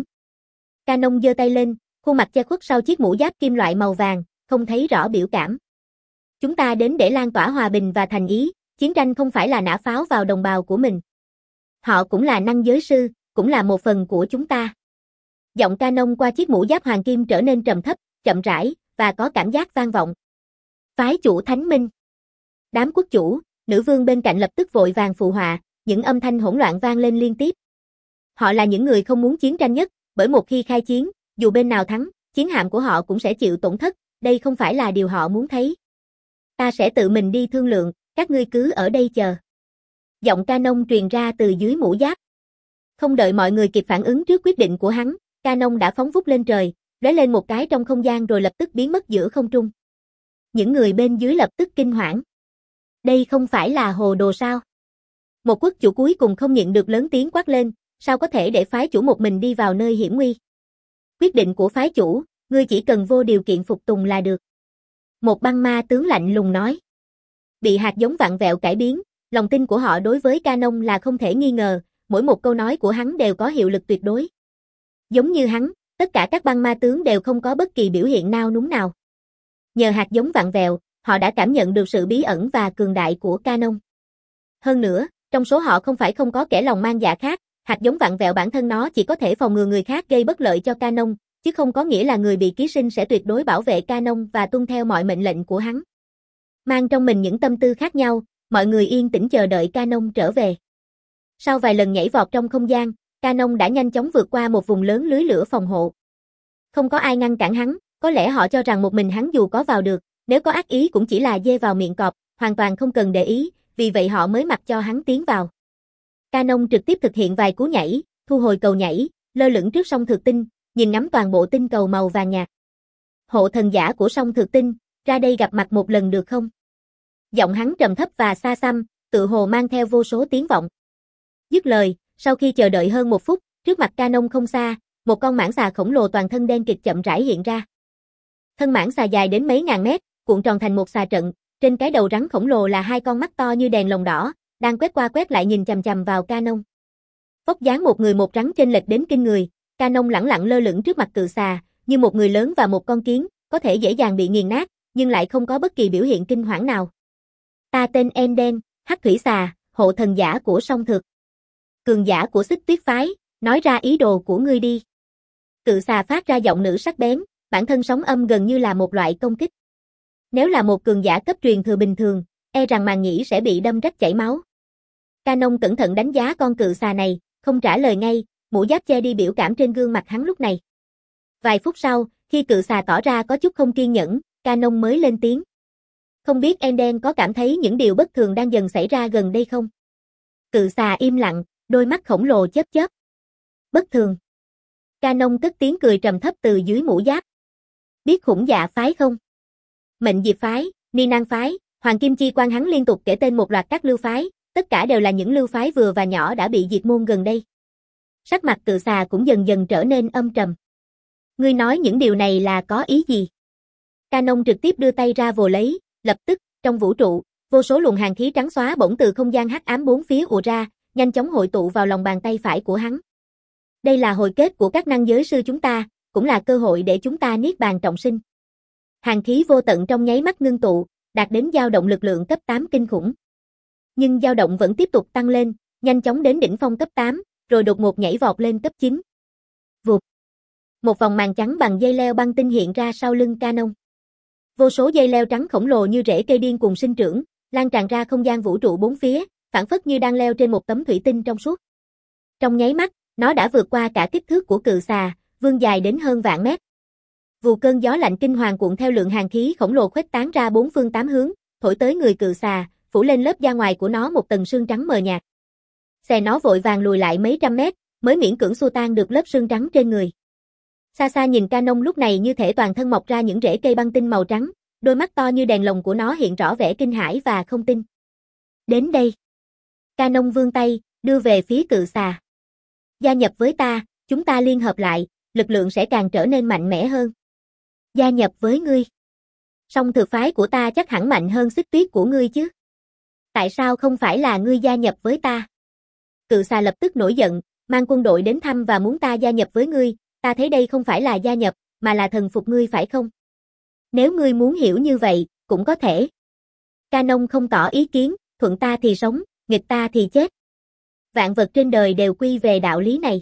Canon giơ tay lên, khuôn mặt che khuất sau chiếc mũ giáp kim loại màu vàng, không thấy rõ biểu cảm. Chúng ta đến để lan tỏa hòa bình và thành ý, chiến tranh không phải là nã pháo vào đồng bào của mình. Họ cũng là năng giới sư, cũng là một phần của chúng ta. Giọng Canon qua chiếc mũ giáp hoàng kim trở nên trầm thấp, chậm rãi, và có cảm giác vang vọng. Phái chủ Thánh Minh. Đám quốc chủ, nữ vương bên cạnh lập tức vội vàng phụ họa, những âm thanh hỗn loạn vang lên liên tiếp. Họ là những người không muốn chiến tranh nhất, bởi một khi khai chiến, dù bên nào thắng, chiến hạm của họ cũng sẽ chịu tổn thất, đây không phải là điều họ muốn thấy. Ta sẽ tự mình đi thương lượng, các ngươi cứ ở đây chờ. Giọng Canon truyền ra từ dưới mũ giáp. Không đợi mọi người kịp phản ứng trước quyết định của hắn, Canon đã phóng vút lên trời, lóe lên một cái trong không gian rồi lập tức biến mất giữa không trung. Những người bên dưới lập tức kinh hoảng. Đây không phải là hồ đồ sao? Một quốc chủ cuối cùng không nhịn được lớn tiếng quát lên, sao có thể để phái chủ một mình đi vào nơi hiểm nguy? Quyết định của phái chủ, ngươi chỉ cần vô điều kiện phục tùng là được. Một băng ma tướng lạnh lùng nói. Bị hạt giống vặn vẹo cải biến, lòng tin của họ đối với Canon là không thể nghi ngờ, mỗi một câu nói của hắn đều có hiệu lực tuyệt đối. Giống như hắn, tất cả các băng ma tướng đều không có bất kỳ biểu hiện nao núng nào. Nhờ hạt giống vặn vẹo, họ đã cảm nhận được sự bí ẩn và cường đại của Canon. Hơn nữa, trong số họ không phải không có kẻ lòng mang dạ khác, hạt giống vặn vẹo bản thân nó chỉ có thể phòng ngừa người khác gây bất lợi cho Canon, chứ không có nghĩa là người bị ký sinh sẽ tuyệt đối bảo vệ Canon và tuân theo mọi mệnh lệnh của hắn. Mang trong mình những tâm tư khác nhau, mọi người yên tĩnh chờ đợi Canon trở về. Sau vài lần nhảy vọt trong không gian, Canon đã nhanh chóng vượt qua một vùng lớn lưới lửa phòng hộ. Không có ai ngăn cản hắn, có lẽ họ cho rằng một mình hắn dù có vào được, nếu có ác ý cũng chỉ là dê vào miệng cọp, hoàn toàn không cần để ý, vì vậy họ mới mặc cho hắn tiến vào. Canon trực tiếp thực hiện vài cú nhảy, thu hồi cầu nhảy, lơ lửng trước sông Thực Tinh, nhìn ngắm toàn bộ tinh cầu màu vàng nhạt. Hộ thần giả của sông Thực Tinh, ra đây gặp mặt một lần được không? Giọng hắn trầm thấp và xa xăm, tự hồ mang theo vô số tiếng vọng. Dứt lời, sau khi chờ đợi hơn một phút, trước mặt Canon không xa, một con mãng xà khổng lồ toàn thân đen kịt chậm rãi hiện ra. Thân mãng xà dài đến mấy ngàn mét, cuộn tròn thành một xà trận, trên cái đầu rắn khổng lồ là hai con mắt to như đèn lồng đỏ, đang quét qua quét lại nhìn chằm chằm vào Canon. Vóc dáng một người một rắn chênh lệch đến kinh người, Canon lẳng lặng lơ lửng trước mặt cự xà, như một người lớn và một con kiến, có thể dễ dàng bị nghiền nát, nhưng lại không có bất kỳ biểu hiện kinh hoảng nào. Ta tên Enden, Hắc Thủy Xà, hộ thần giả của sông Thực. Cường giả của Xích Tuyết phái, nói ra ý đồ của ngươi đi. Cự xà phát ra giọng nữ sắc bén, bản thân sóng âm gần như là một loại công kích. Nếu là một cường giả cấp truyền thừa bình thường, e rằng màng nhĩ sẽ bị đâm rách chảy máu. Canon cẩn thận đánh giá con cự xà này, không trả lời ngay, mũ giáp che đi biểu cảm trên gương mặt hắn lúc này. Vài phút sau, khi cự xà tỏ ra có chút không kiên nhẫn, Canon mới lên tiếng. Không biết Enden có cảm thấy những điều bất thường đang dần xảy ra gần đây không? Cự xà im lặng, đôi mắt khổng lồ chớp chớp. Bất thường. Canon cất tiếng cười trầm thấp từ dưới mũ giáp. Biết Khủng Dạ phái không? Mệnh Diệp phái, Ni Nan phái, Hoàng Kim Chi Quan hắn liên tục kể tên một loạt các lưu phái, tất cả đều là những lưu phái vừa và nhỏ đã bị diệt môn gần đây. Sắc mặt cự xà cũng dần dần trở nên âm trầm. Ngươi nói những điều này là có ý gì? Canon trực tiếp đưa tay ra vồ lấy, lập tức, trong vũ trụ, vô số luồng hàn khí trắng xóa bỗng từ không gian hắc ám bốn phía ùa ra, nhanh chóng hội tụ vào lòng bàn tay phải của hắn. Đây là hồi kết của các năng giới sư chúng ta, cũng là cơ hội để chúng ta niết bàn trọng sinh. Hàn khí vô tận trong nháy mắt ngưng tụ, đạt đến dao động lực lượng cấp tám kinh khủng. Nhưng dao động vẫn tiếp tục tăng lên, nhanh chóng đến đỉnh phong cấp tám, rồi đột ngột nhảy vọt lên cấp chín. Vụt. Một vòng màn trắng bằng dây leo băng tinh hiện ra sau lưng Canon. Vô số dây leo trắng khổng lồ như rễ cây điên cuồng sinh trưởng, lan tràn ra không gian vũ trụ bốn phía, phảng phất như đang leo trên một tấm thủy tinh trong suốt. Trong nháy mắt, nó đã vượt qua cả kích thước của cự xà, vươn dài đến hơn vạn mét. Vù cơn gió lạnh kinh hoàng cuộn theo lượng hàn khí khổng lồ khuếch tán ra bốn phương tám hướng, thổi tới người cự xà, phủ lên lớp da ngoài của nó một tầng sương trắng mờ nhạt. Xè nó vội vàng lùi lại mấy trăm mét, mới miễn cưỡng xua tan được lớp sương trắng trên người. Xa xa nhìn Canon lúc này như thể toàn thân mọc ra những rễ cây băng tinh màu trắng, đôi mắt to như đèn lồng của nó hiện rõ vẻ kinh hãi và không tin. Đến đây. Canon vươn tay, đưa về phía cự xà. Gia nhập với ta, chúng ta liên hợp lại, lực lượng sẽ càng trở nên mạnh mẽ hơn. Gia nhập với ngươi. Song thực phái của ta chắc hẳn mạnh hơn xích tuyết của ngươi chứ. Tại sao không phải là ngươi gia nhập với ta? Cự xà lập tức nổi giận, mang quân đội đến thăm và muốn ta gia nhập với ngươi, ta thấy đây không phải là gia nhập, mà là thần phục ngươi phải không? Nếu ngươi muốn hiểu như vậy, cũng có thể. Canon không tỏ ý kiến, thuận ta thì sống, nghịch ta thì chết. Vạn vật trên đời đều quy về đạo lý này.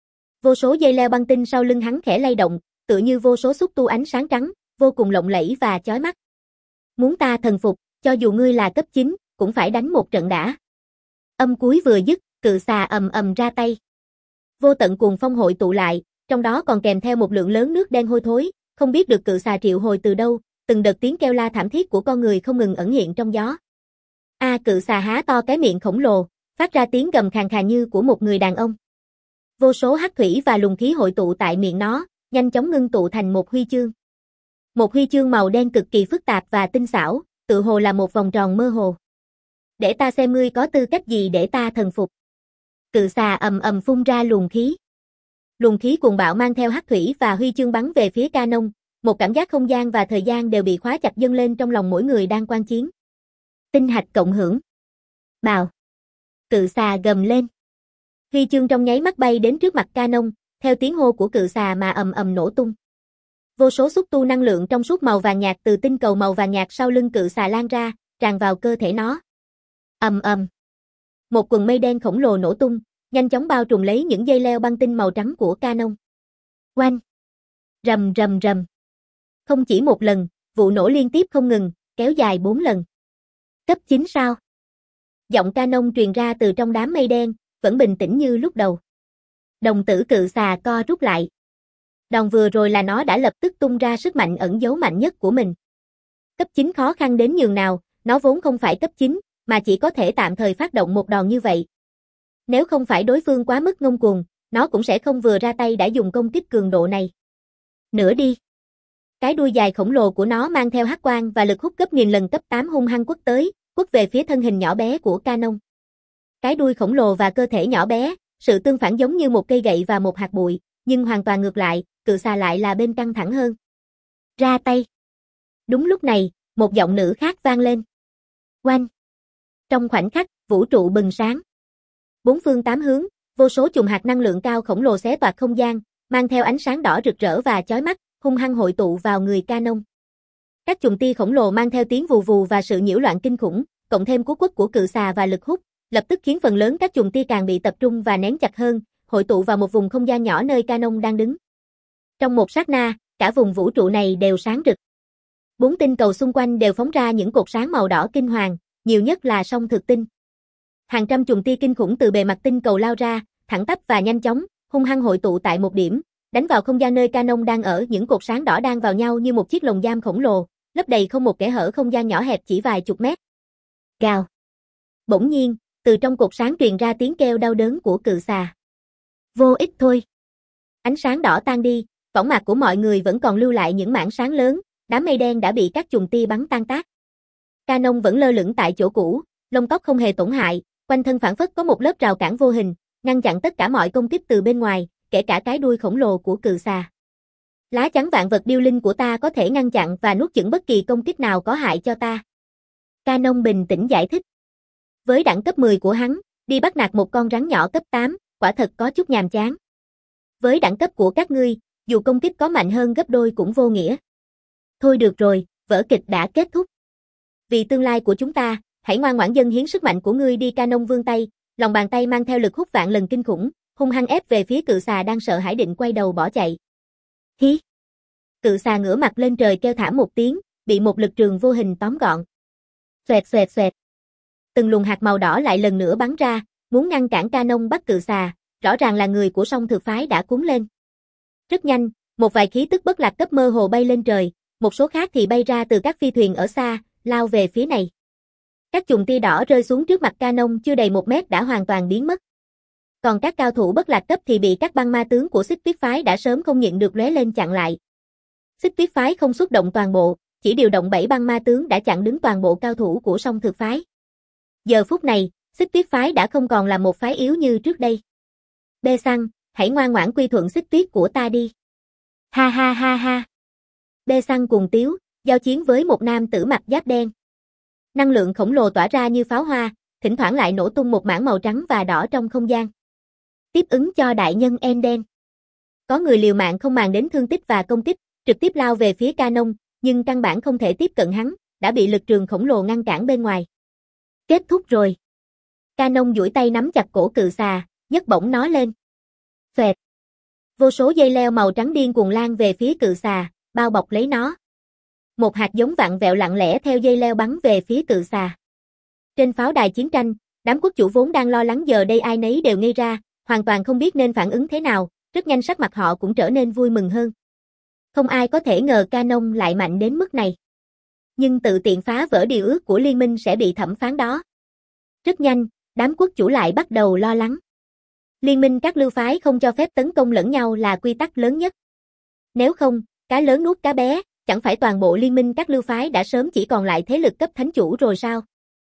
Vô số dây leo băng tinh sau lưng hắn khẽ lay động, tựa như vô số xúc tu ánh sáng trắng, vô cùng lộng lẫy và chói mắt. Muốn ta thần phục, cho dù ngươi là cấp chín, cũng phải đánh một trận đã. Âm cuối vừa dứt, cự xà ầm ầm ra tay. Vô tận cuồng phong hội tụ lại, trong đó còn kèm theo một lượng lớn nước đen hôi thối, không biết được cự xà triệu hồi từ đâu, từng đợt tiếng kêu la thảm thiết của con người không ngừng ẩn hiện trong gió. A cự xà há to cái miệng khổng lồ, phát ra tiếng gầm khàn khàn như của một người đàn ông. Vô số hắc thủy và luồng khí hội tụ tại miệng nó, nhanh chóng ngưng tụ thành một huy chương. Một huy chương màu đen cực kỳ phức tạp và tinh xảo, tự hồ là một vòng tròn mơ hồ. Để ta xem ngươi có tư cách gì để ta thần phục. Cự xà ầm ầm phun ra luồng khí. Luồng khí cuồng bạo mang theo hắc thủy và huy chương bắn về phía Canon, một cảm giác không gian và thời gian đều bị khóa chặt dâng lên trong lòng mỗi người đang quan chiến. Tinh hạch cộng hưởng. Bào. Cự xà gầm lên. Huy chương trong nháy mắt bay đến trước mặt Canon, theo tiếng hô của cự xà mà ầm ầm nổ tung. Vô số xúc tu năng lượng trong suốt màu vàng nhạt từ tinh cầu màu vàng nhạt sau lưng cự xà lan ra, tràn vào cơ thể nó. Ầm ầm. Một quần mây đen khổng lồ nổ tung, nhanh chóng bao trùm lấy những dây leo băng tinh màu trắng của Canon. Oanh! Rầm rầm rầm. Không chỉ một lần, vụ nổ liên tiếp không ngừng, kéo dài bốn lần. Cấp chín sao? Giọng Canon truyền ra từ trong đám mây đen, vẫn bình tĩnh như lúc đầu. Đồng tử cự xà co rút lại. Đòn vừa rồi là nó đã lập tức tung ra sức mạnh ẩn giấu mạnh nhất của mình. Cấp chín khó khăn đến nhường nào, nó vốn không phải cấp chín, mà chỉ có thể tạm thời phát động một đòn như vậy. Nếu không phải đối phương quá mức ngông cuồng, nó cũng sẽ không vừa ra tay đã dùng công kích cường độ này. Nữa đi. Cái đuôi dài khổng lồ của nó mang theo hắc quang và lực hút gấp nghìn lần cấp tám hung hăng quất tới, quất về phía thân hình nhỏ bé của Canon. Cái đuôi khổng lồ và cơ thể nhỏ bé, sự tương phản giống như một cây gậy và một hạt bụi, nhưng hoàn toàn ngược lại, cự xà lại là bên căng thẳng hơn. Ra tay. Đúng lúc này, một giọng nữ khác vang lên. Oanh. Trong khoảnh khắc, vũ trụ bừng sáng. Bốn phương tám hướng, vô số chùm hạt năng lượng cao khổng lồ xé toạc không gian, mang theo ánh sáng đỏ rực rỡ và chói mắt, hung hăng hội tụ vào người Canon. Các chùm tia khổng lồ mang theo tiếng vù vù và sự nhiễu loạn kinh khủng, cộng thêm cú quất của cự xà và lực hút, lập tức khiến phần lớn các chùm tia càng bị tập trung và nén chặt hơn, hội tụ vào một vùng không gian nhỏ nơi Canon đang đứng. Trong một sát na, cả vùng vũ trụ này đều sáng rực. Bốn tinh cầu xung quanh đều phóng ra những cột sáng màu đỏ kinh hoàng, nhiều nhất là song thực tinh. Hàng trăm chùm tia kinh khủng từ bề mặt tinh cầu lao ra, thẳng tắp và nhanh chóng, hung hăng hội tụ tại một điểm, đánh vào không gian nơi Canon đang ở. Những cột sáng đỏ đang vào nhau như một chiếc lồng giam khổng lồ, lấp đầy không một kẽ hở không gian nhỏ hẹp chỉ vài chục mét. Gào. Bỗng nhiên, từ trong cột sáng truyền ra tiếng kêu đau đớn của cự xà. Vô ích thôi. Ánh sáng đỏ tan đi, võng mạc của mọi người vẫn còn lưu lại những mảng sáng lớn, đám mây đen đã bị các chùm tia bắn tan tác. Canon vẫn lơ lửng tại chỗ cũ, lông tóc không hề tổn hại, quanh thân phảng phất có một lớp rào cản vô hình, ngăn chặn tất cả mọi công kích từ bên ngoài, kể cả cái đuôi khổng lồ của cự xà. Lá chắn vạn vật điêu linh của ta có thể ngăn chặn và nuốt chửng bất kỳ công kích nào có hại cho ta. Canon bình tĩnh giải thích. Với đẳng cấp mười của hắn, đi bắt nạt một con rắn nhỏ cấp tám, quả thật có chút nhàm chán. Với đẳng cấp của các ngươi, dù công kích có mạnh hơn gấp đôi cũng vô nghĩa. Thôi được rồi, vở kịch đã kết thúc. Vì tương lai của chúng ta, hãy ngoan ngoãn dâng hiến sức mạnh của ngươi đi. Canon vươn tay, lòng bàn tay mang theo lực hút vạn lần kinh khủng, hung hăng ép về phía cự xà đang sợ hãi định quay đầu bỏ chạy. Hí! Cự xà ngửa mặt lên trời kêu thảm một tiếng, bị một lực trường vô hình tóm gọn. Xoẹt xoẹt xoẹt. Từng luồng hạt màu đỏ lại lần nữa bắn ra, muốn ngăn cản Canon bắt cự xà, rõ ràng là người của song thực phái đã cuốn lên. Rất nhanh, một vài khí tức bất lạc cấp mơ hồ bay lên trời, một số khác thì bay ra từ các phi thuyền ở xa, lao về phía này. Các chùm tia đỏ rơi xuống trước mặt Canon chưa đầy một mét đã hoàn toàn biến mất. Còn các cao thủ bất lạc cấp thì bị các băng ma tướng của Xích Tuyết phái đã sớm không nhịn được lóe lên chặn lại. Xích Tuyết phái không xuất động toàn bộ, chỉ điều động bảy băng ma tướng đã chặn đứng toàn bộ cao thủ của Song Thực phái. Giờ phút này, Xích Tuyết phái đã không còn là một phái yếu như trước đây. Bê Săn, hãy ngoan ngoãn quy thuận Xích Tuyết của ta đi. Ha ha ha ha. Bê Săn cùng tiếu, giao chiến với một nam tử mặc giáp đen. Năng lượng khổng lồ tỏa ra như pháo hoa, thỉnh thoảng lại nổ tung một mảng màu trắng và đỏ trong không gian. Tiếp ứng cho đại nhân Enden. Có người liều mạng không màng đến thương tích và công kích, trực tiếp lao về phía Canon, nhưng căn bản không thể tiếp cận hắn, đã bị lực trường khổng lồ ngăn cản bên ngoài. Kết thúc rồi. Canon duỗi tay nắm chặt cổ cự xà, nhấc bổng nó lên. Xoẹt. Vô số dây leo màu trắng điên cuồng lan về phía cự xà, bao bọc lấy nó. Một hạt giống vặn vẹo lặng lẽ theo dây leo bắn về phía cự xà. Trên pháo đài chiến tranh, đám quốc chủ vốn đang lo lắng giờ đây ai nấy đều ngây ra, hoàn toàn không biết nên phản ứng thế nào, rất nhanh sắc mặt họ cũng trở nên vui mừng hơn. Không ai có thể ngờ Canon lại mạnh đến mức này. Nhưng tự tiện phá vỡ điều ước của liên minh sẽ bị thẩm phán đó. Rất nhanh, đám quốc chủ lại bắt đầu lo lắng. Liên minh các lưu phái không cho phép tấn công lẫn nhau là quy tắc lớn nhất. Nếu không, cá lớn nuốt cá bé, chẳng phải toàn bộ liên minh các lưu phái đã sớm chỉ còn lại thế lực cấp thánh chủ rồi sao?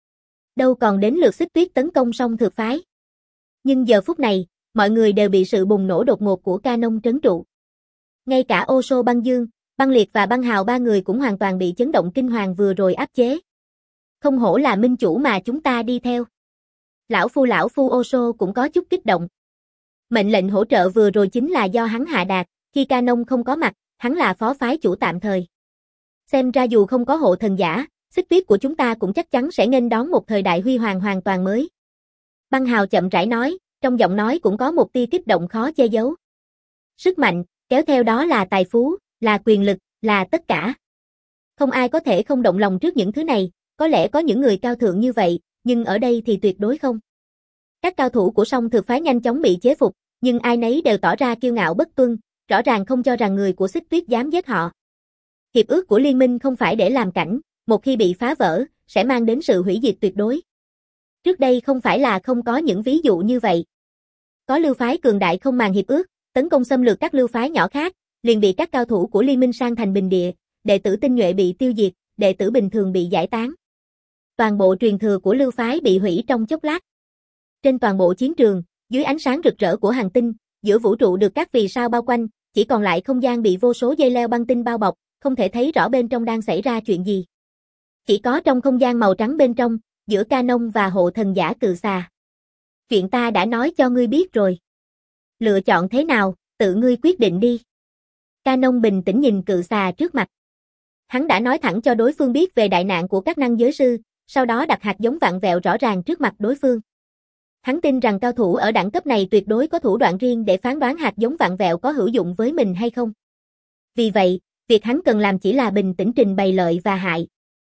Đâu còn đến lượt Xích Tuyết tấn công Song Thực phái. Nhưng giờ phút này, mọi người đều bị sự bùng nổ đột ngột của Canon trấn trụ. Ngay cả Ô Sô Băng Dương, Băng Liệt và Băng Hào ba người cũng hoàn toàn bị chấn động kinh hoàng vừa rồi áp chế. Không hổ là minh chủ mà chúng ta đi theo. Lão phu lão phu Ô Sô cũng có chút kích động. Mệnh lệnh hỗ trợ vừa rồi chính là do hắn hạ đạt, khi Canon không có mặt, hắn là phó phái chủ tạm thời. Xem ra dù không có hộ thần giả, Xích Tuyết của chúng ta cũng chắc chắn sẽ nghênh đón một thời đại huy hoàng hoàn toàn mới. Băng Hào chậm rãi nói, trong giọng nói cũng có một tia kích động khó che giấu. Sức mạnh, kéo theo đó là tài phú, là quyền lực, là tất cả. Không ai có thể không động lòng trước những thứ này, có lẽ có những người cao thượng như vậy, nhưng ở đây thì tuyệt đối không. Các cao thủ của Song Thực phái nhanh chóng bị chế phục, nhưng ai nấy đều tỏ ra kiêu ngạo bất tuân, rõ ràng không cho rằng người của Xích Tuyết dám giết họ. Hiệp ước của liên minh không phải để làm cảnh, một khi bị phá vỡ, sẽ mang đến sự hủy diệt tuyệt đối. Trước đây không phải là không có những ví dụ như vậy. Có lưu phái cường đại không màng hiệp ước, tấn công xâm lược các lưu phái nhỏ khác, liền bị các cao thủ của liên minh sang thành bình địa, đệ tử tinh nhuệ bị tiêu diệt, đệ tử bình thường bị giải tán. Toàn bộ truyền thừa của lưu phái bị hủy trong chốc lát. Trên toàn bộ chiến trường, dưới ánh sáng rực rỡ của hành tinh, giữa vũ trụ được các vì sao bao quanh, chỉ còn lại không gian bị vô số dây leo băng tinh bao bọc, không thể thấy rõ bên trong đang xảy ra chuyện gì. Chỉ có trong không gian màu trắng bên trong, giữa Canon và hộ thần giả cự xà. Chuyện ta đã nói cho ngươi biết rồi. Lựa chọn thế nào, tự ngươi quyết định đi. Canon bình tĩnh nhìn cự xà trước mặt. Hắn đã nói thẳng cho đối phương biết về đại nạn của các năng giới sư, sau đó đặt hạt giống vặn vẹo rõ ràng trước mặt đối phương. Hắn tin rằng cao thủ ở đẳng cấp này tuyệt đối có thủ đoạn riêng để phán đoán hạt giống vặn vẹo có hữu dụng với mình hay không. Vì vậy, việc hắn cần làm chỉ là bình tĩnh trình bày lợi và hại.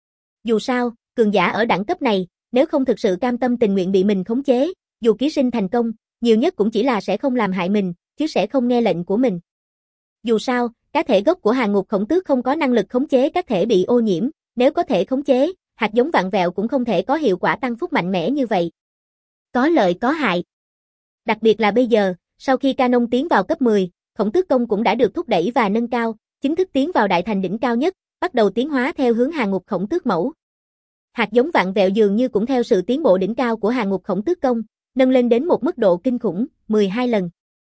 Dù sao, cường giả ở đẳng cấp này, nếu không thực sự cam tâm tình nguyện bị mình khống chế, dù ký sinh thành công, nhiều nhất cũng chỉ là sẽ không làm hại mình, chứ sẽ không nghe lệnh của mình. Dù sao, cá thể gốc của Hàng Ngục Khổng Tước không có năng lực khống chế các thể bị ô nhiễm, nếu có thể khống chế, hạt giống vặn vẹo cũng không thể có hiệu quả tăng phúc mạnh mẽ như vậy. Có lợi có hại. Đặc biệt là bây giờ, sau khi Canon tiến vào cấp mười, Khổng Tước Công cũng đã được thúc đẩy và nâng cao, chính thức tiến vào đại thành đỉnh cao nhất, bắt đầu tiến hóa theo hướng Hàng Ngục Khổng Tước mẫu. Hạt giống vặn vẹo dường như cũng theo sự tiến bộ đỉnh cao của Hàng Ngục Khổng Tước Công, nâng lên đến một mức độ kinh khủng, mười hai lần.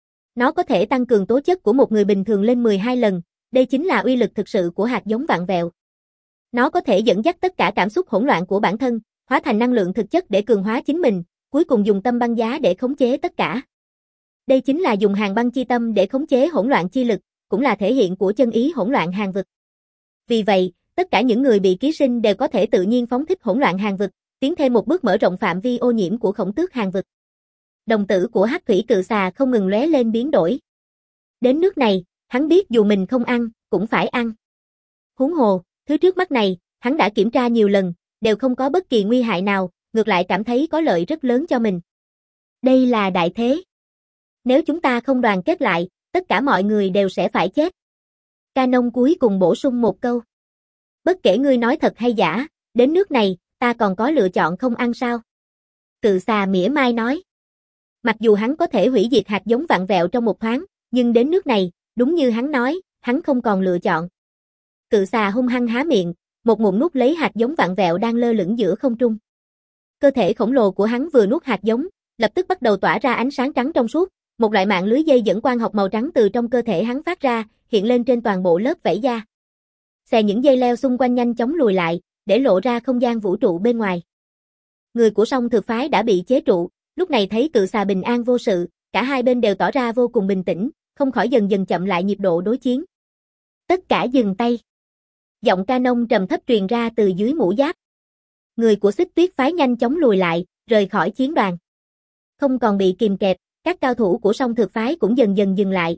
Nó có thể tăng cường tố chất của một người bình thường lên mười hai lần, đây chính là uy lực thực sự của hạt giống vặn vẹo. Nó có thể dẫn dắt tất cả cảm xúc hỗn loạn của bản thân, hóa thành năng lượng thực chất để cường hóa chính mình, cuối cùng dùng tâm băng giá để khống chế tất cả. Đây chính là dùng hàng băng chi tâm để khống chế hỗn loạn chi lực, cũng là thể hiện của chân ý hỗn loạn hàng vực. Vì vậy, tất cả những người bị ký sinh đều có thể tự nhiên phóng thích hỗn loạn hàng vực, tiến thêm một bước mở rộng phạm vi ô nhiễm của Khổng Tước hàng vực. Đồng tử của Hắc Thủy Cự Xà không ngừng lóe lên biến đổi. Đến nước này, hắn biết dù mình không ăn, cũng phải ăn. Huống hồ, thứ trước mắt này, hắn đã kiểm tra nhiều lần, đều không có bất kỳ nguy hại nào, ngược lại cảm thấy có lợi rất lớn cho mình. Đây là đại thế. Nếu chúng ta không đoàn kết lại, tất cả mọi người đều sẽ phải chết. Canon cuối cùng bổ sung một câu. Bất kể ngươi nói thật hay giả, đến nước này, ta còn có lựa chọn không ăn sao? Cự xà mỉa mai nói. Mặc dù hắn có thể hủy diệt hạt giống vặn vẹo trong một thoáng, nhưng đến nước này, đúng như hắn nói, hắn không còn lựa chọn. Cự xà hung hăng há miệng, một ngụm nuốt lấy hạt giống vặn vẹo đang lơ lửng giữa không trung. Cơ thể khổng lồ của hắn vừa nuốt hạt giống, lập tức bắt đầu tỏa ra ánh sáng trắng trong suốt, một loại mạng lưới dây dẫn quang học màu trắng từ trong cơ thể hắn phát ra, hiện lên trên toàn bộ lớp vảy da. Xè những dây leo xung quanh nhanh chóng lùi lại, để lộ ra không gian vũ trụ bên ngoài. Người của Song Thực phái đã bị chế trụ, lúc này thấy cự xà bình an vô sự, cả hai bên đều tỏ ra vô cùng bình tĩnh, không khỏi dần dần chậm lại nhịp độ đối chiến. Tất cả dừng tay. Giọng Canon trầm thấp truyền ra từ dưới mũ giáp. Người của Xích Tuyết phái nhanh chóng lùi lại, rời khỏi chiến đoàn. Không còn bị kìm kẹp, các cao thủ của Song Thực phái cũng dần dần dừng lại.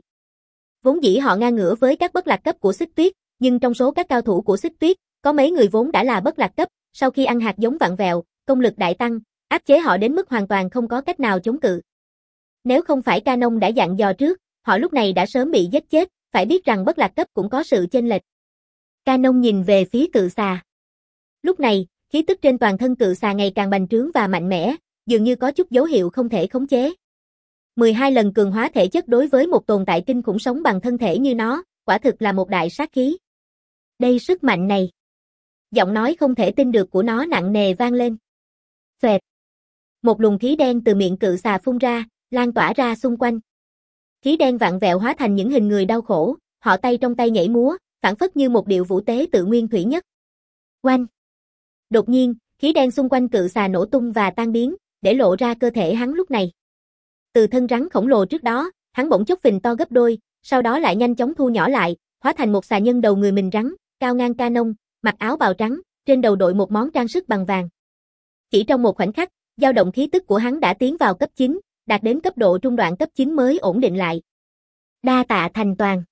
Vốn dĩ họ ngang ngửa với các bất lạc cấp của Xích Tuyết, nhưng trong số các cao thủ của Xích Tuyết, có mấy người vốn đã là bất lạc cấp, sau khi ăn hạt giống vặn vẹo, công lực đại tăng, áp chế họ đến mức hoàn toàn không có cách nào chống cự. Nếu không phải Canon đã dặn dò trước, họ lúc này đã sớm bị giết chết, phải biết rằng bất lạc cấp cũng có sự chênh lệch. Canon nhìn về phía cự xà. Lúc này, khí tức trên toàn thân cự xà ngày càng bành trướng và mạnh mẽ, dường như có chút dấu hiệu không thể khống chế. mười hai lần cường hóa thể chất đối với một tồn tại kinh khủng sống bằng thân thể như nó, quả thực là một đại sát khí. Đây sức mạnh này. Giọng nói không thể tin được của nó nặng nề vang lên. Xoẹt. Một luồng khí đen từ miệng cự xà phun ra, lan tỏa ra xung quanh. Khí đen vặn vẹo hóa thành những hình người đau khổ, họ tay trong tay nhảy múa, phảng phất như một điệu vũ tế tự nguyên thủy nhất. Oanh! Đột nhiên, khí đen xung quanh cự xà nổ tung và tan biến, để lộ ra cơ thể hắn lúc này. Từ thân rắn khổng lồ trước đó, hắn bỗng chốc phình to gấp đôi, sau đó lại nhanh chóng thu nhỏ lại, hóa thành một xà nhân đầu người mình rắn, cao ngang Canon, mặc áo bào trắng, trên đầu đội một món trang sức bằng vàng. Chỉ trong một khoảnh khắc, dao động khí tức của hắn đã tiến vào cấp chín, đạt đến cấp độ trung đoạn cấp chín mới ổn định lại. Đa tạ thành toàn.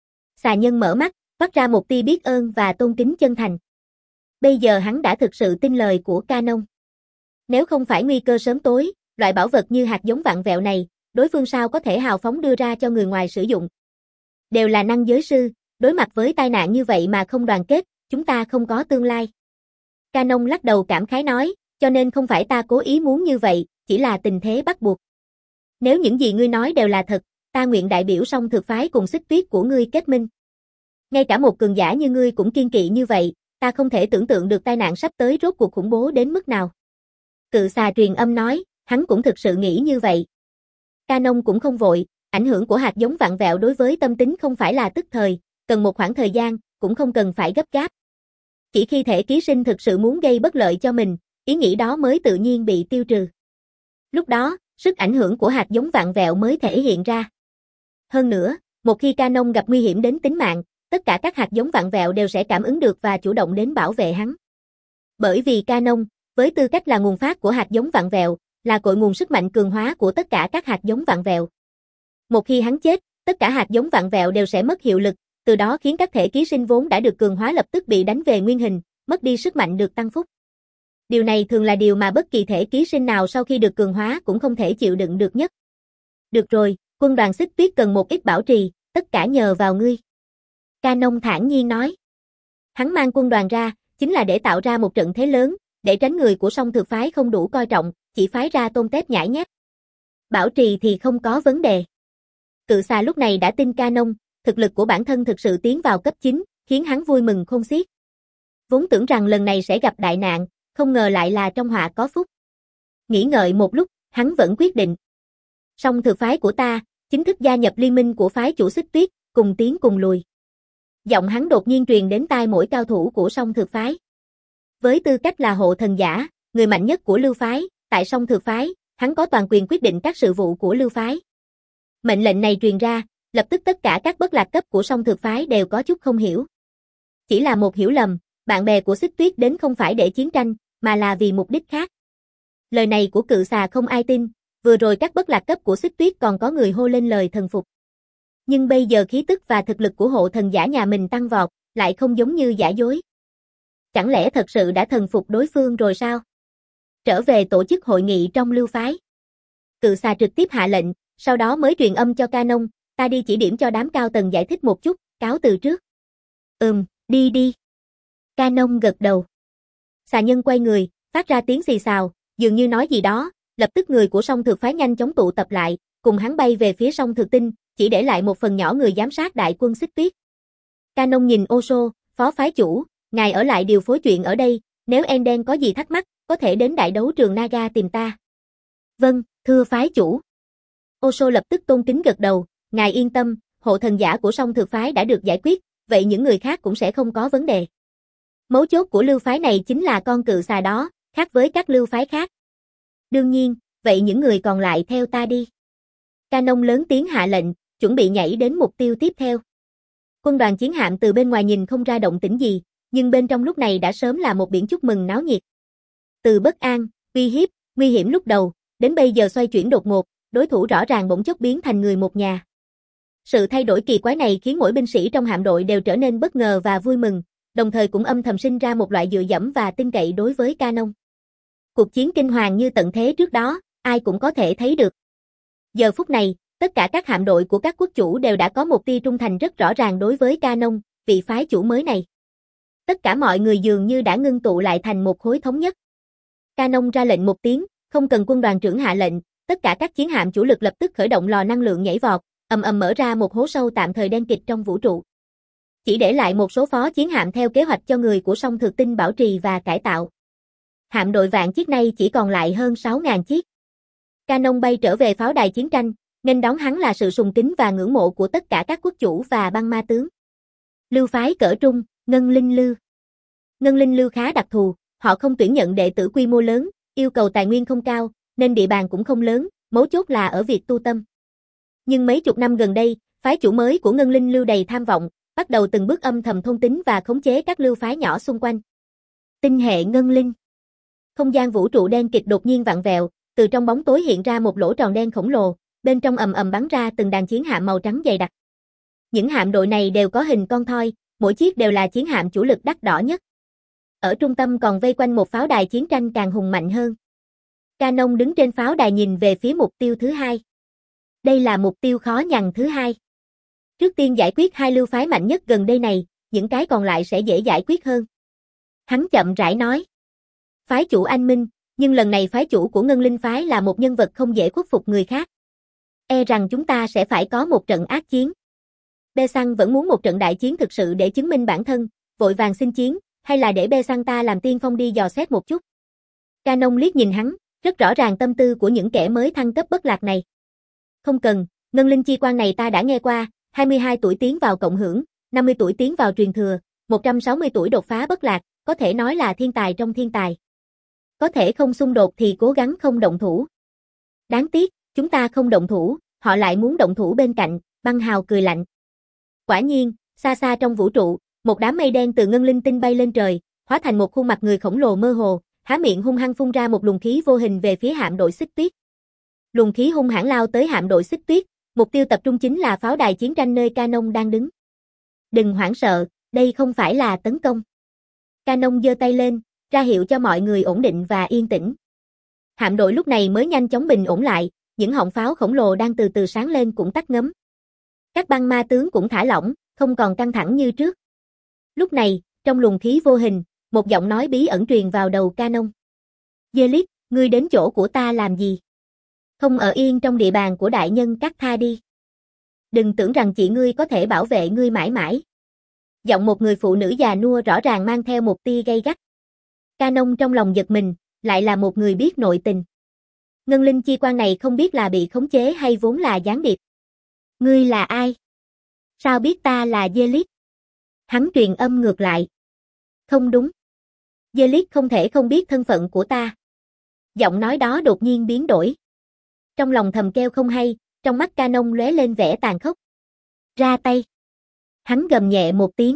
Xà nhân mở mắt, phát ra một tia biết ơn và tôn kính chân thành. Bây giờ hắn đã thực sự tin lời của Canon. Nếu không phải nguy cơ sớm tối, loại bảo vật như hạt giống vặn vẹo này, đối phương sao có thể hào phóng đưa ra cho người ngoài sử dụng. Đều là năng giới sư, đối mặt với tai nạn như vậy mà không đoàn kết, chúng ta không có tương lai. Canon lắc đầu cảm khái nói, cho nên không phải ta cố ý muốn như vậy, chỉ là tình thế bắt buộc. Nếu những gì ngươi nói đều là thật, ta nguyện đại biểu Song Thực phái cùng Xích Tuyết của ngươi kết minh. Ngay cả một cường giả như ngươi cũng kiên kỵ như vậy, ta không thể tưởng tượng được tai nạn sắp tới rốt cuộc khủng bố đến mức nào. Cự xà truyền âm nói, hắn cũng thực sự nghĩ như vậy. Canon cũng không vội, ảnh hưởng của hạt giống vặn vẹo đối với tâm tính không phải là tức thời, cần một khoảng thời gian, cũng không cần phải gấp gáp. Chỉ khi thể ký sinh thực sự muốn gây bất lợi cho mình, ý nghĩ đó mới tự nhiên bị tiêu trừ. Lúc đó, sức ảnh hưởng của hạt giống vặn vẹo mới thể hiện ra. Hơn nữa, một khi Canon gặp nguy hiểm đến tính mạng, tất cả các hạt giống vặn vẹo đều sẽ cảm ứng được và chủ động đến bảo vệ hắn. Bởi vì Canon, với tư cách là nguồn phát của hạt giống vặn vẹo, là cội nguồn sức mạnh cường hóa của tất cả các hạt giống vặn vẹo. Một khi hắn chết, tất cả hạt giống vặn vẹo đều sẽ mất hiệu lực, từ đó khiến các thể ký sinh vốn đã được cường hóa lập tức bị đánh về nguyên hình, mất đi sức mạnh được tăng phúc. Điều này thường là điều mà bất kỳ thể ký sinh nào sau khi được cường hóa cũng không thể chịu đựng được nhất. Được rồi, quân đoàn Xích Tuyết cần một ít bảo trì, tất cả nhờ vào ngươi. Canon thản nhiên nói. Hắn mang quân đoàn ra, chính là để tạo ra một trận thế lớn, để tránh người của Song Thực phái không đủ coi trọng, chỉ phái ra tôm tép nhãi nhép. Bảo trì thì không có vấn đề. Cự xà lúc này đã tin Canon, thực lực của bản thân thực sự tiến vào cấp chín, khiến hắn vui mừng khôn xiết. Vốn tưởng rằng lần này sẽ gặp đại nạn, không ngờ lại là trong họa có phúc. Nghĩ ngợi một lúc, hắn vẫn quyết định. Song Thực phái của ta, chính thức gia nhập liên minh của phái chủ Xích Tuyết, cùng tiến cùng lùi. Giọng hắn đột nhiên truyền đến tai mỗi cao thủ của Song Thực phái. Với tư cách là hộ thần giả, người mạnh nhất của lưu phái, tại Song Thực phái, hắn có toàn quyền quyết định các sự vụ của lưu phái. Mệnh lệnh này truyền ra, lập tức tất cả các bất lạc cấp của Song Thực phái đều có chút không hiểu. Chỉ là một hiểu lầm, bạn bè của Xích Tuyết đến không phải để chiến tranh, mà là vì mục đích khác. Lời này của cự xà không ai tin, vừa rồi các bất lạc cấp của Xích Tuyết còn có người hô lên lời thần phục. Nhưng bây giờ khí tức và thực lực của hộ thần giả nhà mình tăng vọt, lại không giống như giả dối. Chẳng lẽ thật sự đã thần phục đối phương rồi sao? Trở về tổ chức hội nghị trong lưu phái. Cự xà trực tiếp hạ lệnh, sau đó mới truyền âm cho Canon, ta đi chỉ điểm cho đám cao tầng giải thích một chút, cáo từ trước. Ừm, đi đi. Canon gật đầu. Xà nhân quay người, phát ra tiếng xì xào, dường như nói gì đó, lập tức người của Song Thực phái nhanh chóng tụ tập lại, cùng hắn bay về phía Song Thực Tinh, chỉ để lại một phần nhỏ người giám sát đại quân Xích Tuyết. Canon nhìn Osho, phó phái chủ, ngài ở lại điều phối chuyện ở đây, nếu Enden có gì thắc mắc, có thể đến đại đấu trường Naga tìm ta. Vâng, thưa phái chủ. Osho lập tức tôn kính gật đầu, ngài yên tâm, hộ thần giả của Song Thực phái đã được giải quyết, vậy những người khác cũng sẽ không có vấn đề. Mấu chốt của lưu phái này chính là con cự xà đó, khác với các lưu phái khác. Đương nhiên, vậy những người còn lại theo ta đi. Canon lớn tiếng hạ lệnh, chuẩn bị nhảy đến mục tiêu tiếp theo. Quân đoàn chiến hạm từ bên ngoài nhìn không ra động tĩnh gì, nhưng bên trong lúc này đã sớm là một biển chúc mừng náo nhiệt. Từ bất an, uy hiếp, nguy hiểm lúc đầu, đến bây giờ xoay chuyển đột ngột, đối thủ rõ ràng bỗng chốc biến thành người một nhà. Sự thay đổi kỳ quái này khiến mỗi binh sĩ trong hạm đội đều trở nên bất ngờ và vui mừng, đồng thời cũng âm thầm sinh ra một loại dựa dẫm và tin cậy đối với Canon. Cuộc chiến kinh hoàng như tận thế trước đó, ai cũng có thể thấy được. Giờ phút này, tất cả các hạm đội của các quốc chủ đều đã có một tia trung thành rất rõ ràng đối với Canon, vị phái chủ mới này. Tất cả mọi người dường như đã ngưng tụ lại thành một khối thống nhất. Canon ra lệnh một tiếng, không cần quân đoàn trưởng hạ lệnh, tất cả các chiến hạm chủ lực lập tức khởi động lò năng lượng nhảy vọt, ầm ầm mở ra một hố sâu tạm thời đen kịt trong vũ trụ. Chỉ để lại một số phó chiến hạm theo kế hoạch cho người của Song Thực Tinh bảo trì và cải tạo. Hạm đội vạn chiếc nay chỉ còn lại hơn sáu nghìn chiếc. Canon bay trở về pháo đài chiến tranh, nghênh đón hắn là sự sùng kính và ngưỡng mộ của tất cả các quốc chủ và băng ma tướng. Lưu phái cỡ trung, Ngân Linh Lưu. Ngân Linh Lưu khá đặc thù, họ không tuyển nhận đệ tử quy mô lớn, yêu cầu tài nguyên không cao, nên địa bàn cũng không lớn, mấu chốt là ở việc tu tâm. Nhưng mấy chục năm gần đây, phái chủ mới của Ngân Linh Lưu đầy tham vọng, bắt đầu từng bước âm thầm thôn tính và khống chế các lưu phái nhỏ xung quanh. Tinh hệ Ngân Linh. Không gian vũ trụ đen kịt đột nhiên vặn vẹo, từ trong bóng tối hiện ra một lỗ tròn đen khổng lồ, bên trong ầm ầm bắn ra từng đàn chiến hạm màu trắng dày đặc. Những hạm đội này đều có hình con thoi, mỗi chiếc đều là chiến hạm chủ lực đắt đỏ nhất. Ở trung tâm còn vây quanh một pháo đài chiến tranh càng hùng mạnh hơn. Canon đứng trên pháo đài nhìn về phía mục tiêu thứ hai. Đây là mục tiêu khó nhằn thứ hai. Trước tiên giải quyết hai lưu phái mạnh nhất gần đây này, những cái còn lại sẽ dễ giải quyết hơn. Hắn chậm rãi nói. Phái chủ anh minh, nhưng lần này phái chủ của Ngân Linh phái là một nhân vật không dễ khuất phục người khác. E rằng chúng ta sẽ phải có một trận ác chiến. Bê Săn vẫn muốn một trận đại chiến thực sự để chứng minh bản thân, vội vàng xin chiến, hay là để Bê Săn ta làm tiên phong đi dò xét một chút. Canon liếc nhìn hắn, rất rõ ràng tâm tư của những kẻ mới thăng cấp bất lạc này. Không cần, Ngân Linh chi quan này ta đã nghe qua, hai mươi hai tuổi tiến vào cộng hưởng, năm mươi tuổi tiến vào truyền thừa, một trăm sáu mươi tuổi đột phá bất lạc, có thể nói là thiên tài trong thiên tài. Có thể không xung đột thì cố gắng không động thủ. Đáng tiếc, chúng ta không động thủ, họ lại muốn động thủ bên cạnh, Băng Hào cười lạnh. Quả nhiên, xa xa trong vũ trụ, một đám mây đen từ Ngân Linh tinh bay lên trời, hóa thành một khuôn mặt người khổng lồ mơ hồ, há miệng hung hăng phun ra một luồng khí vô hình về phía hạm đội Xích Tuyết. Luồng khí hung hãn lao tới hạm đội Xích Tuyết, mục tiêu tập trung chính là pháo đài chiến tranh nơi Canon đang đứng. Đừng hoảng sợ, đây không phải là tấn công. Canon giơ tay lên, ra hiệu cho mọi người ổn định và yên tĩnh. Hạm đội lúc này mới nhanh chóng bình ổn lại, những họng pháo khổng lồ đang từ từ sáng lên cũng tắt ngấm. Các băng ma tướng cũng thả lỏng, không còn căng thẳng như trước. Lúc này, trong luồng khí vô hình, một giọng nói bí ẩn truyền vào đầu Canon. Zelit, ngươi đến chỗ của ta làm gì? Không ở yên trong địa bàn của đại nhân Cát Tha đi. Đừng tưởng rằng chị ngươi có thể bảo vệ ngươi mãi mãi. Giọng một người phụ nữ già nua rõ ràng mang theo một tia gay gắt. Canon trong lòng giật mình, lại là một người biết nội tình. Ngân Linh chi quan này không biết là bị khống chế hay vốn là gián điệp. Ngươi là ai? Sao biết ta là Zelit? Hắn truyền âm ngược lại. Không đúng. Zelit không thể không biết thân phận của ta. Giọng nói đó đột nhiên biến đổi. Trong lòng thầm kêu không hay, trong mắt Canon lóe lên vẻ tàn khốc. Ra tay. Hắn gầm nhẹ một tiếng.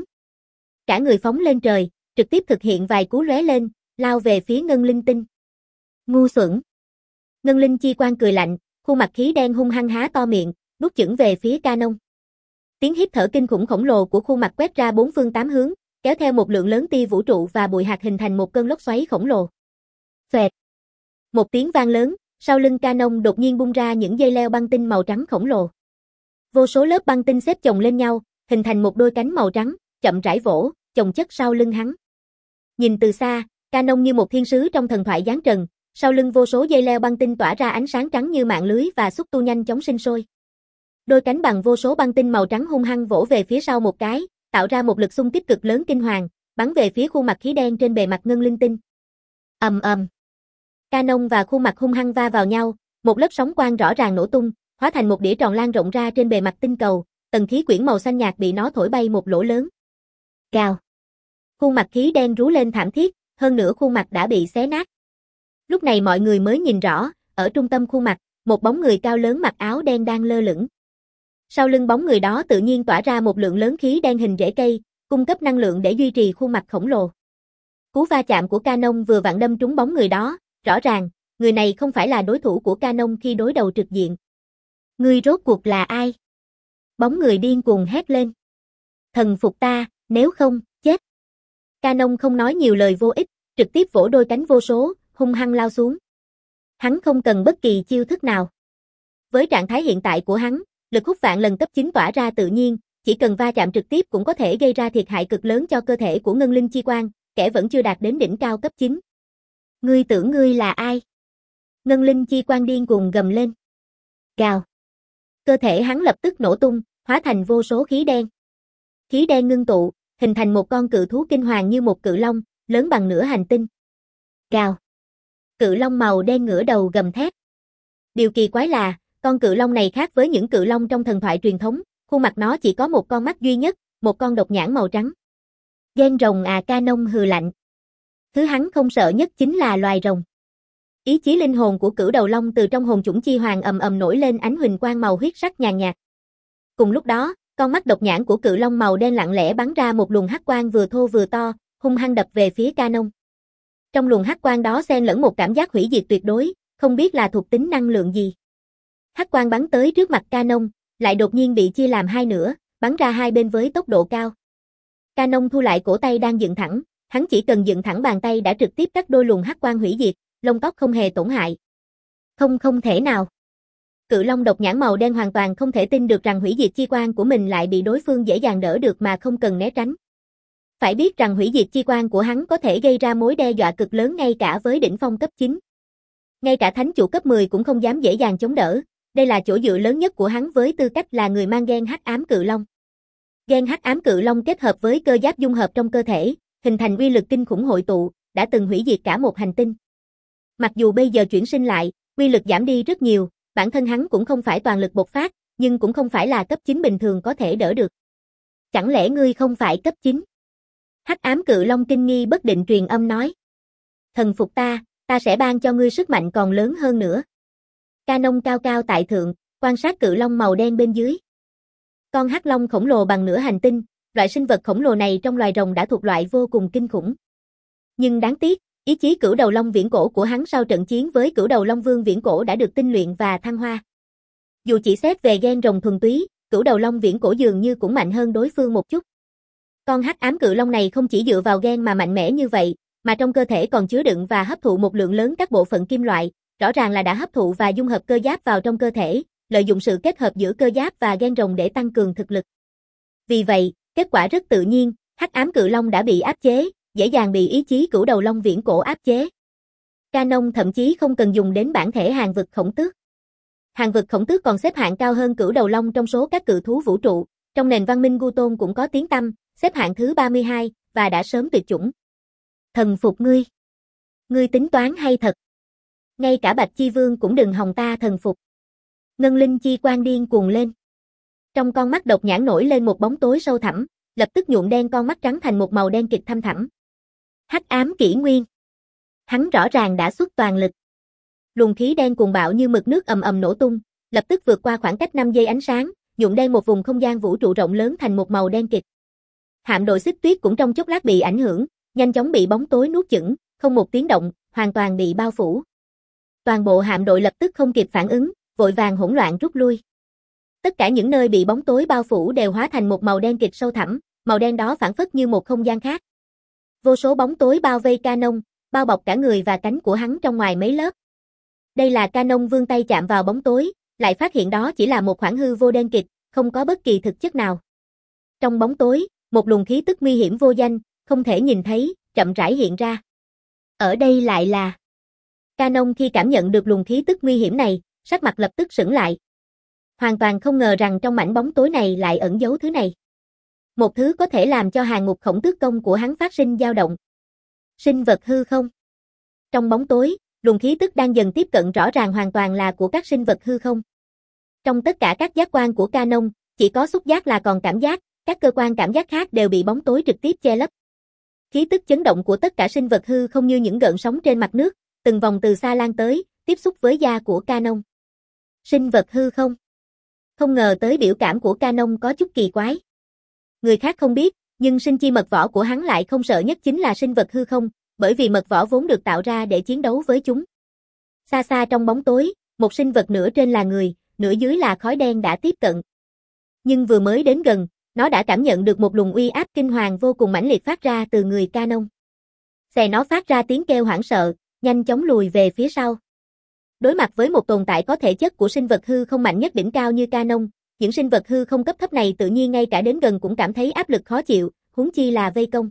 Cả người phóng lên trời, trực tiếp thực hiện vài cú lóe lên, lao về phía Ngân Linh tinh. Ngu xuẩn. Ngân Linh chi quan cười lạnh, khuôn mặt khí đen hung hăng há to miệng, nuốt chửng về phía Canon. Tiếng hít thở kinh khủng khổng lồ của khuôn mặt quét ra bốn phương tám hướng, kéo theo một lượng lớn tia vũ trụ và bụi hạt hình thành một cơn lốc xoáy khổng lồ. Xoẹt. Một tiếng vang lớn, sau lưng Canon đột nhiên bung ra những dây leo băng tinh màu trắng khổng lồ. Vô số lớp băng tinh xếp chồng lên nhau, hình thành một đôi cánh màu trắng, chậm rãi vỗ, chồng chất sau lưng hắn. Nhìn từ xa, Canon như một thiên sứ trong thần thoại giáng trần, Sau lưng vô số dây leo băng tinh tỏa ra ánh sáng trắng như mạng lưới và xúc tu nhanh chóng sinh sôi. Đôi cánh bằng vô số băng tinh màu trắng hung hăng vỗ về phía sau một cái, tạo ra một lực xung kích cực lớn kinh hoàng, bắn về phía khuôn mặt khí đen trên bề mặt ngân linh tinh. Ầm ầm. Canon và khuôn mặt hung hăng va vào nhau, một lớp sóng quang rõ ràng nổ tung, hóa thành một đĩa tròn lan rộng ra trên bề mặt tinh cầu, tầng khí quyển màu xanh nhạt bị nó thổi bay một lỗ lớn. Gào. Khuôn mặt khí đen rú lên thảm thiết, hơn nữa khuôn mặt đã bị xé nát. Lúc này mọi người mới nhìn rõ, ở trung tâm khuôn mặt, một bóng người cao lớn mặc áo đen đang lơ lửng. Sau lưng bóng người đó tự nhiên tỏa ra một lượng lớn khí đen hình rễ cây, cung cấp năng lượng để duy trì khuôn mặt khổng lồ. Cú va chạm của Canon vừa vặn đâm trúng bóng người đó, rõ ràng, người này không phải là đối thủ của Canon khi đối đầu trực diện. Ngươi rốt cuộc là ai? Bóng người điên cuồng hét lên. Thần phục ta, nếu không, chết. Canon không nói nhiều lời vô ích, trực tiếp vỗ đôi cánh vô số, hung hăng lao xuống. Hắn không cần bất kỳ chiêu thức nào. Với trạng thái hiện tại của hắn, lực hút vạn lần cấp chín tỏa ra tự nhiên, chỉ cần va chạm trực tiếp cũng có thể gây ra thiệt hại cực lớn cho cơ thể của ngân linh chi quang, kẻ vẫn chưa đạt đến đỉnh cao cấp chín. Ngươi tưởng ngươi là ai? Ngân linh chi quang điên cuồng gầm lên. Gào. Cơ thể hắn lập tức nổ tung, hóa thành vô số khí đen. Khí đen ngưng tụ, hình thành một con cự thú kinh hoàng như một cự long, lớn bằng nửa hành tinh. Gào. Cự long màu đen ngửa đầu gầm thét. Điều kỳ quái là, con cự long này khác với những cự long trong thần thoại truyền thống, khuôn mặt nó chỉ có một con mắt duy nhất, một con độc nhãn màu trắng. Ghen rồng à, Canon hừ lạnh. Thứ hắn không sợ nhất chính là loài rồng. Ý chí linh hồn của cửu đầu long từ trong hồn chủng chi hoàng ầm ầm nổi lên ánh huỳnh quang màu huyết sắc nhàn nhạt. Cùng lúc đó, con mắt độc nhãn của cự long màu đen lặng lẽ bắn ra một luồng hắc quang vừa thô vừa to, hung hăng đập về phía Canon. Trong luồng hắc quang đó xen lẫn một cảm giác hủy diệt tuyệt đối, không biết là thuộc tính năng lượng gì. Hắc quang bắn tới trước mặt Canon, lại đột nhiên bị chia làm hai nửa, bắn ra hai bên với tốc độ cao. Canon thu lại cổ tay đang dựng thẳng, hắn chỉ cần dựng thẳng bàn tay đã trực tiếp cắt đôi luồng hắc quang hủy diệt, lông tóc không hề tổn hại. Không không thể nào. Cự long độc nhãn màu đen hoàn toàn không thể tin được rằng hủy diệt chi quang của mình lại bị đối phương dễ dàng đỡ được mà không cần né tránh. Phải biết rằng hủy diệt chi quang của hắn có thể gây ra mối đe dọa cực lớn ngay cả với đỉnh phong cấp chín. Ngay cả thánh chủ cấp mười cũng không dám dễ dàng chống đỡ, đây là chỗ dựa lớn nhất của hắn với tư cách là người mang gen hắc ám cự long. Gen hắc ám cự long kết hợp với cơ giáp dung hợp trong cơ thể, hình thành uy lực kinh khủng hội tụ, đã từng hủy diệt cả một hành tinh. Mặc dù bây giờ chuyển sinh lại, uy lực giảm đi rất nhiều, bản thân hắn cũng không phải toàn lực bộc phát, nhưng cũng không phải là cấp chín bình thường có thể đỡ được. Chẳng lẽ ngươi không phải cấp chín? Hắc ám cự long kinh nghi bất định truyền âm nói. Thần phục ta, ta sẽ ban cho ngươi sức mạnh còn lớn hơn nữa. Canon cao cao tại thượng, quan sát cự long màu đen bên dưới. Con hắc long khổng lồ bằng nửa hành tinh, loại sinh vật khổng lồ này trong loài rồng đã thuộc loại vô cùng kinh khủng. Nhưng đáng tiếc, ý chí cửu đầu long viễn cổ của hắn sau trận chiến với cửu đầu long vương viễn cổ đã được tinh luyện và thăng hoa. Dù chỉ xét về gen rồng thuần túy, cửu đầu long viễn cổ dường như cũng mạnh hơn đối phương một chút. Con hắc ám cự long này không chỉ dựa vào gen mà mạnh mẽ như vậy, mà trong cơ thể còn chứa đựng và hấp thụ một lượng lớn các bộ phận kim loại, rõ ràng là đã hấp thụ và dung hợp cơ giáp vào trong cơ thể, lợi dụng sự kết hợp giữa cơ giáp và gen rồng để tăng cường thực lực. Vì vậy, kết quả rất tự nhiên, hắc ám cự long đã bị áp chế, dễ dàng bị ý chí cửu đầu long viễn cổ áp chế. Canon thậm chí không cần dùng đến bản thể hàng vực khổng tước. Hàng vực khổng tước còn xếp hạng cao hơn cửu đầu long trong số các cự thú vũ trụ, trong nền văn minh Gu Tôn cũng có tiếng tăm, xếp hạng thứ ba mươi hai, và đã sớm tuyệt chủng. Thần phục ngươi. Ngươi tính toán hay thật. Ngay cả Bạch Chi Vương cũng đừng hòng ta thần phục. Ngân linh chi quang điên cuồng lên. Trong con mắt độc nhãn nổi lên một bóng tối sâu thẳm, lập tức nhuộm đen con mắt trắng thành một màu đen kịch thâm thẳm. Hắc ám kỷ nguyên. Hắn rõ ràng đã xuất toàn lực. Luồng khí đen cuồng bạo như mực nước ầm ầm nổ tung, lập tức vượt qua khoảng cách năm giây ánh sáng, nhuộm đen một vùng không gian vũ trụ rộng lớn thành một màu đen kịch. Hạm đội xích tuyết cũng trong chốc lát bị ảnh hưởng, nhanh chóng bị bóng tối nuốt chửng, không một tiếng động, hoàn toàn bị bao phủ. Toàn bộ hạm đội lập tức không kịp phản ứng, vội vàng hỗn loạn rút lui. Tất cả những nơi bị bóng tối bao phủ đều hóa thành một màu đen kịch sâu thẳm, màu đen đó phảng phất như một không gian khác. Vô số bóng tối bao vây Canon, bao bọc cả người và cánh của hắn trong ngoài mấy lớp. Đây là Canon vươn tay chạm vào bóng tối, lại phát hiện đó chỉ là một khoảng hư vô đen kịch, không có bất kỳ thực chất nào. Trong bóng tối, một luồng khí tức nguy hiểm vô danh, không thể nhìn thấy, chậm rãi hiện ra. Ở đây lại là Canon khi cảm nhận được luồng khí tức nguy hiểm này, sắc mặt lập tức sững lại. Hoàn toàn không ngờ rằng trong mảnh bóng tối này lại ẩn giấu thứ này. Một thứ có thể làm cho hàng ngục khổng tước công của hắn phát sinh dao động. Sinh vật hư không? Trong bóng tối, luồng khí tức đang dần tiếp cận rõ ràng hoàn toàn là của các sinh vật hư không. Trong tất cả các giác quan của Canon, chỉ có xúc giác là còn cảm giác, các cơ quan cảm giác khác đều bị bóng tối trực tiếp che lấp. Khí tức chấn động của tất cả sinh vật hư không như những gợn sóng trên mặt nước, từng vòng từ xa lan tới, tiếp xúc với da của Canon. Sinh vật hư không? Không ngờ tới biểu cảm của Canon có chút kỳ quái. Người khác không biết, nhưng sinh chi mật võ của hắn lại không sợ nhất chính là sinh vật hư không, bởi vì mật võ vốn được tạo ra để chiến đấu với chúng. Xa xa trong bóng tối, một sinh vật nửa trên là người, nửa dưới là khói đen đã tiếp cận. Nhưng vừa mới đến gần, nó đã cảm nhận được một luồng uy áp kinh hoàng vô cùng mãnh liệt phát ra từ người Canon. Xè nó phát ra tiếng kêu hoảng sợ, nhanh chóng lùi về phía sau. Đối mặt với một tồn tại có thể chất của sinh vật hư không mạnh nhất đỉnh cao như Canon, những sinh vật hư không cấp thấp này tự nhiên ngay cả đến gần cũng cảm thấy áp lực khó chịu, huống chi là vây công.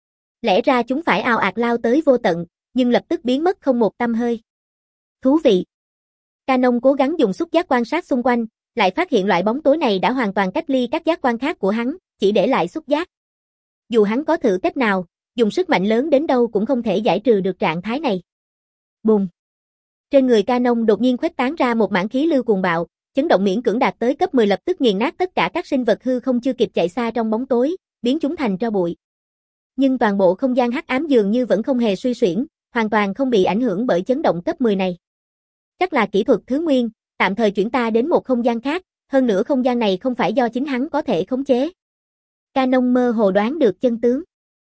Lẽ ra chúng phải ào ạt lao tới vô tận, nhưng lập tức biến mất không một tăm hơi. Thú vị. Canon cố gắng dùng xúc giác quan sát xung quanh, lại phát hiện loại bóng tối này đã hoàn toàn cách ly các giác quan khác của hắn, chỉ để lại xúc giác. Dù hắn có thử cách nào, dùng sức mạnh lớn đến đâu cũng không thể giải trừ được trạng thái này. Bùng. Trên người Canon đột nhiên khuếch tán ra một mảng khí lưu cuồng bạo, chấn động miễn cưỡng đạt tới cấp mười lập tức nghiền nát tất cả các sinh vật hư không chưa kịp chạy xa trong bóng tối, biến chúng thành tro bụi. Nhưng toàn bộ không gian hắc ám dường như vẫn không hề suy xuyển, hoàn toàn không bị ảnh hưởng bởi chấn động cấp mười này. Chắc là kỹ thuật thứ nguyên, tạm thời chuyển ta đến một không gian khác, hơn nữa không gian này không phải do chính hắn có thể khống chế. Canon mơ hồ đoán được chân tướng.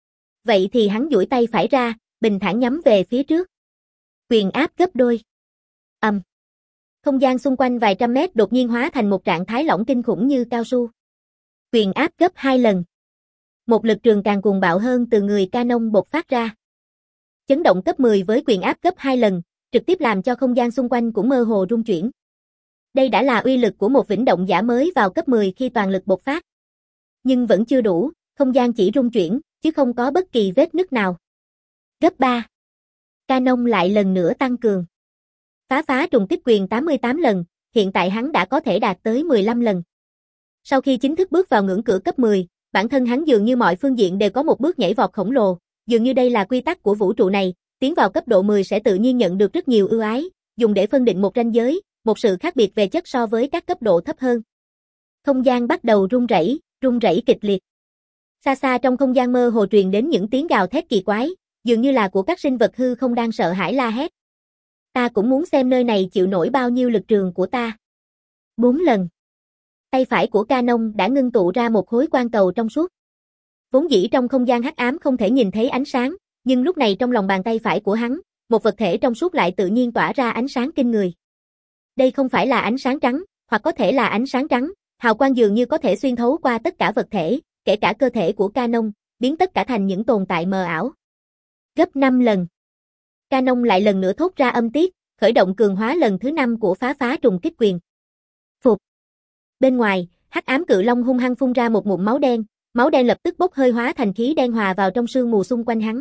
Vậy thì hắn duỗi tay phải ra, bình thản nhắm về phía trước. Quyền áp gấp đôi. Ầm. Um. Không gian xung quanh vài trăm mét đột nhiên hóa thành một trạng thái lỏng kinh khủng như cao su. Quyền áp gấp hai lần. Một lực trường càng cuồng bạo hơn từ người Canon bộc phát ra. Chấn động cấp mười với quyền áp gấp hai lần, trực tiếp làm cho không gian xung quanh cũng mơ hồ rung chuyển. Đây đã là uy lực của một vĩnh động giả mới vào cấp mười khi toàn lực bộc phát. Nhưng vẫn chưa đủ, không gian chỉ rung chuyển, chứ không có bất kỳ vết nứt nào. Gấp ba. Canon lại lần nữa tăng cường. Phá phá trùng kích quyền tám mươi tám lần, hiện tại hắn đã có thể đạt tới mười lăm lần. Sau khi chính thức bước vào ngưỡng cửa cấp mười, bản thân hắn dường như mọi phương diện đều có một bước nhảy vọt khổng lồ, dường như đây là quy tắc của vũ trụ này, tiến vào cấp độ mười sẽ tự nhiên nhận được rất nhiều ưu ái, dùng để phân định một ranh giới, một sự khác biệt về chất so với các cấp độ thấp hơn. Không gian bắt đầu rung rẩy, rung rẩy kịch liệt. Xa xa trong không gian mơ hồ truyền đến những tiếng gào thét kỳ quái, dường như là của các sinh vật hư không đang sợ hãi la hét. Ta cũng muốn xem nơi này chịu nổi bao nhiêu lực trường của ta. Bốn lần. Tay phải của Canon đã ngưng tụ ra một khối quang cầu trong suốt. Vốn dĩ trong không gian hắc ám không thể nhìn thấy ánh sáng, nhưng lúc này trong lòng bàn tay phải của hắn, một vật thể trong suốt lại tự nhiên tỏa ra ánh sáng kinh người. Đây không phải là ánh sáng trắng, hoặc có thể là ánh sáng trắng, hào quang dường như có thể xuyên thấu qua tất cả vật thể, kể cả cơ thể của Canon, biến tất cả thành những tồn tại mờ ảo. Gấp năm lần. Canon lại lần nữa thốt ra âm tiết, khởi động cường hóa lần thứ năm của phá phá trùng kích quyền. Phục. Bên ngoài, hắc ám cự long hung hăng phun ra một ngụm máu đen, máu đen lập tức bốc hơi hóa thành khí đen hòa vào trong sương mù xung quanh hắn.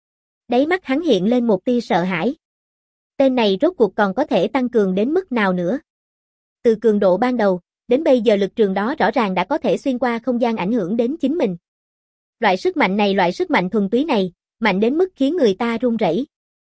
Đáy mắt hắn hiện lên một tia sợ hãi. Tên này rốt cuộc còn có thể tăng cường đến mức nào nữa? Từ cường độ ban đầu, đến bây giờ lực trường đó rõ ràng đã có thể xuyên qua không gian ảnh hưởng đến chính mình. Loại sức mạnh này, loại sức mạnh thuần túy này, mạnh đến mức khiến người ta run rẩy.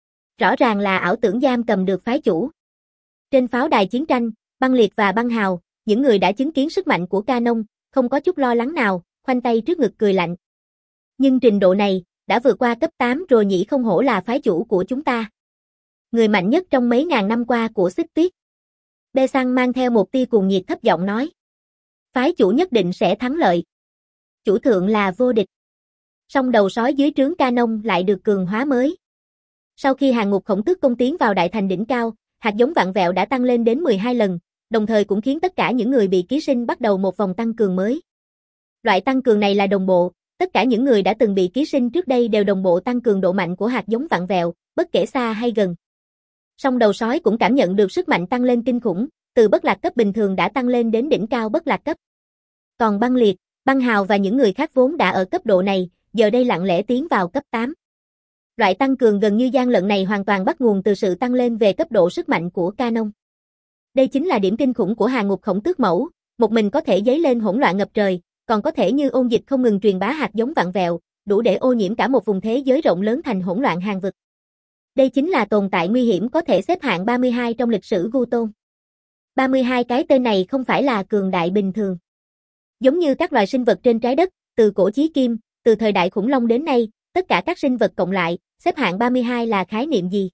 Rõ ràng là ảo tưởng giam cầm được phái chủ. Trên pháo đài chiến tranh, Băng Liệt và Băng Hào, những người đã chứng kiến sức mạnh của Canon, không có chút lo lắng nào, khoanh tay trước ngực cười lạnh. Nhưng trình độ này, đã vượt qua cấp tám rồi nhỉ, không hổ là phái chủ của chúng ta. Người mạnh nhất trong mấy ngàn năm qua của Xích Tuyết. Bê Săn mang theo một tia cuồng nhiệt thấp giọng nói. Phái chủ nhất định sẽ thắng lợi. Chủ thượng là vô địch. Song đầu sói dưới trướng Canon lại được cường hóa mới. Sau khi hàng ngục khổng tước công tiến vào đại thành đỉnh cao, hạt giống vặn vẹo đã tăng lên đến mười hai lần, đồng thời cũng khiến tất cả những người bị ký sinh bắt đầu một vòng tăng cường mới. Loại tăng cường này là đồng bộ, tất cả những người đã từng bị ký sinh trước đây đều đồng bộ tăng cường độ mạnh của hạt giống vặn vẹo, bất kể xa hay gần. Song đầu sói cũng cảm nhận được sức mạnh tăng lên kinh khủng, từ bất lạc cấp bình thường đã tăng lên đến đỉnh cao bất lạc cấp. Còn Băng Liệt, Băng Hào và những người khác vốn đã ở cấp độ này, giờ đây lặng lẽ tiến vào cấp tám. Loại tăng cường gần như gian lận này hoàn toàn bắt nguồn từ sự tăng lên về cấp độ sức mạnh của Canon. Đây chính là điểm kinh khủng của hàng ngục khổng tước mẫu, một mình có thể dấy lên hỗn loạn ngập trời, còn có thể như ôn dịch không ngừng truyền bá hạt giống vặn vẹo, đủ để ô nhiễm cả một vùng thế giới rộng lớn thành hỗn loạn hàng vực. Đây chính là tồn tại nguy hiểm có thể xếp hạng ba mươi hai trong lịch sử Gu-tôn. ba mươi hai cái tên này không phải là cường đại bình thường. Giống như các loài sinh vật trên trái đất, từ cổ chí kim, từ thời đại khủng long đến nay, tất cả các sinh vật cộng lại, xếp hạng ba mươi hai là khái niệm gì?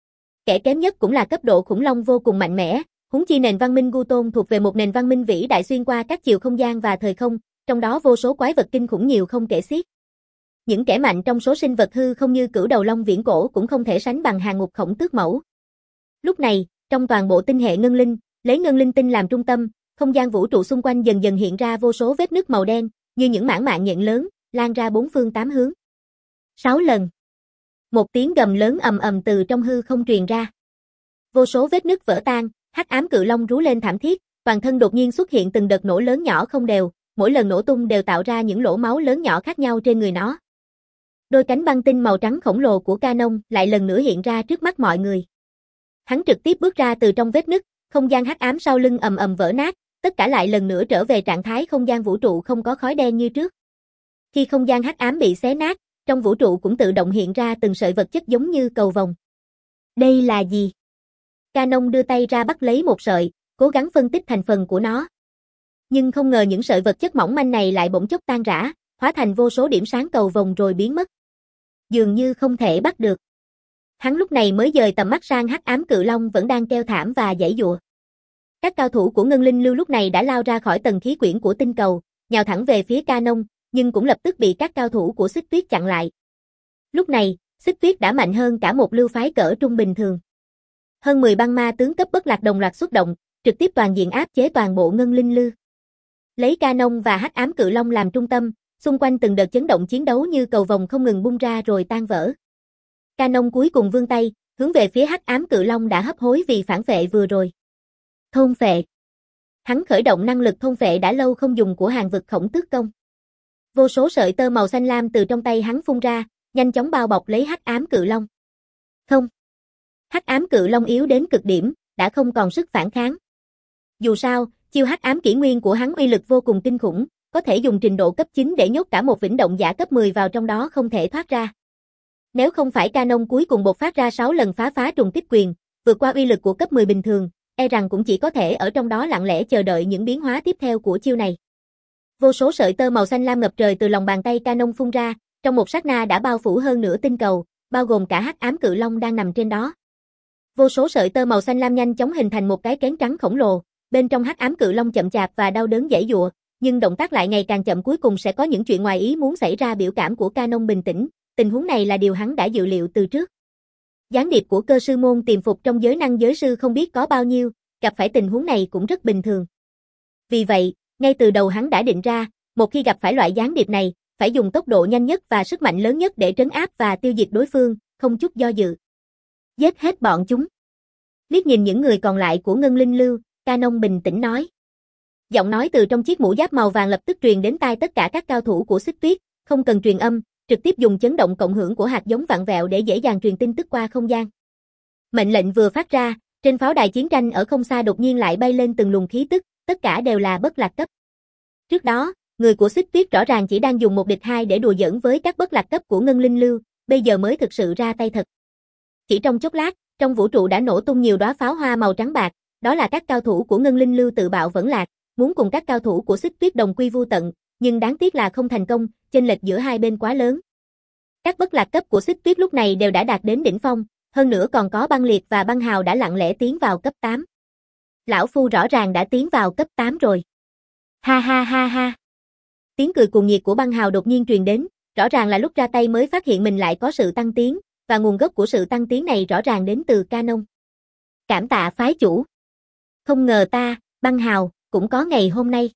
Kẻ kém nhất cũng là cấp độ khủng long vô cùng mạnh mẽ, huống chi nền văn minh Gu-tôn thuộc về một nền văn minh vĩ đại xuyên qua các chiều không gian và thời không, trong đó vô số quái vật kinh khủng nhiều không kể xiết. Những kẻ mạnh trong số sinh vật hư không như cửu đầu long viễn cổ cũng không thể sánh bằng hàng ngục khổng tước mẫu. Lúc này, trong toàn bộ tinh hệ ngân linh, lấy ngân linh tinh làm trung tâm, không gian vũ trụ xung quanh dần dần hiện ra vô số vết nứt màu đen, như những mảng mạng nhện lớn, lan ra bốn phương tám hướng. Sáu lần. Một tiếng gầm lớn ầm ầm từ trong hư không truyền ra. Vô số vết nứt vỡ tan, hắc ám cự long rú lên thảm thiết, toàn thân đột nhiên xuất hiện từng đợt nổ lớn nhỏ không đều, mỗi lần nổ tung đều tạo ra những lỗ máu lớn nhỏ khác nhau trên người nó. Đôi cánh băng tinh màu trắng khổng lồ của Canon lại lần nữa hiện ra trước mắt mọi người. Hắn trực tiếp bước ra từ trong vết nứt, không gian hắc ám sau lưng ầm ầm vỡ nát, tất cả lại lần nữa trở về trạng thái không gian vũ trụ không có khói đen như trước. Khi không gian hắc ám bị xé nát, trong vũ trụ cũng tự động hiện ra từng sợi vật chất giống như cầu vồng. Đây là gì? Canon đưa tay ra bắt lấy một sợi, cố gắng phân tích thành phần của nó. Nhưng không ngờ những sợi vật chất mỏng manh này lại bỗng chốc tan rã, hóa thành vô số điểm sáng cầu vồng rồi biến mất. Dường như không thể bắt được. Hắn lúc này mới dời tầm mắt sang hắc ám cự long vẫn đang kêu thảm và giãy giụa. Các cao thủ của ngân linh lưu lúc này đã lao ra khỏi tầng khí quyển của tinh cầu, nhào thẳng về phía Canon, nhưng cũng lập tức bị các cao thủ của Xích Tuyết chặn lại. Lúc này, Xích Tuyết đã mạnh hơn cả một lưu phái cỡ trung bình thường. Hơn mười băng ma tướng cấp bất lạc đồng loạt xuất động, trực tiếp toàn diện áp chế toàn bộ ngân linh lưu. Lấy Canon và hắc ám cự long làm trung tâm, xung quanh từng đợt chấn động chiến đấu như cầu vồng không ngừng bung ra rồi tan vỡ. Canon cuối cùng vươn tay, hướng về phía hắc ám cự long đã hấp hối vì phản vệ vừa rồi. Thôn phệ. Hắn khởi động năng lực thôn phệ đã lâu không dùng của hàng vực khổng tước công. Vô số sợi tơ màu xanh lam từ trong tay hắn phun ra, nhanh chóng bao bọc lấy hắc ám cự long. Không. Hắc ám cự long yếu đến cực điểm, đã không còn sức phản kháng. Dù sao, chiêu hắc ám kỷ nguyên của hắn uy lực vô cùng kinh khủng, có thể dùng trình độ cấp chín để nhốt cả một vĩnh động giả cấp mười vào trong đó không thể thoát ra. Nếu không phải Canon cuối cùng bộc phát ra sáu lần phá phá trùng kích quyền, vượt qua uy lực của cấp mười bình thường, e rằng cũng chỉ có thể ở trong đó lặng lẽ chờ đợi những biến hóa tiếp theo của chiêu này. Vô số sợi tơ màu xanh lam ngập trời từ lòng bàn tay Canon phun ra, trong một sát na đã bao phủ hơn nửa tinh cầu, bao gồm cả hắc ám cự long đang nằm trên đó. Vô số sợi tơ màu xanh lam nhanh chóng hình thành một cái kén trắng khổng lồ, bên trong hắc ám cự long chậm chạp và đau đớn giãy giụa, nhưng động tác lại ngày càng chậm, cuối cùng sẽ có những chuyện ngoài ý muốn xảy ra. Biểu cảm của Canon bình tĩnh, tình huống này là điều hắn đã dự liệu từ trước. Gián điệp của cơ sư môn tiềm phục trong giới năng giới sư không biết có bao nhiêu, gặp phải tình huống này cũng rất bình thường. Vì vậy, ngay từ đầu hắn đã định ra, một khi gặp phải loại gián điệp này, phải dùng tốc độ nhanh nhất và sức mạnh lớn nhất để trấn áp và tiêu diệt đối phương, không chút do dự. Giết hết bọn chúng. Liếc nhìn những người còn lại của ngân linh lưu, Canon bình tĩnh nói. Giọng nói từ trong chiếc mũ giáp màu vàng lập tức truyền đến tai tất cả các cao thủ của Xích Tuyết, không cần truyền âm, trực tiếp dùng chấn động cộng hưởng của hạt giống vặn vẹo để dễ dàng truyền tin tức qua không gian. Mệnh lệnh vừa phát ra, trên pháo đài chiến tranh ở không xa đột nhiên lại bay lên từng luồng khí tức, tất cả đều là bất lạc cấp. Trước đó, người của Xích Tuyết rõ ràng chỉ đang dùng một địch hai để đùa giỡn với các bất lạc cấp của ngân linh lưu, bây giờ mới thực sự ra tay thật. Chỉ trong chốc lát, trong vũ trụ đã nổ tung nhiều đóa pháo hoa màu trắng bạc, đó là các cao thủ của ngân linh lưu tự bạo vẫn lạc, muốn cùng các cao thủ của Xích Tuyết đồng quy vu tận, nhưng đáng tiếc là không thành công, chênh lệch giữa hai bên quá lớn. Các bất lạc cấp của Xích Tuyết lúc này đều đã đạt đến đỉnh phong, hơn nữa còn có băng liệt và băng hào đã lặng lẽ tiến vào cấp tám. Lão Phu rõ ràng đã tiến vào cấp tám rồi. Ha ha ha ha. Tiếng cười cuồng nhiệt của băng hào đột nhiên truyền đến, rõ ràng là lúc ra tay mới phát hiện mình lại có sự tăng tiến, và nguồn gốc của sự tăng tiến này rõ ràng đến từ Canon. Cảm tạ phái chủ. Không ngờ ta, băng hào, cũng có ngày hôm nay.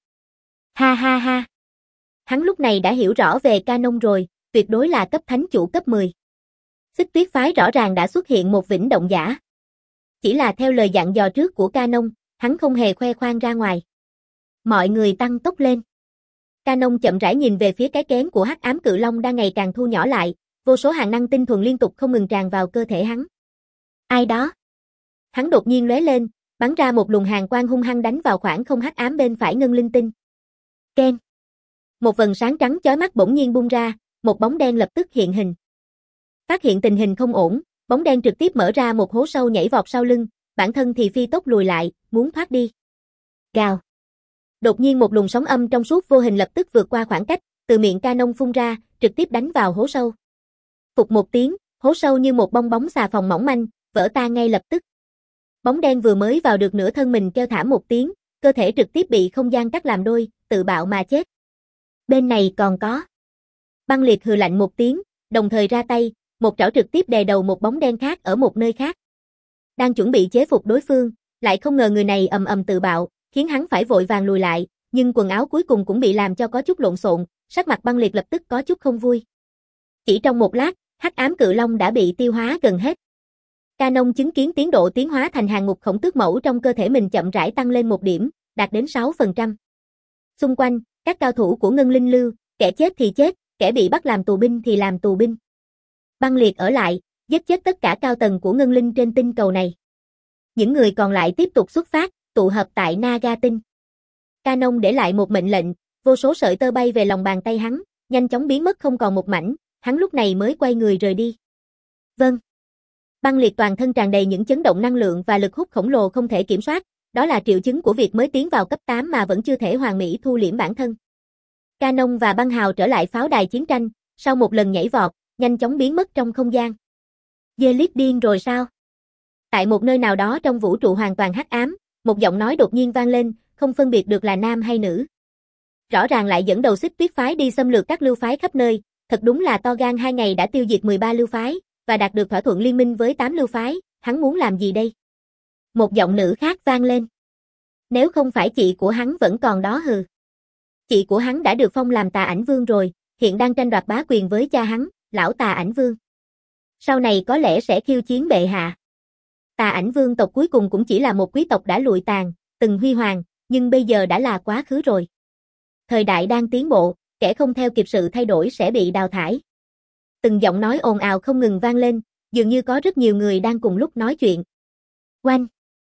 Ha ha ha. Hắn lúc này đã hiểu rõ về Canon rồi, tuyệt đối là cấp thánh chủ cấp mười. Xích Tuyết phái rõ ràng đã xuất hiện một vĩnh động giả. Chỉ là theo lời dặn dò trước của Canon, hắn không hề khoe khoang ra ngoài. Mọi người tăng tốc lên. Canon chậm rãi nhìn về phía cái kén của hắc ám cự long đang ngày càng thu nhỏ lại, vô số hàng năng tinh thuần liên tục không ngừng tràn vào cơ thể hắn. Ai đó? Hắn đột nhiên lóe lên, bắn ra một luồng hàn quang hung hăng đánh vào khoảng không hắc ám bên phải ngân linh tinh. Keng. Một vầng sáng trắng chói mắt bỗng nhiên bung ra, một bóng đen lập tức hiện hình. Phát hiện tình hình không ổn, bóng đen trực tiếp mở ra một hố sâu nhảy vọt sau lưng, bản thân thì phi tốc lùi lại, muốn thoát đi. Gào. Đột nhiên một luồng sóng âm trong suốt vô hình lập tức vượt qua khoảng cách, từ miệng Canon phun ra, trực tiếp đánh vào hố sâu. Phụt một tiếng, hố sâu như một bong bóng xà phòng mỏng manh, vỡ tan ngay lập tức. Bóng đen vừa mới vào được nửa thân mình kêu thảm một tiếng, cơ thể trực tiếp bị không gian cắt làm đôi, tự bạo mà chết. Bên này còn có. Băng Liệt hừ lạnh một tiếng, đồng thời ra tay, một trảo trực tiếp đè đầu một bóng đen khác ở một nơi khác. Đang chuẩn bị chế phục đối phương, lại không ngờ người này ầm ầm tự bạo, khiến hắn phải vội vàng lùi lại, nhưng quần áo cuối cùng cũng bị làm cho có chút lộn xộn, sắc mặt Băng Liệt lập tức có chút không vui. Chỉ trong một lát, hắc ám cự long đã bị tiêu hóa gần hết. Canon chứng kiến tiến độ tiến hóa thành hàng ngục khổng tước mẫu trong cơ thể mình chậm rãi tăng lên một điểm, đạt đến sáu phần trăm. Xung quanh, các cao thủ của Ngân Linh Lưu, kẻ chết thì chết, kẻ bị bắt làm tù binh thì làm tù binh. Băng Liệt ở lại, giết chết tất cả cao tầng của Ngân Linh trên tinh cầu này. Những người còn lại tiếp tục xuất phát, tụ hợp tại Naga tinh. Canon để lại một mệnh lệnh, vô số sợi tơ bay về lòng bàn tay hắn, nhanh chóng biến mất không còn một mảnh, hắn lúc này mới quay người rời đi. Vâng. Băng Liệt toàn thân tràn đầy những chấn động năng lượng và lực hút khổng lồ không thể kiểm soát, đó là triệu chứng của việc mới tiến vào cấp tám mà vẫn chưa thể hoàn mỹ thu liễm bản thân. Canon và Băng Hào trở lại pháo đài chiến tranh, sau một lần nhảy vọt, nhanh chóng biến mất trong không gian. Zealot điên rồi sao? Tại một nơi nào đó trong vũ trụ hoàn toàn hắc ám, một giọng nói đột nhiên vang lên, không phân biệt được là nam hay nữ. Rõ ràng lại dẫn đầu Xích Tuyết phái đi xâm lược các lưu phái khắp nơi, thật đúng là to gan, hai ngày đã tiêu diệt mười ba lưu phái, và đạt được thỏa thuận liên minh với tám lưu phái, hắn muốn làm gì đây? Một giọng nữ khác vang lên. Nếu không phải chị của hắn vẫn còn đó hừ. Chị của hắn đã được phong làm Tà Ảnh Vương rồi, hiện đang tranh đoạt bá quyền với cha hắn, lão Tà Ảnh Vương. Sau này có lẽ sẽ khiêu chiến bệ hạ. Tà Ảnh Vương tộc cuối cùng cũng chỉ là một quý tộc đã lụi tàn, từng huy hoàng, nhưng bây giờ đã là quá khứ rồi. Thời đại đang tiến bộ, kẻ không theo kịp sự thay đổi sẽ bị đào thải. Từng giọng nói ồn ào không ngừng vang lên, dường như có rất nhiều người đang cùng lúc nói chuyện. Oanh!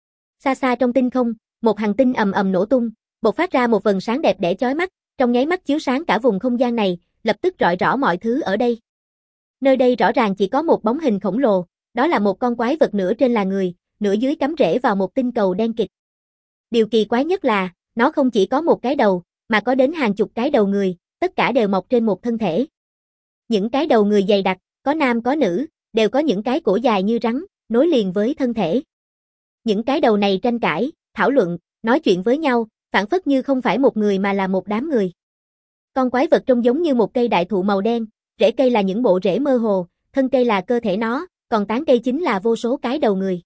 Xa xa trong tinh không, một hành tinh ầm ầm nổ tung, bộc phát ra một vầng sáng đẹp đẽ chói mắt, trong nháy mắt chiếu sáng cả vùng không gian này, lập tức rọi rõ mọi thứ ở đây. Nơi đây rõ ràng chỉ có một bóng hình khổng lồ, đó là một con quái vật nửa trên là người, nửa dưới cắm rễ vào một tinh cầu đen kịt. Điều kỳ quái nhất là, nó không chỉ có một cái đầu, mà có đến hàng chục cái đầu người, tất cả đều mọc trên một thân thể. Những cái đầu người dày đặc, có nam có nữ, đều có những cái cổ dài như rắn, nối liền với thân thể. Những cái đầu này tranh cãi, thảo luận, nói chuyện với nhau, phảng phất như không phải một người mà là một đám người. Con quái vật trông giống như một cây đại thụ màu đen, rễ cây là những bộ rễ mơ hồ, thân cây là cơ thể nó, còn tán cây chính là vô số cái đầu người.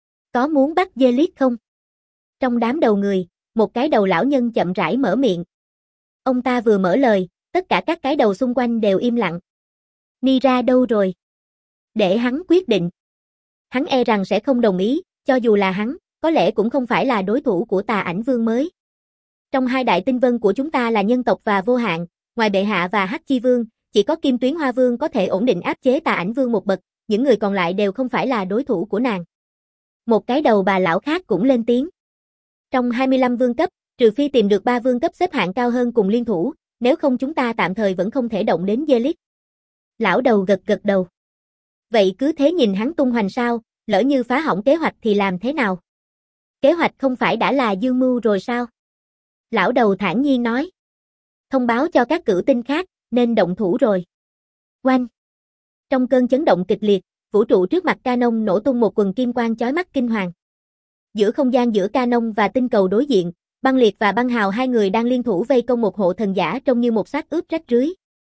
Có muốn bắt Zealot không? Trong đám đầu người, một cái đầu lão nhân chậm rãi mở miệng. Ông ta vừa mở lời, tất cả các cái đầu xung quanh đều im lặng. Nira đâu rồi? Để hắn quyết định. Hắn e rằng sẽ không đồng ý, cho dù là hắn, có lẽ cũng không phải là đối thủ của Tà Ảnh Vương mới. Trong hai đại tinh vân của chúng ta là nhân tộc và vô hạn, ngoài bệ hạ và Hắc Chi Vương, chỉ có Kim Tuyến Hoa Vương có thể ổn định áp chế Tà Ảnh Vương một bậc, những người còn lại đều không phải là đối thủ của nàng. Một cái đầu bà lão khác cũng lên tiếng. Trong hai mươi lăm vương cấp, trừ phi tìm được ba vương cấp xếp hạng cao hơn cùng liên thủ, nếu không chúng ta tạm thời vẫn không thể động đến Zealot. Lão đầu gật gật đầu. Vậy cứ thế nhìn hắn tung hoành sao, lỡ như phá hỏng kế hoạch thì làm thế nào? Kế hoạch không phải đã là dương mưu rồi sao? Lão đầu thản nhiên nói. Thông báo cho các cửu tinh khác, nên động thủ rồi. Oanh! Trong cơn chấn động kịch liệt, vũ trụ trước mặt Canon nổ tung một quần kim quang chói mắt kinh hoàng. Giữa không gian giữa Canon và tinh cầu đối diện, Băng Liệt và Băng Hào hai người đang liên thủ vây công một hộ thần giả trông như một xác ướp rách rưới.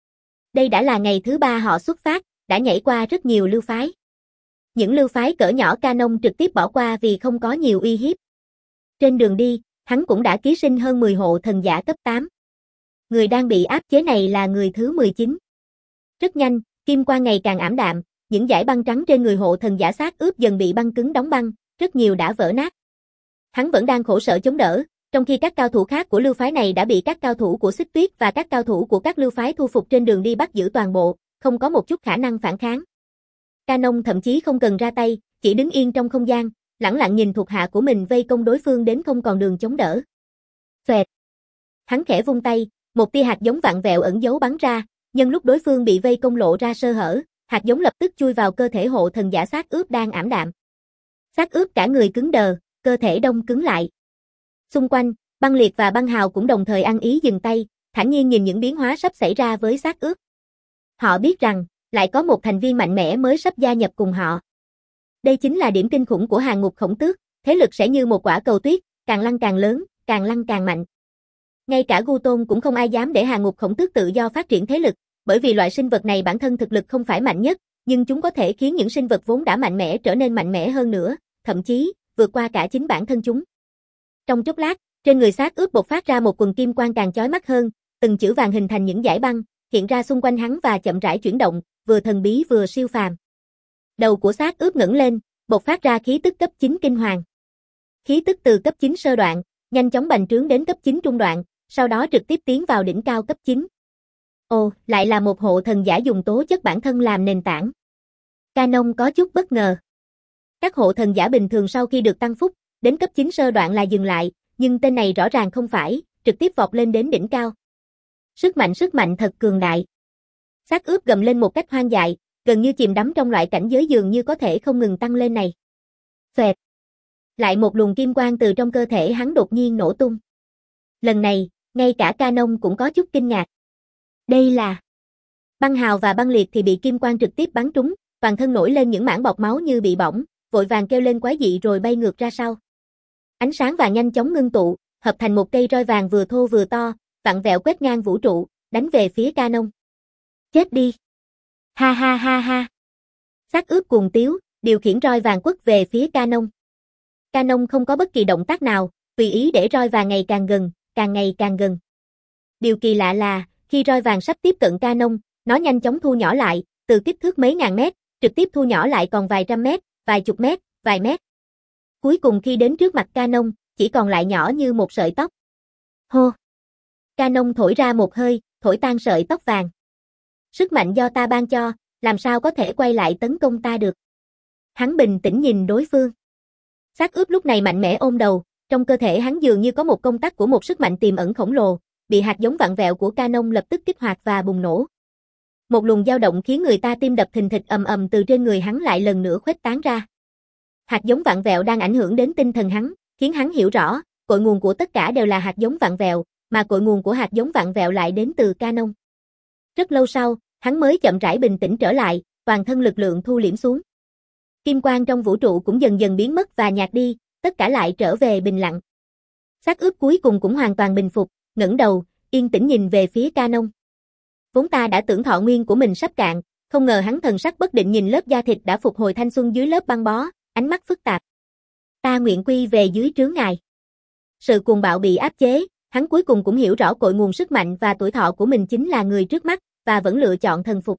Đây đã là ngày thứ ba họ xuất phát, đã nhảy qua rất nhiều lưu phái. Những lưu phái cỡ nhỏ Canon trực tiếp bỏ qua vì không có nhiều uy hiếp. Trên đường đi, hắn cũng đã ký sinh hơn mười hộ thần giả cấp tám. Người đang bị áp chế này là người thứ mười chín. Rất nhanh, kim quang ngày càng ảm đạm, những dải băng trắng trên người hộ thần giả xác ướp dần bị băng cứng đóng băng, rất nhiều đã vỡ nát. Hắn vẫn đang khổ sở chống đỡ, trong khi các cao thủ khác của lưu phái này đã bị các cao thủ của Xích Tuyết và các cao thủ của các lưu phái thu phục trên đường đi bắt giữ toàn bộ, không có một chút khả năng phản kháng. Canon thậm chí không cần ra tay, chỉ đứng yên trong không gian, lẳng lặng nhìn thuộc hạ của mình vây công đối phương đến không còn đường chống đỡ. Xoẹt. Hắn khẽ vung tay, một tia hạt giống vặn vẹo ẩn giấu bắn ra, nhân lúc đối phương bị vây công lộ ra sơ hở, hạt giống lập tức chui vào cơ thể hộ thần giả Xác Ướp đang ảm đạm. Xác Ướp cả người cứng đờ, cơ thể đông cứng lại. Xung quanh, Băng Liệt và Băng Hào cũng đồng thời ăn ý dừng tay, thản nhiên nhìn những biến hóa sắp xảy ra với Xác Ướp. Họ biết rằng, lại có một thành viên mạnh mẽ mới sắp gia nhập cùng họ. Đây chính là điểm kinh khủng của hàng ngục Khổng Tước, thế lực sẽ như một quả cầu tuyết, càng lăn càng lớn, càng lăn càng mạnh. Ngay cả Gu Tôn cũng không ai dám để hàng ngục Khổng Tước tự do phát triển thế lực, bởi vì loại sinh vật này bản thân thực lực không phải mạnh nhất, nhưng chúng có thể khiến những sinh vật vốn đã mạnh mẽ trở nên mạnh mẽ hơn nữa, thậm chí, vượt qua cả chính bản thân chúng. Trong chốc lát, trên người Xác Ướp bộc phát ra một quần kim quang càng chói mắt hơn, từng chữ vàng hình thành những dải băng, hiện ra xung quanh hắn và chậm rãi chuyển động, vừa thần bí vừa siêu phàm. Đầu của Xác Ướp ngẩng lên, bộc phát ra khí tức cấp chín kinh hoàng. Khí tức từ cấp chín sơ đoạn, nhanh chóng bành trướng đến cấp chín trung đoạn, sau đó trực tiếp tiến vào đỉnh cao cấp chín. Ồ, lại là một hộ thần giả dùng tố chất bản thân làm nền tảng. Canon có chút bất ngờ. Các hộ thần giả bình thường sau khi được tăng phúc, đến cấp chín sơ đoạn là dừng lại, nhưng tên này rõ ràng không phải, trực tiếp vọt lên đến đỉnh cao. Sức mạnh sức mạnh thật cường đại. Xác Ướp gầm lên một cách hoang dại, gần như chìm đắm trong loại cảnh giới dường như có thể không ngừng tăng lên này. Xoẹt. Lại một luồng kim quang từ trong cơ thể hắn đột nhiên nổ tung. Lần này, ngay cả Canon cũng có chút kinh ngạc. Đây là... Băng Hào và Băng Liệt thì bị kim quang trực tiếp bắn trúng, toàn thân nổi lên những mảng bọt máu như bị bỏng, vội vàng kêu lên quái dị rồi bay ngược ra sau. Ánh sáng vàng nhanh chóng ngưng tụ, hợp thành một cây roi vàng vừa thô vừa to, vặn vẹo quét ngang vũ trụ, đánh về phía Canon. Chết đi! Ha ha ha ha! Xác Ướp cuồng tiếu, điều khiển roi vàng quất về phía Canon. Canon không có bất kỳ động tác nào, tùy ý để roi vàng ngày càng gần, càng ngày càng gần. Điều kỳ lạ là, khi roi vàng sắp tiếp cận Canon, nó nhanh chóng thu nhỏ lại, từ kích thước mấy ngàn mét, trực tiếp thu nhỏ lại còn vài trăm mét, vài chục mét, vài mét. Cuối cùng khi đến trước mặt Canon, chỉ còn lại nhỏ như một sợi tóc. Hô! Canon thổi ra một hơi, thổi tan sợi tóc vàng. Sức mạnh do ta ban cho, làm sao có thể quay lại tấn công ta được. Hắn bình tĩnh nhìn đối phương. Xác Ướp lúc này mạnh mẽ ôm đầu, trong cơ thể hắn dường như có một công tắc của một sức mạnh tiềm ẩn khổng lồ, bị hạt giống vặn vẹo của Canon lập tức kích hoạt và bùng nổ. Một luồng dao động khiến người ta tim đập thình thịch ầm ầm từ trên người hắn lại lần nữa khuếch tán ra. Hạt giống vặn vẹo đang ảnh hưởng đến tinh thần hắn, khiến hắn hiểu rõ, cội nguồn của tất cả đều là hạt giống vặn vẹo, mà cội nguồn của hạt giống vặn vẹo lại đến từ Canon. Rất lâu sau, hắn mới chậm rãi bình tĩnh trở lại, toàn thân lực lượng thu liễm xuống. Kim quang trong vũ trụ cũng dần dần biến mất và nhạt đi, tất cả lại trở về bình lặng. Xác Ướp cuối cùng cũng hoàn toàn bình phục, ngẩng đầu, yên tĩnh nhìn về phía Canon. Vốn ta đã tưởng thọ nguyên của mình sắp cạn, không ngờ hắn thần sắc bất định nhìn lớp da thịt đã phục hồi thanh xuân dưới lớp băng bó, ánh mắt phức tạp. Ta nguyện quy về dưới trướng ngài. Sự cuồng bạo bị áp chế, hắn cuối cùng cũng hiểu rõ cội nguồn sức mạnh và tuổi thọ của mình chính là người trước mắt, và vẫn lựa chọn thần phục.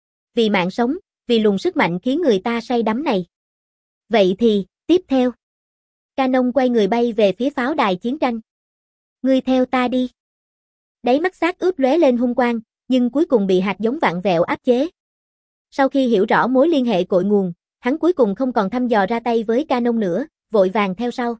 Vì mạng sống, vì luồng sức mạnh khiến người ta say đắm này. Vậy thì, tiếp theo. Canon quay người bay về phía pháo đài chiến tranh. Ngươi theo ta đi. Đáy mắt Xác Ướp lóe lên hung quang, nhưng cuối cùng bị hạt giống vặn vẹo áp chế. Sau khi hiểu rõ mối liên hệ cội nguồn, hắn cuối cùng không còn thăm dò ra tay với Canon nữa, vội vàng theo sau.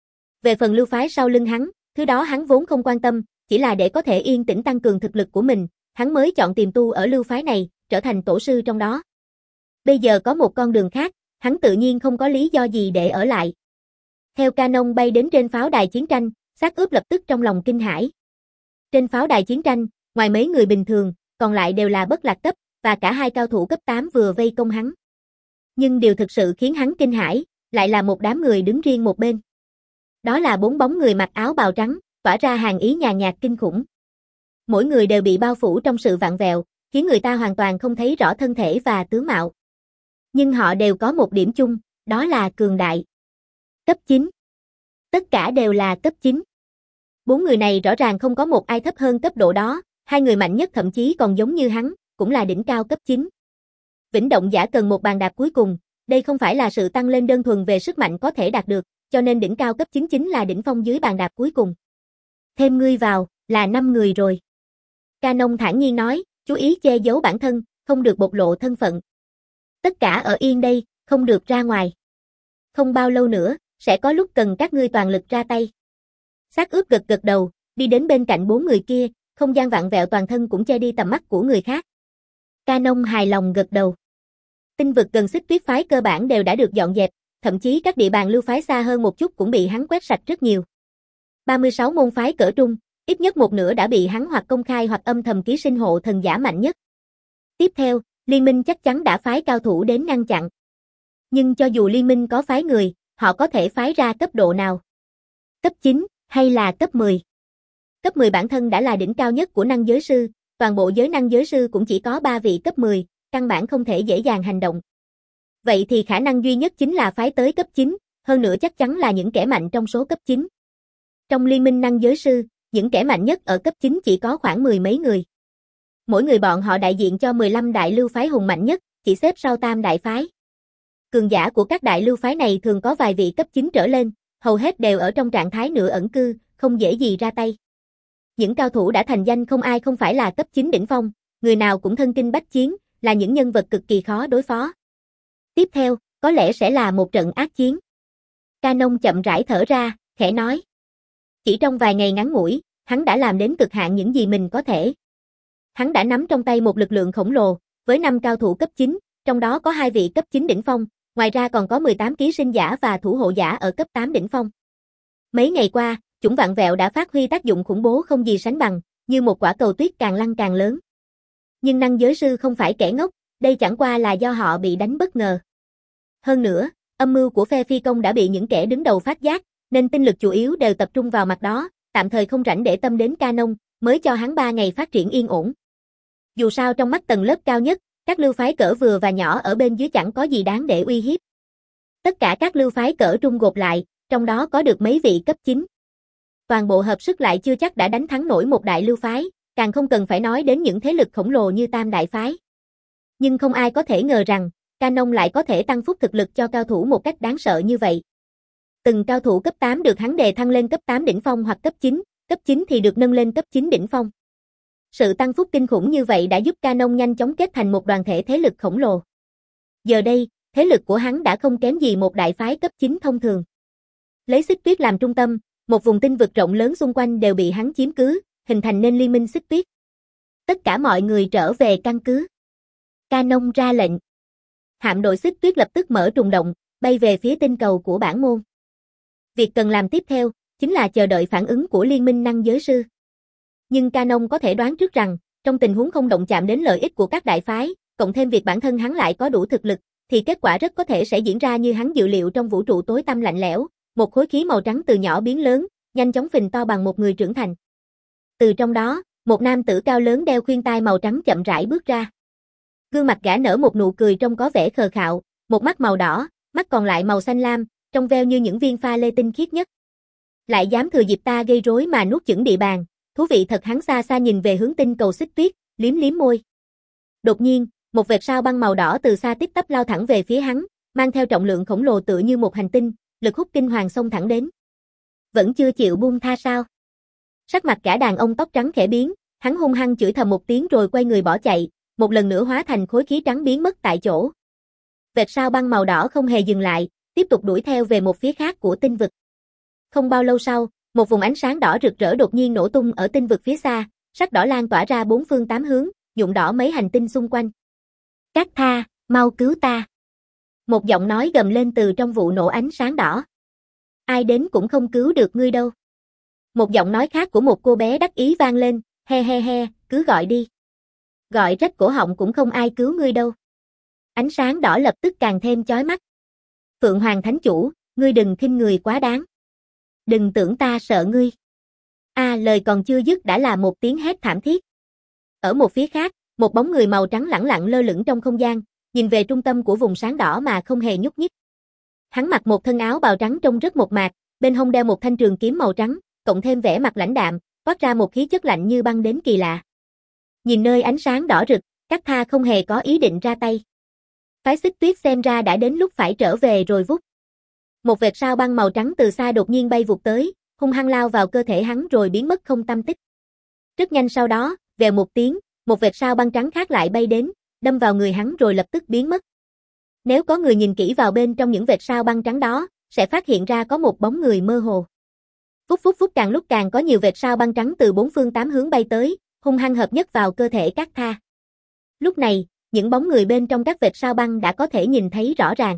Về phần lưu phái sau lưng hắn, thứ đó hắn vốn không quan tâm, chỉ là để có thể yên tĩnh tăng cường thực lực của mình, hắn mới chọn tiềm tu ở lưu phái này, trở thành tổ sư trong đó. Bây giờ có một con đường khác, hắn tự nhiên không có lý do gì để ở lại. Theo Canon bay đến trên pháo đài chiến tranh, Xác Ướp lập tức trong lòng kinh hãi. Trên pháo đài chiến tranh, ngoài mấy người bình thường, còn lại đều là bất lạc cấp, và cả hai cao thủ cấp tám vừa vây công hắn. Nhưng điều thực sự khiến hắn kinh hãi, lại là một đám người đứng riêng một bên. Đó là bốn bóng người mặc áo bào trắng, tỏa ra hàn ý nhàn nhạt kinh khủng. Mỗi người đều bị bao phủ trong sự vặn vẹo, khiến người ta hoàn toàn không thấy rõ thân thể và tướng mạo. Nhưng họ đều có một điểm chung, đó là cường đại. Cấp chín. Tất cả đều là cấp chín. Bốn người này rõ ràng không có một ai thấp hơn cấp độ đó, hai người mạnh nhất thậm chí còn giống như hắn, cũng là đỉnh cao cấp chín. Vĩnh động giả cần một bàn đạp cuối cùng, đây không phải là sự tăng lên đơn thuần về sức mạnh có thể đạt được, cho nên đỉnh cao cấp chín chính là đỉnh phong dưới bàn đạp cuối cùng. Thêm ngươi vào, là năm người rồi. Canon thản nhiên nói, chú ý che giấu bản thân, không được bộc lộ thân phận. Tất cả ở yên đây, không được ra ngoài. Không bao lâu nữa, sẽ có lúc cần các ngươi toàn lực ra tay. Xác ướp gật gật đầu, đi đến bên cạnh bốn người kia, không gian vặn vẹo toàn thân cũng che đi tầm mắt của người khác. Canon hài lòng gật đầu. Tinh vực gần Xích Tuyết phái cơ bản đều đã được dọn dẹp, thậm chí các địa bàn lưu phái xa hơn một chút cũng bị hắn quét sạch rất nhiều. ba mươi sáu môn phái cỡ trung, ít nhất một nửa đã bị hắn hoặc công khai hoặc âm thầm ký sinh hộ thần giả mạnh nhất. Tiếp theo, liên minh chắc chắn đã phái cao thủ đến ngăn chặn. Nhưng cho dù liên minh có phái người, họ có thể phái ra cấp độ nào? Cấp chín, hay là cấp mười? Cấp mười bản thân đã là đỉnh cao nhất của năng giới sư, toàn bộ giới năng giới sư cũng chỉ có ba vị cấp mười, căn bản không thể dễ dàng hành động. Vậy thì khả năng duy nhất chính là phái tới cấp chín, hơn nữa chắc chắn là những kẻ mạnh trong số cấp chín. Trong liên minh năng giới sư, những kẻ mạnh nhất ở cấp chín chỉ có khoảng mười mấy người. Mỗi người bọn họ đại diện cho mười lăm đại lưu phái hùng mạnh nhất, chỉ xếp sau tam đại phái. Cường giả của các đại lưu phái này thường có vài vị cấp chín trở lên, hầu hết đều ở trong trạng thái nửa ẩn cư, không dễ gì ra tay. Những cao thủ đã thành danh không ai không phải là cấp chín đỉnh phong, người nào cũng thân kinh bách chiến, là những nhân vật cực kỳ khó đối phó. Tiếp theo, có lẽ sẽ là một trận ác chiến. Canon chậm rãi thở ra, khẽ nói. Chỉ trong vài ngày ngắn ngủi, hắn đã làm đến cực hạn những gì mình có thể. Hắn đã nắm trong tay một lực lượng khổng lồ, với năm cao thủ cấp chín, trong đó có hai vị cấp chín đỉnh phong, ngoài ra còn có mười tám ký sinh giả và thủ hộ giả ở cấp tám đỉnh phong. Mấy ngày qua, chủng vạn vẹo đã phát huy tác dụng khủng bố không gì sánh bằng, như một quả cầu tuyết càng lăn càng lớn. Nhưng năng giới sư không phải kẻ ngốc, đây chẳng qua là do họ bị đánh bất ngờ. Hơn nữa, âm mưu của phe phi công đã bị những kẻ đứng đầu phát giác, nên tinh lực chủ yếu đều tập trung vào mặt đó, tạm thời không rảnh để tâm đến Canon, mới cho hắn ba ngày phát triển yên ổn. Dù sao trong mắt tầng lớp cao nhất, các lưu phái cỡ vừa và nhỏ ở bên dưới chẳng có gì đáng để uy hiếp. Tất cả các lưu phái cỡ trung gộp lại, trong đó có được mấy vị cấp chín. Toàn bộ hợp sức lại chưa chắc đã đánh thắng nổi một đại lưu phái, càng không cần phải nói đến những thế lực khổng lồ như tam đại phái. Nhưng không ai có thể ngờ rằng, Canon lại có thể tăng phúc thực lực cho cao thủ một cách đáng sợ như vậy. Từng cao thủ cấp tám được hắn đề thăng lên cấp tám đỉnh phong hoặc cấp chín, cấp chín thì được nâng lên cấp chín đỉnh phong. Sự tăng phúc kinh khủng như vậy đã giúp Canon nhanh chóng kết thành một đoàn thể thế lực khổng lồ. Giờ đây, thế lực của hắn đã không kém gì một đại phái cấp chín thông thường. Lấy Xích Tuyết làm trung tâm, một vùng tinh vực rộng lớn xung quanh đều bị hắn chiếm cứ, hình thành nên liên minh Xích Tuyết. Tất cả mọi người trở về căn cứ. Canon ra lệnh. Hạm đội Xích Tuyết lập tức mở trùng động, bay về phía tinh cầu của bản môn. Việc cần làm tiếp theo, chính là chờ đợi phản ứng của liên minh năng giới sư. Nhưng Canon có thể đoán trước rằng, trong tình huống không động chạm đến lợi ích của các đại phái, cộng thêm việc bản thân hắn lại có đủ thực lực, thì kết quả rất có thể sẽ diễn ra như hắn dự liệu trong vũ trụ tối tăm lạnh lẽo, một khối khí màu trắng từ nhỏ biến lớn, nhanh chóng phình to bằng một người trưởng thành. Từ trong đó, một nam tử cao lớn đeo khuyên tai màu trắng chậm rãi bước ra. Gương mặt gã nở một nụ cười trông có vẻ khờ khạo, một mắt màu đỏ, mắt còn lại màu xanh lam, trông veo như những viên pha lê tinh khiết nhất. Lại dám thừa dịp ta gây rối mà nuốt chửng địa bàn, thú vị thật. Hắn xa xa nhìn về hướng tinh cầu Xích Tuyết, liếm liếm môi. Đột nhiên, một vệt sao băng màu đỏ từ xa tiếp tắp lao thẳng về phía hắn, mang theo trọng lượng khổng lồ tựa như một hành tinh, lực hút kinh hoàng xông thẳng đến. Vẫn chưa chịu buông tha sao? Sắc mặt cả đàn ông tóc trắng khẽ biến, hắn hung hăng chửi thầm một tiếng rồi quay người bỏ chạy, một lần nữa hóa thành khối khí trắng biến mất tại chỗ. Vệt sao băng màu đỏ không hề dừng lại, tiếp tục đuổi theo về một phía khác của tinh vực. Không bao lâu sau, một vùng ánh sáng đỏ rực rỡ đột nhiên nổ tung ở tinh vực phía xa, sắc đỏ lan tỏa ra bốn phương tám hướng, nhuộm đỏ mấy hành tinh xung quanh. Các tha, mau cứu ta. Một giọng nói gầm lên từ trong vụ nổ ánh sáng đỏ. Ai đến cũng không cứu được ngươi đâu. Một giọng nói khác của một cô bé đắc ý vang lên, he he he, cứ gọi đi. Gọi rách cổ họng cũng không ai cứu ngươi đâu. Ánh sáng đỏ lập tức càng thêm chói mắt. Phượng Hoàng Thánh Chủ, ngươi đừng khinh người quá đáng. Đừng tưởng ta sợ ngươi. A à, lời còn chưa dứt đã là một tiếng hét thảm thiết. Ở một phía khác, một bóng người màu trắng lẳng lặng lơ lửng trong không gian, nhìn về trung tâm của vùng sáng đỏ mà không hề nhúc nhích. Hắn mặc một thân áo bào trắng trông rất mộc mạc, bên hông đeo một thanh trường kiếm màu trắng, cộng thêm vẻ mặt lãnh đạm, toát ra một khí chất lạnh như băng đến kỳ lạ. Nhìn nơi ánh sáng đỏ rực, Các Tha không hề có ý định ra tay. Phái Xích Tuyết xem ra đã đến lúc phải trở về rồi vút. Một vệt sao băng màu trắng từ xa đột nhiên bay vụt tới, hung hăng lao vào cơ thể hắn rồi biến mất không tăm tích. Rất nhanh sau đó, vèo một tiếng, một vệt sao băng trắng khác lại bay đến, đâm vào người hắn rồi lập tức biến mất. Nếu có người nhìn kỹ vào bên trong những vệt sao băng trắng đó, sẽ phát hiện ra có một bóng người mơ hồ. Phút phút phút càng lúc càng có nhiều vệt sao băng trắng từ bốn phương tám hướng bay tới, hung hăng hợp nhất vào cơ thể Cát Tha. Lúc này, những bóng người bên trong các vệt sao băng đã có thể nhìn thấy rõ ràng.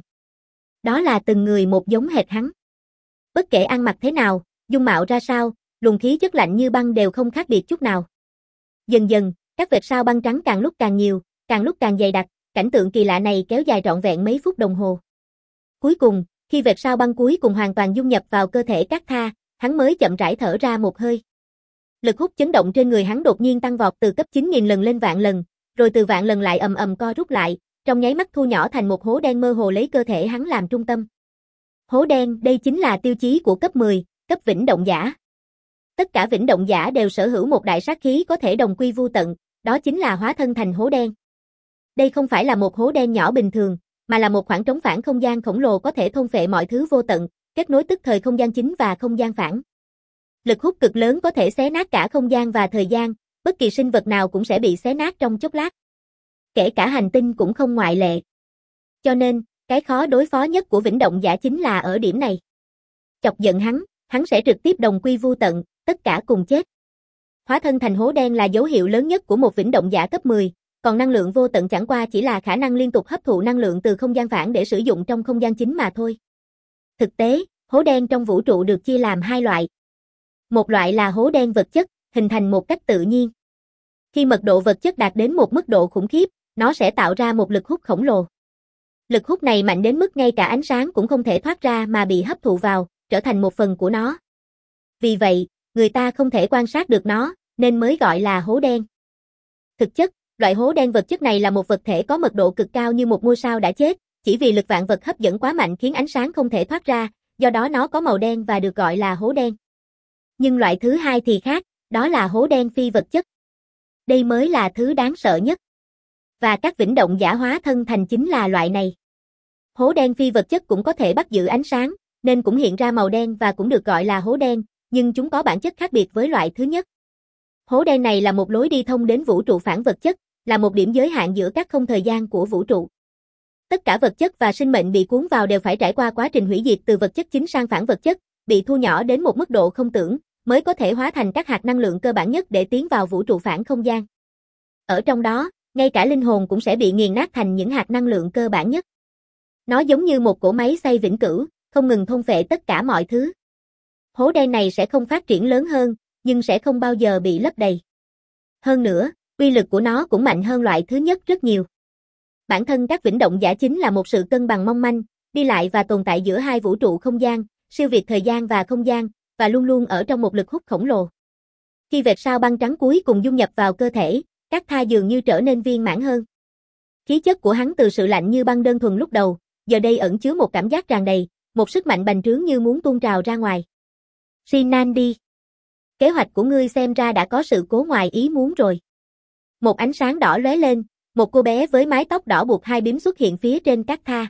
Đó là từng người một giống hệt hắn. Bất kể ăn mặc thế nào, dung mạo ra sao, luồng khí chất lạnh như băng đều không khác biệt chút nào. Dần dần, các vệt sao băng trắng càng lúc càng nhiều, càng lúc càng dày đặc, cảnh tượng kỳ lạ này kéo dài trọn vẹn mấy phút đồng hồ. Cuối cùng, khi vệt sao băng cuối cùng hoàn toàn dung nhập vào cơ thể Cát Tha, hắn mới chậm rãi thở ra một hơi. Lực hút chấn động trên người hắn đột nhiên tăng vọt từ cấp chín nghìn lần lên vạn lần, rồi từ vạn lần lại ầm ầm co rút lại, trong nháy mắt thu nhỏ thành một hố đen mơ hồ lấy cơ thể hắn làm trung tâm. Hố đen, đây chính là tiêu chí của cấp mười, cấp vĩnh động giả. Tất cả vĩnh động giả đều sở hữu một đại sát khí có thể đồng quy vu tận, đó chính là hóa thân thành hố đen. Đây không phải là một hố đen nhỏ bình thường, mà là một khoảng trống phản không gian khổng lồ có thể thôn phệ mọi thứ vô tận, kết nối tức thời không gian chính và không gian phản. Lực hút cực lớn có thể xé nát cả không gian và thời gian, bất kỳ sinh vật nào cũng sẽ bị xé nát trong chốc lát. Kể cả hành tinh cũng không ngoại lệ. Cho nên, cái khó đối phó nhất của vĩnh động giả chính là ở điểm này. Chọc giận hắn, hắn sẽ trực tiếp đồng quy vu tận, tất cả cùng chết. Hóa thân thành hố đen là dấu hiệu lớn nhất của một vĩnh động giả cấp mười, còn năng lượng vô tận chẳng qua chỉ là khả năng liên tục hấp thụ năng lượng từ không gian phản để sử dụng trong không gian chính mà thôi. Thực tế, hố đen trong vũ trụ được chia làm hai loại. Một loại là hố đen vật chất, hình thành một cách tự nhiên. Khi mật độ vật chất đạt đến một mức độ khủng khiếp, nó sẽ tạo ra một lực hút khổng lồ. Lực hút này mạnh đến mức ngay cả ánh sáng cũng không thể thoát ra mà bị hấp thụ vào, trở thành một phần của nó. Vì vậy, người ta không thể quan sát được nó, nên mới gọi là hố đen. Thực chất, loại hố đen vật chất này là một vật thể có mật độ cực cao như một ngôi sao đã chết, chỉ vì lực vạn vật hấp dẫn quá mạnh khiến ánh sáng không thể thoát ra, do đó nó có màu đen và được gọi là hố đen. Nhưng loại thứ hai thì khác, đó là hố đen phi vật chất. Đây mới là thứ đáng sợ nhất. Và các vĩnh động giả hóa thân thành chính là loại này. Hố đen phi vật chất cũng có thể bắt giữ ánh sáng, nên cũng hiện ra màu đen và cũng được gọi là hố đen, nhưng chúng có bản chất khác biệt với loại thứ nhất. Hố đen này là một lối đi thông đến vũ trụ phản vật chất, là một điểm giới hạn giữa các không thời gian của vũ trụ. Tất cả vật chất và sinh mệnh bị cuốn vào đều phải trải qua quá trình hủy diệt từ vật chất chính sang phản vật chất, bị thu nhỏ đến một mức độ không tưởng, mới có thể hóa thành các hạt năng lượng cơ bản nhất để tiến vào vũ trụ phản không gian. Ở trong đó, ngay cả linh hồn cũng sẽ bị nghiền nát thành những hạt năng lượng cơ bản nhất. Nó giống như một cỗ máy xay vĩnh cửu, không ngừng thôn phệ tất cả mọi thứ. Hố đen này sẽ không phát triển lớn hơn, nhưng sẽ không bao giờ bị lấp đầy. Hơn nữa, uy lực của nó cũng mạnh hơn loại thứ nhất rất nhiều. Bản thân các vĩnh động giả chính là một sự cân bằng mong manh, đi lại và tồn tại giữa hai vũ trụ không gian, siêu việt thời gian và không gian, và luôn luôn ở trong một lực hút khổng lồ. Khi vệt sao băng trắng cuối cùng dung nhập vào cơ thể, Cát Tha dường như trở nên viên mãn hơn. Khí chất của hắn từ sự lạnh như băng đơn thuần lúc đầu, giờ đây ẩn chứa một cảm giác tràn đầy, một sức mạnh bành trướng như muốn tuôn trào ra ngoài. Shinandi, kế hoạch của ngươi xem ra đã có sự cố ngoài ý muốn rồi. Một ánh sáng đỏ lóe lên, một cô bé với mái tóc đỏ buộc hai bím xuất hiện phía trên Cát Tha.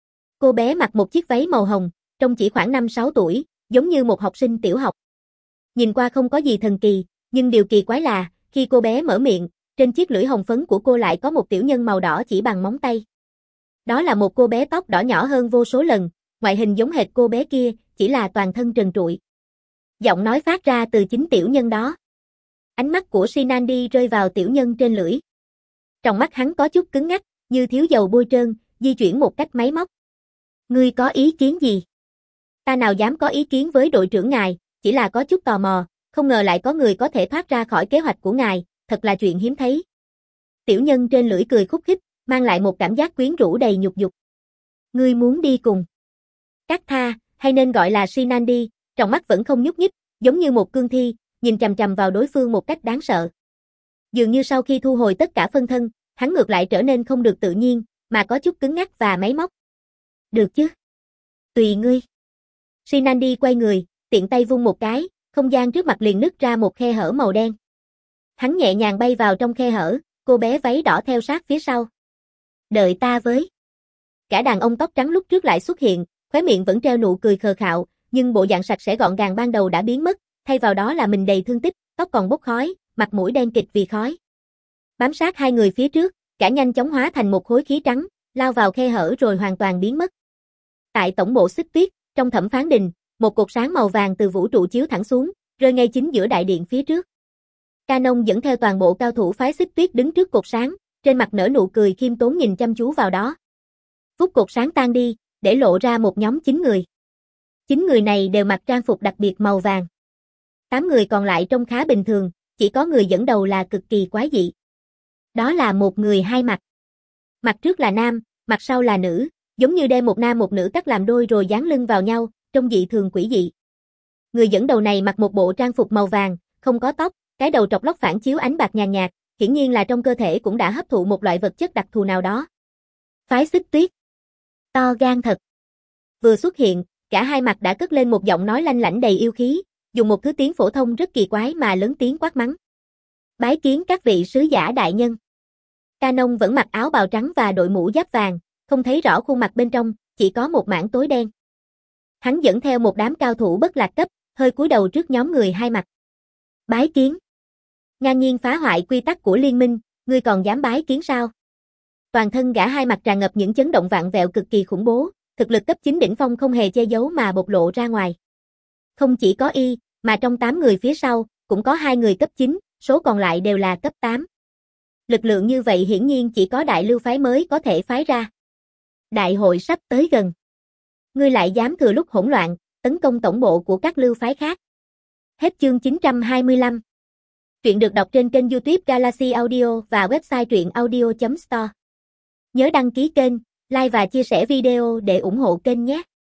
Cô bé mặc một chiếc váy màu hồng, trông chỉ khoảng năm sáu tuổi, giống như một học sinh tiểu học. Nhìn qua không có gì thần kỳ, nhưng điều kỳ quái là, khi cô bé mở miệng, trên chiếc lưỡi hồng phấn của cô lại có một tiểu nhân màu đỏ chỉ bằng móng tay. Đó là một cô bé tóc đỏ nhỏ hơn vô số lần, ngoại hình giống hệt cô bé kia, chỉ là toàn thân trần trụi. Giọng nói phát ra từ chính tiểu nhân đó. Ánh mắt của Shinandi rơi vào tiểu nhân trên lưỡi. Trong mắt hắn có chút cứng ngắc, như thiếu dầu bôi trơn, di chuyển một cách máy móc. Ngươi có ý kiến gì? Ta nào dám có ý kiến với đội trưởng ngài, chỉ là có chút tò mò, không ngờ lại có người có thể thoát ra khỏi kế hoạch của ngài, thật là chuyện hiếm thấy. Tiểu nhân trên lưỡi cười khúc khích, mang lại một cảm giác quyến rũ đầy nhục dục. Ngươi muốn đi cùng? Cát Tha, hay nên gọi là Shinandi, trong mắt vẫn không nhúc nhích, giống như một cương thi, nhìn chằm chằm vào đối phương một cách đáng sợ. Dường như sau khi thu hồi tất cả phân thân, hắn ngược lại trở nên không được tự nhiên, mà có chút cứng ngắc và máy móc. Được chứ? Tùy ngươi. Shinandi quay người, tiện tay vung một cái, không gian trước mặt liền nứt ra một khe hở màu đen. Hắn nhẹ nhàng bay vào trong khe hở, cô bé váy đỏ theo sát phía sau. Đợi ta với. Cả đàn ông tóc trắng lúc trước lại xuất hiện, khóe miệng vẫn treo nụ cười khờ khạo, nhưng bộ dạng sạch sẽ gọn gàng ban đầu đã biến mất, thay vào đó là mình đầy thương tích, tóc còn bốc khói, mặt mũi đen kịt vì khói. Bám sát hai người phía trước, cả nhanh chóng hóa thành một khối khí trắng, lao vào khe hở rồi hoàn toàn biến mất. Tại tổng bộ Xích Tuyết, trong Thẩm Phán Đình, một cột sáng màu vàng từ vũ trụ chiếu thẳng xuống, rơi ngay chính giữa đại điện phía trước. Canon dẫn theo toàn bộ cao thủ phái Xích Tuyết đứng trước cột sáng, trên mặt nở nụ cười khiêm tốn nhìn chăm chú vào đó. Phút cột sáng tan đi, để lộ ra một nhóm chín người. Chín người này đều mặc trang phục đặc biệt màu vàng. Tám người còn lại trông khá bình thường, chỉ có người dẫn đầu là cực kỳ quái dị. Đó là một người hai mặt. Mặt trước là nam, mặt sau là nữ, giống như đem một nam một nữ cắt làm đôi rồi dán lưng vào nhau, trông dị thường quỷ dị. Người dẫn đầu này mặc một bộ trang phục màu vàng, không có tóc, cái đầu trọc lóc phản chiếu ánh bạc nhàn nhạt, hiển nhiên là trong cơ thể cũng đã hấp thụ một loại vật chất đặc thù nào đó. Phái Xích Tuyết. To gan thật. Vừa xuất hiện, cả hai mặt đã cất lên một giọng nói lanh lảnh đầy yêu khí, dùng một thứ tiếng phổ thông rất kỳ quái mà lớn tiếng quát mắng. Bái kiến các vị sứ giả đại nhân. Canon vẫn mặc áo bào trắng và đội mũ giáp vàng, không thấy rõ khuôn mặt bên trong, chỉ có một mảng tối đen. Hắn dẫn theo một đám cao thủ bất lạc cấp, hơi cúi đầu trước nhóm người hai mặt. Bái kiến. Ngang nhiên phá hoại quy tắc của liên minh, ngươi còn dám bái kiến sao? Toàn thân gã hai mặt tràn ngập những chấn động vạn vẹo cực kỳ khủng bố, thực lực cấp chín đỉnh phong không hề che giấu mà bộc lộ ra ngoài. Không chỉ có y, mà trong tám người phía sau, cũng có hai người cấp chín, số còn lại đều là cấp tám. Lực lượng như vậy hiển nhiên chỉ có đại lưu phái mới có thể phái ra. Đại hội sắp tới gần. Ngươi lại dám thừa lúc hỗn loạn, tấn công tổng bộ của các lưu phái khác. Hết chương chín trăm hai mươi lăm. Truyện được đọc trên kênh YouTube Galaxy Audio và website truyện audio chấm store. Nhớ đăng ký kênh, like và chia sẻ video để ủng hộ kênh nhé.